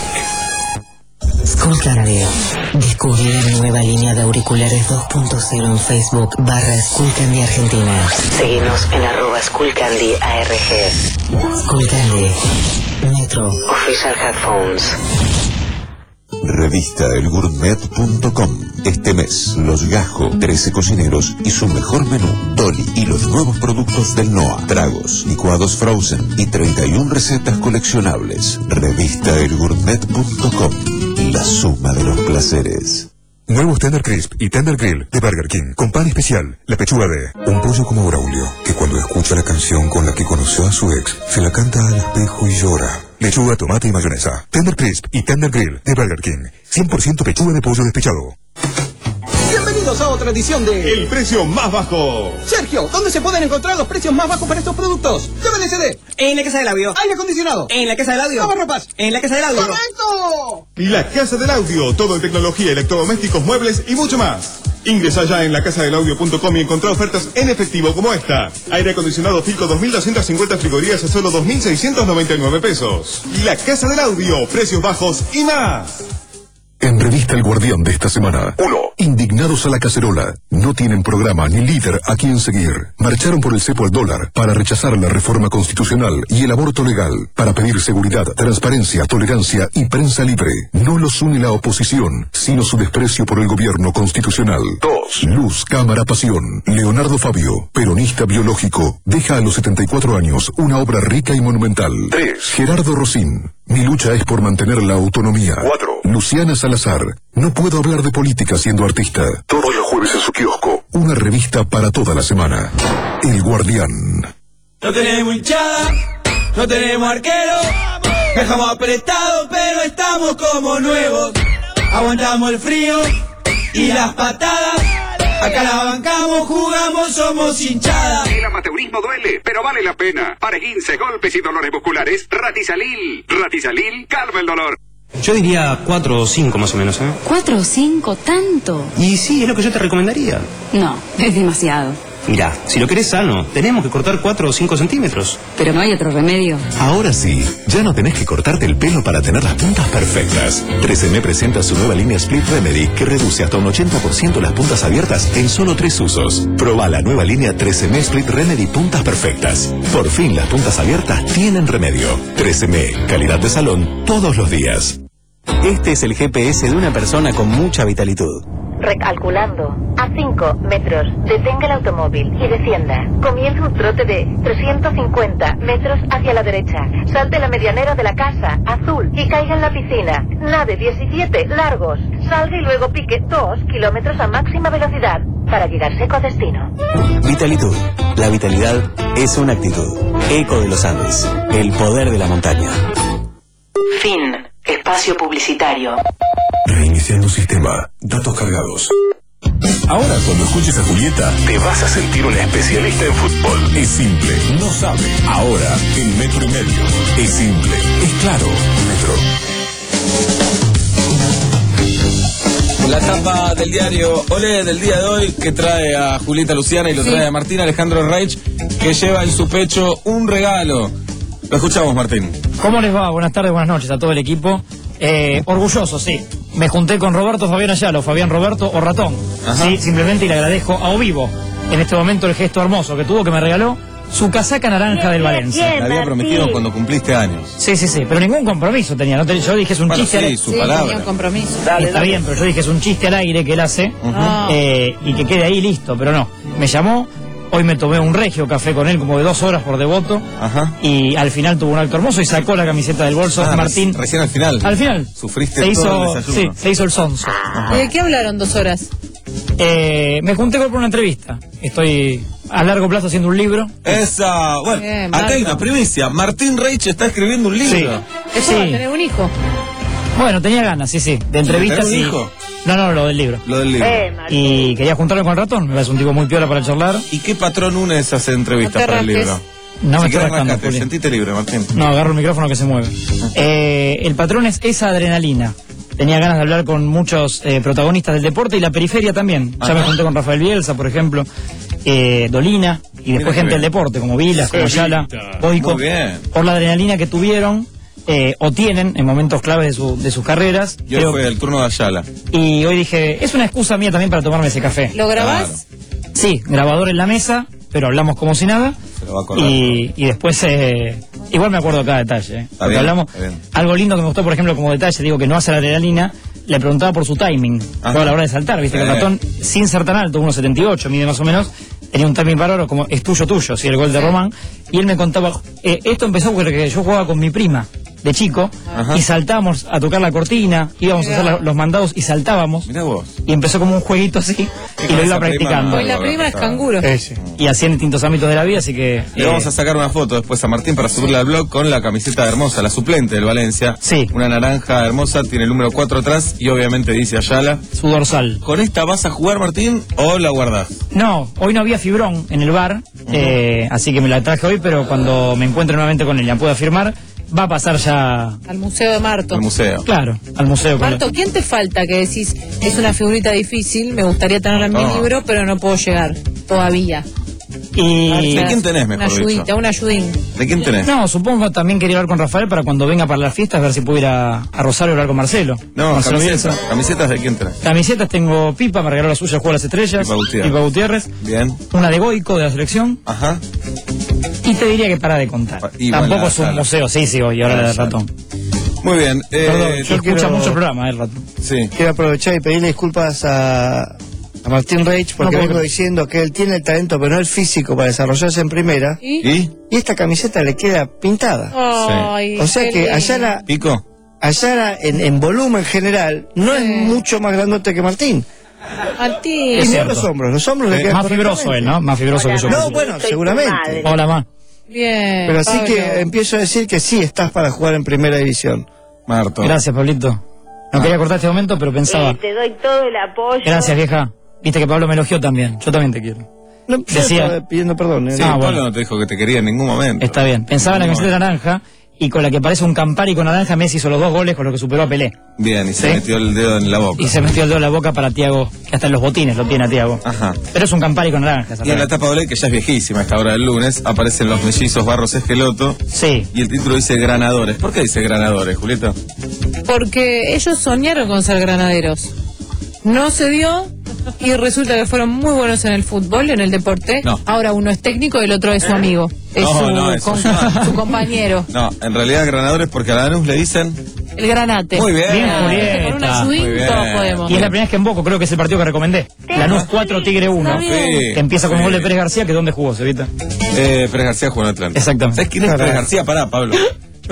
Speaker 19: Skullcandy. Descubrí la nueva línea de auriculares dos punto cero en Facebook barra Skullcandy Argentina. Seguinos en arroba Skullcandy A R G. Skullcandy. Metro. Official Headphones.
Speaker 10: Revista el gourmet punto com. Este mes, los Gajo, trece cocineros y su mejor menú, Dolly y los nuevos productos del N O A, tragos, licuados frozen y treinta y una recetas coleccionables. Revista el gourmet punto com. La suma de los placeres.
Speaker 16: Nuevos Tender Crisp y Tender Grill de Burger King, con pan especial, la pechuga de un pollo como Braulio, que cuando escucha la canción con la que conoció a su ex, se la canta al espejo y llora. Lechuga, tomate y mayonesa. Tender Crisp y Tender Grill de Burger King, cien por ciento pechuga de pollo despechado.
Speaker 11: Bienvenidos a otra edición de
Speaker 17: El precio más bajo.
Speaker 11: Sergio, ¿dónde se pueden encontrar los precios más bajos para estos productos? D V D C D.
Speaker 7: En la casa del audio.
Speaker 11: Aire acondicionado.
Speaker 7: En la casa del audio.
Speaker 11: Lavarropas.
Speaker 7: En la casa del audio.
Speaker 11: ¡Correcto!
Speaker 17: La Casa del Audio, todo en tecnología, electrodomésticos, muebles y mucho más. Ingresa ya en la casa del audio punto com y encontrá ofertas en efectivo como esta. Aire acondicionado Filco dos mil doscientas cincuenta frigorías a solo dos mil seiscientos noventa y nueve pesos. La Casa del Audio, precios bajos y más.
Speaker 16: En Revista El Guardián de esta semana. uno. Indignados a la cacerola. No tienen programa ni líder a quien seguir. Marcharon por el cepo al dólar para rechazar la reforma constitucional y el aborto legal. Para pedir seguridad, transparencia, tolerancia y prensa libre. No los une la oposición, sino su desprecio por el gobierno constitucional. dos. Luz, cámara, pasión. Leonardo Fabio, peronista biológico, deja a los setenta y cuatro años una obra rica y monumental. tres. Gerardo Rosín. Mi lucha es por mantener la autonomía. cuatro. Luciana Salazar. No puedo hablar de política siendo artista. Todos los jueves en su kiosco. Una revista para toda la semana. El Guardián.
Speaker 4: No tenemos hinchada, no tenemos arquero. Dejamos apretado, pero estamos como nuevos. Aguantamos el frío y las patadas. Acá la bancamos, jugamos, somos hinchada.
Speaker 20: El amateurismo duele, pero vale la pena. Para esguinces, golpes y dolores musculares, Ratisalil. Ratisalil calma el dolor.
Speaker 14: Yo diría cuatro o cinco más o menos, ¿eh?
Speaker 9: ¿Cuatro o cinco? ¿Tanto?
Speaker 14: Y sí, es lo que yo te recomendaría.
Speaker 9: No, es demasiado.
Speaker 14: Mirá, si lo querés sano, tenemos que cortar cuatro o cinco centímetros.
Speaker 9: Pero no hay otro remedio.
Speaker 2: Ahora sí, ya no tenés que cortarte el pelo para tener las puntas perfectas. tres eme presenta su nueva línea Split Remedy que reduce hasta un ochenta por ciento las puntas abiertas en solo tres usos. Proba la nueva línea tres eme Split Remedy Puntas Perfectas. Por fin las puntas abiertas tienen remedio. tres eme, calidad de salón todos los días.
Speaker 14: Este es el G P S de una persona con mucha vitalitud.
Speaker 21: Recalculando. A cinco metros, detenga el automóvil y descienda. Comienza un trote de trescientos cincuenta metros hacia la derecha. Salte la medianera de la casa, azul, y caiga en la piscina. Nade diecisiete largos. Salga y luego pique dos kilómetros a máxima velocidad para llegar seco a destino.
Speaker 14: Vitalitud. La vitalidad es una actitud. Eco de los Andes. El poder de la montaña.
Speaker 19: Fin. Espacio publicitario.
Speaker 16: Reiniciando sistema. Datos cargados.
Speaker 2: Ahora, cuando escuches a Julieta, te vas a sentir una especialista en fútbol. Es simple, no sabe. Ahora, en Metro y Medio. Es simple, es claro. Metro.
Speaker 1: La tapa del diario Olé del día de hoy, que trae a Julieta Luciana y lo trae a Martín Alejandro Reich, que lleva en su pecho un regalo. Lo escuchamos, Martín.
Speaker 6: ¿Cómo les va? Buenas tardes, buenas noches a todo el equipo. Eh, orgulloso, sí. Me junté con Roberto Fabián Ayala, o Fabián Roberto o Ratón.
Speaker 1: Ajá.
Speaker 6: Sí, simplemente y le agradezco a Ovivo en este momento el gesto hermoso que tuvo, que me regaló su casaca naranja del Valencia.
Speaker 1: La había prometido cuando cumpliste años.
Speaker 6: Sí, sí, sí, pero ningún compromiso tenía. No te- yo dije es un
Speaker 1: Bueno,
Speaker 6: chiste
Speaker 1: sí,
Speaker 6: al
Speaker 1: su Sí, palabra.
Speaker 9: Tenía un compromiso.
Speaker 6: Está bien, pero yo dije es un chiste al aire que él hace
Speaker 9: Ah.
Speaker 6: eh, y que quede ahí listo, pero no. Me llamó, hoy me tomé un regio café con él como de dos horas por devoto.
Speaker 1: Ajá.
Speaker 6: Y al final tuvo un acto hermoso y sacó la camiseta del bolso.
Speaker 1: Ah,
Speaker 6: Martín.
Speaker 1: Recién al final.
Speaker 6: Al final.
Speaker 1: Sufriste
Speaker 6: Se
Speaker 1: todo
Speaker 6: hizo,
Speaker 1: el
Speaker 6: sí,
Speaker 1: desayuno.
Speaker 6: se hizo el sonso.
Speaker 9: ¿Y de qué hablaron dos horas?
Speaker 6: Eh, me junté con él por una entrevista. Estoy a largo plazo haciendo un libro.
Speaker 1: Esa, bueno,
Speaker 9: Bien,
Speaker 1: acá hay
Speaker 9: Marco.
Speaker 1: una primicia. Martín Reich está escribiendo un libro.
Speaker 9: Eso
Speaker 6: Sí.
Speaker 9: va a tener un hijo.
Speaker 6: Bueno, tenía ganas, sí, sí. De entrevistas
Speaker 1: ¿Tenés un
Speaker 6: y.
Speaker 1: hijo?
Speaker 6: No, no, lo del libro.
Speaker 1: Lo del libro.
Speaker 6: Y quería juntarme con el Ratón. Me parece un tipo muy piola para charlar.
Speaker 1: ¿Y qué patrón une esas entrevistas
Speaker 6: No te
Speaker 1: para el
Speaker 6: rasques.
Speaker 1: libro?
Speaker 6: No
Speaker 1: si
Speaker 6: me estoy
Speaker 1: querés
Speaker 6: rascando,
Speaker 1: rascate,
Speaker 6: Juli.
Speaker 1: sentite libre, Martín.
Speaker 6: No, agarro el micrófono que se mueve. Eh, el patrón es esa adrenalina. Tenía ganas de hablar con muchos eh, protagonistas del deporte y la periferia también. Ya
Speaker 1: Ajá.
Speaker 6: me junté con Rafael Bielsa, por ejemplo, eh, Dolina, y después
Speaker 1: qué
Speaker 6: gente del
Speaker 1: bien.
Speaker 6: deporte, como Vilas, como Ayala, Goico,
Speaker 1: Muy bien.
Speaker 6: por la adrenalina que tuvieron eh, o tienen en momentos claves de, su- de sus carreras.
Speaker 1: Y hoy
Speaker 6: Creo-
Speaker 1: fue el turno de Ayala.
Speaker 6: y hoy dije, es una excusa mía también para tomarme ese café.
Speaker 9: ¿Lo grabás?
Speaker 6: Sí, grabador en la mesa, pero hablamos como si nada.
Speaker 1: Se lo va a acordar.
Speaker 6: Y, y después, eh, igual me acuerdo cada detalle. ¿eh? Porque
Speaker 1: bien,
Speaker 6: hablamos,
Speaker 1: está bien.
Speaker 6: algo lindo que me gustó, por ejemplo, como detalle, digo que no hace la adrenalina, le preguntaba por su timing,
Speaker 1: Ajá.
Speaker 6: toda la hora de saltar, viste
Speaker 1: Sí.
Speaker 6: que el Ratón, sin ser tan alto, uno setenta y ocho, mide más o menos, tenía un timing bárbaro como es tuyo, tuyo, sí, el gol de Román, y él me contaba, eh, esto empezó porque yo jugaba con mi prima, de chico,
Speaker 1: Ajá.
Speaker 6: y saltábamos a tocar la cortina, íbamos a hacer la- los mandados y saltábamos,
Speaker 1: Mirá vos.
Speaker 6: y empezó como un jueguito así, y
Speaker 1: con
Speaker 6: lo iba
Speaker 1: esa prima
Speaker 6: practicando.
Speaker 9: Hoy la prima es canguro.
Speaker 6: Y así en distintos ámbitos de la vida, así que...
Speaker 1: Le
Speaker 6: eh,
Speaker 1: vamos a sacar una foto después a Martín para subirla al blog con la camiseta hermosa, la suplente del Valencia.
Speaker 6: Sí.
Speaker 1: Una naranja hermosa, tiene el número cuatro atrás y obviamente dice Ayala.
Speaker 6: Su dorsal.
Speaker 1: ¿Con esta vas a jugar, Martín, o la guardás?
Speaker 6: No, hoy no había fibrón en el bar, eh, así que me la traje hoy, pero cuando me encuentre nuevamente con él y la pueda firmar, va a pasar ya...
Speaker 9: Al Museo de Marto.
Speaker 1: Al museo.
Speaker 6: Claro, al museo. con
Speaker 9: Marto, ¿quién te falta que decís es una figurita difícil? Me gustaría tenerla en mi
Speaker 1: No.
Speaker 9: libro, pero no puedo llegar todavía.
Speaker 6: Y...
Speaker 1: ¿De quién tenés,
Speaker 9: Una
Speaker 1: mejor dicho?
Speaker 9: ayudita, un ayudín.
Speaker 1: ¿De quién tenés?
Speaker 6: No, supongo también quería hablar con Rafael para cuando venga para las fiestas, ver si puedo ir a, a Rosario a hablar con Marcelo.
Speaker 1: No,
Speaker 6: Marcelo
Speaker 1: camisetas.
Speaker 6: Bielsa.
Speaker 1: ¿Camisetas de quién tenés?
Speaker 6: Camisetas tengo Pipa, me regaló la suya, el Juego de las Estrellas.
Speaker 1: Pipa Gutiérrez.
Speaker 6: Pipa Gutiérrez.
Speaker 1: Bien.
Speaker 6: Una de Goico, de la selección.
Speaker 1: Ajá.
Speaker 6: Y te diría que para de contar.
Speaker 1: Y
Speaker 6: Tampoco
Speaker 1: bueno,
Speaker 6: es un
Speaker 1: Ayala.
Speaker 6: museo, sí, sí, hoy, ahora la de Ratón.
Speaker 1: Muy bien. Eh,
Speaker 6: Perdón,
Speaker 1: yo
Speaker 6: yo escucha
Speaker 1: quiero-
Speaker 6: mucho el programa, eh, el Ratón.
Speaker 1: Sí.
Speaker 8: Quiero aprovechar y pedirle disculpas a, a Martín Reich porque
Speaker 6: No, ¿cómo
Speaker 8: vengo
Speaker 6: que?
Speaker 8: diciendo que él tiene el talento pero no el físico para desarrollarse en primera
Speaker 9: ¿Y?
Speaker 1: ¿Y?
Speaker 8: y esta camiseta le queda pintada.
Speaker 9: Ay,
Speaker 8: O sea
Speaker 9: qué
Speaker 8: que
Speaker 9: lindo.
Speaker 8: Ayala,
Speaker 1: ¿Pico?
Speaker 8: Ayala en, en volumen general no es mucho más grandote que Martín.
Speaker 9: Martín.
Speaker 8: Y no
Speaker 6: cierto.
Speaker 8: los hombros, los hombros le
Speaker 6: Eh,
Speaker 8: quedan
Speaker 6: más fibroso él, ¿no? Más fibroso que yo.
Speaker 8: No, bueno, seguramente.
Speaker 6: Hola, ma.
Speaker 9: Bien.
Speaker 8: Pero así
Speaker 9: Pablo.
Speaker 8: que empiezo a decir que sí estás para jugar en primera división.
Speaker 1: Marto.
Speaker 6: Gracias, Pablito. No quería cortar este momento, pero pensaba.
Speaker 12: te doy todo el apoyo.
Speaker 6: Gracias, vieja. Viste que Pablo me elogió también. Yo también te quiero.
Speaker 8: No, yo
Speaker 6: Decía-
Speaker 8: estaba pidiendo perdón. ¿eh?
Speaker 1: Sí,
Speaker 6: Ah,
Speaker 1: Pablo
Speaker 6: bueno.
Speaker 1: no te dijo que te quería en ningún momento.
Speaker 6: Está bien. Pensaba en la
Speaker 1: En ningún
Speaker 6: camiseta naranja y con la que parece un Campari con naranja, Messi hizo los dos goles con lo que superó a Pelé.
Speaker 1: Bien, y se
Speaker 6: ¿Sí?
Speaker 1: metió el dedo en la boca.
Speaker 6: Y se metió el dedo en la boca para Tiago, que hasta en los botines lo tiene a Tiago.
Speaker 1: Ajá.
Speaker 6: Pero es un Campari con naranja. esa
Speaker 1: Y en la
Speaker 6: regla.
Speaker 1: tapa de Olé, que ya es viejísima a esta hora del lunes, aparecen los mellizos Barros Esqueloto.
Speaker 6: Sí.
Speaker 1: Y el título dice Granadores. ¿Por qué dice Granadores, Julieta?
Speaker 9: Porque ellos soñaron con ser granaderos. No se dio y resulta que fueron muy buenos en el fútbol, en el deporte.
Speaker 1: No.
Speaker 9: Ahora uno es técnico y el otro es su amigo. Es
Speaker 1: No,
Speaker 9: su,
Speaker 1: no, eso
Speaker 9: con-
Speaker 1: no.
Speaker 9: su compañero.
Speaker 1: No, en realidad Granadores porque a Lanús le dicen...
Speaker 9: El granate.
Speaker 1: Muy bien.
Speaker 6: Bien,
Speaker 9: Ah,
Speaker 6: Julieta.
Speaker 9: Con un ayudín
Speaker 1: Muy bien.
Speaker 9: todos podemos.
Speaker 6: Y es la primera vez que en Boco, creo que es el partido que recomendé. Lanús cuatro, Tigre uno.
Speaker 1: Sí,
Speaker 6: Que empieza con
Speaker 1: sí.
Speaker 6: un gol de Pérez García, que ¿dónde jugó, Cevita?
Speaker 1: Eh, Pérez García jugó en Atlanta.
Speaker 6: Exactamente.
Speaker 1: ¿Sabes quién es Pérez García? Pará, Pablo.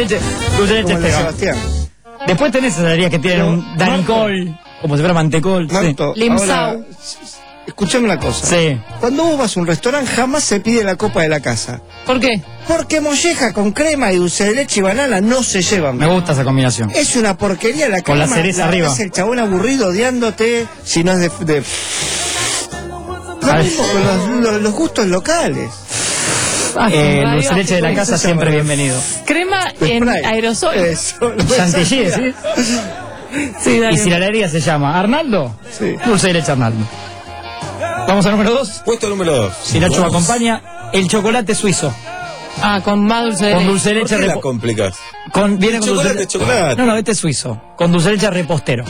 Speaker 6: leche, dulce de leche
Speaker 8: Como el de
Speaker 6: Esteban.
Speaker 8: Sebastián.
Speaker 6: Después tenés esas heladerías que tienen un Danicol, como si fuera mantecol.
Speaker 8: Marto,
Speaker 6: Sí.
Speaker 8: ahora, escuchame una cosa.
Speaker 6: Sí.
Speaker 8: Cuando vos vas a un restaurante jamás se pide la copa de la casa.
Speaker 9: ¿Por qué?
Speaker 8: Porque molleja con crema y dulce de leche y banana no se llevan.
Speaker 6: Me gusta esa combinación.
Speaker 8: Es una porquería la
Speaker 6: Con
Speaker 8: crema.
Speaker 6: la cereza
Speaker 8: verdad
Speaker 6: arriba.
Speaker 8: Es el chabón aburrido odiándote si no es de... de... Lo mismo con los, los- los gustos locales.
Speaker 6: Eh, el dulce de leche de la casa siempre bienvenido.
Speaker 9: Crema en
Speaker 8: Spray.
Speaker 9: aerosol.
Speaker 6: Chantilly, ¿sí?
Speaker 9: Sí, dale.
Speaker 6: Y si la heladería se llama Arnaldo,
Speaker 8: Sí.
Speaker 6: dulce de leche Arnaldo. Vamos al número dos.
Speaker 1: Puesto número dos.
Speaker 6: Si Nacho me acompaña, el chocolate suizo.
Speaker 9: Ah, con más dulce de
Speaker 6: Con
Speaker 9: leche.
Speaker 6: dulce de
Speaker 1: ¿Por
Speaker 6: leche
Speaker 1: qué la
Speaker 6: repo-
Speaker 1: complicas?
Speaker 6: con, viene con
Speaker 1: Chocolate,
Speaker 6: dulce
Speaker 1: chocolate.
Speaker 6: No, no, este es suizo. Con dulce de leche repostero.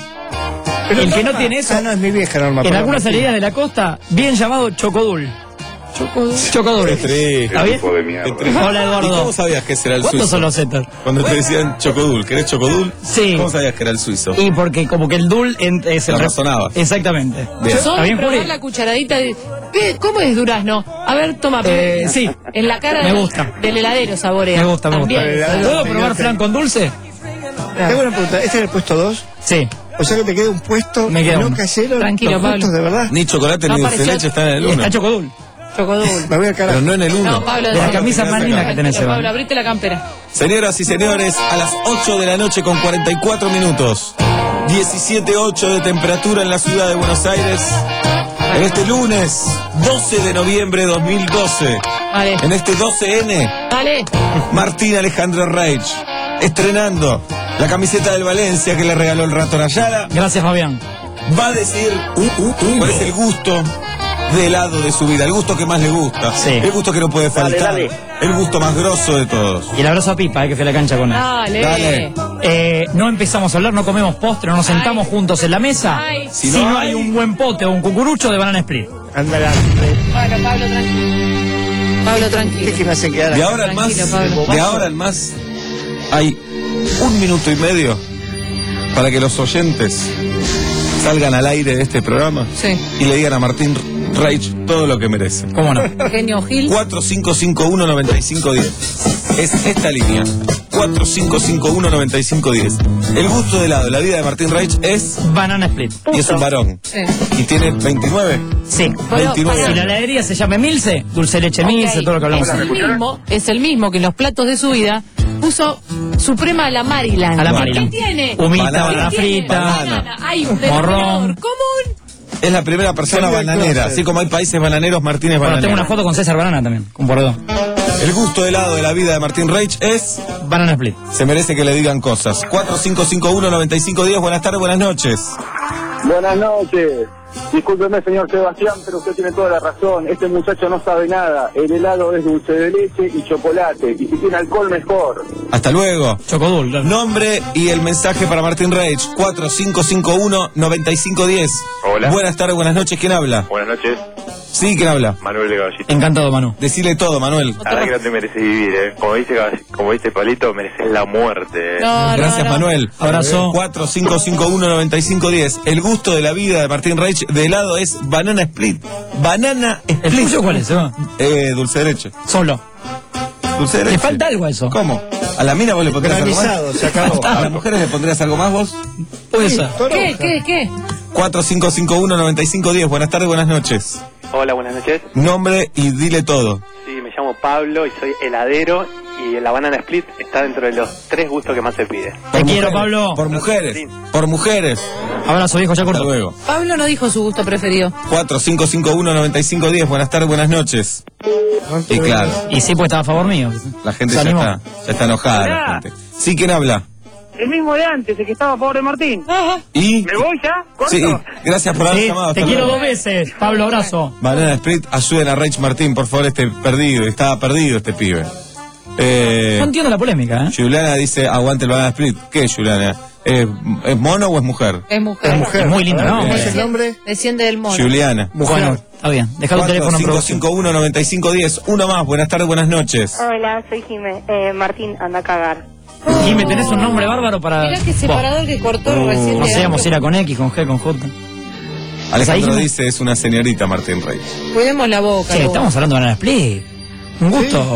Speaker 6: El que no tiene eso,
Speaker 8: Ah, no, es mi vieja norma.
Speaker 6: en
Speaker 8: perdón,
Speaker 6: algunas
Speaker 8: Martín.
Speaker 6: heladerías de la costa, bien llamado chocodul. Chocodul. Chocodul.
Speaker 1: Qué triste.
Speaker 6: ¿Está bien?
Speaker 20: Tipo de mierda.
Speaker 1: Qué triste.
Speaker 6: Hola, Eduardo.
Speaker 1: ¿Y cómo sabías que ese era el
Speaker 6: ¿Cuántos
Speaker 1: suizo?
Speaker 6: son los zetas?
Speaker 1: Cuando te decían chocodul, ¿querés chocodul?
Speaker 6: Sí.
Speaker 1: ¿Cómo sabías que era el suizo?
Speaker 6: Y porque como que el dul en- es el
Speaker 1: Lo
Speaker 6: re-
Speaker 1: razonabas.
Speaker 6: Exactamente.
Speaker 1: Bien.
Speaker 9: Son
Speaker 6: ¿Está
Speaker 9: de
Speaker 6: bien,
Speaker 9: probar
Speaker 6: Juli?
Speaker 9: la cucharadita de... ¿Qué? ¿Cómo es durazno? A ver, toma.
Speaker 6: Eh, sí.
Speaker 9: En la cara
Speaker 6: Me
Speaker 9: del-
Speaker 6: gusta.
Speaker 9: del heladero saborea.
Speaker 6: Me gusta, me gusta.
Speaker 9: También.
Speaker 6: ¿Puedo probar flan con dulce?
Speaker 8: Tengo una pregunta. ¿Este es el puesto dos?
Speaker 6: Sí.
Speaker 8: O sea que te queda un puesto
Speaker 6: Me queda
Speaker 8: no
Speaker 6: uno.
Speaker 8: casero.
Speaker 9: Tranquilo,
Speaker 8: los
Speaker 9: Pablo.
Speaker 8: puestos de verdad.
Speaker 1: Ni chocolate
Speaker 9: No
Speaker 1: ni dulce de
Speaker 9: apareció-
Speaker 1: leche están en el uno.
Speaker 6: Está chocodul.
Speaker 9: Chocodul.
Speaker 8: Me voy al carajo.
Speaker 1: Pero no en el uno.
Speaker 9: No, Pablo,
Speaker 6: De la
Speaker 9: no.
Speaker 6: camisa más linda que tenés,
Speaker 9: Tranquilo,
Speaker 6: Eva.
Speaker 9: Pablo, abrite la campera.
Speaker 1: Señoras y señores, a las ocho de la noche con cuarenta y cuatro minutos. diecisiete punto ocho de temperatura en la ciudad de Buenos Aires. En este lunes, doce de noviembre de dos mil doce.
Speaker 9: Vale.
Speaker 1: En este doce ene,
Speaker 9: Dale.
Speaker 1: Martín Alejandro Reich, estrenando la camiseta del Valencia que le regaló el Rato Ayala,
Speaker 6: Gracias, Fabián.
Speaker 1: va a decir cuál es el gusto de helado de su vida, el gusto que más le gusta,
Speaker 6: Sí.
Speaker 1: el gusto que no puede faltar,
Speaker 5: Dale,
Speaker 1: el gusto más grosso de todos.
Speaker 6: Y el abrazo a Pipa, eh, que fue a la cancha con él.
Speaker 9: Dale.
Speaker 1: Dale.
Speaker 6: Eh, no empezamos a hablar, no comemos postre, no nos sentamos
Speaker 9: Ay.
Speaker 6: juntos en la mesa.
Speaker 9: Ay.
Speaker 6: Si, no, hay un buen pote o un cucurucho de banana split.
Speaker 8: Ándala.
Speaker 9: Bueno, Pablo, tranquilo. Pablo,
Speaker 8: Es
Speaker 9: tranquilo.
Speaker 8: que me hacen quedar
Speaker 1: De
Speaker 8: acá.
Speaker 1: ahora en más,
Speaker 9: Tranquilo, Pablo.
Speaker 1: de ahora en más, hay un minuto y medio para que los oyentes salgan al aire de este programa
Speaker 9: Sí.
Speaker 1: y le digan a Martín Reich todo lo que merece.
Speaker 6: ¿Cómo no?
Speaker 9: Genio Gil.
Speaker 1: cuatro cinco cinco uno nueve cinco uno cero. Es esta línea. cuatro cinco cinco uno nueve cinco uno cero. El gusto de helado de la vida de Martín Reich es...
Speaker 6: Banana split.
Speaker 1: Y es un varón.
Speaker 9: Sí.
Speaker 1: Y tiene veintinueve.
Speaker 6: Sí.
Speaker 1: veintinueve.
Speaker 6: Si la heladería se llama Milce, dulce de leche Milce,
Speaker 9: Ok.
Speaker 6: todo lo que hablamos
Speaker 9: es
Speaker 6: aquí.
Speaker 9: el mismo, es el mismo que en los platos de su vida puso Suprema a la Maryland.
Speaker 6: A la
Speaker 9: ¿Qué
Speaker 6: Maryland.
Speaker 9: tiene?
Speaker 6: Humita,
Speaker 1: Banana.
Speaker 6: banana
Speaker 9: ¿Qué tiene?
Speaker 6: frita,
Speaker 9: Banana. Hay un
Speaker 6: morrón.
Speaker 9: denominador común.
Speaker 1: Es la primera persona
Speaker 8: Salió del
Speaker 1: bananera.
Speaker 8: closet.
Speaker 1: Así como hay países bananeros, Martín es
Speaker 6: Bueno,
Speaker 1: bananero.
Speaker 6: tengo una foto con César Banana también, con Bordeaux.
Speaker 1: El gusto de helado de la vida de Martín Reich es...
Speaker 6: Banana split.
Speaker 1: Se merece que le digan cosas. cuatro cinco cinco uno nueve cinco uno cero. Buenas tardes, buenas noches.
Speaker 5: Buenas noches. Discúlpeme, señor Sebastián, pero usted tiene toda la razón. Este muchacho no sabe nada. El helado es dulce de leche y chocolate. Y si tiene alcohol, mejor.
Speaker 1: Hasta luego.
Speaker 6: Chocodul. claro.
Speaker 1: Nombre y el mensaje para Martín Reich. cuatro cinco cinco uno nueve cinco uno cero.
Speaker 20: Hola.
Speaker 1: Buenas tardes, buenas noches. ¿Quién habla?
Speaker 20: Buenas noches,
Speaker 1: Sí, ¿quién habla?
Speaker 20: Manuel de Caballito.
Speaker 6: Encantado, Manu.
Speaker 1: Decile todo, Manuel.
Speaker 20: La verdad que no te mereces vivir, ¿eh? Como dice, Caball- como dice Palito, mereces la muerte, ¿eh?
Speaker 9: No,
Speaker 1: Gracias,
Speaker 9: no, no.
Speaker 1: Manuel.
Speaker 6: Abrazo.
Speaker 1: cuatro cinco cinco uno nueve cinco uno cero. El gusto de la vida de Martín Reich de helado es banana split. Banana
Speaker 6: ¿El
Speaker 1: split.
Speaker 6: tuyo cuál es, Eva?
Speaker 1: Eh, dulce de leche.
Speaker 6: Solo.
Speaker 1: Dulce de leche.
Speaker 6: Le falta algo a eso.
Speaker 1: ¿Cómo? ¿A la mina vos le pondrías algo
Speaker 8: Granizado,
Speaker 1: más?
Speaker 8: se acabó.
Speaker 1: ¿A las mujeres le pondrías algo más vos?
Speaker 6: Puede ser.
Speaker 9: ¿Qué, qué, qué?
Speaker 1: cuatro cinco cinco uno nueve cinco uno cero. Buenas tardes, buenas noches.
Speaker 3: Hola, buenas noches.
Speaker 1: Nombre y dile todo.
Speaker 3: Sí, me llamo Pablo y soy heladero y la banana split está dentro de los tres gustos que más se pide.
Speaker 6: Te quiero, Pablo.
Speaker 1: Por mujeres. Por mujeres.
Speaker 6: Abrazo, viejo, ya
Speaker 1: Hasta
Speaker 6: corto.
Speaker 1: luego.
Speaker 9: Pablo no dijo su gusto preferido.
Speaker 1: cuatro cinco cinco uno nueve cinco uno cero. Buenas tardes, buenas noches. Y claro,
Speaker 6: Y sí, pues estaba a favor mío.
Speaker 1: la gente
Speaker 6: Se
Speaker 1: ya
Speaker 6: animó.
Speaker 1: está, ya está enojada. La
Speaker 3: Hola.
Speaker 1: gente. Sí, ¿quién habla?
Speaker 3: El mismo de antes, el que estaba pobre Martín.
Speaker 1: ¿Y?
Speaker 3: ¿Me voy ya? ¿Corto?
Speaker 1: Sí, gracias por haber
Speaker 6: Sí,
Speaker 1: llamado.
Speaker 6: te
Speaker 1: Hasta
Speaker 6: quiero
Speaker 1: luego.
Speaker 6: dos veces. Pablo, abrazo.
Speaker 1: Banana Split, ayuden a Reich Martín, por favor, este perdido. Estaba perdido este pibe. Eh,
Speaker 6: No entiendo la polémica, ¿eh?
Speaker 1: Juliana dice, aguante el Banana Split. ¿Qué es Juliana? ¿Es, ¿Es mono o es mujer?
Speaker 9: Es mujer.
Speaker 8: Es mujer.
Speaker 6: Es muy lindo, ¿no?
Speaker 8: ¿Cómo es el nombre?
Speaker 9: Desciende del mono.
Speaker 1: Juliana.
Speaker 6: Bueno, está bien. Deja tu teléfono en
Speaker 1: cinco
Speaker 6: producción.
Speaker 1: cinco uno nueve cinco uno cero. Uno más, buenas tardes, buenas noches.
Speaker 21: Hola, soy Jimé. Eh, Martín, anda a cagar.
Speaker 6: Y me tenés un nombre bárbaro para...
Speaker 9: Mirá qué separador que cortó
Speaker 1: Uh,
Speaker 9: recién.
Speaker 6: No
Speaker 9: de
Speaker 6: sé,
Speaker 9: algo.
Speaker 6: si era con X, con G, con J.
Speaker 1: Alejandro
Speaker 6: Jimé?
Speaker 1: dice, es una señorita Martín Reich.
Speaker 9: Cuidemos la boca.
Speaker 6: Che,
Speaker 9: vos.
Speaker 6: estamos hablando de Banana Split. Un gusto.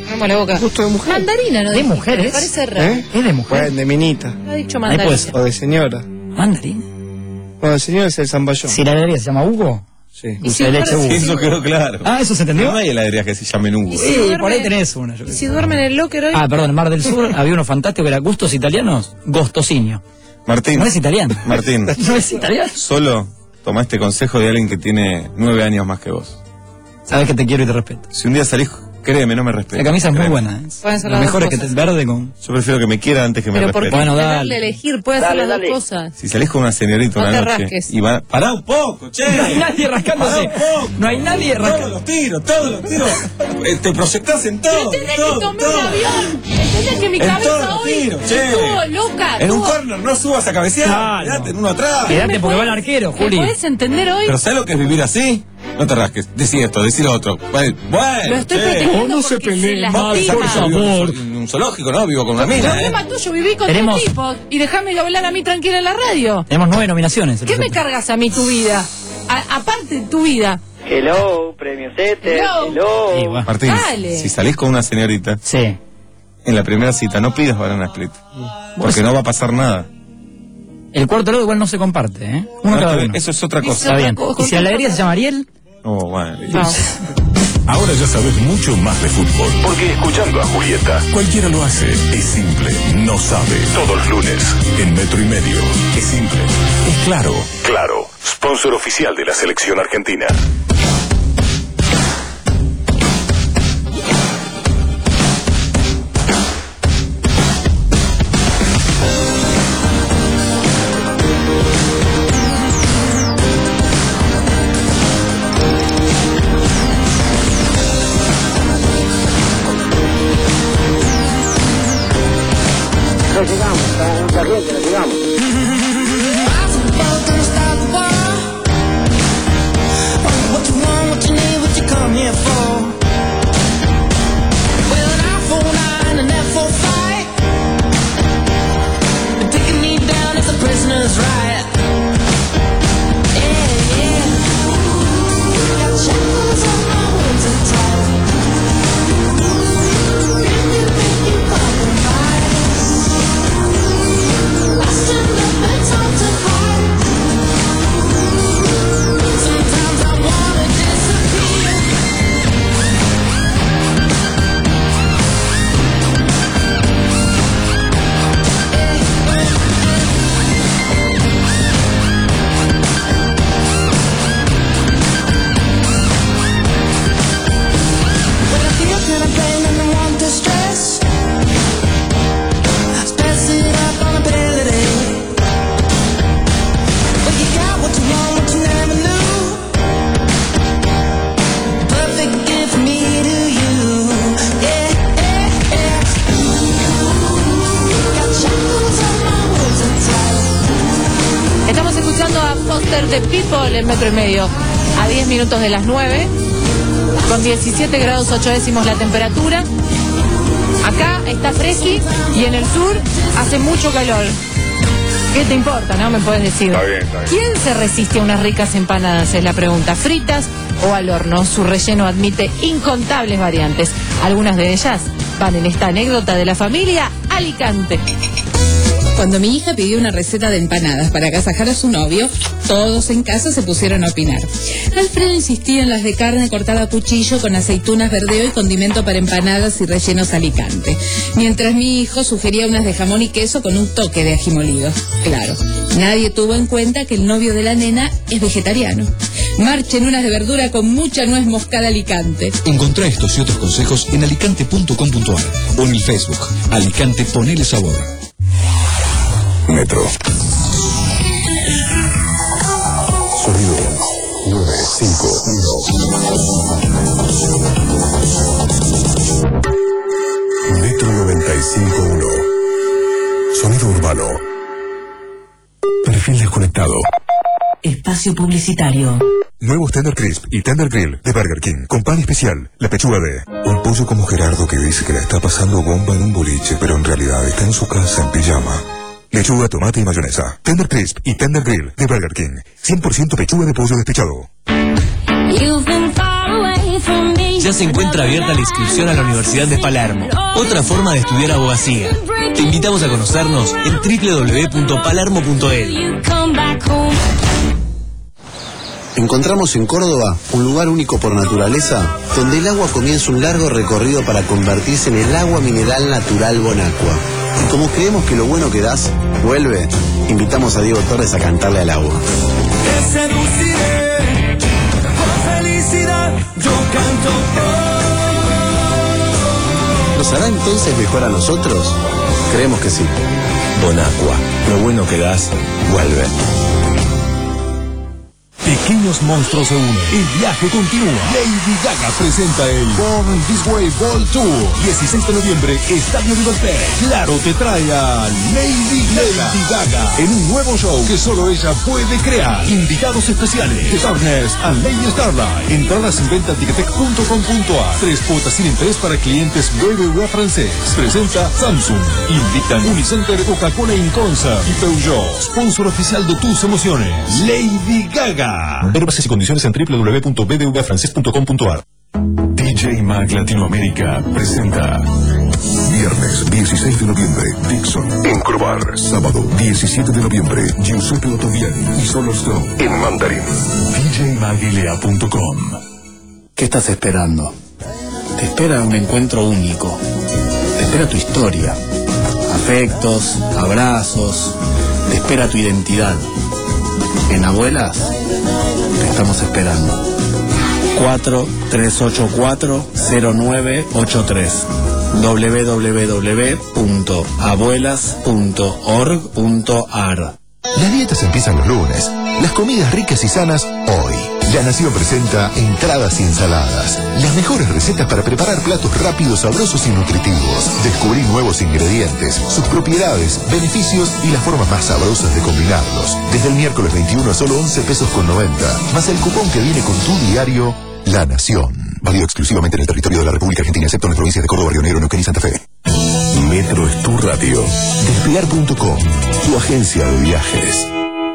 Speaker 9: Vamos la boca.
Speaker 8: Gusto de mujer.
Speaker 9: Mandarina, ¿no?
Speaker 6: ¿De
Speaker 9: dijiste?
Speaker 6: mujeres?
Speaker 9: Me parece raro.
Speaker 8: ¿Eh?
Speaker 6: Es de mujer.
Speaker 8: Bueno, de minita.
Speaker 9: Ha dicho
Speaker 6: Ahí
Speaker 9: mandarina.
Speaker 6: puede ser.
Speaker 8: O de señora.
Speaker 6: Mandarina.
Speaker 8: Bueno, de señora es el zamballón.
Speaker 6: Si la heladería se llama Hugo.
Speaker 8: Sí.
Speaker 6: Dulce de leche Hugo.
Speaker 1: Sí, eso quedó claro.
Speaker 6: Ah, ¿eso se entendió?
Speaker 1: No hay heladerías que se llamen Hugo.
Speaker 9: ¿Y
Speaker 6: Sí,
Speaker 9: duerme-
Speaker 6: por ahí tenés una. Yo
Speaker 9: ¿Y
Speaker 6: creo.
Speaker 9: si duerme en el locker hoy?
Speaker 6: Ah, perdón, en Mar del Sur había uno fantástico que era gustos italianos, Gostosinio.
Speaker 1: Martín.
Speaker 6: No es italiano.
Speaker 1: Martín.
Speaker 6: No es italiano.
Speaker 1: Solo toma este consejo de alguien que tiene nueve años más que vos.
Speaker 6: Sabes que te quiero y te respeto.
Speaker 1: Si un día salís, créeme, no me respeto.
Speaker 6: La camisa es muy
Speaker 1: Créeme.
Speaker 6: buena. ¿eh?
Speaker 9: Pueden ser
Speaker 6: Lo
Speaker 9: las
Speaker 6: mejor
Speaker 9: dos
Speaker 6: es que te
Speaker 9: cosas.
Speaker 6: verde con.
Speaker 1: Yo prefiero que me quiera antes que me
Speaker 9: Pero ¿por qué
Speaker 1: respete.
Speaker 6: Bueno,
Speaker 9: tenerle
Speaker 6: dale.
Speaker 9: elegir? Puede
Speaker 3: Dale,
Speaker 9: hacer las
Speaker 3: dale.
Speaker 9: dos cosas.
Speaker 1: Si salís con una señorita
Speaker 9: No
Speaker 1: una
Speaker 9: te
Speaker 1: noche
Speaker 9: rasques.
Speaker 1: y va... Pará un poco, che.
Speaker 6: No hay nadie rascándose.
Speaker 1: Pará un poco.
Speaker 6: No hay nadie
Speaker 1: Todos
Speaker 6: rascándose.
Speaker 1: los tiros, todos los tiros. Eh, Te proyectás en todo.
Speaker 9: ¿Entendés que
Speaker 1: todo,
Speaker 9: tomé
Speaker 1: todo.
Speaker 9: un avión? ¿Entendés que mi
Speaker 1: En todos
Speaker 9: cabeza
Speaker 1: los
Speaker 9: hoy
Speaker 1: tiros, che.
Speaker 9: estuvo loca?
Speaker 1: En un
Speaker 9: estuvo-
Speaker 1: corner no subas a cabecear.
Speaker 6: Claro.
Speaker 1: Quedate en uno atrás.
Speaker 6: Quedate porque va el arquero,
Speaker 9: ¿Me
Speaker 6: Juli.
Speaker 9: puedes entender hoy?
Speaker 1: Pero ¿sabes lo que es vivir así? No te rasques. Decí esto, decí lo otro. Bueno, bueno,
Speaker 9: Lo estoy
Speaker 1: che.
Speaker 9: protegiendo
Speaker 6: no se
Speaker 9: porque
Speaker 6: peleen
Speaker 9: se
Speaker 6: más,
Speaker 9: lastima.
Speaker 6: por favor.
Speaker 1: En un zoológico, ¿no? Vivo con una mina, ¿eh?
Speaker 9: Problema tuyo, viví con
Speaker 6: Tenemos-
Speaker 9: tres tipos y dejame hablar a mí tranquila en la radio.
Speaker 6: Tenemos nueve nominaciones.
Speaker 9: ¿Qué me cargas a mí tu vida? A- aparte de tu vida.
Speaker 3: Hello, premio Sete.
Speaker 9: Hello.
Speaker 3: Hello.
Speaker 6: Sí, bueno.
Speaker 1: Martín,
Speaker 9: Dale.
Speaker 1: si salís con una señorita,
Speaker 6: Sí.
Speaker 1: en la primera cita no pidas banana split. Porque no va a pasar nada.
Speaker 6: El cuarto lado igual no se comparte, ¿eh? Uno
Speaker 1: No,
Speaker 6: cada
Speaker 1: está bien,
Speaker 6: uno.
Speaker 1: eso es otra cosa.
Speaker 6: Está bien. ¿Y si la alegría se llama Ariel?
Speaker 1: Oh, bueno.
Speaker 9: No.
Speaker 2: Ahora ya sabes mucho más de fútbol. Porque escuchando a Julieta, cualquiera lo hace. Es simple, no sabe. Todos los lunes, en Metro y Medio. Es simple, es claro. Claro, sponsor oficial de la selección argentina.
Speaker 3: No llegamos, está mucha gente, no llegamos.
Speaker 9: Estamos escuchando a Foster the People en Metro y Medio. A diez minutos de las nueve. Con diecisiete grados ocho décimos la temperatura. Acá está fresqui y en el sur hace mucho calor. ¿Qué te importa, no? Me puedes decir.
Speaker 17: Está bien, está bien.
Speaker 9: ¿Quién se resiste a unas ricas empanadas? Es la pregunta. ¿Fritas o al horno? Su relleno admite incontables variantes. Algunas de ellas van en esta anécdota de la familia Alicante.
Speaker 13: Cuando mi hija pidió una receta de empanadas para agasajar a su novio, todos en casa se pusieron a opinar. Alfredo insistía en las de carne cortada a cuchillo con aceitunas, verdeo y condimento para empanadas y rellenos Alicante. Mientras mi hijo sugería unas de jamón y queso con un toque de ají molido. Claro, nadie tuvo en cuenta que el novio de la nena es vegetariano. Marchen unas de verdura con mucha nuez moscada Alicante.
Speaker 18: Encontrá estos y otros consejos en alicante punto com punto ar o en el Facebook. Alicante, ponele sabor.
Speaker 27: Metro. Sonido nueve cinco uno. Metro noventa y cinco punto uno. Sonido urbano. Perfil desconectado.
Speaker 19: Espacio publicitario.
Speaker 27: Nuevos Tender Crisp y Tender Grill de Burger King con pan especial, la pechuga de un pollo como Gerardo que dice que la está pasando bomba en un boliche, pero en realidad está en su casa en pijama. Lechuga, tomate y mayonesa. Tender Crisp y Tender Grill de Burger King. cien por ciento pechuga de pollo despechado.
Speaker 10: ya se encuentra abierta la inscripción a la Universidad de Palermo, otra forma de estudiar abogacía. Te invitamos a conocernos en doble u doble u doble u punto palermo punto e d u.
Speaker 15: Encontramos en Córdoba un lugar único por naturaleza, donde el agua comienza un largo recorrido para convertirse en el agua mineral natural Bonacqua. Y como creemos que lo bueno que das vuelve, invitamos a Diego Torres a cantarle al agua.
Speaker 4: Te seduciré, con felicidad yo canto.
Speaker 15: ¿Nos hará entonces mejor a nosotros? Creemos que sí.
Speaker 2: Bonacqua, lo bueno que das vuelve. Pequeños monstruos se unen. El viaje continúa. Lady Gaga presenta el Born This Way World Tour. dieciséis de noviembre, Estadio Libertad. Claro te trae a Lady Gaga. Lady Gaga en un nuevo show que solo ella puede crear. Invitados especiales: The Darkness and Lady Starlight. Entradas en venta en ticketek punto com punto a r. Tres cuotas sin interés para clientes B B V A francés. Presenta Samsung. Invitan Unicenter, Coca-Cola Inconsa y Peugeot. Sponsor oficial de tus emociones. Lady Gaga. Ver bases y condiciones en doble u doble u doble u punto b b v a francés punto com punto a r.
Speaker 16: D J Mag Latinoamérica presenta viernes dieciséis de noviembre, Dixon en Crobar. Sábado diecisiete de noviembre, Giuseppe Ottaviani y Solo Stone en Mandarín. D J Magilea punto com.
Speaker 7: ¿Qué estás esperando? Te espera un encuentro único. Te espera tu historia. Afectos, abrazos. Te espera tu identidad. En Abuelas te estamos esperando. cuatro tres ocho cuatro cero nueve ocho tres doble u doble u doble u punto abuelas punto org punto a r.
Speaker 22: Las dietas empiezan los lunes, las comidas ricas y sanas hoy. La Nación presenta entradas y ensaladas. Las mejores recetas para preparar platos rápidos, sabrosos y nutritivos. Descubrí nuevos ingredientes, sus propiedades, beneficios y las formas más sabrosas de combinarlos. Desde el miércoles veintiuno a solo once pesos con noventa. Más el cupón que viene con tu diario La Nación. Válido exclusivamente en el territorio de la República Argentina, excepto en las provincias de Córdoba, Río Negro, Neuquén y Santa Fe.
Speaker 16: Metro es tu radio.
Speaker 22: Despegar punto com, tu agencia de viajes.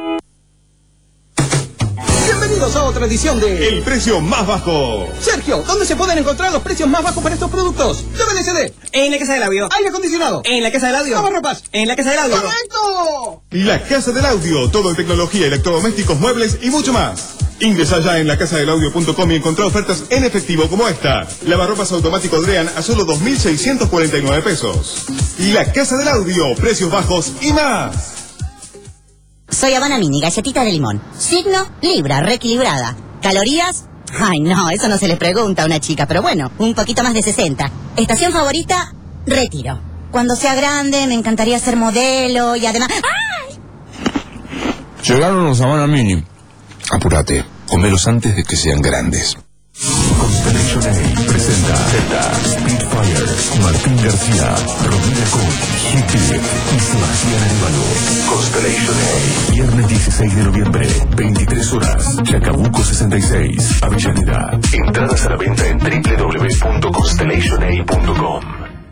Speaker 7: Bienvenidos a otra edición de
Speaker 17: El precio más bajo.
Speaker 7: Sergio, ¿dónde se pueden encontrar los precios más bajos para estos productos? D V D C D. En la casa del audio. Aire acondicionado. En la casa del audio. Lavarropas. En la casa del audio. ¡Correcto!
Speaker 17: La Casa del Audio, todo en tecnología, electrodomésticos, muebles y mucho más. Ingresa ya en la casa del audio punto com y encontrá ofertas en efectivo como esta. Lavarropas automático Drean a solo dos mil seiscientos cuarenta y nueve pesos. La Casa del Audio, precios bajos y más.
Speaker 23: Soy Habana Mini, galletita de limón. Signo, Libra, reequilibrada. Calorías, ay no, eso no se le pregunta a una chica, pero bueno, un poquito más de sesenta. Estación favorita, retiro. Cuando sea grande me encantaría ser modelo y además... ¡ay!
Speaker 2: Llegaron los Habana Mini. Apúrate, comelos antes de que sean grandes.
Speaker 16: Constellation A presenta Spitfire, Martín García, Romina Con, Hippie y Sebastián Arevalo. Constellation A, viernes dieciséis de noviembre, veintitrés horas, Chacabuco sesenta y seis, Avellaneda. Entradas a la venta en doble u doble u doble u punto constellation a punto com.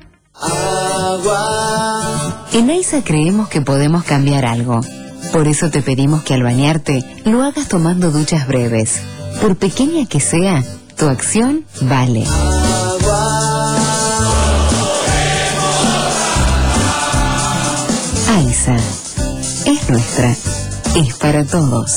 Speaker 24: En AISA creemos que podemos cambiar algo. Por eso te pedimos que al bañarte lo hagas tomando duchas breves. Por pequeña que sea, tu acción vale. AISA es nuestra, es para todos.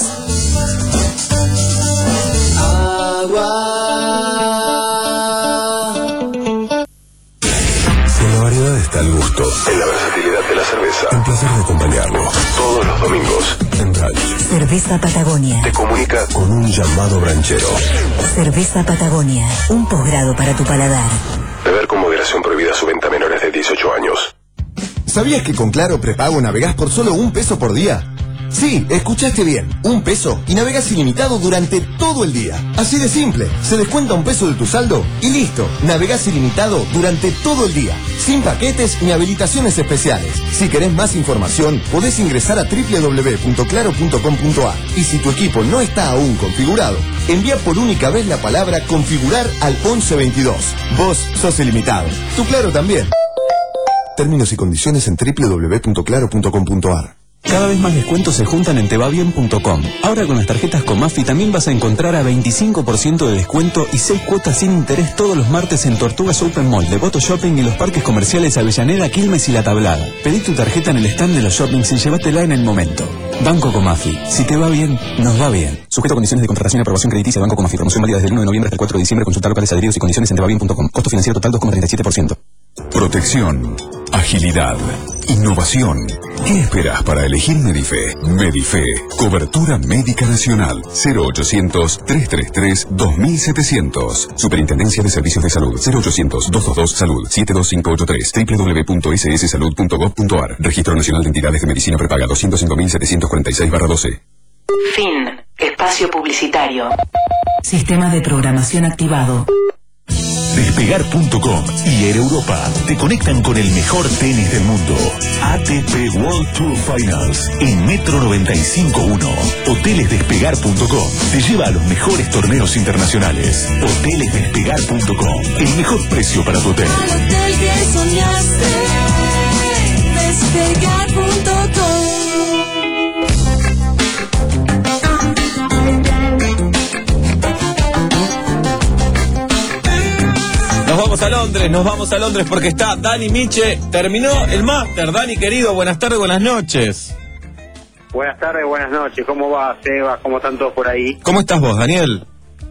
Speaker 16: En la variedad está el gusto, en la versatilidad de la cerveza, el placer de acompañarlo. Todos los domingos, en Brunch.
Speaker 19: Cerveza Patagonia.
Speaker 16: Te comunica con un llamado branchero.
Speaker 19: Cerveza Patagonia, un posgrado para tu paladar.
Speaker 16: Beber con moderación, prohibida su venta a menores de dieciocho años.
Speaker 25: ¿Sabías que con Claro Prepago navegás por solo un peso por día? Sí, escuchaste bien, un peso y navegas ilimitado durante todo el día. Así de simple, se descuenta un peso de tu saldo y listo, navegás ilimitado durante todo el día, sin paquetes ni habilitaciones especiales. Si querés más información, podés ingresar a doble u doble u doble u punto claro punto com punto a r y si tu equipo no está aún configurado, envía por única vez la palabra configurar al once veintidós. Vos sos ilimitado, tu Claro también. Términos y condiciones en doble u doble u doble u punto claro punto com punto a r.
Speaker 5: Cada vez más descuentos se juntan en te va bien punto com. Ahora con las tarjetas Comafi también vas a encontrar a veinticinco por ciento de descuento y seis cuotas sin interés todos los martes en Tortugas Open Mall, Devoto Shopping y los parques comerciales Avellaneda, Quilmes y La Tablada. Pedí tu tarjeta en el stand de los shoppings y llévatela en el momento. Banco Comafi. Si te va bien, nos va bien. Sujeto a condiciones de contratación y aprobación crediticia de Banco Comafi. Promoción válida desde el uno de noviembre hasta el cuatro de diciembre. Consultar locales adheridos y condiciones en te va bien punto com. Costo financiero total dos coma treinta y siete por ciento.
Speaker 16: Protección, agilidad, innovación. ¿Qué esperas para elegir Medife? Medife, cobertura médica nacional. cero ochocientos, trescientos treinta y tres, dos mil setecientos. Superintendencia de Servicios de Salud. cero ochocientos, doscientos veintidós, salud. siete dos cinco ocho tres. doble u doble u doble u punto ese ese salud punto gov punto a r. Registro Nacional de Entidades de Medicina Prepaga doscientos cinco mil setecientos cuarenta y seis barra doce.
Speaker 19: Fin. Espacio publicitario. Sistema de programación activado.
Speaker 2: Despegar punto com y Air Europa te conectan con el mejor tenis del mundo. A T P World Tour Finals en Metro noventa y cinco punto uno. Hoteles Despegar punto com te lleva a los mejores torneos internacionales. Hoteles Despegar punto com, el mejor precio para tu hotel.
Speaker 4: Al hotel que soñaste, Despegar punto com.
Speaker 1: Nos vamos a Londres, nos vamos a Londres porque está Dani Miche. Terminó el máster. Dani, querido, buenas tardes, buenas noches.
Speaker 11: Buenas tardes, buenas noches. ¿Cómo va, Seba? ¿Cómo están todos por ahí?
Speaker 1: ¿Cómo estás vos, Daniel?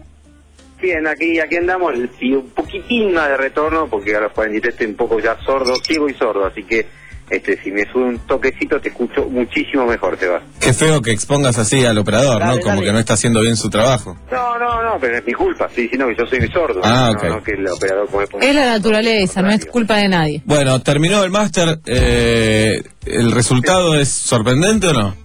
Speaker 11: Bien, aquí aquí andamos. Y un poquitín más de retorno porque a los cuarenta y tres estoy un poco ya sordo, ciego y sordo. Así que este si me sube un toquecito te escucho muchísimo mejor, Seba.
Speaker 1: Qué feo que expongas así al operador, dale, ¿no? Como dale. Que no está haciendo bien su trabajo.
Speaker 11: No, no, no, pero es mi culpa. Estoy diciendo que yo soy sordo.
Speaker 1: Ah,
Speaker 11: no,
Speaker 1: ok.
Speaker 11: no que el operador puede poner...
Speaker 9: Es la naturaleza, no es culpa de nadie.
Speaker 1: Bueno, terminó el máster. Eh, ¿El resultado es sorprendente o no?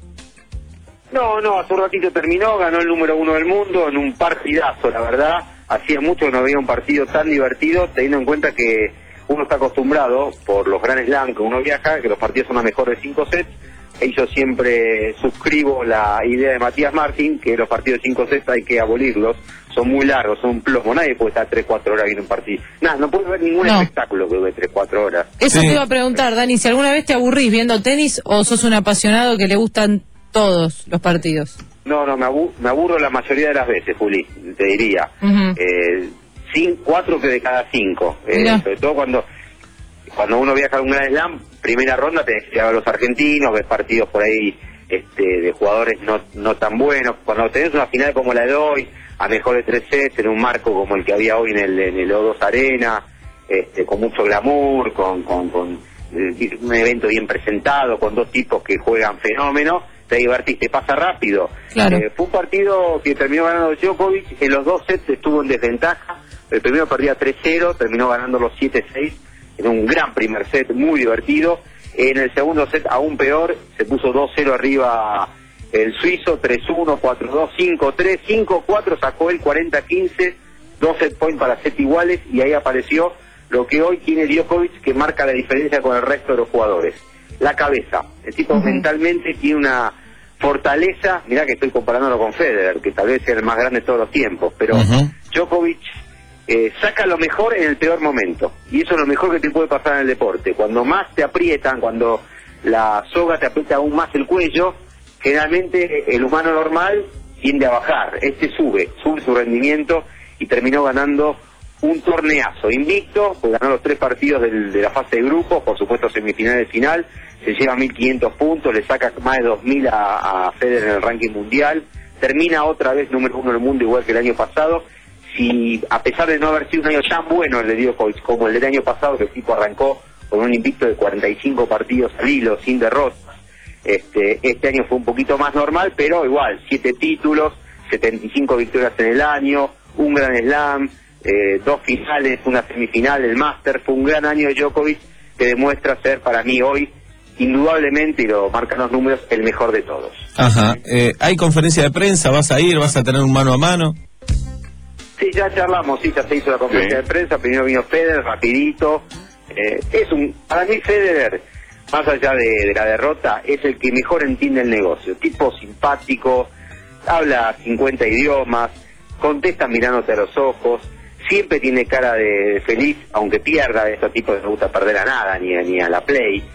Speaker 11: No, no, hace un ratito terminó, ganó el número uno del mundo en un partidazo, la verdad. Hacía mucho que no había un partido tan divertido, teniendo en cuenta que uno está acostumbrado, por los Grand Slam que uno viaja, que los partidos son a mejor de cinco sets. Y yo siempre suscribo la idea de Matías Martín, que los partidos de cinco sets hay que abolirlos. Son muy largos, son un plomo. Nadie puede estar tres cuatro horas viendo un partido. Nada, no puede ver ningún
Speaker 9: No.
Speaker 11: espectáculo que dure tres cuatro horas.
Speaker 9: Eso te iba a preguntar, Dani, si alguna vez te aburrís viendo tenis o sos un apasionado que le gustan todos los partidos.
Speaker 11: No, no, me, abu me aburro la mayoría de las veces, Juli, te diría.
Speaker 9: Ujú.
Speaker 11: eh, cin cuatro que de cada cinco. Eh,
Speaker 9: Mirá.
Speaker 11: sobre todo cuando cuando uno viaja a un Grand Slam, primera ronda tenés que llevar a los argentinos, ves partidos por ahí este, de jugadores no, no tan buenos. Cuando tenés una final como la de hoy, a mejor de tres sets, en un marco como el que había hoy en el, en el O dos Arena, este, con mucho glamour, con, con, con eh, un evento bien presentado, con dos tipos que juegan fenómeno, te divertís, te pasa rápido.
Speaker 9: Claro.
Speaker 11: Eh, fue un partido que terminó ganando Djokovic, en los dos sets estuvo en desventaja, el primero perdía tres cero, terminó ganando los siete seis, en un gran primer set, muy divertido. En el segundo set, aún peor, se puso dos cero arriba el suizo, tres uno, cuatro dos, cinco tres, cinco cuatro, sacó el cuarenta quince, dos set point para set iguales, y ahí apareció lo que hoy tiene Djokovic, que marca la diferencia con el resto de los jugadores. La cabeza. El tipo uh-huh. mentalmente tiene una fortaleza, mirá que estoy comparándolo con Federer, que tal vez sea el más grande de todos los tiempos, pero uh-huh. Djokovic eh, saca lo mejor en el peor momento, y eso es lo mejor que te puede pasar en el deporte. Cuando más te aprietan, cuando la soga te aprieta aún más el cuello, generalmente el humano normal tiende a bajar. Este sube, sube su rendimiento y terminó ganando un torneazo invicto, pues ganó los tres partidos del, de la fase de grupos, por supuesto semifinales final, se lleva mil quinientos puntos, le saca más de dos mil a, a Federer en el ranking mundial, termina otra vez número uno del mundo igual que el año pasado. Si a pesar de no haber sido un año tan bueno el de Djokovic como el del año pasado, que el tipo arrancó con un invicto de cuarenta y cinco partidos al hilo, sin derrotas, este, este año fue un poquito más normal, pero igual, siete títulos, setenta y cinco victorias en el año, un Grand Slam, eh, dos finales, una semifinal, el Master. Fue un gran año de Djokovic, que demuestra ser para mí hoy, indudablemente, y lo marcan los números, el mejor de todos.
Speaker 1: Ajá. Eh, ¿Hay conferencia de prensa? ¿Vas a ir? ¿Vas a tener un mano a mano?
Speaker 11: Sí, ya charlamos, sí, ya se hizo la conferencia sí. de prensa. Primero vino Federer, rapidito. Eh, es un, para mí Federer, más allá de, de la derrota, es el que mejor entiende el negocio. Tipo simpático, habla cincuenta idiomas, contesta mirándote a los ojos, siempre tiene cara de feliz, aunque pierda. A estos tipos no les gusta perder a nada, ni a, ni a la play.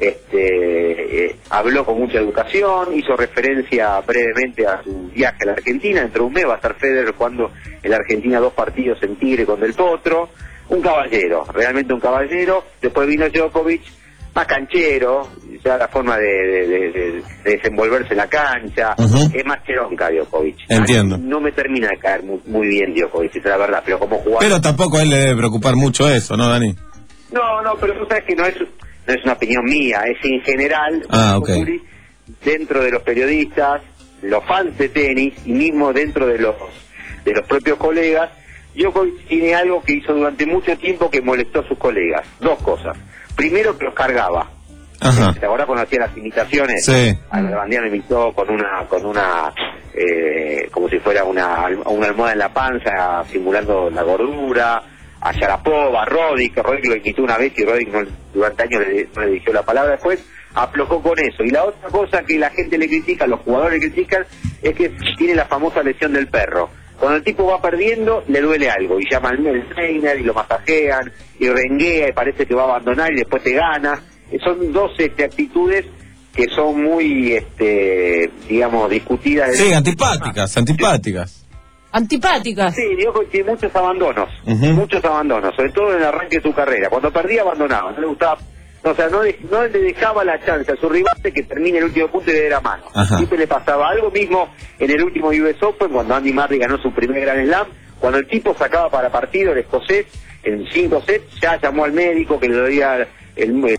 Speaker 11: este, eh, habló con mucha educación, hizo referencia brevemente a su viaje a la Argentina. Dentro de un mes va a estar Federer jugando en la Argentina dos partidos en Tigre con Del Potro. Un caballero, realmente un caballero. Después vino Djokovic, más canchero, ya la forma de, de, de, de desenvolverse en la cancha, uh-huh. es más cheronca Djokovic.
Speaker 1: Entiendo.
Speaker 11: No me termina de caer muy, muy bien Djokovic, es la verdad, pero como jugador...
Speaker 1: Pero tampoco a él le debe preocupar mucho eso, ¿no, Dani?
Speaker 11: No, no, pero tú sabes que no es, no es una opinión mía, es en general,
Speaker 1: ah, okay.
Speaker 11: dentro de los periodistas, los fans de tenis, y mismo dentro de los, de los propios colegas, Djokovic tiene algo que hizo durante mucho tiempo que molestó a sus colegas. Dos cosas. Primero, que los cargaba.
Speaker 1: Ajá.
Speaker 11: Ahora cuando hacía las imitaciones,
Speaker 1: sí.
Speaker 11: a la bandera me imitó con una, con una, eh, como si fuera una, una almohada en la panza, simulando la gordura. A Sharapova, a Roddick, que Roddick lo imitó una vez y Roddick no, durante años le, no le dirigió la palabra. Después aflojó con eso. Y la otra cosa que la gente le critica, los jugadores le critican, es que tiene la famosa lesión del perro. Cuando el tipo va perdiendo, le duele algo, y llama al trainer, y lo masajean, y renguea, y parece que va a abandonar, y después te gana. Son dos este, actitudes que son muy, este, digamos, discutidas.
Speaker 1: Sí, antipáticas, antipáticas.
Speaker 9: Antipáticas.
Speaker 11: Sí, digo que tiene muchos abandonos, uh-huh. muchos abandonos, sobre todo en el arranque de su carrera. Cuando perdía, abandonaba, no le gustaba, no, o sea, no, de, no le dejaba la chance a su rival de que termine el último punto y le diera mano. Ajá. Siempre le pasaba algo mismo en el último U S Open, cuando Andy Murray ganó su primer Grand Slam, cuando el tipo sacaba para partido el escocés, en cinco sets, ya llamó al médico que le doía el... el...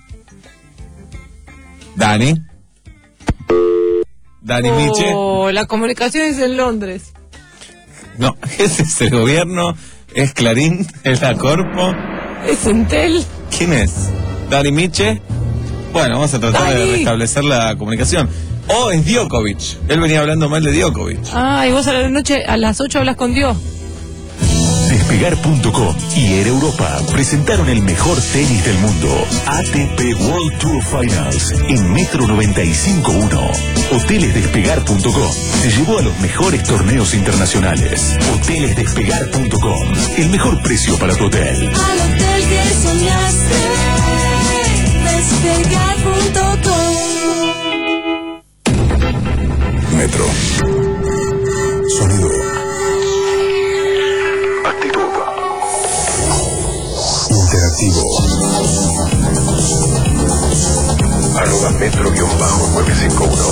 Speaker 1: Dani. Dani
Speaker 9: oh,
Speaker 1: Miche.
Speaker 9: La comunicación es en Londres.
Speaker 1: No, ese es el gobierno, es Clarín, es la Corpo.
Speaker 9: Es Entel.
Speaker 1: ¿Quién es? Dani Miche. Bueno, vamos a tratar Dani. de restablecer la comunicación. O es Djokovic. Él venía hablando mal de Djokovic.
Speaker 9: Ah, y vos a la noche, a las ocho hablas con Dios.
Speaker 2: Despegar punto com y Air Europa presentaron el mejor tenis del mundo, A T P World Tour Finals, en Metro noventa y cinco punto uno. Hoteles Despegar punto com te llevó a los mejores torneos internacionales. Hoteles Despegar punto com, el mejor precio para tu hotel.
Speaker 4: Al hotel que soñaste, Despegar punto com.
Speaker 22: Metro. Sonido. Interactivo. Arroba metro nueve cinco uno.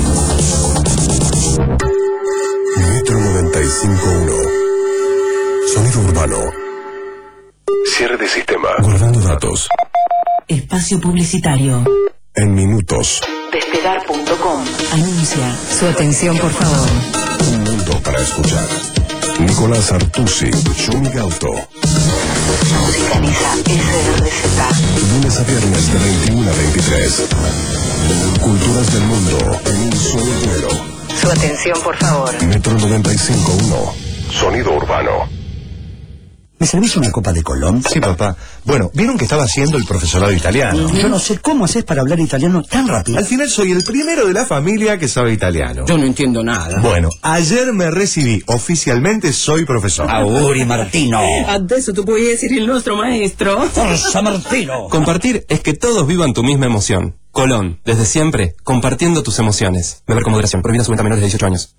Speaker 22: Metro noventa y cinco punto uno. Sonido urbano. Cierre de sistema. Guardando datos.
Speaker 19: Espacio publicitario.
Speaker 22: En minutos.
Speaker 19: Despegar punto com anuncia. Su atención, por favor.
Speaker 22: Un mundo para escuchar. Nicolás Artusi, Shumi Gauto.
Speaker 19: Musicaliza S R Z.
Speaker 22: Lunes a viernes de veintiuno a veintitrés. Culturas del mundo en un solo vuelo.
Speaker 19: Su atención, por favor.
Speaker 22: Metro noventa y cinco punto uno. Sonido urbano.
Speaker 6: ¿Me servís una copa de Colón?
Speaker 8: Sí, papá. Bueno, ¿vieron que estaba haciendo el profesorado italiano?
Speaker 6: Yo no sé cómo haces para hablar italiano tan rápido.
Speaker 8: Al final soy el primero de la familia que sabe italiano.
Speaker 6: Yo no entiendo nada.
Speaker 8: Bueno, ayer me recibí. Oficialmente soy profesor.
Speaker 6: Auguri, Martino.
Speaker 12: Adesso tu puoi essere il nostro maestro.
Speaker 6: Forza, Martino.
Speaker 5: Compartir es que todos vivan tu misma emoción. Colón, desde siempre, compartiendo tus emociones. Beber con moderación. Prohibida su venta a menores de dieciocho años.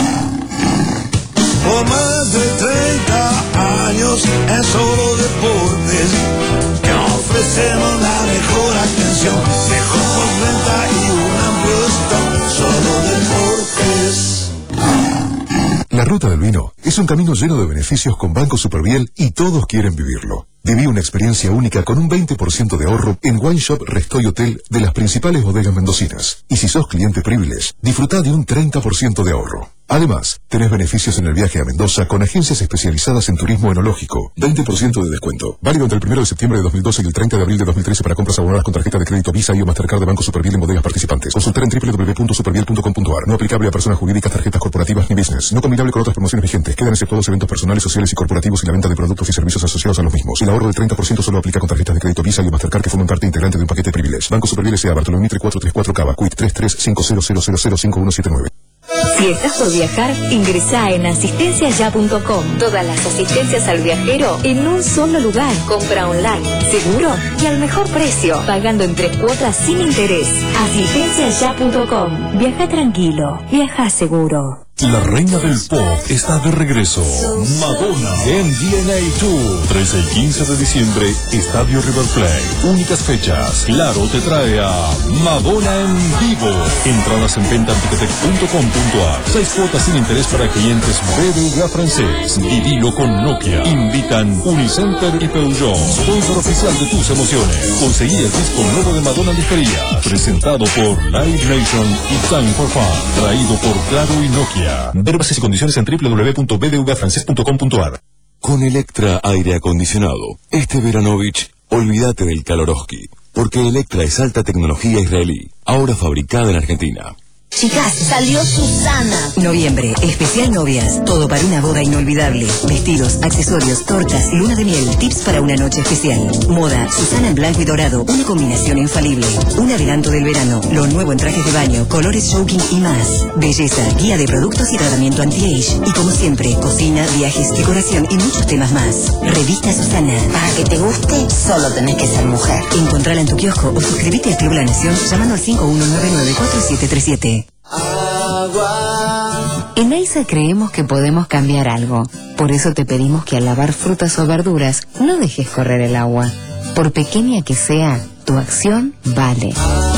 Speaker 4: Por más de treinta años en solo deportes, que ofrecemos la mejor atención, mejor venta y un amplio stock, solo deportes.
Speaker 16: La ruta del vino es un camino lleno de beneficios con Banco Superviel y todos quieren vivirlo. Viví una experiencia única con un veinte por ciento de ahorro en Wine Shop Restoy Hotel de las principales bodegas mendocinas. Y si sos cliente Privilege, disfrutá de un treinta por ciento de ahorro. Además, tenés beneficios en el viaje a Mendoza con agencias especializadas en turismo enológico. veinte por ciento de descuento. Válido entre el primero de septiembre de dos mil doce y el treinta de abril de dos mil trece para compras abonadas con tarjeta de crédito Visa y o Mastercard de Banco Superviel en bodegas participantes. Consultar en doble u doble u doble u punto superviel punto com punto a r. No aplicable a personas jurídicas, tarjetas corporativas ni business. No combinable con otras promociones vigentes. Quedan exceptuados eventos personales, sociales y corporativos y la venta de productos y servicios asociados a los mismos. El ahorro del treinta por ciento solo aplica con tarjetas de crédito Visa y o Mastercard que forman parte integrante de un paquete de Privilege. Banco Superviel S A. Bartolomé Mitre cuatrocientos treinta y cuatro Cava. Quit tres tres cinco cero cero cero cero cinco uno siete nueve.
Speaker 3: Si estás por viajar, ingresá en asistencia ya punto com. Todas las asistencias al viajero en un solo lugar. Compra online, seguro y al mejor precio, pagando en tres cuotas sin interés. asistencia ya punto com. Viaja tranquilo, viaja seguro.
Speaker 2: La reina del pop está de regreso. Madonna en D N A Tour. trece y quince de diciembre, Estadio River Plate. Únicas fechas. Claro te trae a Madonna en vivo. Entradas en venta en ticketek punto com punto a r. Seis cuotas sin interés para clientes B B V A francés. Vivilo con Nokia. Invitan Unicenter y Peugeot. Sponsor oficial de tus emociones. Conseguí el disco nuevo de Madonna en disquería. Presentado por Live Nation y Time for Fun. Traído por Claro y Nokia. Ver bases y condiciones en doble u doble u doble u punto b d v a francés punto com punto a r.
Speaker 13: Con Electra Aire Acondicionado, este Veranovich, olvídate del Kaloroski, porque Electra es alta tecnología israelí, ahora fabricada en Argentina.
Speaker 19: Chicas, salió Susana. Noviembre, especial novias. Todo para una boda inolvidable. Vestidos, accesorios, tortas, luna de miel, tips para una noche especial. Moda, Susana en blanco y dorado, una combinación infalible. Un adelanto del verano, lo nuevo en trajes de baño, colores showking y más. Belleza, guía de productos y tratamiento anti-age. Y como siempre, cocina, viajes, decoración y muchos temas más. Revista Susana.
Speaker 23: Para que te guste, solo tenés que ser mujer.
Speaker 19: Encontrala en tu kiosco o suscríbete al Club La Nación llamando al cinco uno nueve nueve cuatro siete tres siete.
Speaker 24: En AISA creemos que podemos cambiar algo. Por eso te pedimos que al lavar frutas o verduras no dejes correr el agua. Por pequeña que sea, tu acción vale.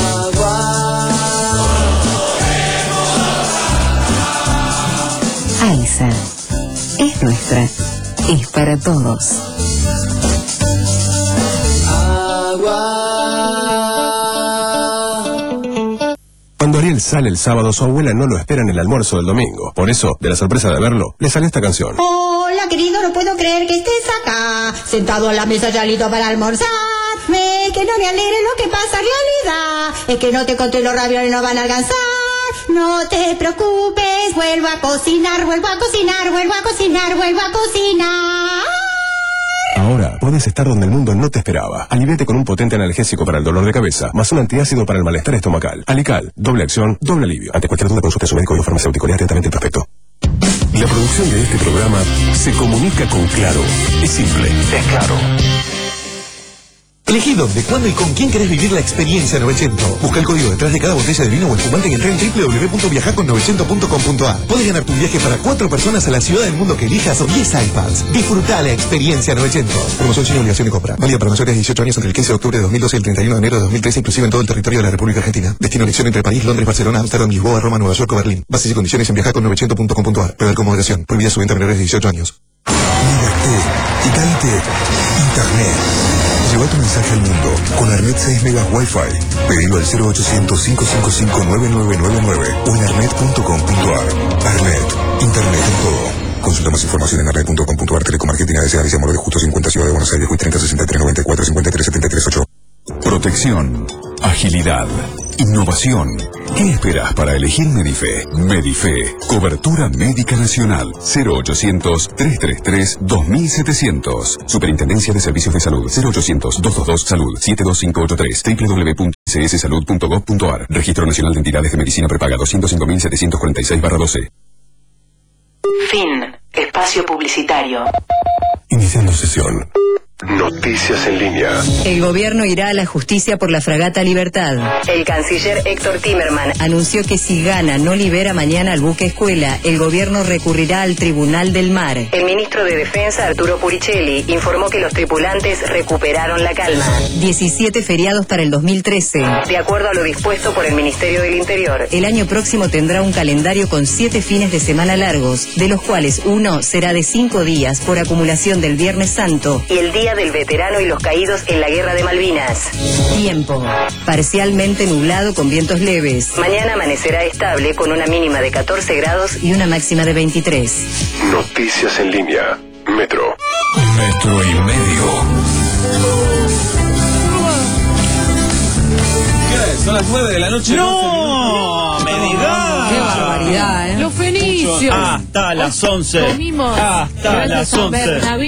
Speaker 24: AISA es nuestra, es para todos.
Speaker 17: Cuando Ariel sale el sábado, su abuela no lo espera en el almuerzo del domingo. Por eso, de la sorpresa de verlo, le sale esta canción.
Speaker 14: Hola, querido, no puedo creer que estés acá, sentado a la mesa ya listo para almorzar. Me que no me alegre lo que pasa en realidad, es que no te conté los ravioles no van a alcanzar. No te preocupes, vuelvo a cocinar, vuelvo a cocinar, vuelvo a cocinar, vuelvo a cocinar.
Speaker 17: Ahora puedes estar donde el mundo no te esperaba. Aliviate con un potente analgésico para el dolor de cabeza, más un antiácido para el malestar estomacal. Alical, doble acción, doble alivio. Ante cualquier duda, consulte a su médico o farmacéutico. Lea atentamente el prospecto.
Speaker 2: La producción de este programa se comunica con Claro. Es simple, es claro.
Speaker 18: Elegí dónde, cuándo y con quién querés vivir la experiencia novecientos. Busca el código detrás de cada botella de vino o espumante y entra en doble u doble u doble u punto viajar con novecientos punto com punto a r. Podés ganar tu viaje para cuatro personas a la ciudad del mundo que elijas o diez iPads. Disfrutá la experiencia novecientos. Promoción sin obligación de compra. Válida para mayores de dieciocho años entre el quince de octubre de dos mil doce y el treinta y uno de enero de dos mil trece, inclusive en todo el territorio de la República Argentina. Destino elección entre París, Londres, Barcelona, Amsterdam, Lisboa, Roma, Nueva York o Berlín. Bases y condiciones en viajar con novecientos punto com punto a r. Prever con moderación. Prohibida su venta a menores de dieciocho años.
Speaker 2: Liberté y caíte Internet. Lleva tu mensaje al mundo con Arnet seis megas Wi-Fi. Pedilo al cero ochocientos, cinco cinco cinco, nueve nueve nueve nueve o en arnet punto com punto a r. Arnet, Internet en todo. Consulta más información en arnet punto com punto a r. Telecom Argentina S A Alicia Moro de Justo cincuenta, Ciudad de Buenos Aires, treinta sesenta y tres noventa y cuatro cincuenta y tres setenta y tres ocho. Protección, agilidad, innovación. ¿Qué esperas para elegir Medife? Medife, cobertura médica nacional. cero ochocientos, trescientos treinta y tres, dos mil setecientos. Superintendencia de Servicios de Salud. cero ochocientos, doscientos veintidós, salud. siete dos cinco ocho tres. doble u doble u doble u punto c s salud punto gov punto a r. Registro Nacional de Entidades de Medicina Prepaga doscientos cinco mil setecientos cuarenta y seis barra doce.
Speaker 19: Fin. Espacio publicitario.
Speaker 2: Iniciando sesión.
Speaker 18: Noticias en línea.
Speaker 19: El gobierno irá a la justicia por la fragata Libertad. El canciller Héctor Timerman anunció que si Ghana no libera mañana al buque escuela, el gobierno recurrirá al Tribunal del Mar. El ministro de Defensa, Arturo Puricelli, informó que los tripulantes recuperaron la calma. diecisiete feriados para el dos mil trece. De acuerdo a lo dispuesto por el Ministerio del Interior, el año próximo tendrá un calendario con siete fines de semana largos, de los cuales uno será de cinco días por acumulación del Viernes Santo y el día del veterano y los caídos en la Guerra de Malvinas. Tiempo. Parcialmente nublado con vientos leves. Mañana amanecerá estable con una mínima de catorce grados y una máxima de veintitrés.
Speaker 18: Noticias en línea. Metro.
Speaker 2: Metro y medio.
Speaker 1: ¿Qué? ¿Son las nueve de la noche?
Speaker 6: ¡No! ¡Me digas!
Speaker 9: ¡Qué barbaridad, eh! Los fenicios.
Speaker 6: Hasta las once.
Speaker 9: Comimos.
Speaker 6: Hasta las
Speaker 9: Gracias a
Speaker 6: once.
Speaker 9: Bernabé.